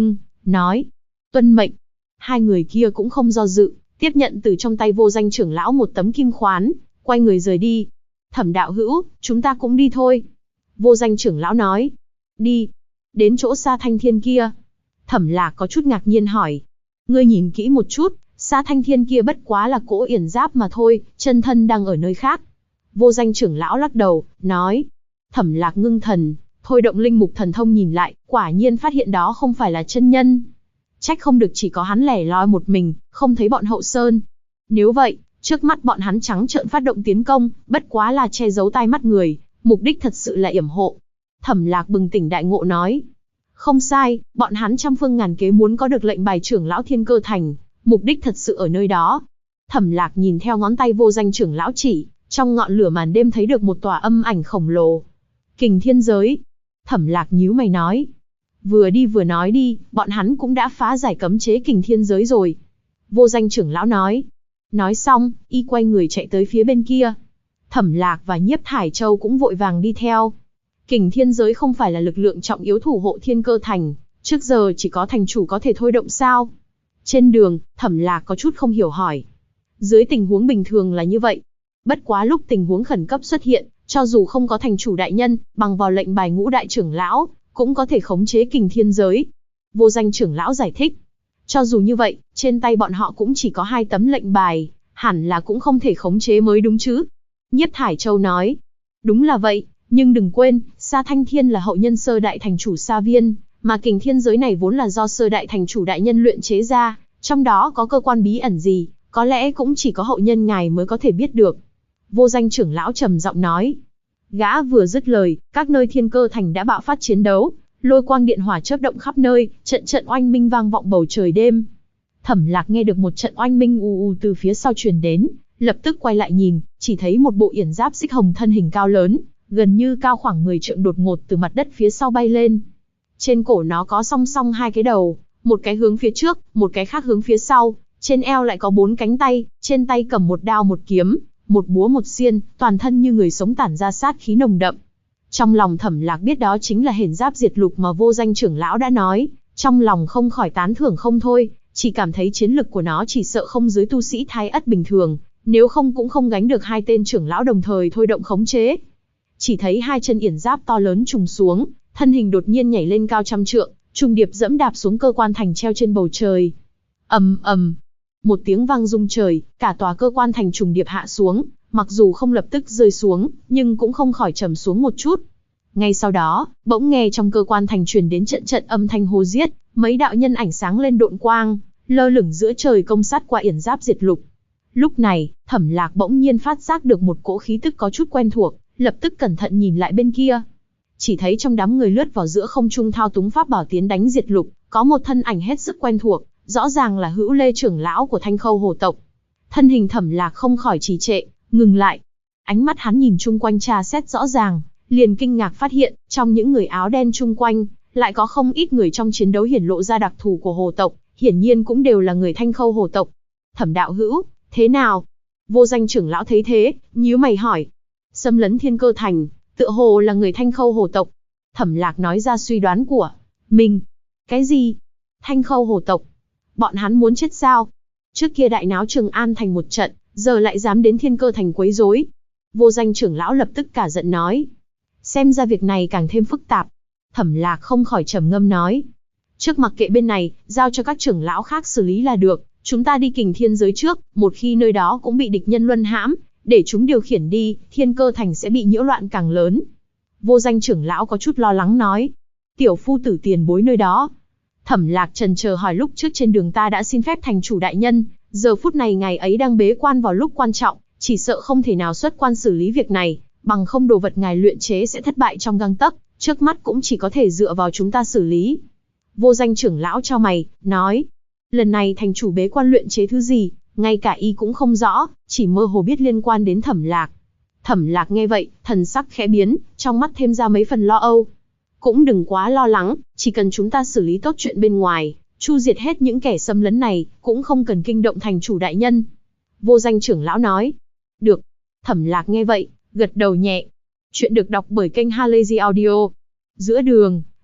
nói, tuân mệnh. Hai người kia cũng không do dự, tiếp nhận từ trong tay Vô Danh trưởng lão một tấm kim khoán, quay người rời đi. Thẩm đạo hữu, chúng ta cũng đi thôi. Vô Danh trưởng lão nói, đi. Đến chỗ Sa Thanh Thiên kia. Thẩm Lạc có chút ngạc nhiên hỏi, ngươi nhìn kỹ một chút, Sa Thanh Thiên kia bất quá là cỗ yển giáp mà thôi, chân thân đang ở nơi khác. Vô Danh trưởng lão lắc đầu, nói. Thẩm Lạc ngưng thần, thôi động linh mục thần thông nhìn lại, quả nhiên phát hiện đó không phải là chân nhân. Trách không được chỉ có hắn lẻ loi một mình, không thấy bọn Hậu Sơn. Nếu vậy, trước mắt bọn hắn trắng trợn phát động tiến công, bất quá là che giấu tai mắt người, mục đích thật sự là yểm hộ. Thẩm Lạc bừng tỉnh đại ngộ nói. Không sai, bọn hắn trăm phương ngàn kế muốn có được lệnh bài trưởng lão Thiên Cơ Thành, mục đích thật sự ở nơi đó. Thẩm Lạc nhìn theo ngón tay Vô Danh trưởng lão chỉ, trong ngọn lửa màn đêm thấy được một tòa âm ảnh khổng lồ. Kình Thiên Giới. Thẩm Lạc nhíu mày nói. Vừa đi vừa nói đi, bọn hắn cũng đã phá giải cấm chế Kình Thiên Giới rồi. Vô Danh trưởng lão nói. Nói xong, y quay người chạy tới phía bên kia. Thẩm Lạc và Nhiếp Thải Châu cũng vội vàng đi theo. Kình Thiên Giới không phải là lực lượng trọng yếu thủ hộ Thiên Cơ Thành, trước giờ chỉ có thành chủ có thể thôi động sao? Trên đường, Thẩm Lạc có chút không hiểu hỏi. Dưới tình huống bình thường là như vậy. Bất quá lúc tình huống khẩn cấp xuất hiện, cho dù không có thành chủ đại nhân, bằng vào lệnh bài Ngũ đại trưởng lão, cũng có thể khống chế Kình Thiên Giới. Vô Danh trưởng lão giải thích. Cho dù như vậy, trên tay bọn họ cũng chỉ có 2 tấm lệnh bài, hẳn là cũng không thể khống chế mới đúng chứ? Nhiếp Thải Châu nói. Đúng là vậy, nhưng đừng quên, Sa Thanh Thiên là hậu nhân sơ đại thành chủ Sa Viên, mà Kình Thiên Giới này vốn là do sơ đại thành chủ đại nhân luyện chế ra, trong đó có cơ quan bí ẩn gì, có lẽ cũng chỉ có hậu nhân ngài mới có thể biết được. Vô Danh trưởng lão trầm giọng nói. Gã vừa dứt lời, các nơi Thiên Cơ Thành đã bạo phát chiến đấu, lôi quang điện hỏa chớp động khắp nơi, trận trận oanh minh vang vọng bầu trời đêm. Thẩm Lạc nghe được một trận oanh minh u từ phía sau truyền đến, lập tức quay lại nhìn, chỉ thấy một bộ yển giáp xích hồng thân hình cao lớn, gần như cao khoảng 10 trượng đột ngột từ mặt đất phía sau bay lên. Trên cổ nó có song song 2 cái đầu, một cái hướng phía trước, một cái khác hướng phía sau, trên eo lại có 4 cánh tay, trên tay cầm một đao một kiếm, một búa một xiên, toàn thân như người sống tản ra sát khí nồng đậm. Trong lòng Thẩm Lạc biết đó chính là hển giáp diệt lục mà Vô Danh trưởng lão đã nói, trong lòng không khỏi tán thưởng không thôi, chỉ cảm thấy chiến lực của nó chỉ sợ không dưới tu sĩ Thái Ất bình thường, nếu không cũng không gánh được 2 tên trưởng lão đồng thời thôi động khống chế. Chỉ thấy 2 chân yển giáp to lớn trùng xuống, thân hình đột nhiên nhảy lên cao trăm trượng, trùng điệp dẫm đạp xuống cơ quan thành treo trên bầu trời. Ầm ầm, một tiếng vang rung trời, cả tòa cơ quan thành trùng điệp hạ xuống, mặc dù không lập tức rơi xuống, nhưng cũng không khỏi trầm xuống một chút. Ngay sau đó, bỗng nghe trong cơ quan thành truyền đến trận trận âm thanh hô giết, mấy đạo nhân ảnh sáng lên độn quang, lơ lửng giữa trời công sát qua yển giáp diệt lục. Lúc này, Thẩm Lạc bỗng nhiên phát giác được một cỗ khí tức có chút quen thuộc, lập tức cẩn thận nhìn lại bên kia. Chỉ thấy trong đám người lướt vào giữa không trung thao túng pháp bảo tiến đánh diệt lục, có một thân ảnh hết sức quen thuộc, rõ ràng là Hữu Lê trưởng lão của Thanh Khâu Hồ tộc. Thân hình Thẩm Lạc không khỏi trì trệ, ngừng lại. Ánh mắt hắn nhìn chung quanh tra xét rõ ràng, liền kinh ngạc phát hiện, trong những người áo đen chung quanh, lại có không ít người trong chiến đấu hiển lộ ra đặc thù của Hồ tộc, hiển nhiên cũng đều là người Thanh Khâu Hồ tộc. Thẩm đạo hữu, thế nào? Vô Danh trưởng lão thấy thế, nhíu mày hỏi. Xâm lấn Thiên Cơ Thành, tựa hồ là người Thanh Khâu Hồ tộc. Thẩm Lạc nói ra suy đoán của mình. Cái gì? Thanh Khâu Hồ tộc? Bọn hắn muốn chết sao? Trước kia đại náo Trường An thành một trận, giờ lại dám đến Thiên Cơ Thành quấy rối. Vô Danh trưởng lão lập tức cả giận nói. Xem ra việc này càng thêm phức tạp. Thẩm Lạc không khỏi trầm ngâm nói. Trước mặc kệ bên này, giao cho các trưởng lão khác xử lý là được. Chúng ta đi Kình Thiên Giới trước, một khi nơi đó cũng bị địch nhân luân hãm, để chúng điều khiển đi, Thiên Cơ Thành sẽ bị nhiễu loạn càng lớn. Vô Danh trưởng lão có chút lo lắng nói. Tiểu phu tử tiền bối nơi đó. Thẩm Lạc chần chờ hỏi lúc trước trên đường ta đã xin phép thành chủ đại nhân, giờ phút này ngài ấy đang bế quan vào lúc quan trọng, chỉ sợ không thể nào xuất quan xử lý việc này, bằng không đồ vật ngài luyện chế sẽ thất bại trong gang tấc, trước mắt cũng chỉ có thể dựa vào chúng ta xử lý. Vô Danh trưởng lão chau mày, nói. Lần này thành chủ bế quan luyện chế thứ gì, ngay cả y cũng không rõ, chỉ mơ hồ biết liên quan đến Thẩm Lạc. Thẩm Lạc nghe vậy, thần sắc khẽ biến, trong mắt thêm ra mấy phần lo âu. Cũng đừng quá lo lắng, chỉ cần chúng ta xử lý tốt chuyện bên ngoài, chu diệt hết những kẻ xâm lấn này, cũng không cần kinh động thành chủ đại nhân. Vô Danh trưởng lão nói. Được. Thẩm Lạc nghe vậy, gật đầu nhẹ. Chuyện được đọc bởi kênh Halazy Audio. Giữa đường,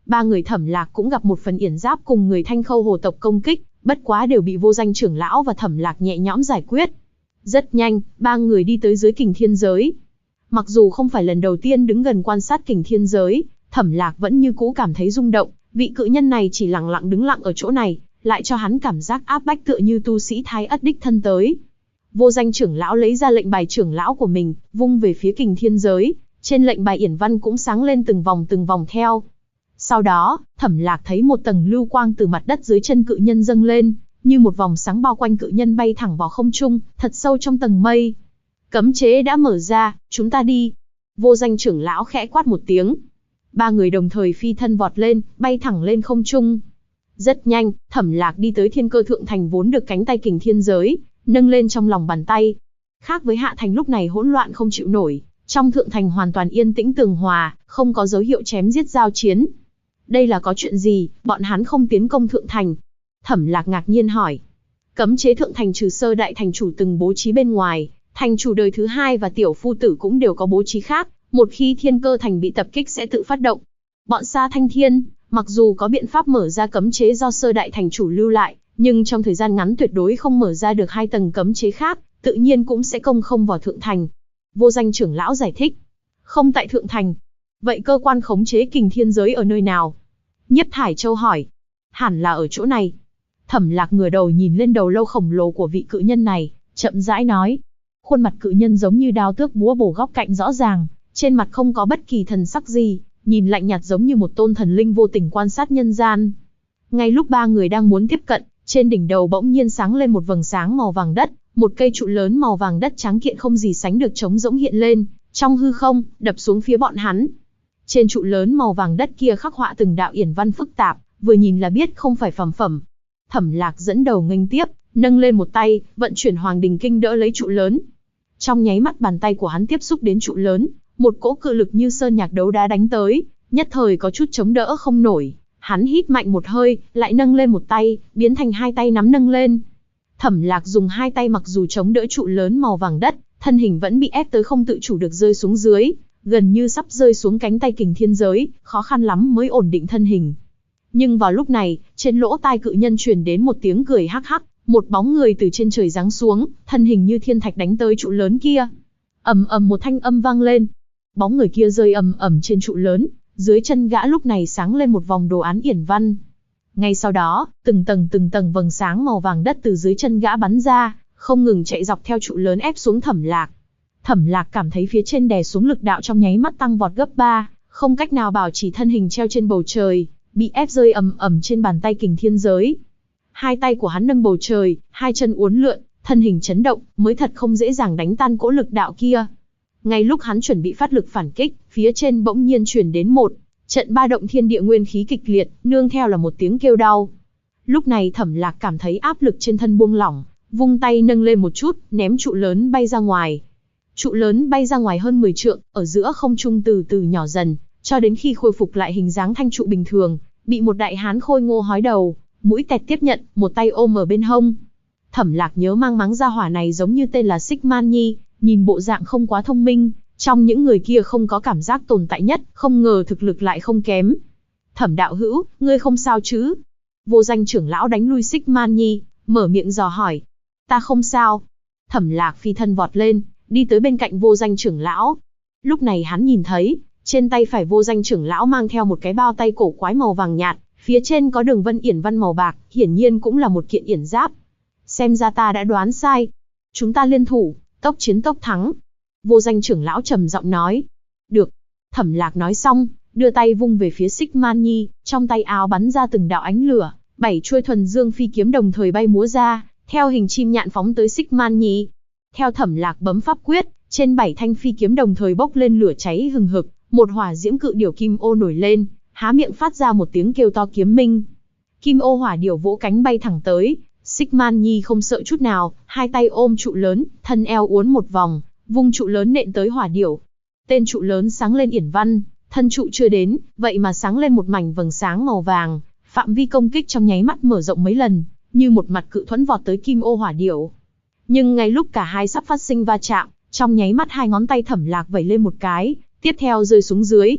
Ba người Thẩm Lạc cũng gặp một phần yển giáp cùng người Thanh Khâu Hồ tộc công kích, bất quá đều bị Vô Danh trưởng lão và Thẩm Lạc nhẹ nhõm giải quyết. Rất nhanh, ba người đi tới dưới Kình Thiên Giới. Mặc dù không phải lần đầu tiên đứng gần quan sát Kình Thiên Giới, Thẩm Lạc vẫn như cũ cảm thấy rung động, vị cự nhân này chỉ lặng lặng đứng lặng ở chỗ này, lại cho hắn cảm giác áp bách tựa như tu sĩ Thái Ất đích thân tới. Vô Danh trưởng lão lấy ra lệnh bài trưởng lão của mình, vung về phía Kình Thiên Giới, trên lệnh bài yển văn cũng sáng lên từng vòng theo. Sau đó, Thẩm Lạc thấy một tầng lưu quang từ mặt đất dưới chân cự nhân dâng lên, như một vòng sáng bao quanh cự nhân bay thẳng vào không trung, thật sâu trong tầng mây. Cấm chế đã mở ra, chúng ta đi. Vô Danh trưởng lão khẽ quát một tiếng. Ba người đồng thời phi thân vọt lên, bay thẳng lên không trung. Rất nhanh, Thẩm Lạc đi tới Thiên Cơ Thượng Thành vốn được cánh tay Kình Thiên Giới nâng lên trong lòng bàn tay. Khác với Hạ Thành lúc này hỗn loạn không chịu nổi, trong Thượng Thành hoàn toàn yên tĩnh tường hòa, không có dấu hiệu chém giết giao chiến. Đây là có chuyện gì, bọn hắn không tiến công Thượng Thành? Thẩm Lạc ngạc nhiên hỏi. Cấm chế Thượng Thành trừ Sơ Đại Thành chủ từng bố trí bên ngoài, thành chủ đời thứ hai và tiểu phu tử cũng đều có bố trí khác, một khi Thiên Cơ Thành bị tập kích sẽ tự phát động. Bọn Sa Thanh Thiên, mặc dù có biện pháp mở ra cấm chế do Sơ Đại Thành chủ lưu lại, nhưng trong thời gian ngắn tuyệt đối không mở ra được hai tầng cấm chế khác, tự nhiên cũng sẽ công không vào Thượng Thành. Vô Danh trưởng lão giải thích. Không tại Thượng Thành. Vậy cơ quan khống chế Kình Thiên Giới ở nơi nào? Nhiếp Thải Châu hỏi. Hẳn là ở chỗ này. Thẩm Lạc ngửa đầu nhìn lên đầu lâu khổng lồ của vị cự nhân này, chậm rãi nói. Khuôn mặt cự nhân giống như đao tước búa bổ góc cạnh rõ ràng, trên mặt không có bất kỳ thần sắc gì, nhìn lạnh nhạt giống như một tôn thần linh vô tình quan sát nhân gian. Ngay lúc ba người đang muốn tiếp cận, trên đỉnh đầu bỗng nhiên sáng lên một vầng sáng màu vàng đất, một cây trụ lớn màu vàng đất trắng kiện không gì sánh được trống rỗng hiện lên, trong hư không, đập xuống phía bọn hắn. Trên trụ lớn màu vàng đất kia khắc họa từng đạo yển văn phức tạp, vừa nhìn là biết không phải phàm phẩm. Thẩm Lạc dẫn đầu nghênh tiếp, nâng lên một tay, vận chuyển Hoàng Đình Kinh đỡ lấy trụ lớn. Trong nháy mắt bàn tay của hắn tiếp xúc đến trụ lớn, một cỗ cự lực như sơn nhạc đấu đá đánh tới, nhất thời có chút chống đỡ không nổi. Hắn hít mạnh một hơi, lại nâng lên một tay, biến thành hai tay nắm nâng lên. Thẩm Lạc dùng hai tay mặc dù chống đỡ trụ lớn màu vàng đất, thân hình vẫn bị ép tới không tự chủ được rơi xuống dưới, gần như sắp rơi xuống cánh tay Kình Thiên Giới, khó khăn lắm mới ổn định thân hình. Nhưng vào lúc này, trên lỗ tai cự nhân truyền đến một tiếng cười hắc hắc, một bóng người từ trên trời giáng xuống, thân hình như thiên thạch đánh tới trụ lớn kia. Ầm ầm một thanh âm vang lên. Bóng người kia rơi ầm ầm trên trụ lớn, dưới chân gã lúc này sáng lên một vòng đồ án yển văn. Ngay sau đó, từng tầng vầng sáng màu vàng đất từ dưới chân gã bắn ra, không ngừng chạy dọc theo trụ lớn ép xuống Thẩm Lạc. Thẩm Lạc cảm thấy phía trên đè xuống lực đạo trong nháy mắt tăng vọt gấp 3, không cách nào bảo trì thân hình treo trên bầu trời, bị ép rơi ầm ầm trên bàn tay Kình Thiên Giới. Hai tay của hắn nâng bầu trời, hai chân uốn lượn, thân hình chấn động, mới thật không dễ dàng đánh tan cỗ lực đạo kia. Ngay lúc hắn chuẩn bị phát lực phản kích, phía trên bỗng nhiên truyền đến một trận ba động thiên địa nguyên khí kịch liệt, nương theo là một tiếng kêu đau. Lúc này Thẩm Lạc cảm thấy áp lực trên thân buông lỏng, vung tay nâng lên một chút, ném trụ lớn bay ra ngoài. Trụ lớn bay ra ngoài hơn 10 trượng, ở giữa không trung từ từ nhỏ dần, cho đến khi khôi phục lại hình dáng thanh trụ bình thường, bị một đại hán khôi ngô hói đầu, mũi tẹt tiếp nhận, một tay ôm ở bên hông. Thẩm Lạc nhớ mang máng gia hỏa này giống như tên là Xích Man Nhi, nhìn bộ dạng không quá thông minh, trong những người kia không có cảm giác tồn tại nhất, không ngờ thực lực lại không kém. Thẩm đạo hữu, ngươi không sao chứ? Vô Danh trưởng lão đánh lui Xích Man Nhi, mở miệng dò hỏi. Ta không sao. Thẩm Lạc phi thân vọt lên, đi tới bên cạnh Vô Danh trưởng lão. Lúc này hắn nhìn thấy, trên tay phải Vô Danh trưởng lão mang theo một cái bao tay cổ quái màu vàng nhạt, phía trên có đường vân yển văn màu bạc, hiển nhiên cũng là một kiện yển giáp. Xem ra ta đã đoán sai. Chúng ta liên thủ, tốc chiến tốc thắng. Vô Danh trưởng lão trầm giọng nói. Được. Thẩm Lạc nói xong, đưa tay vung về phía Xích Man Nhi, trong tay áo bắn ra từng đạo ánh lửa, 7 chuôi thuần dương phi kiếm đồng thời bay múa ra, theo hình chim nhạn phóng tới Xích Man Nhi. Theo Thẩm Lạc bấm pháp quyết, trên 7 thanh phi kiếm đồng thời bốc lên lửa cháy hừng hực, một hỏa diễm cự điểu kim ô nổi lên, há miệng phát ra một tiếng kêu to kiếm minh. Kim ô hỏa điểu vỗ cánh bay thẳng tới, Xích Man Nhi không sợ chút nào, hai tay ôm trụ lớn, thân eo uốn một vòng, vung trụ lớn nện tới hỏa điểu. Tên trụ lớn sáng lên yển văn, thân trụ chưa đến, vậy mà sáng lên một mảnh vầng sáng màu vàng, phạm vi công kích trong nháy mắt mở rộng mấy lần, như một mặt cự thuẫn vọt tới kim ô hỏa điểu. Nhưng ngay lúc cả hai sắp phát sinh va chạm, trong nháy mắt hai ngón tay Thẩm Lạc vẩy lên một cái, tiếp theo rơi xuống dưới.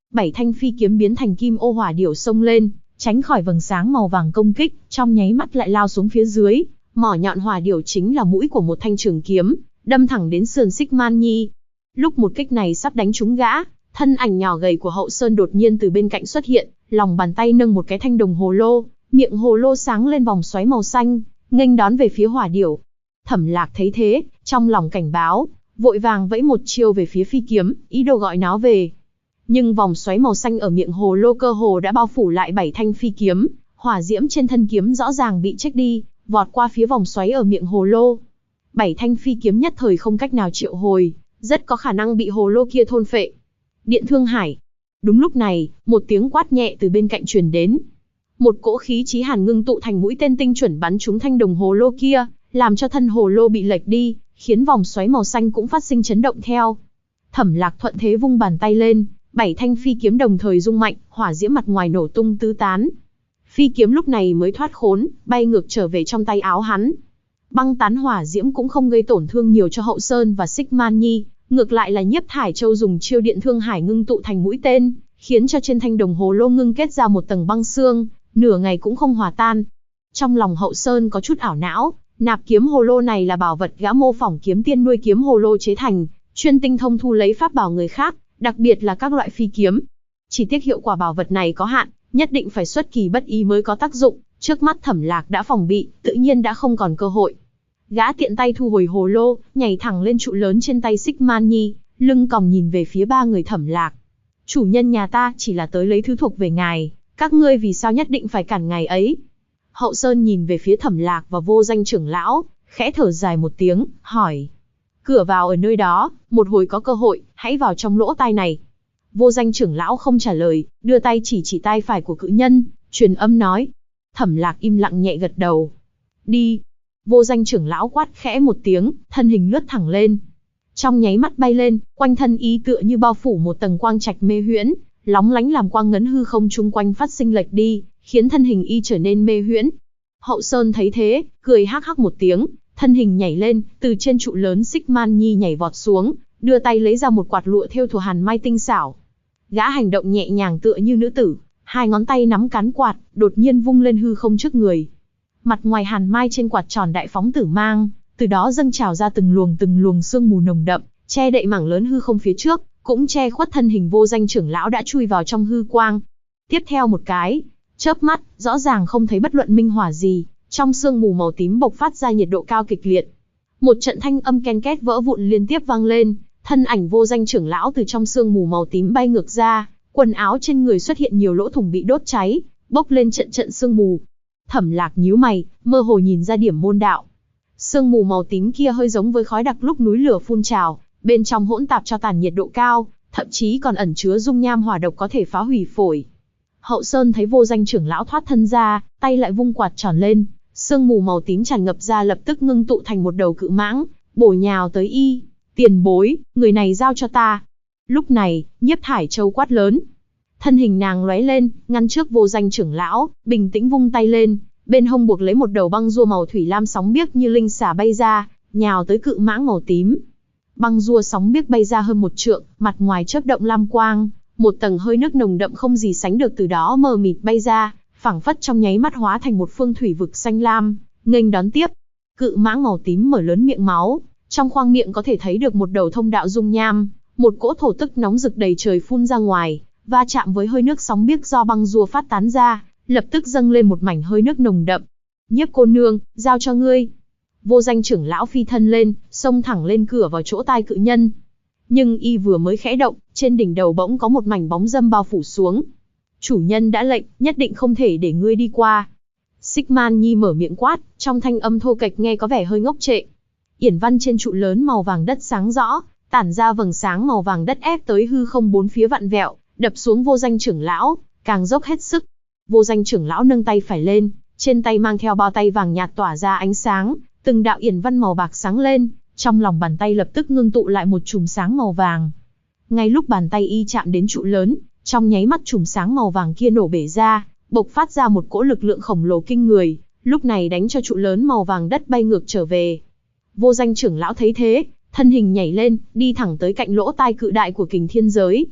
7 thanh phi kiếm biến thành kim ô hỏa điểu xông lên, tránh khỏi vầng sáng màu vàng công kích, trong nháy mắt lại lao xuống phía dưới. Mỏ nhọn hỏa điểu chính là mũi của một thanh trường kiếm, đâm thẳng đến sườn Xích Man Nhi. Lúc một kích này sắp đánh trúng gã, thân ảnh nhỏ gầy của Hậu Sơn đột nhiên từ bên cạnh xuất hiện, lòng bàn tay nâng một cái thanh đồng hồ lô, miệng hồ lô sáng lên vòng xoáy màu xanh, nghênh đón về phía hỏa điểu. Thẩm Lạc thấy thế, trong lòng cảnh báo, vội vàng vẫy một chiêu về phía phi kiếm, ý đồ gọi nó về. Nhưng vòng xoáy màu xanh ở miệng hồ lô cơ hồ đã bao phủ lại 7 thanh phi kiếm, hỏa diễm trên thân kiếm rõ ràng bị trách đi, vọt qua phía vòng xoáy ở miệng hồ lô. 7 thanh phi kiếm nhất thời không cách nào triệu hồi, rất có khả năng bị hồ lô kia thôn phệ. Điện Thương Hải. Đúng lúc này, một tiếng quát nhẹ từ bên cạnh truyền đến. Một cỗ khí chí hàn ngưng tụ thành mũi tên tinh chuẩn bắn trúng thanh đồng hồ lô kia, làm cho thân hồ lô bị lệch đi, khiến vòng xoáy màu xanh cũng phát sinh chấn động theo. Thẩm Lạc thuận thế vung bàn tay lên, 7 thanh phi kiếm đồng thời rung mạnh, hỏa diễm mặt ngoài nổ tung tứ tán. Phi kiếm lúc này mới thoát khốn, bay ngược trở về trong tay áo hắn. Băng tán hỏa diễm cũng không gây tổn thương nhiều cho Hậu Sơn và Xích Man Nhi, ngược lại là Nhiếp Thải Châu dùng chiêu Điện Thương Hải ngưng tụ thành mũi tên, khiến cho trên thanh đồng hồ lô ngưng kết ra một tầng băng xương, nửa ngày cũng không hòa tan. Trong lòng Hậu Sơn có chút ảo não, nạp kiếm hồ lô này là bảo vật gã mô phỏng kiếm tiên nuôi kiếm hồ lô chế thành, chuyên tinh thông thu lấy pháp bảo người khác, đặc biệt là các loại phi kiếm. Chỉ tiếc hiệu quả bảo vật này có hạn, nhất định phải xuất kỳ bất ý mới có tác dụng, trước mắt Thẩm Lạc đã phòng bị, tự nhiên đã không còn cơ hội. Gã tiện tay thu hồi hồ lô, nhảy thẳng lên trụ lớn trên tay Xích Man Nhi, lưng còng nhìn về phía 3 người Thẩm Lạc. Chủ nhân nhà ta chỉ là tới lấy thứ thuộc về ngài, các ngươi vì sao nhất định phải cản ngài ấy? Hậu Sơn nhìn về phía Thẩm Lạc và Vô Danh trưởng lão, khẽ thở dài một tiếng, hỏi. Cửa vào ở nơi đó, một hồi có cơ hội, hãy vào trong lỗ tai này. Vô Danh trưởng lão không trả lời, đưa tay chỉ tai phải của cự nhân, truyền âm nói. Thẩm Lạc im lặng nhẹ gật đầu. Đi. Vô Danh trưởng lão quát khẽ một tiếng, thân hình lướt thẳng lên. Trong nháy mắt bay lên, quanh thân ý tựa như bao phủ một tầng quang trạch mê huyễn, lóng lánh làm quang ngấn hư không chung quanh phát sinh lệch đi, khiến thân hình y trở nên mê huyễn. Hậu Sơn thấy thế, cười hắc hắc một tiếng, thân hình nhảy lên, từ trên trụ lớn Xích Man Nhi nhảy vọt xuống, đưa tay lấy ra một quạt lụa thêu thùa hàn mai tinh xảo. Gã hành động nhẹ nhàng tựa như nữ tử, 2 ngón tay nắm cán quạt, đột nhiên vung lên hư không trước người. Mặt ngoài hàn mai trên quạt tròn đại phóng tử mang, từ đó dâng trào ra từng luồng sương mù nồng đậm, che đậy mảng lớn hư không phía trước, cũng che khuất thân hình Vô Danh trưởng lão đã chui vào trong hư quang. Tiếp theo một cái chớp mắt, rõ ràng không thấy bất luận minh hỏa gì, trong sương mù màu tím bộc phát ra nhiệt độ cao kịch liệt. Một trận thanh âm ken két vỡ vụn liên tiếp vang lên, thân ảnh Vô Danh trưởng lão từ trong sương mù màu tím bay ngược ra, quần áo trên người xuất hiện nhiều lỗ thủng bị đốt cháy, bốc lên trận sương mù. Thẩm Lạc nhíu mày, mơ hồ nhìn ra điểm môn đạo. Sương mù màu tím kia hơi giống với khói đặc lúc núi lửa phun trào, bên trong hỗn tạp cho tàn nhiệt độ cao, thậm chí còn ẩn chứa dung nham hỏa độc có thể phá hủy phổi. Hậu Sơn thấy Vô Danh trưởng lão thoát thân ra, tay lại vung quạt tròn lên, sương mù màu tím tràn ngập ra lập tức ngưng tụ thành một đầu cự mãng, bổ nhào tới y. Tiền bối, người này giao cho ta. Lúc này, Nhiếp Thải Châu quát lớn. Thân hình nàng lóe lên, ngăn trước Vô Danh trưởng lão, bình tĩnh vung tay lên, bên hông buộc lấy một đầu băng rua màu thủy lam sóng biếc như linh xà bay ra, nhào tới cự mãng màu tím. Băng rua sóng biếc bay ra hơn 1 trượng, mặt ngoài chớp động lam quang, một tầng hơi nước nồng đậm không gì sánh được từ đó mờ mịt bay ra, phảng phất trong nháy mắt hóa thành một phương thủy vực xanh lam, nghênh đón tiếp. Cự mãng màu tím mở lớn miệng máu, trong khoang miệng có thể thấy được một đầu thông đạo dung nham, một cỗ thổ tức nóng rực đầy trời phun ra ngoài, va chạm với hơi nước sóng biếc do băng rùa phát tán ra, lập tức dâng lên một mảnh hơi nước nồng đậm. Nhiếp cô nương, giao cho ngươi. Vô Danh trưởng lão phi thân lên, xông thẳng lên cửa vào chỗ tai cự nhân. Nhưng y vừa mới khẽ động, trên đỉnh đầu bỗng có một mảnh bóng râm bao phủ xuống. Chủ nhân đã lệnh, nhất định không thể để ngươi đi qua. Xích Man Nhi mở miệng quát, trong thanh âm thô kệch nghe có vẻ hơi ngốc trệ. Yển văn trên trụ lớn màu vàng đất sáng rõ, tản ra vầng sáng màu vàng đất ép tới hư không bốn phía vặn vẹo, đập xuống Vô Danh trưởng lão, càng dốc hết sức. Vô Danh trưởng lão nâng tay phải lên, trên tay mang theo bao tay vàng nhạt tỏa ra ánh sáng, từng đạo yển văn màu bạc sáng lên, trong lòng bàn tay lập tức ngưng tụ lại một chùm sáng màu vàng. Ngay lúc bàn tay y chạm đến trụ lớn, trong nháy mắt chùm sáng màu vàng kia nổ bể ra, bộc phát ra một cỗ lực lượng khổng lồ kinh người, lúc này đánh cho trụ lớn màu vàng đất bay ngược trở về. Vô Danh trưởng lão thấy thế, thân hình nhảy lên, đi thẳng tới cạnh lỗ tai cự đại của Kình Thiên giới.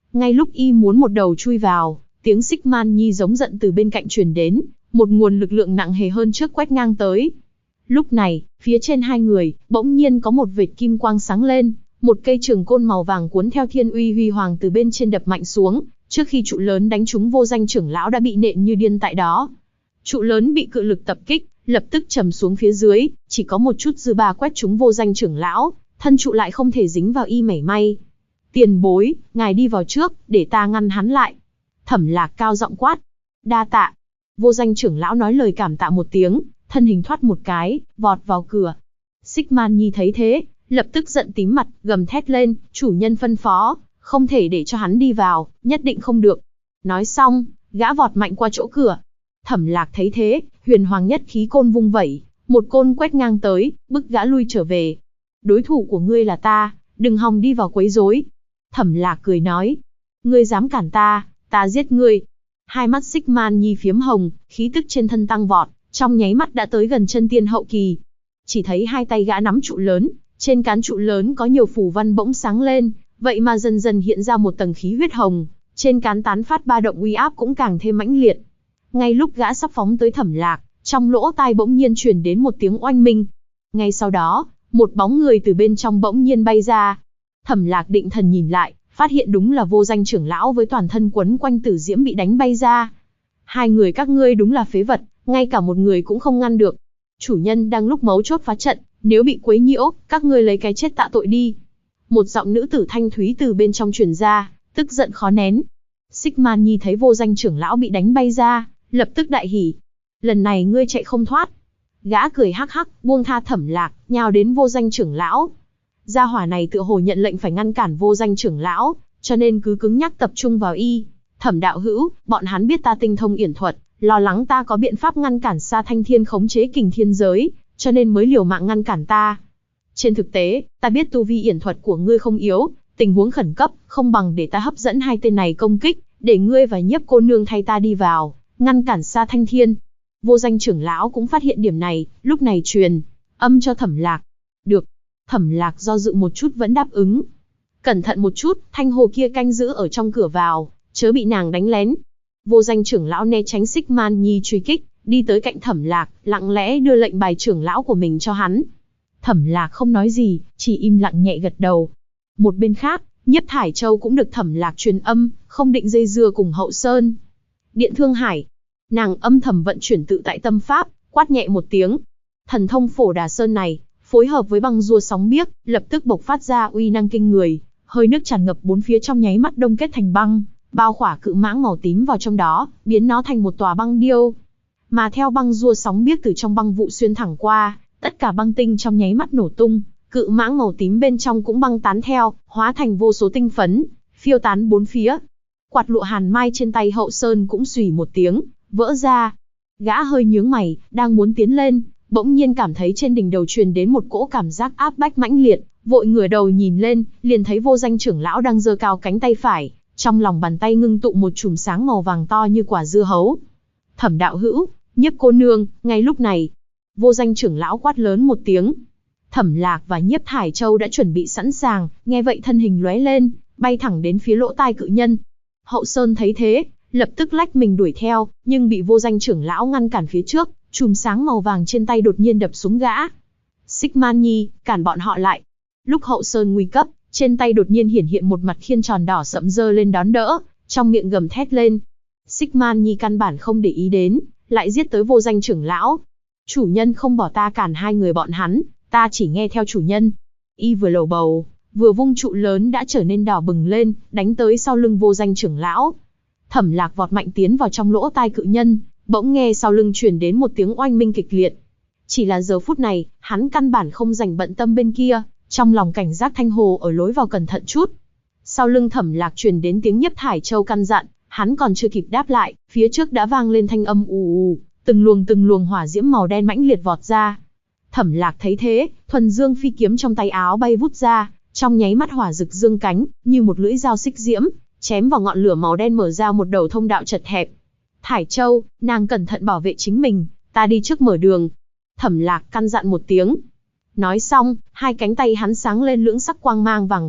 Ngay lúc y muốn một đầu chui vào, tiếng Xích Man Nhi giống giận từ bên cạnh truyền đến, một nguồn lực lượng nặng hề hơn trước quét ngang tới. Lúc này, phía trên hai người, bỗng nhiên có một vệt kim quang sáng lên, một cây trường côn màu vàng cuốn theo thiên uy huy hoàng từ bên trên đập mạnh xuống, trước khi trụ lớn đánh trúng Vô Danh trưởng lão đã bị nện như điên tại đó. Trụ lớn bị cự lực tập kích, lập tức trầm xuống phía dưới, chỉ có một chút dư ba quét trúng Vô Danh trưởng lão, thân trụ lại không thể dính vào y mảy may. Tiền bối, ngài đi vào trước, để ta ngăn hắn lại. Thẩm Lạc cao giọng quát. Đa tạ. Vô Danh trưởng lão nói lời cảm tạ một tiếng, thân hình thoát một cái, vọt vào cửa. Xích Man Nhi thấy thế, lập tức giận tím mặt, gầm thét lên, chủ nhân phân phó, không thể để cho hắn đi vào, nhất định không được. Nói xong, gã vọt mạnh qua chỗ cửa. Thẩm Lạc thấy thế, huyền hoàng nhất khí côn vung vẩy, một côn quét ngang tới, bức gã lui trở về. Đối thủ của ngươi là ta, đừng hòng đi vào quấy rối. Thẩm Lạc cười nói, ngươi dám cản ta giết ngươi. Hai mắt Xích Man Nhi phiếm hồng, khí tức trên thân tăng vọt, trong nháy mắt đã tới gần chân tiên hậu kỳ. Chỉ thấy hai tay gã nắm trụ lớn, trên cán trụ lớn có nhiều phù văn bỗng sáng lên, vậy mà dần dần hiện ra một tầng khí huyết hồng, trên cán tán phát ba động uy áp cũng càng thêm mãnh liệt. Ngay lúc gã sắp phóng tới Thẩm Lạc, trong lỗ tai bỗng nhiên truyền đến một tiếng oanh minh. Ngay sau đó, một bóng người từ bên trong bỗng nhiên bay ra. Thẩm Lạc định thần nhìn lại, phát hiện đúng là Vô Danh trưởng lão với toàn thân quấn quanh tử diễm bị đánh bay ra. Hai người các ngươi đúng là phế vật, ngay cả một người cũng không ngăn được. Chủ nhân đang lúc mấu chốt phá trận, nếu bị quấy nhiễu, các ngươi lấy cái chết tạ tội đi. Một giọng nữ tử thanh thúy từ bên trong truyền ra, tức giận khó nén. Xích Man Nhi thấy Vô Danh trưởng lão bị đánh bay ra, lập tức đại hỉ. Lần này ngươi chạy không thoát. Gã cười hắc hắc, buông tha Thẩm Lạc, nhào đến Vô Danh trưởng lão. Gia hỏa này tựa hồ nhận lệnh phải ngăn cản Vô Danh trưởng lão, cho nên cứ cứng nhắc tập trung vào y. Thẩm đạo hữu, bọn hắn biết ta tinh thông yển thuật, lo lắng ta có biện pháp ngăn cản Sa Thanh Thiên khống chế kình thiên giới, cho nên mới liều mạng ngăn cản ta. Trên thực tế, ta biết tu vi yển thuật của ngươi không yếu, tình huống khẩn cấp, không bằng để ta hấp dẫn hai tên này công kích, để ngươi và Nhiếp cô nương thay ta đi vào, ngăn cản Sa Thanh Thiên. Vô Danh trưởng lão cũng phát hiện điểm này, lúc này truyền âm cho Thẩm Lạc. Được. Thẩm Lạc do dự một chút vẫn đáp ứng. Cẩn thận một chút, thanh hồ kia canh giữ ở trong cửa vào, chớ bị nàng đánh lén. Vô Danh trưởng lão né tránh Xích Man Nhi truy kích, đi tới cạnh Thẩm Lạc, lặng lẽ đưa lệnh bài trưởng lão của mình cho hắn. Thẩm Lạc không nói gì, chỉ im lặng nhẹ gật đầu. Một bên khác, Nhiếp Thải Châu cũng được Thẩm Lạc truyền âm, không định dây dưa cùng Hậu Sơn. Điện Thương Hải. Nàng âm thầm vận chuyển tự tại tâm pháp, quát nhẹ một tiếng. Thần thông Phổ Đà Sơn này, phối hợp với băng rùa sóng biếc, lập tức bộc phát ra uy năng kinh người, hơi nước tràn ngập bốn phía trong nháy mắt đông kết thành băng, bao khỏa cự mãng màu tím vào trong đó, biến nó thành một tòa băng điêu. Mà theo băng rùa sóng biếc từ trong băng vụ xuyên thẳng qua, tất cả băng tinh trong nháy mắt nổ tung, cự mãng màu tím bên trong cũng băng tán theo, hóa thành vô số tinh phấn, phiêu tán bốn phía. Quạt lụa hàn mai trên tay Hậu Sơn cũng xùy một tiếng, vỡ ra. Gã hơi nhướng mày, đang muốn tiến lên, bỗng nhiên cảm thấy trên đỉnh đầu truyền đến một cỗ cảm giác áp bách mãnh liệt, vội ngửa đầu nhìn lên, liền thấy Vô Danh trưởng lão đang giơ cao cánh tay phải, trong lòng bàn tay ngưng tụ một chùm sáng màu vàng to như quả dưa hấu. Thẩm đạo hữu, Nhiếp cô nương, ngay lúc này, Vô Danh trưởng lão quát lớn một tiếng. Thẩm Lạc và Nhiếp Thải Châu đã chuẩn bị sẵn sàng, nghe vậy thân hình lóe lên, bay thẳng đến phía lỗ tai cự nhân. Hậu Sơn thấy thế, lập tức lách mình đuổi theo, nhưng bị Vô Danh trưởng lão ngăn cản phía trước, chùm sáng màu vàng trên tay đột nhiên đập xuống gã. Xích Man Nhi, cản bọn họ lại. Lúc Hậu Sơn nguy cấp, trên tay đột nhiên hiển hiện một mặt khiên tròn đỏ sẫm giơ lên đón đỡ, trong miệng gầm thét lên. Xích Man Nhi căn bản không để ý đến, lại giết tới Vô Danh trưởng lão. Chủ nhân không bỏ ta cản hai người bọn hắn, ta chỉ nghe theo chủ nhân. Y vừa lầu bầu, vừa vung trụ lớn đã trở nên đỏ bừng lên, đánh tới sau lưng Vô Danh trưởng lão. Thẩm Lạc vọt mạnh tiến vào trong lỗ tai cự nhân, bỗng nghe sau lưng truyền đến một tiếng oanh minh kịch liệt. Chỉ là giờ phút này, hắn căn bản không dành bận tâm bên kia, trong lòng cảnh giác thanh hồ ở lối vào cẩn thận chút. Sau lưng Thẩm Lạc truyền đến tiếng Nhiếp Thải Châu căn dặn, hắn còn chưa kịp đáp lại, phía trước đã vang lên thanh âm ù ù, từng luồng hỏa diễm màu đen mãnh liệt vọt ra. Thẩm Lạc thấy thế, thuần dương phi kiếm trong tay áo bay vút ra, trong nháy mắt hỏa rực dương cánh, như một lưỡi dao xích diễm, chém vào ngọn lửa màu đen mở ra một đầu thông đạo chật hẹp. Thải Châu, nàng cẩn thận bảo vệ chính mình, ta đi trước mở đường. Thẩm Lạc căn dặn một tiếng. Nói xong, hai cánh tay hắn sáng lên lưỡng sắc quang mang vàng bạc,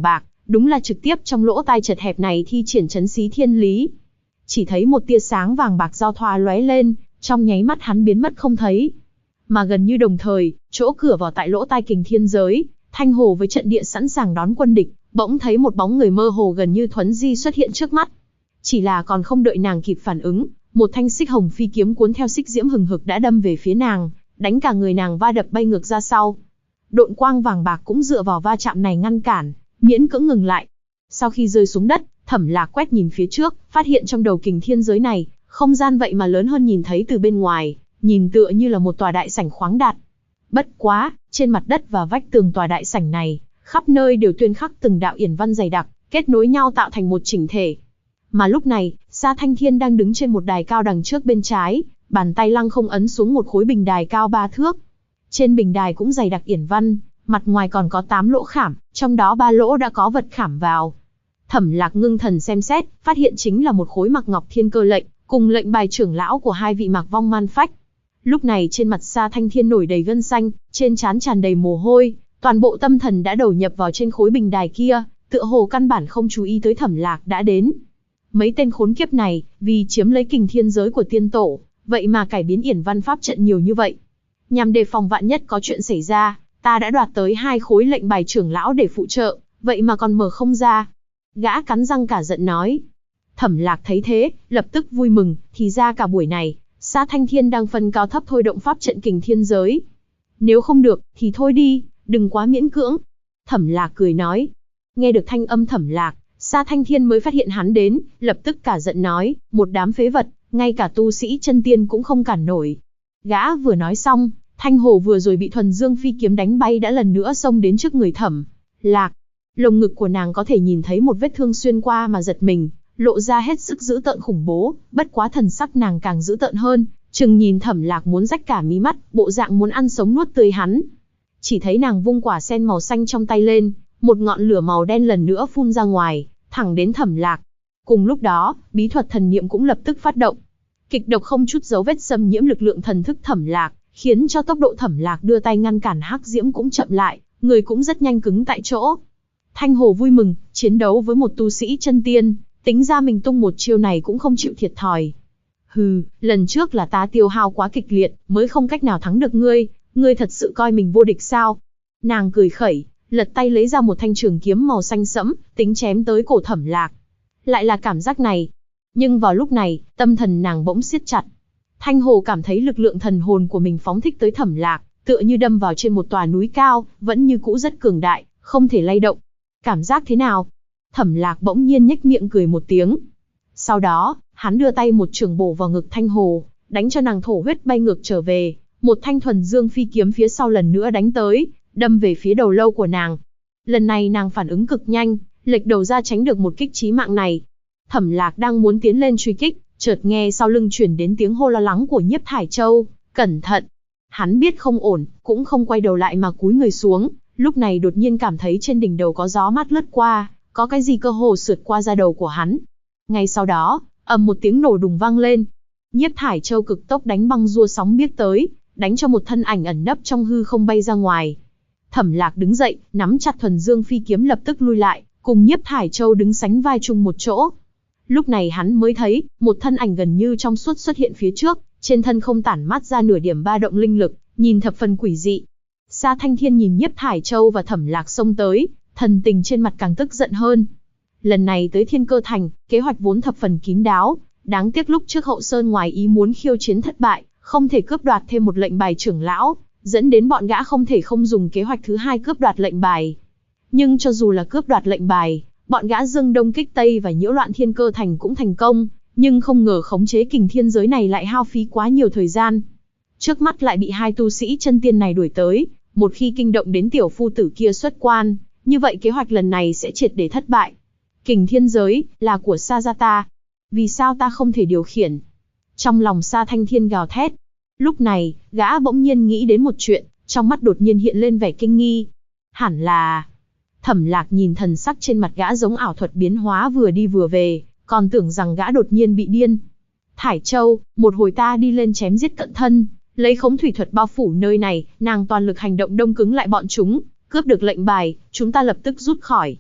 đúng là trực tiếp trong lỗ tai chật hẹp này thi triển trấn xí thiên lý. Chỉ thấy một tia sáng vàng bạc giao thoa lóe lên, trong nháy mắt hắn biến mất không thấy. Mà gần như đồng thời, chỗ cửa vào tại lỗ tai Kình Thiên Giới, Thanh Hồ với trận địa sẵn sàng đón quân địch, bỗng thấy một bóng người mơ hồ gần như thuấn di xuất hiện trước mắt. Chỉ là còn không đợi nàng kịp phản ứng, một thanh xích hồng phi kiếm cuốn theo xích diễm hừng hực đã đâm về phía nàng, đánh cả người nàng va đập bay ngược ra sau. Độn quang vàng bạc cũng dựa vào va chạm này ngăn cản, miễn cưỡng ngừng lại. Sau khi rơi xuống đất, Thẩm Lạc quét nhìn phía trước, phát hiện trong đầu Kình Thiên Giới này, không gian vậy mà lớn hơn nhìn thấy từ bên ngoài, nhìn tựa như là một tòa đại sảnh khoáng đạt. Bất quá, trên mặt đất và vách tường tòa đại sảnh này, khắp nơi đều tuyên khắc từng đạo yển văn dày đặc, kết nối nhau tạo thành một chỉnh thể. Mà lúc này, Sa Thanh Thiên đang đứng trên một đài cao đằng trước bên trái, bàn tay lăng không ấn xuống một khối bình đài cao 3 thước. Trên bình đài cũng dày đặc yển văn, mặt ngoài còn có 8 lỗ khảm, trong đó 3 lỗ đã có vật khảm vào. Thẩm Lạc ngưng thần xem xét, phát hiện chính là một khối Mạc Ngọc Thiên Cơ lệnh, cùng lệnh bài trưởng lão của hai vị Mạc Vong Man Phách. Lúc này trên mặt Sa Thanh Thiên nổi đầy gân xanh, trên trán tràn đầy mồ hôi, toàn bộ tâm thần đã đầu nhập vào trên khối bình đài kia, tựa hồ căn bản không chú ý tới Thẩm Lạc đã đến. Mấy tên khốn kiếp này, vì chiếm lấy Kình Thiên Giới của tiên tổ, vậy mà cải biến yển văn pháp trận nhiều như vậy. Nhằm đề phòng vạn nhất có chuyện xảy ra, ta đã đoạt tới 2 khối lệnh bài trưởng lão để phụ trợ, vậy mà còn mở không ra. Gã cắn răng cả giận nói. Thẩm Lạc thấy thế, lập tức vui mừng, thì ra cả buổi này, Sa Thanh Thiên đang phân cao thấp thôi động pháp trận Kình Thiên Giới. Nếu không được, thì thôi đi, đừng quá miễn cưỡng. Thẩm Lạc cười nói. Nghe được thanh âm Thẩm Lạc, Sa Thanh Thiên mới phát hiện hắn đến, lập tức cả giận nói, một đám phế vật, ngay cả tu sĩ chân tiên cũng không cản nổi. Gã vừa nói xong, Thanh Hồ vừa rồi bị Thuần Dương phi kiếm đánh bay đã lần nữa xông đến trước người Thẩm Lạc. Lồng ngực của nàng có thể nhìn thấy một vết thương xuyên qua mà giật mình, lộ ra hết sức dữ tợn khủng bố, bất quá thần sắc nàng càng dữ tợn hơn, chừng nhìn Thẩm Lạc muốn rách cả mí mắt, bộ dạng muốn ăn sống nuốt tươi hắn. Chỉ thấy nàng vung quả sen màu xanh trong tay lên, một ngọn lửa màu đen lần nữa phun ra ngoài, thẳng đến Thẩm Lạc. Cùng lúc đó, bí thuật thần niệm cũng lập tức phát động. Kịch độc không chút dấu vết xâm nhiễm lực lượng thần thức Thẩm Lạc, khiến cho tốc độ Thẩm Lạc đưa tay ngăn cản hắc diễm cũng chậm lại, người cũng rất nhanh cứng tại chỗ. Thanh Hồ vui mừng, chiến đấu với một tu sĩ chân tiên, tính ra mình tung một chiêu này cũng không chịu thiệt thòi. Hừ, lần trước là ta tiêu hao quá kịch liệt, mới không cách nào thắng được ngươi, ngươi thật sự coi mình vô địch sao? Nàng cười khẩy, lật tay lấy ra một thanh trường kiếm màu xanh sẫm, tính chém tới cổ Thẩm Lạc. Lại là cảm giác này. Nhưng vào lúc này, tâm thần nàng bỗng siết chặt. Thanh Hồ cảm thấy lực lượng thần hồn của mình phóng thích tới Thẩm Lạc, tựa như đâm vào trên một tòa núi cao, vẫn như cũ rất cường đại, không thể lay động. Cảm giác thế nào? Thẩm Lạc bỗng nhiên nhếch miệng cười một tiếng. Sau đó, hắn đưa tay một chưởng bổ vào ngực Thanh Hồ, đánh cho nàng thổ huyết bay ngược trở về. Một thanh Thuần Dương phi kiếm phía sau lần nữa đánh tới, đâm về phía đầu lâu của nàng. Lần này nàng phản ứng cực nhanh, lệch đầu ra tránh được một kích chí mạng này. Thẩm Lạc đang muốn tiến lên truy kích, chợt nghe sau lưng truyền đến tiếng hô lo lắng của Nhiếp Thải Châu, cẩn thận. Hắn biết không ổn, cũng không quay đầu lại mà cúi người xuống, lúc này đột nhiên cảm thấy trên đỉnh đầu có gió mát lướt qua, có cái gì cơ hồ sượt qua da đầu của hắn. Ngay sau đó, ầm một tiếng nổ đùng vang lên. Nhiếp Thải Châu cực tốc đánh băng rua sóng biếc tới, đánh cho một thân ảnh ẩn nấp trong hư không bay ra ngoài. Thẩm Lạc đứng dậy, nắm chặt Thuần Dương phi kiếm lập tức lui lại, cùng Nhiếp Thải Châu đứng sánh vai chung một chỗ. Lúc này hắn mới thấy, một thân ảnh gần như trong suốt xuất hiện phía trước, trên thân không tản mát ra nửa điểm ba động linh lực, nhìn thập phần quỷ dị. Sa Thanh Thiên nhìn Nhiếp Thải Châu và Thẩm Lạc xông tới, thần tình trên mặt càng tức giận hơn. Lần này tới Thiên Cơ Thành, kế hoạch vốn thập phần kín đáo, đáng tiếc lúc trước Hậu Sơn ngoài ý muốn khiêu chiến thất bại, không thể cướp đoạt thêm một lệnh bài trưởng lão, dẫn đến bọn gã không thể không dùng kế hoạch thứ hai cướp đoạt lệnh bài. Nhưng cho dù là cướp đoạt lệnh bài, bọn gã dâng đông kích tây và nhiễu loạn Thiên Cơ Thành cũng thành công, nhưng không ngờ khống chế Kình Thiên Giới này lại hao phí quá nhiều thời gian. Trước mắt lại bị hai tu sĩ chân tiên này đuổi tới, một khi kinh động đến tiểu phu tử kia xuất quan, như vậy kế hoạch lần này sẽ triệt để thất bại. Kình Thiên Giới là của Sa gia ta, vì sao ta không thể điều khiển? Trong lòng Sa Thanh Thiên gào thét. Lúc này, gã bỗng nhiên nghĩ đến một chuyện, trong mắt đột nhiên hiện lên vẻ kinh nghi. Hẳn là... Thẩm Lạc nhìn thần sắc trên mặt gã giống ảo thuật biến hóa vừa đi vừa về, còn tưởng rằng gã đột nhiên bị điên. Thải Châu, một hồi ta đi lên chém giết cận thân, lấy khống thủy thuật bao phủ nơi này, nàng toàn lực hành động đông cứng lại bọn chúng, cướp được lệnh bài, chúng ta lập tức rút khỏi.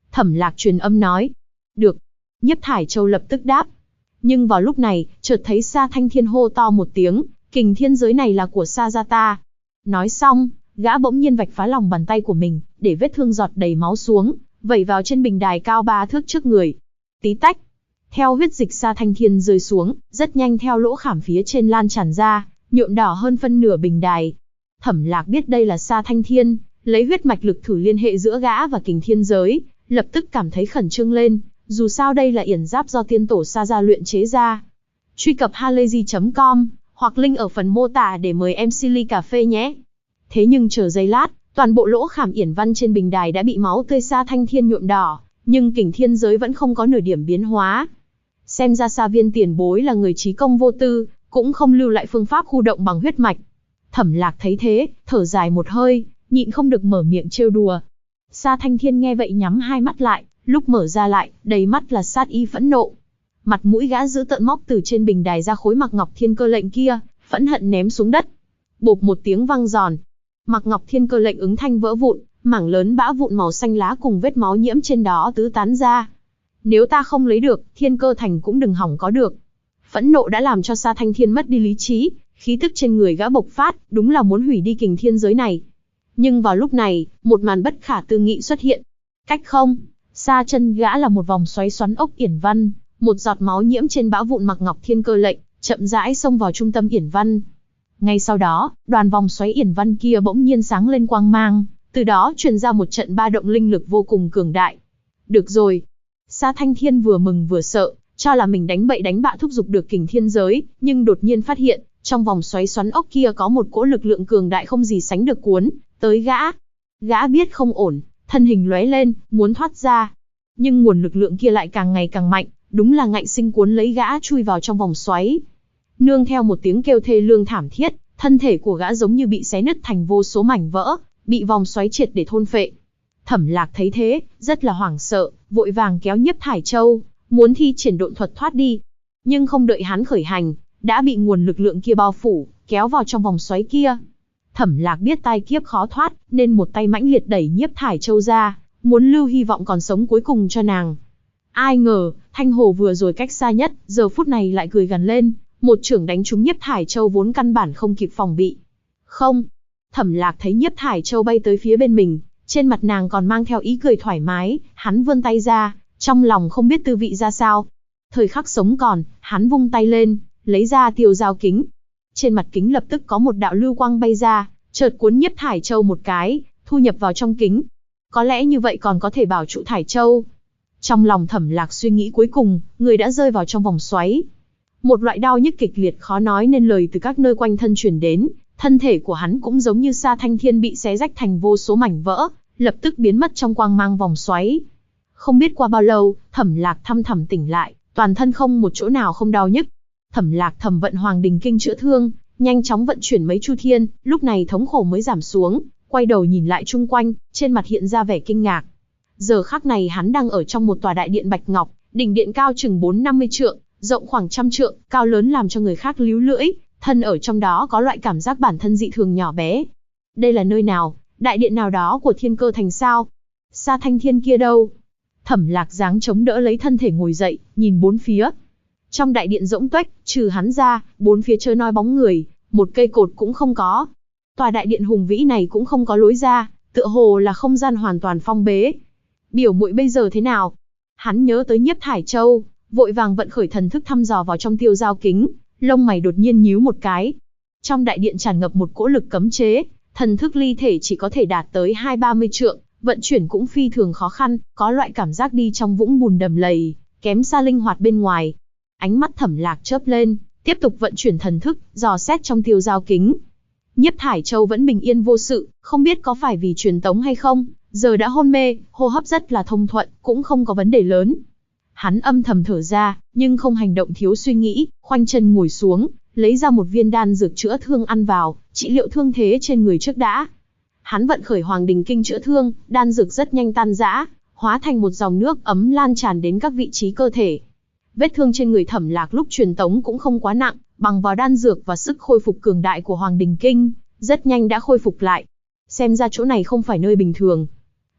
Thẩm Lạc truyền âm nói. Được. Nhiếp Thải Châu lập tức đáp. Nhưng vào lúc này, chợt thấy Sa Thanh Thiên hô to một tiếng, kình thiên giới này là của Sa gia ta. Nói xong, gã bỗng nhiên vạch phá lòng bàn tay của mình, để vết thương giọt đầy máu xuống, vẩy vào trên bình đài cao 3 thước trước người. Tí tách. Theo huyết dịch Sa Thanh Thiên rơi xuống, rất nhanh theo lỗ khảm phía trên lan tràn ra, nhuộm đỏ hơn phân nửa bình đài. Thẩm Lạc biết đây là Sa Thanh Thiên, lấy huyết mạch lực thử liên hệ giữa gã và kình thiên giới, lập tức cảm thấy khẩn trương lên, dù sao đây là yển giáp do tiên tổ Sa gia luyện chế ra. Truy cập halayzi.com, hoặc link ở phần mô tả để mời em Silly Cà Phê nhé. Thế nhưng chờ giây lát, toàn bộ lỗ khảm yển văn trên bình đài đã bị máu tươi Sa Thanh Thiên nhuộm đỏ, nhưng kình thiên giới vẫn không có nửa điểm biến hóa. Xem ra Sa viên tiền bối là người trí công vô tư, cũng không lưu lại phương pháp khu động bằng huyết mạch. Thẩm Lạc thấy thế, thở dài một hơi, nhịn không được mở miệng trêu đùa. Sa Thanh Thiên nghe vậy nhắm hai mắt lại, lúc mở ra lại, đầy mắt là sát ý phẫn nộ. Mặt mũi gã dữ tợn móc từ trên bình đài ra khối Mạc Ngọc Thiên Cơ lệnh kia, phẫn hận ném xuống đất. Bộp một tiếng vang giòn, Mạc Ngọc Thiên Cơ lệnh ứng thanh vỡ vụn, mảng lớn bã vụn màu xanh lá cùng vết máu nhiễm trên đó tứ tán ra. Nếu ta không lấy được, Thiên Cơ thành cũng đừng hỏng có được. Phẫn nộ đã làm cho Sa Thanh Thiên mất đi lý trí, khí tức trên người gã bộc phát, đúng là muốn hủy đi kình thiên giới này. Nhưng vào lúc này, một màn bất khả tư nghị xuất hiện. Cách không, xa chân gã là một vòng xoáy xoắn ốc yển văn, một giọt máu nhiễm trên bã vụn Mạc Ngọc Thiên Cơ lệnh, chậm rãi xông vào trung tâm yển văn. Ngay sau đó, đoàn vòng xoáy yển văn kia bỗng nhiên sáng lên quang mang, từ đó truyền ra một trận ba động linh lực vô cùng cường đại. Được rồi. Sa Thanh Thiên vừa mừng vừa sợ, cho là mình đánh bậy đánh bạ thúc giục được kình thiên giới, nhưng đột nhiên phát hiện, trong vòng xoáy xoắn ốc kia có một cỗ lực lượng cường đại không gì sánh được cuốn tới gã. Gã biết không ổn, thân hình lóe lên, muốn thoát ra. Nhưng nguồn lực lượng kia lại càng ngày càng mạnh, đúng là ngạnh sinh cuốn lấy gã chui vào trong vòng xoáy. Nương theo một tiếng kêu thê lương thảm thiết, thân thể của gã giống như bị xé nứt thành vô số mảnh vỡ, bị vòng xoáy triệt để thôn phệ. Thẩm Lạc thấy thế, rất là hoảng sợ, vội vàng kéo Nhiếp Thải Châu, muốn thi triển độn thuật thoát đi. Nhưng không đợi hắn khởi hành, đã bị nguồn lực lượng kia bao phủ, kéo vào trong vòng xoáy kia. Thẩm Lạc biết tai kiếp khó thoát, nên một tay mãnh liệt đẩy Nhiếp Thải Châu ra, muốn lưu hy vọng còn sống cuối cùng cho nàng. Ai ngờ, Thanh Hồ vừa rồi cách xa nhất, giờ phút này lại cười gằn lên, một chưởng đánh trúng Nhiếp Thải Châu vốn căn bản không kịp phòng bị. Không. Thẩm Lạc thấy Nhiếp Thải Châu bay tới phía bên mình, trên mặt nàng còn mang theo ý cười thoải mái, hắn vươn tay ra, trong lòng không biết tư vị ra sao. Thời khắc sống còn, hắn vung tay lên, lấy ra tiêu dao kính. Trên mặt kính lập tức có một đạo lưu quang bay ra, chợt cuốn Nhiếp Thải Châu một cái, thu nhập vào trong kính. Có lẽ như vậy còn có thể bảo trụ Thải Châu. Trong lòng Thẩm Lạc suy nghĩ cuối cùng, người đã rơi vào trong vòng xoáy. Một loại đau nhức kịch liệt khó nói nên lời từ các nơi quanh thân truyền đến, thân thể của hắn cũng giống như Sa Thanh Thiên bị xé rách thành vô số mảnh vỡ, lập tức biến mất trong quang mang vòng xoáy. Không biết qua bao lâu, Thẩm Lạc thăm thẳm tỉnh lại, toàn thân không một chỗ nào không đau nhức. Thẩm Lạc thầm vận Hoàng Đình Kinh chữa thương, nhanh chóng vận chuyển mấy chu thiên, lúc này thống khổ mới giảm xuống, quay đầu nhìn lại chung quanh, trên mặt hiện ra vẻ kinh ngạc. Giờ khắc này hắn đang ở trong một tòa đại điện bạch ngọc, đỉnh điện cao chừng 4-50 trượng, rộng khoảng 100 trượng, cao lớn làm cho người khác líu lưỡi, thân ở trong đó có loại cảm giác bản thân dị thường nhỏ bé. Đây là nơi nào? Đại điện nào đó của Thiên Cơ thành sao? Sa Thanh Thiên kia đâu? Thẩm Lạc giáng chống đỡ lấy thân thể ngồi dậy, nhìn bốn phía. Trong đại điện rỗng tuếch, trừ hắn ra, bốn phía trơ noi bóng người, một cây cột cũng không có. Tòa đại điện hùng vĩ này cũng không có lối ra, tựa hồ là không gian hoàn toàn phong bế. Biểu muội bây giờ thế nào? Hắn nhớ tới Nhiếp Thải Châu, vội vàng vận khởi thần thức thăm dò vào trong tiêu dao kính, lông mày đột nhiên nhíu một cái. Trong đại điện tràn ngập một cỗ lực cấm chế, thần thức ly thể chỉ có thể đạt tới 20-30 trượng, vận chuyển cũng phi thường khó khăn, có loại cảm giác đi trong vũng bùn đầm lầy, kém xa linh hoạt bên ngoài. Ánh mắt Thẩm Lạc chớp lên, tiếp tục vận chuyển thần thức, dò xét trong tiêu dao kính. Nhiếp Thải Châu vẫn bình yên vô sự, không biết có phải vì truyền tống hay không, giờ đã hôn mê, hô hấp rất là thông thuận, cũng không có vấn đề lớn. Hắn âm thầm thở ra, nhưng không hành động thiếu suy nghĩ, khoanh chân ngồi xuống, lấy ra một viên đan dược chữa thương ăn vào, trị liệu thương thế trên người trước đã. Hắn vận khởi Hoàng Đình Kinh chữa thương, đan dược rất nhanh tan rã, hóa thành một dòng nước ấm lan tràn đến các vị trí cơ thể. Vết thương trên người Thẩm Lạc lúc truyền tống cũng không quá nặng, bằng vào đan dược và sức khôi phục cường đại của Hoàng Đình Kinh, rất nhanh đã khôi phục lại. Xem ra chỗ này không phải nơi bình thường.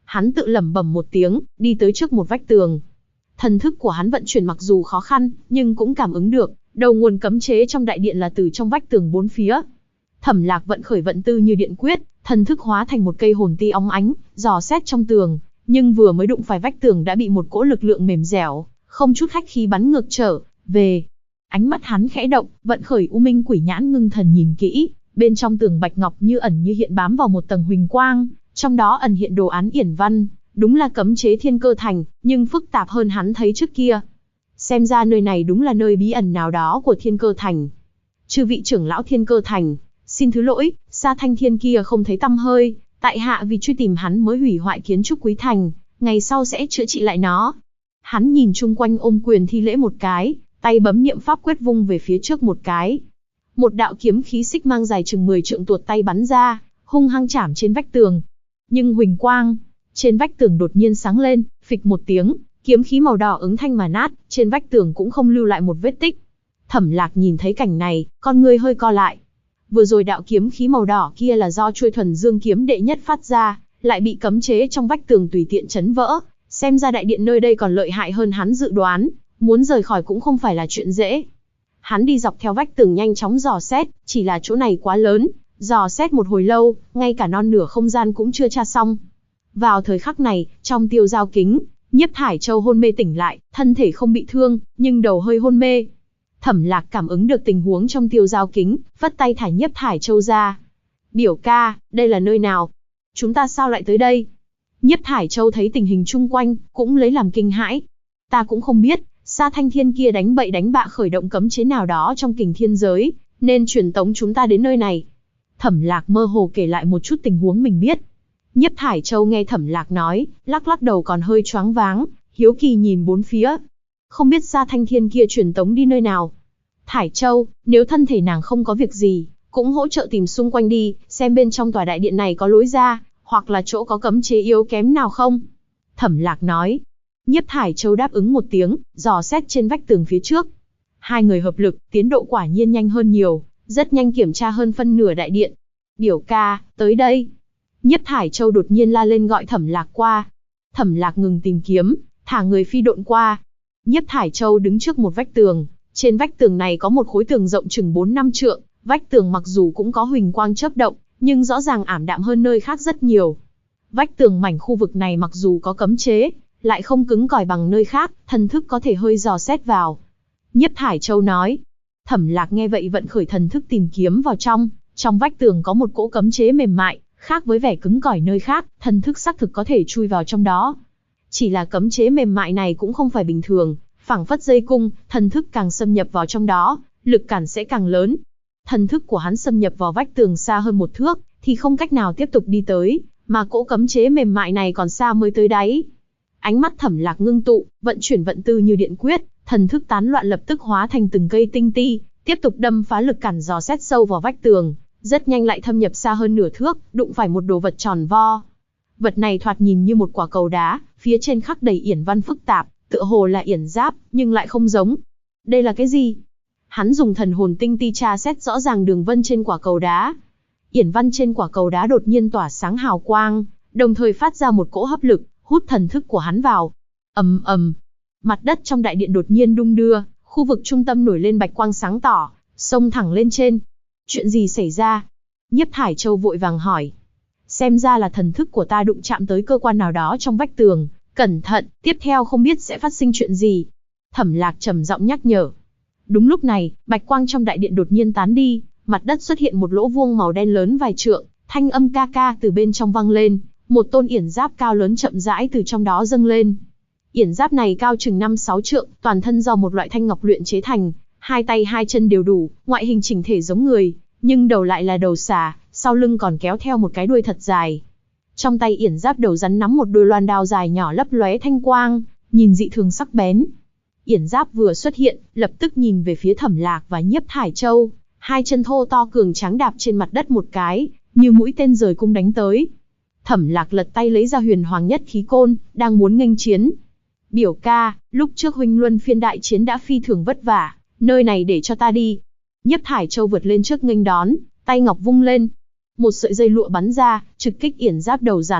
Hắn tự lẩm bẩm một tiếng, đi tới trước một vách tường. Thần thức của hắn vận chuyển mặc dù khó khăn, nhưng cũng cảm ứng được, đầu nguồn cấm chế trong đại điện là từ trong vách tường bốn phía. Thẩm Lạc vận khởi vận tư như điện quyết, thần thức hóa thành một cây hồn ti óng ánh, dò xét trong tường, nhưng vừa mới đụng phải vách tường đã bị một cỗ lực lượng mềm dẻo, không chút khách khí bắn ngược trở về. Ánh mắt hắn khẽ động, vận khởi U Minh Quỷ Nhãn ngưng thần nhìn kỹ, bên trong tường bạch ngọc như ẩn như hiện bám vào một tầng huỳnh quang, trong đó ẩn hiện đồ án yển văn, đúng là cấm chế Thiên Cơ Thành, nhưng phức tạp hơn hắn thấy trước kia. Xem ra nơi này đúng là nơi bí ẩn nào đó của Thiên Cơ Thành. Chư vị trưởng lão Thiên Cơ Thành, xin thứ lỗi, Sa Thanh Thiên kia không thấy tăm hơi, tại hạ vì truy tìm hắn mới hủy hoại kiến trúc Quý Thành, ngày sau sẽ chữa trị lại nó. Hắn nhìn chung quanh ôm quyền thi lễ một cái, tay bấm niệm pháp quyết vung về phía trước một cái. Một đạo kiếm khí xích mang dài chừng 10 trượng tuột tay bắn ra, hung hăng chạm trên vách tường. Nhưng huỳnh quang trên vách tường đột nhiên sáng lên, phịch một tiếng, kiếm khí màu đỏ ứng thanh mà nát, trên vách tường cũng không lưu lại một vết tích. Thẩm Lạc nhìn thấy cảnh này, con người hơi co lại. Vừa rồi đạo kiếm khí màu đỏ kia là do chuôi thuần dương kiếm đệ nhất phát ra, lại bị cấm chế trong vách tường tùy tiện chấn vỡ. Xem ra đại điện nơi đây còn lợi hại hơn hắn dự đoán, muốn rời khỏi cũng không phải là chuyện dễ. Hắn đi dọc theo vách tường nhanh chóng dò xét, chỉ là chỗ này quá lớn, dò xét một hồi lâu, ngay cả non nửa không gian cũng chưa tra xong. Vào thời khắc này, trong Tiêu Giao Kính, Nhiếp Thải Châu hôn mê tỉnh lại, thân thể không bị thương, nhưng đầu hơi hôn mê. Thẩm Lạc cảm ứng được tình huống trong Tiêu Giao Kính, vất tay thả Nhiếp Thải Châu ra. Biểu ca, đây là nơi nào? Chúng ta sao lại tới đây? Nhiếp Thải Châu thấy tình hình chung quanh, cũng lấy làm kinh hãi. Ta cũng không biết, Sa Thanh Thiên kia đánh bậy đánh bạ khởi động cấm chế nào đó trong Kình Thiên giới, nên truyền tống chúng ta đến nơi này. Thẩm Lạc mơ hồ kể lại một chút tình huống mình biết. Nhiếp Thải Châu nghe Thẩm Lạc nói, lắc lắc đầu còn hơi choáng váng, hiếu kỳ nhìn bốn phía. Không biết Sa Thanh Thiên kia truyền tống đi nơi nào. Thải Châu, nếu thân thể nàng không có việc gì, cũng hỗ trợ tìm xung quanh đi, xem bên trong tòa đại điện này có lối ra, hoặc là chỗ có cấm chế yếu kém nào không. Thẩm Lạc nói. Nhiếp Thải Châu đáp ứng một tiếng, dò xét trên vách tường phía trước. Hai người hợp lực, tiến độ quả nhiên nhanh hơn nhiều, rất nhanh kiểm tra hơn phân nửa đại điện. Biểu ca, tới đây. Nhiếp Thải Châu đột nhiên la lên gọi Thẩm Lạc qua. Thẩm Lạc ngừng tìm kiếm, thả người phi độn qua. Nhiếp Thải Châu đứng trước một vách tường, trên vách tường này có một khối tường rộng chừng 4-5 trượng, vách tường mặc dù cũng có huỳnh quang chớp động, nhưng rõ ràng ảm đạm hơn nơi khác rất nhiều. Vách tường mảnh khu vực này mặc dù có cấm chế, lại không cứng cỏi bằng nơi khác, thần thức có thể hơi dò xét vào. Nhiếp Thải Châu nói. Thẩm Lạc nghe vậy vận khởi thần thức tìm kiếm vào trong vách tường có một cỗ cấm chế mềm mại, khác với vẻ cứng cỏi nơi khác, thần thức xác thực có thể chui vào trong đó. Chỉ là cấm chế mềm mại này cũng không phải bình thường, phảng phất dây cung, thần thức càng xâm nhập vào trong đó, lực cản sẽ càng lớn. Thần thức của hắn xâm nhập vào vách tường xa hơn 1 thước, thì không cách nào tiếp tục đi tới, mà cỗ cấm chế mềm mại này còn xa mới tới đáy. Ánh mắt Thẩm Lạc ngưng tụ, vận chuyển vận tư như điện quyết, thần thức tán loạn lập tức hóa thành từng cây tinh ti, tiếp tục đâm phá lực cản dò xét sâu vào vách tường, rất nhanh lại thâm nhập xa hơn nửa thước, đụng phải một đồ vật tròn vo. Vật này thoạt nhìn như một quả cầu đá, phía trên khắc đầy yển văn phức tạp, tựa hồ là yển giáp, nhưng lại không giống. Đây là cái gì? Hắn dùng thần hồn tinh ti tra xét rõ ràng đường vân trên quả cầu đá. Yển văn trên quả cầu đá đột nhiên tỏa sáng hào quang, đồng thời phát ra một cỗ hấp lực, hút thần thức của hắn vào. Ầm ầm, mặt đất trong đại điện đột nhiên đung đưa, khu vực trung tâm nổi lên bạch quang sáng tỏ, xông thẳng lên trên. Chuyện gì xảy ra? Nhiếp Thải Châu vội vàng hỏi. Xem ra là thần thức của ta đụng chạm tới cơ quan nào đó trong vách tường, cẩn thận, tiếp theo không biết sẽ phát sinh chuyện gì. Thẩm Lạc trầm giọng nhắc nhở. Đúng lúc này, bạch quang trong đại điện đột nhiên tán đi, mặt đất xuất hiện một lỗ vuông màu đen lớn vài trượng, thanh âm ca ca từ bên trong vang lên, một tôn yển giáp cao lớn chậm rãi từ trong đó dâng lên. Yển giáp này cao chừng 5-6 trượng, toàn thân do một loại thanh ngọc luyện chế thành, hai tay hai chân đều đủ, ngoại hình chỉnh thể giống người, nhưng đầu lại là đầu xà, sau lưng còn kéo theo một cái đuôi thật dài. Trong tay yển giáp đầu rắn nắm một đôi loan đao dài nhỏ lấp lóe thanh quang, nhìn dị thường sắc bén. Yển giáp vừa xuất hiện, lập tức nhìn về phía Thẩm Lạc và Nhiếp Thải Châu, hai chân thô to cường tráng đạp trên mặt đất một cái, như mũi tên rời cung đánh tới. Thẩm Lạc lật tay lấy ra Huyền Hoàng Nhất Khí Côn, đang muốn nghênh chiến. Biểu ca, lúc trước huynh luân phiên đại chiến đã phi thường vất vả, nơi này để cho ta đi. Nhiếp Thải Châu vượt lên trước nghênh đón, tay ngọc vung lên. Một sợi dây lụa bắn ra, trực kích yển giáp đầu rắn,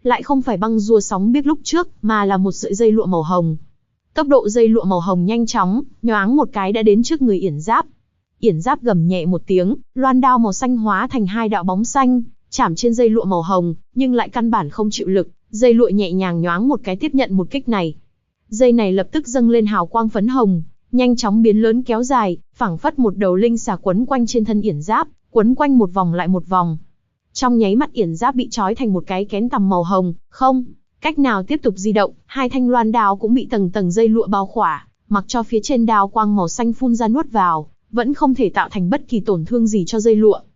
lại không phải băng rua sóng biếc lúc trước, mà là một sợi dây lụa màu hồng. Tốc độ dây lụa màu hồng nhanh chóng, nhoáng một cái đã đến trước người Yển Giáp. Yển Giáp gầm nhẹ một tiếng, loan đao màu xanh hóa thành hai đạo bóng xanh, chạm trên dây lụa màu hồng, nhưng lại căn bản không chịu lực, dây lụa nhẹ nhàng nhoáng một cái tiếp nhận một kích này. Dây này lập tức dâng lên hào quang phấn hồng, nhanh chóng biến lớn kéo dài, phảng phất một đầu linh xà quấn quanh trên thân Yển Giáp, quấn quanh một vòng lại một vòng. Trong nháy mắt Yển Giáp bị trói thành một cái kén tằm màu hồng, không cách nào tiếp tục di động, hai thanh loan đao cũng bị tầng tầng dây lụa bao khỏa, mặc cho phía trên đao quang màu xanh phun ra nuốt vào, vẫn không thể tạo thành bất kỳ tổn thương gì cho dây lụa.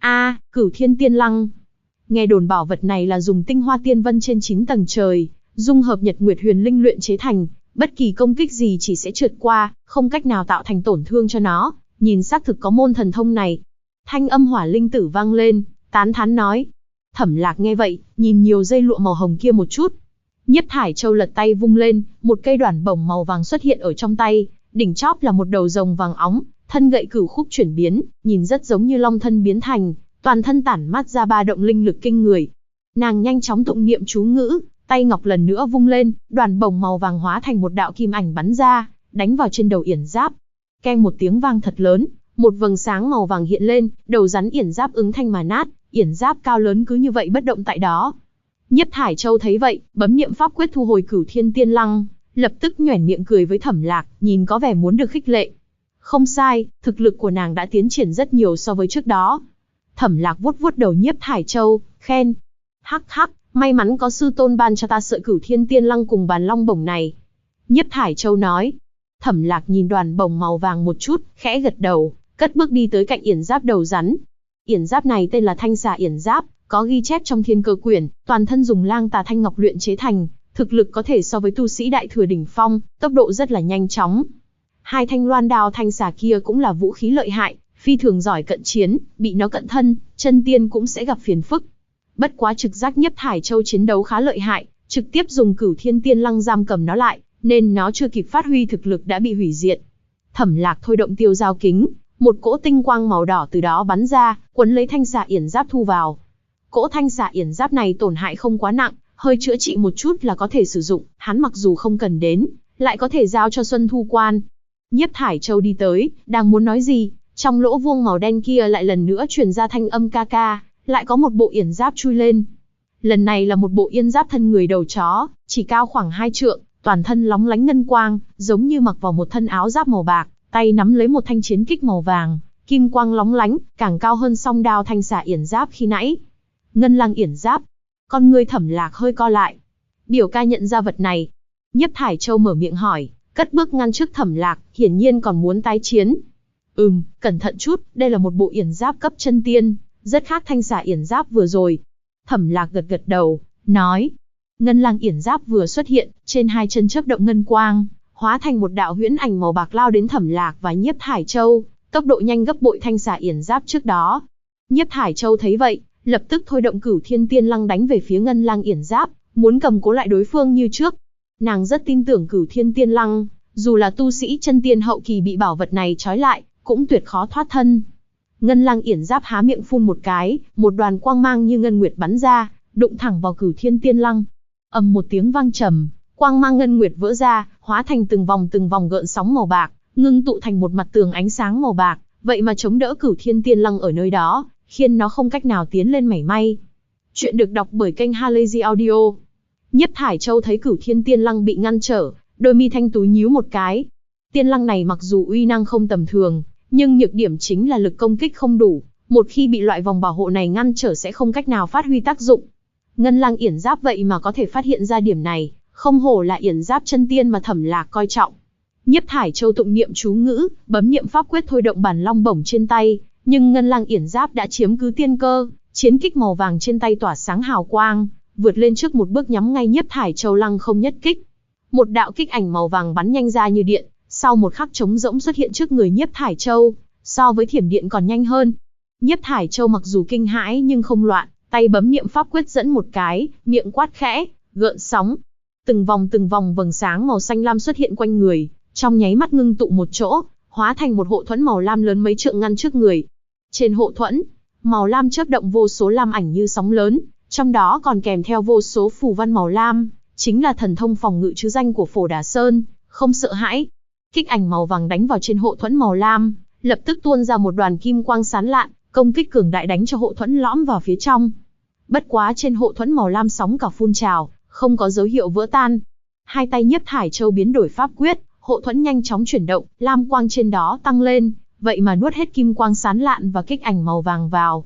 Cửu Thiên Tiên Lăng. Nghe đồn bảo vật này là dùng tinh hoa tiên vân trên 9 tầng trời, dung hợp Nhật Nguyệt Huyền Linh luyện chế thành, bất kỳ công kích gì chỉ sẽ trượt qua, không cách nào tạo thành tổn thương cho nó, nhìn xác thực có môn thần thông này. Thanh âm Hỏa Linh Tử vang lên, tán thán nói. Thẩm Lạc nghe vậy, nhìn nhiều dây lụa màu hồng kia một chút. Nhiếp Thải Châu lật tay vung lên, một cây đoản bổng màu vàng xuất hiện ở trong tay, đỉnh chóp là một đầu rồng vàng óng, thân gậy cửu khúc chuyển biến, nhìn rất giống như long thân biến thành, toàn thân tản mát ra ba động linh lực kinh người. Nàng nhanh chóng tụng niệm chú ngữ, tay ngọc lần nữa vung lên, đoản bổng màu vàng hóa thành một đạo kim ảnh bắn ra, đánh vào trên đầu Yển Giáp. Keng một tiếng vang thật lớn, một vầng sáng màu vàng hiện lên, đầu rắn Yển Giáp ứng thanh mà nát, Yển Giáp cao lớn cứ như vậy bất động tại đó. Nhiếp Thải Châu thấy vậy, bấm niệm pháp quyết thu hồi Cửu Thiên Tiên Lăng, lập tức nhoẻn miệng cười với Thẩm Lạc, nhìn có vẻ muốn được khích lệ. Không sai, thực lực của nàng đã tiến triển rất nhiều so với trước đó. Thẩm Lạc vuốt vuốt đầu Nhiếp Thải Châu, khen. Hắc hắc, may mắn có sư tôn ban cho ta sợi Cửu Thiên Tiên Lăng cùng bàn long bổng này. Nhiếp Thải Châu nói. Thẩm Lạc nhìn đoàn bổng màu vàng một chút, khẽ gật đầu, cất bước đi tới cạnh Yển Giáp đầu rắn. Yển Giáp này tên là Thanh Xà Yển Giáp, có ghi chép trong Thiên Cơ Quyển, toàn thân dùng lang tà thanh ngọc luyện chế thành, thực lực có thể so với tu sĩ đại thừa đỉnh phong, tốc độ rất là nhanh chóng. Hai thanh loan đao thanh xà kia cũng là vũ khí lợi hại, phi thường giỏi cận chiến, bị nó cận thân, chân tiên cũng sẽ gặp phiền phức. Bất quá trực giác Nhiếp Thải Châu chiến đấu khá lợi hại, trực tiếp dùng Cửu Thiên Tiên Lăng giam cầm nó lại, nên nó chưa kịp phát huy thực lực đã bị hủy diệt. Thẩm Lạc thôi động tiêu giao kính, một cỗ tinh quang màu đỏ từ đó bắn ra, quấn lấy Thanh Xà Yển Giáp thu vào. Cỗ Thanh Xà Yển Giáp này tổn hại không quá nặng, hơi chữa trị một chút là có thể sử dụng, hắn mặc dù không cần đến, lại có thể giao cho Xuân Thu Quan. Nhiếp Thải Châu đi tới, đang muốn nói gì, trong lỗ vuông màu đen kia lại lần nữa truyền ra thanh âm ca ca, lại có một bộ yển giáp chui lên. Lần này là một bộ yên giáp thân người đầu chó, chỉ cao khoảng 2 trượng, toàn thân lóng lánh ngân quang, giống như mặc vào một thân áo giáp màu bạc, tay nắm lấy một thanh chiến kích màu vàng, kim quang lóng lánh, càng cao hơn song đao Thanh Xà Yển Giáp khi nãy. Ngân Lang Yển Giáp. Con ngươi Thẩm Lạc hơi co lại. Biểu ca nhận ra vật này. Nhiếp Thải Châu mở miệng hỏi, cất bước ngăn trước Thẩm Lạc, hiển nhiên còn muốn tái chiến. Cẩn thận chút, đây là một bộ yển giáp cấp chân tiên, rất khác Thanh Xà Yển Giáp vừa rồi. Thẩm Lạc gật gật đầu, nói. Ngân Lang Yển Giáp vừa xuất hiện, trên hai chân chớp động ngân quang, hóa thành một đạo huyễn ảnh màu bạc lao đến Thẩm Lạc và Nhiếp Thải Châu, tốc độ nhanh gấp bội Thanh Xà Yển Giáp trước đó. Nhiếp Thải Châu thấy vậy, lập tức thôi động Cửu Thiên Tiên Lăng đánh về phía Ngân Lang Yển Giáp, muốn cầm cố lại đối phương như trước. Nàng rất tin tưởng Cửu Thiên Tiên Lăng, dù là tu sĩ chân tiên hậu kỳ bị bảo vật này trói lại, cũng tuyệt khó thoát thân. Ngân Lang Yển Giáp há miệng phun một cái, một đoàn quang mang như ngân nguyệt bắn ra, đụng thẳng vào Cửu Thiên Tiên Lăng. Ầm một tiếng vang trầm, quang mang ngân nguyệt vỡ ra, hóa thành từng vòng gợn sóng màu bạc, ngưng tụ thành một mặt tường ánh sáng màu bạc, vậy mà chống đỡ Cửu Thiên Tiên Lăng ở nơi đó, khiến nó không cách nào tiến lên mảy may. Chuyện được đọc bởi kênh Halazy Audio. Nhiếp Thải Châu thấy Cửu Thiên Tiên Lăng bị ngăn trở, đôi mi thanh tú nhíu một cái. Tiên Lăng này mặc dù uy năng không tầm thường, nhưng nhược điểm chính là lực công kích không đủ, một khi bị loại vòng bảo hộ này ngăn trở sẽ không cách nào phát huy tác dụng. Ngân Lang Yển Giáp vậy mà có thể phát hiện ra điểm này, không hổ là yển giáp chân tiên mà Thẩm Lạc coi trọng. Nhiếp Thải Châu tụng niệm chú ngữ, bấm niệm pháp quyết thôi động bản long bổng trên tay, nhưng Ngân Lang Yển Giáp đã chiếm cứ tiên cơ, chiến kích màu vàng trên tay tỏa sáng hào quang, vượt lên trước một bước nhắm ngay Nhiếp Thải Châu lăng không nhất kích. Một đạo kích ảnh màu vàng bắn nhanh ra như điện, sau một khắc trống rỗng xuất hiện trước người Nhiếp Thải Châu, so với thiểm điện còn nhanh hơn. Nhiếp Thải Châu mặc dù kinh hãi nhưng không loạn, tay bấm niệm pháp quyết dẫn một cái, miệng quát khẽ, gợn sóng. Từng vòng vầng sáng màu xanh lam xuất hiện quanh người, trong nháy mắt ngưng tụ một chỗ, hóa thành một hộ thuẫn màu lam lớn mấy trượng ngăn trước người. Trên hộ thuẫn, màu lam chớp động vô số lam ảnh như sóng lớn, Trong đó còn kèm theo vô số phù văn màu lam, chính là thần thông phòng ngự chứ danh của Phổ Đà Sơn, không sợ hãi. Kích ảnh màu vàng đánh vào trên hộ thuẫn màu lam, lập tức tuôn ra một đoàn kim quang sáng lạn, công kích cường đại đánh cho hộ thuẫn lõm vào phía trong. Bất quá trên hộ thuẫn màu lam sóng cả phun trào, không có dấu hiệu vỡ tan. Hai tay Nhiếp Thải Châu biến đổi pháp quyết, hộ thuẫn nhanh chóng chuyển động, lam quang trên đó tăng lên, vậy mà nuốt hết kim quang sáng lạn và kích ảnh màu vàng vào.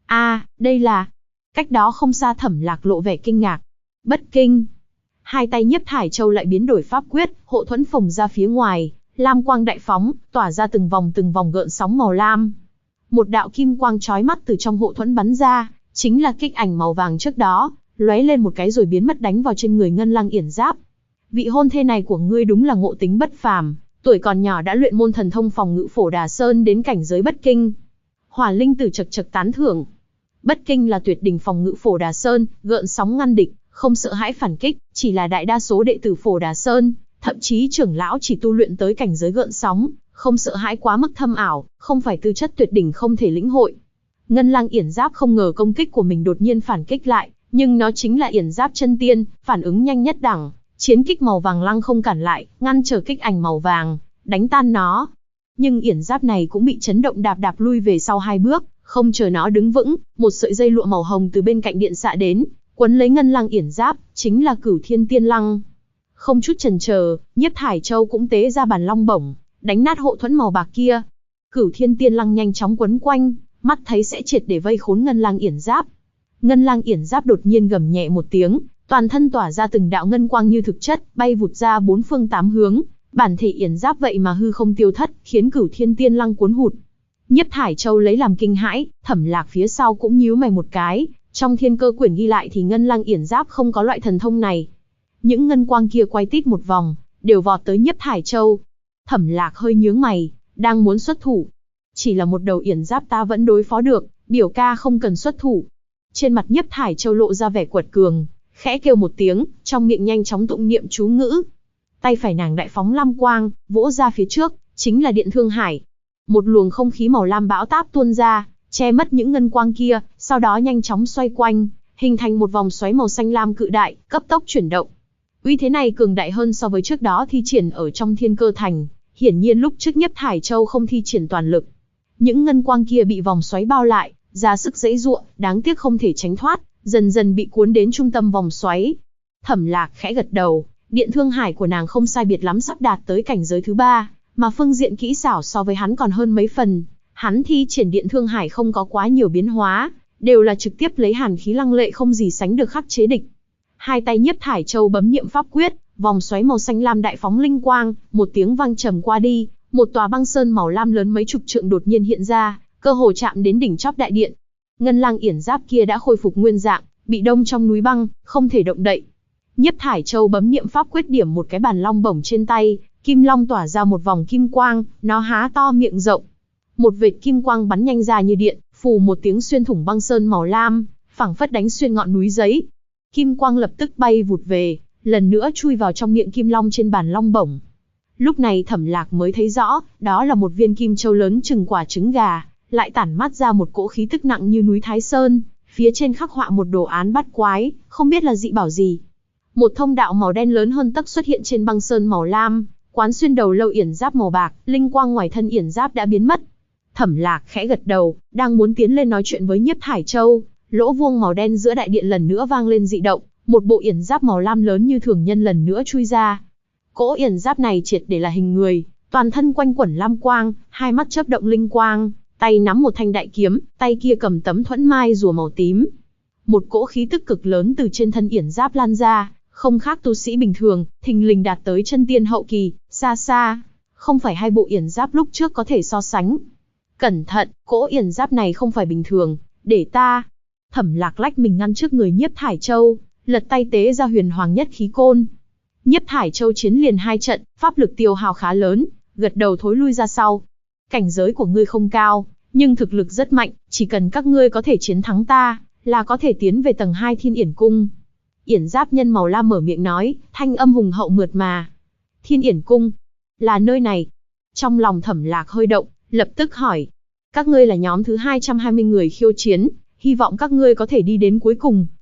Đây là... Cách đó không xa Thẩm Lạc lộ vẻ kinh ngạc. Bất kinh. Hai tay Nhiếp Thải Châu lại biến đổi pháp quyết, hộ thuẫn phồng ra phía ngoài, lam quang đại phóng, tỏa ra từng vòng gợn sóng màu lam. Một đạo kim quang chói mắt từ trong hộ thuẫn bắn ra, chính là kích ảnh màu vàng trước đó, lóe lên một cái rồi biến mất đánh vào trên người Ngân Lang Yển Giáp. Vị hôn thê này của ngươi đúng là ngộ tính bất phàm, tuổi còn nhỏ đã luyện môn thần thông phòng ngự Phổ Đà Sơn đến cảnh giới bất kinh. Hỏa Linh Tử chật chật tán thưởng. Bất kinh là tuyệt đỉnh phòng ngự Phổ Đà Sơn, gợn sóng ngăn địch, không sợ hãi phản kích, chỉ là đại đa số đệ tử Phổ Đà Sơn, thậm chí trưởng lão chỉ tu luyện tới cảnh giới gợn sóng, không sợ hãi quá mức thâm ảo, không phải tư chất tuyệt đỉnh không thể lĩnh hội. Ngân Lang Yển Giáp không ngờ công kích của mình đột nhiên phản kích lại, nhưng nó chính là Yển Giáp chân tiên, phản ứng nhanh nhất đẳng, chiến kích màu vàng lăng không cản lại, ngăn trở kích ảnh màu vàng, đánh tan nó. Nhưng Yển Giáp này cũng bị chấn động đạp lui về sau 2 bước, không chờ nó đứng vững, một sợi dây lụa màu hồng từ bên cạnh điện xạ đến, quấn lấy Ngân Lang Yển Giáp, chính là Cửu Thiên Tiên Lăng. Không chút chần chờ, Nhiếp Thải Châu cũng tế ra bàn long bổng, đánh nát hộ thuẫn màu bạc kia. Cửu Thiên Tiên Lăng nhanh chóng quấn quanh, mắt thấy sẽ triệt để vây khốn Ngân Lang Yển Giáp. Ngân Lang Yển Giáp đột nhiên gầm nhẹ một tiếng, toàn thân tỏa ra từng đạo ngân quang như thực chất, bay vụt ra 4 phương 8 hướng, bản thể Yển Giáp vậy mà hư không tiêu thất, khiến Cửu Thiên Tiên Lăng cuốn hụt. Nhiếp Thải Châu lấy làm kinh hãi, Thẩm Lạc phía sau cũng nhíu mày một cái, trong Thiên Cơ Quyển ghi lại thì Ngân Lang Yển Giáp không có loại thần thông này. Những ngân quang kia quay tít một vòng, đều vọt tới Nhiếp Thải Châu. Thẩm Lạc hơi nhướng mày, đang muốn xuất thủ. Chỉ là một đầu Yển Giáp ta vẫn đối phó được, biểu ca không cần xuất thủ. Trên mặt Nhiếp Thải Châu lộ ra vẻ quật cường, khẽ kêu một tiếng, trong miệng nhanh chóng tụng niệm chú ngữ. Tay phải nàng đại phóng lam quang, vỗ ra phía trước, chính là Điện Thương Hải. Một luồng không khí màu lam bão táp tuôn ra, che mất những ngân quang kia, sau đó nhanh chóng xoay quanh, hình thành một vòng xoáy màu xanh lam cự đại, cấp tốc chuyển động. Uy thế này cường đại hơn so với trước đó thi triển ở trong Thiên Cơ Thành, hiển nhiên lúc trước Nhiếp Thải Châu không thi triển toàn lực. Những ngân quang kia bị vòng xoáy bao lại, ra sức giãy giụa, đáng tiếc không thể tránh thoát, dần dần bị cuốn đến trung tâm vòng xoáy. Thẩm Lạc khẽ gật đầu, Điện Thương Hải của nàng không sai biệt lắm sắp đạt tới cảnh giới thứ 3, mà phương diện kỹ xảo so với hắn còn hơn mấy phần. Hắn thi triển Điện Thương Hải không có quá nhiều biến hóa, đều là trực tiếp lấy hàn khí lăng lệ không gì sánh được khắc chế địch. Hai tay Nhiếp Thải Châu bấm niệm pháp quyết, vòng xoáy màu xanh lam đại phóng linh quang, một tiếng vang trầm qua đi, một tòa băng sơn màu lam lớn mấy chục trượng đột nhiên hiện ra, cơ hồ chạm đến đỉnh chóp đại điện. Ngân Lang Yển Giáp kia đã khôi phục nguyên dạng, bị đông trong núi băng, không thể động đậy. Nhiếp Thải Châu bấm niệm pháp quyết điểm một cái bàn long bổng trên tay, kim long tỏa ra một vòng kim quang, nó há to miệng rộng. Một vệt kim quang bắn nhanh ra như điện, phù một tiếng xuyên thủng băng sơn màu lam, phảng phất đánh xuyên ngọn núi giấy. Kim quang lập tức bay vụt về, lần nữa chui vào trong miệng kim long trên bàn long bổng. Lúc này Thẩm Lạc mới thấy rõ, đó là một viên kim châu lớn chừng quả trứng gà, lại tản mát ra một cỗ khí tức nặng như núi Thái Sơn, phía trên khắc họa một đồ án bát quái, không biết là dị bảo gì. Một thông đạo màu đen lớn hơn tấc xuất hiện trên băng sơn màu lam, quán xuyên đầu lâu Yển Giáp màu bạc, linh quang ngoài thân Yển Giáp đã biến mất. Thẩm Lạc khẽ gật đầu, đang muốn tiến lên nói chuyện với Nhiếp Thải Châu, lỗ vuông màu đen giữa đại điện lần nữa vang lên dị động, một bộ Yển Giáp màu lam lớn như thường nhân lần nữa chui ra. Cỗ Yển Giáp này triệt để là hình người, toàn thân quanh quẩn lam quang, hai mắt chớp động linh quang, tay nắm một thanh đại kiếm, tay kia cầm tấm thuẫn mai rùa màu tím. Một cỗ khí tức cực lớn từ trên thân Yển Giáp lan ra, không khác tu sĩ bình thường, thình lình đạt tới chân tiên hậu kỳ, xa xa, không phải hai bộ Yển Giáp lúc trước có thể so sánh. Cẩn thận, cỗ Yển Giáp này không phải bình thường, để ta. Thẩm Lạc lách mình ngăn trước người Nhiếp Thải Châu, lật tay tế ra huyền hoàng nhất khí côn. Nhiếp Thải Châu chiến liền 2 trận, pháp lực tiêu hao khá lớn, gật đầu thối lui ra sau. Cảnh giới của ngươi không cao, nhưng thực lực rất mạnh, chỉ cần các ngươi có thể chiến thắng ta, là có thể tiến về tầng 2 Thiên Yển Cung. Yển Giáp nhân màu lam mở miệng nói, thanh âm hùng hậu mượt mà. Thiên Yển Cung, là nơi này. Trong lòng Thẩm Lạc hơi động, lập tức hỏi. Các ngươi là nhóm thứ 220 người khiêu chiến, hy vọng các ngươi có thể đi đến cuối cùng,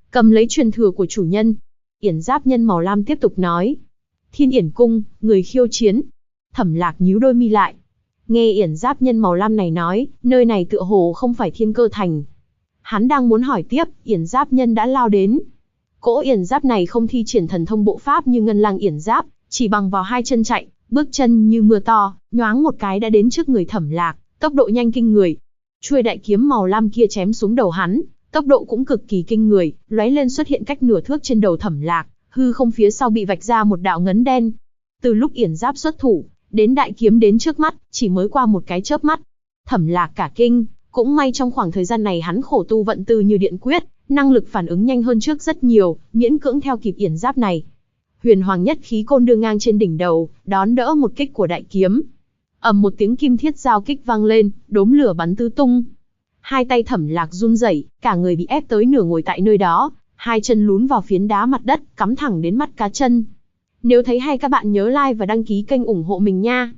cầm lấy truyền thừa của chủ nhân. Yển giáp nhân màu lam tiếp tục nói. Thiên Yển Cung, người khiêu chiến. Thẩm Lạc nhíu đôi mi lại. Nghe Yển giáp nhân màu lam này nói, nơi này tựa hồ không phải Thiên Cơ Thành. Hắn đang muốn hỏi tiếp, Yển giáp nhân đã lao đến. Cỗ yển giáp này không thi triển thần thông bộ pháp như Ngân Lang yển giáp, chỉ bằng vào hai chân chạy, bước chân như mưa to, nhoáng một cái đã đến trước người Thẩm Lạc, tốc độ nhanh kinh người. Chuôi đại kiếm màu lam kia chém xuống đầu hắn, tốc độ cũng cực kỳ kinh người, lóe lên xuất hiện cách nửa thước trên đầu Thẩm Lạc, hư không phía sau bị vạch ra một đạo ngấn đen. Từ lúc yển giáp xuất thủ, đến đại kiếm đến trước mắt, chỉ mới qua một cái chớp mắt. Thẩm Lạc cả kinh, cũng may trong khoảng thời gian này hắn khổ tu vận tư như điện quyết, năng lực phản ứng nhanh hơn trước rất nhiều, miễn cưỡng theo kịp yển giáp này. Huyền Hoàng nhất khí côn đưa ngang trên đỉnh đầu, đón đỡ một kích của đại kiếm. Ầm một tiếng kim thiết giao kích vang lên, đốm lửa bắn tứ tung. Hai tay Thẩm Lạc run rẩy, cả người bị ép tới nửa ngồi tại nơi đó, hai chân lún vào phiến đá mặt đất, cắm thẳng đến mắt cá chân. Nếu thấy hay các bạn nhớ like và đăng ký kênh ủng hộ mình nha.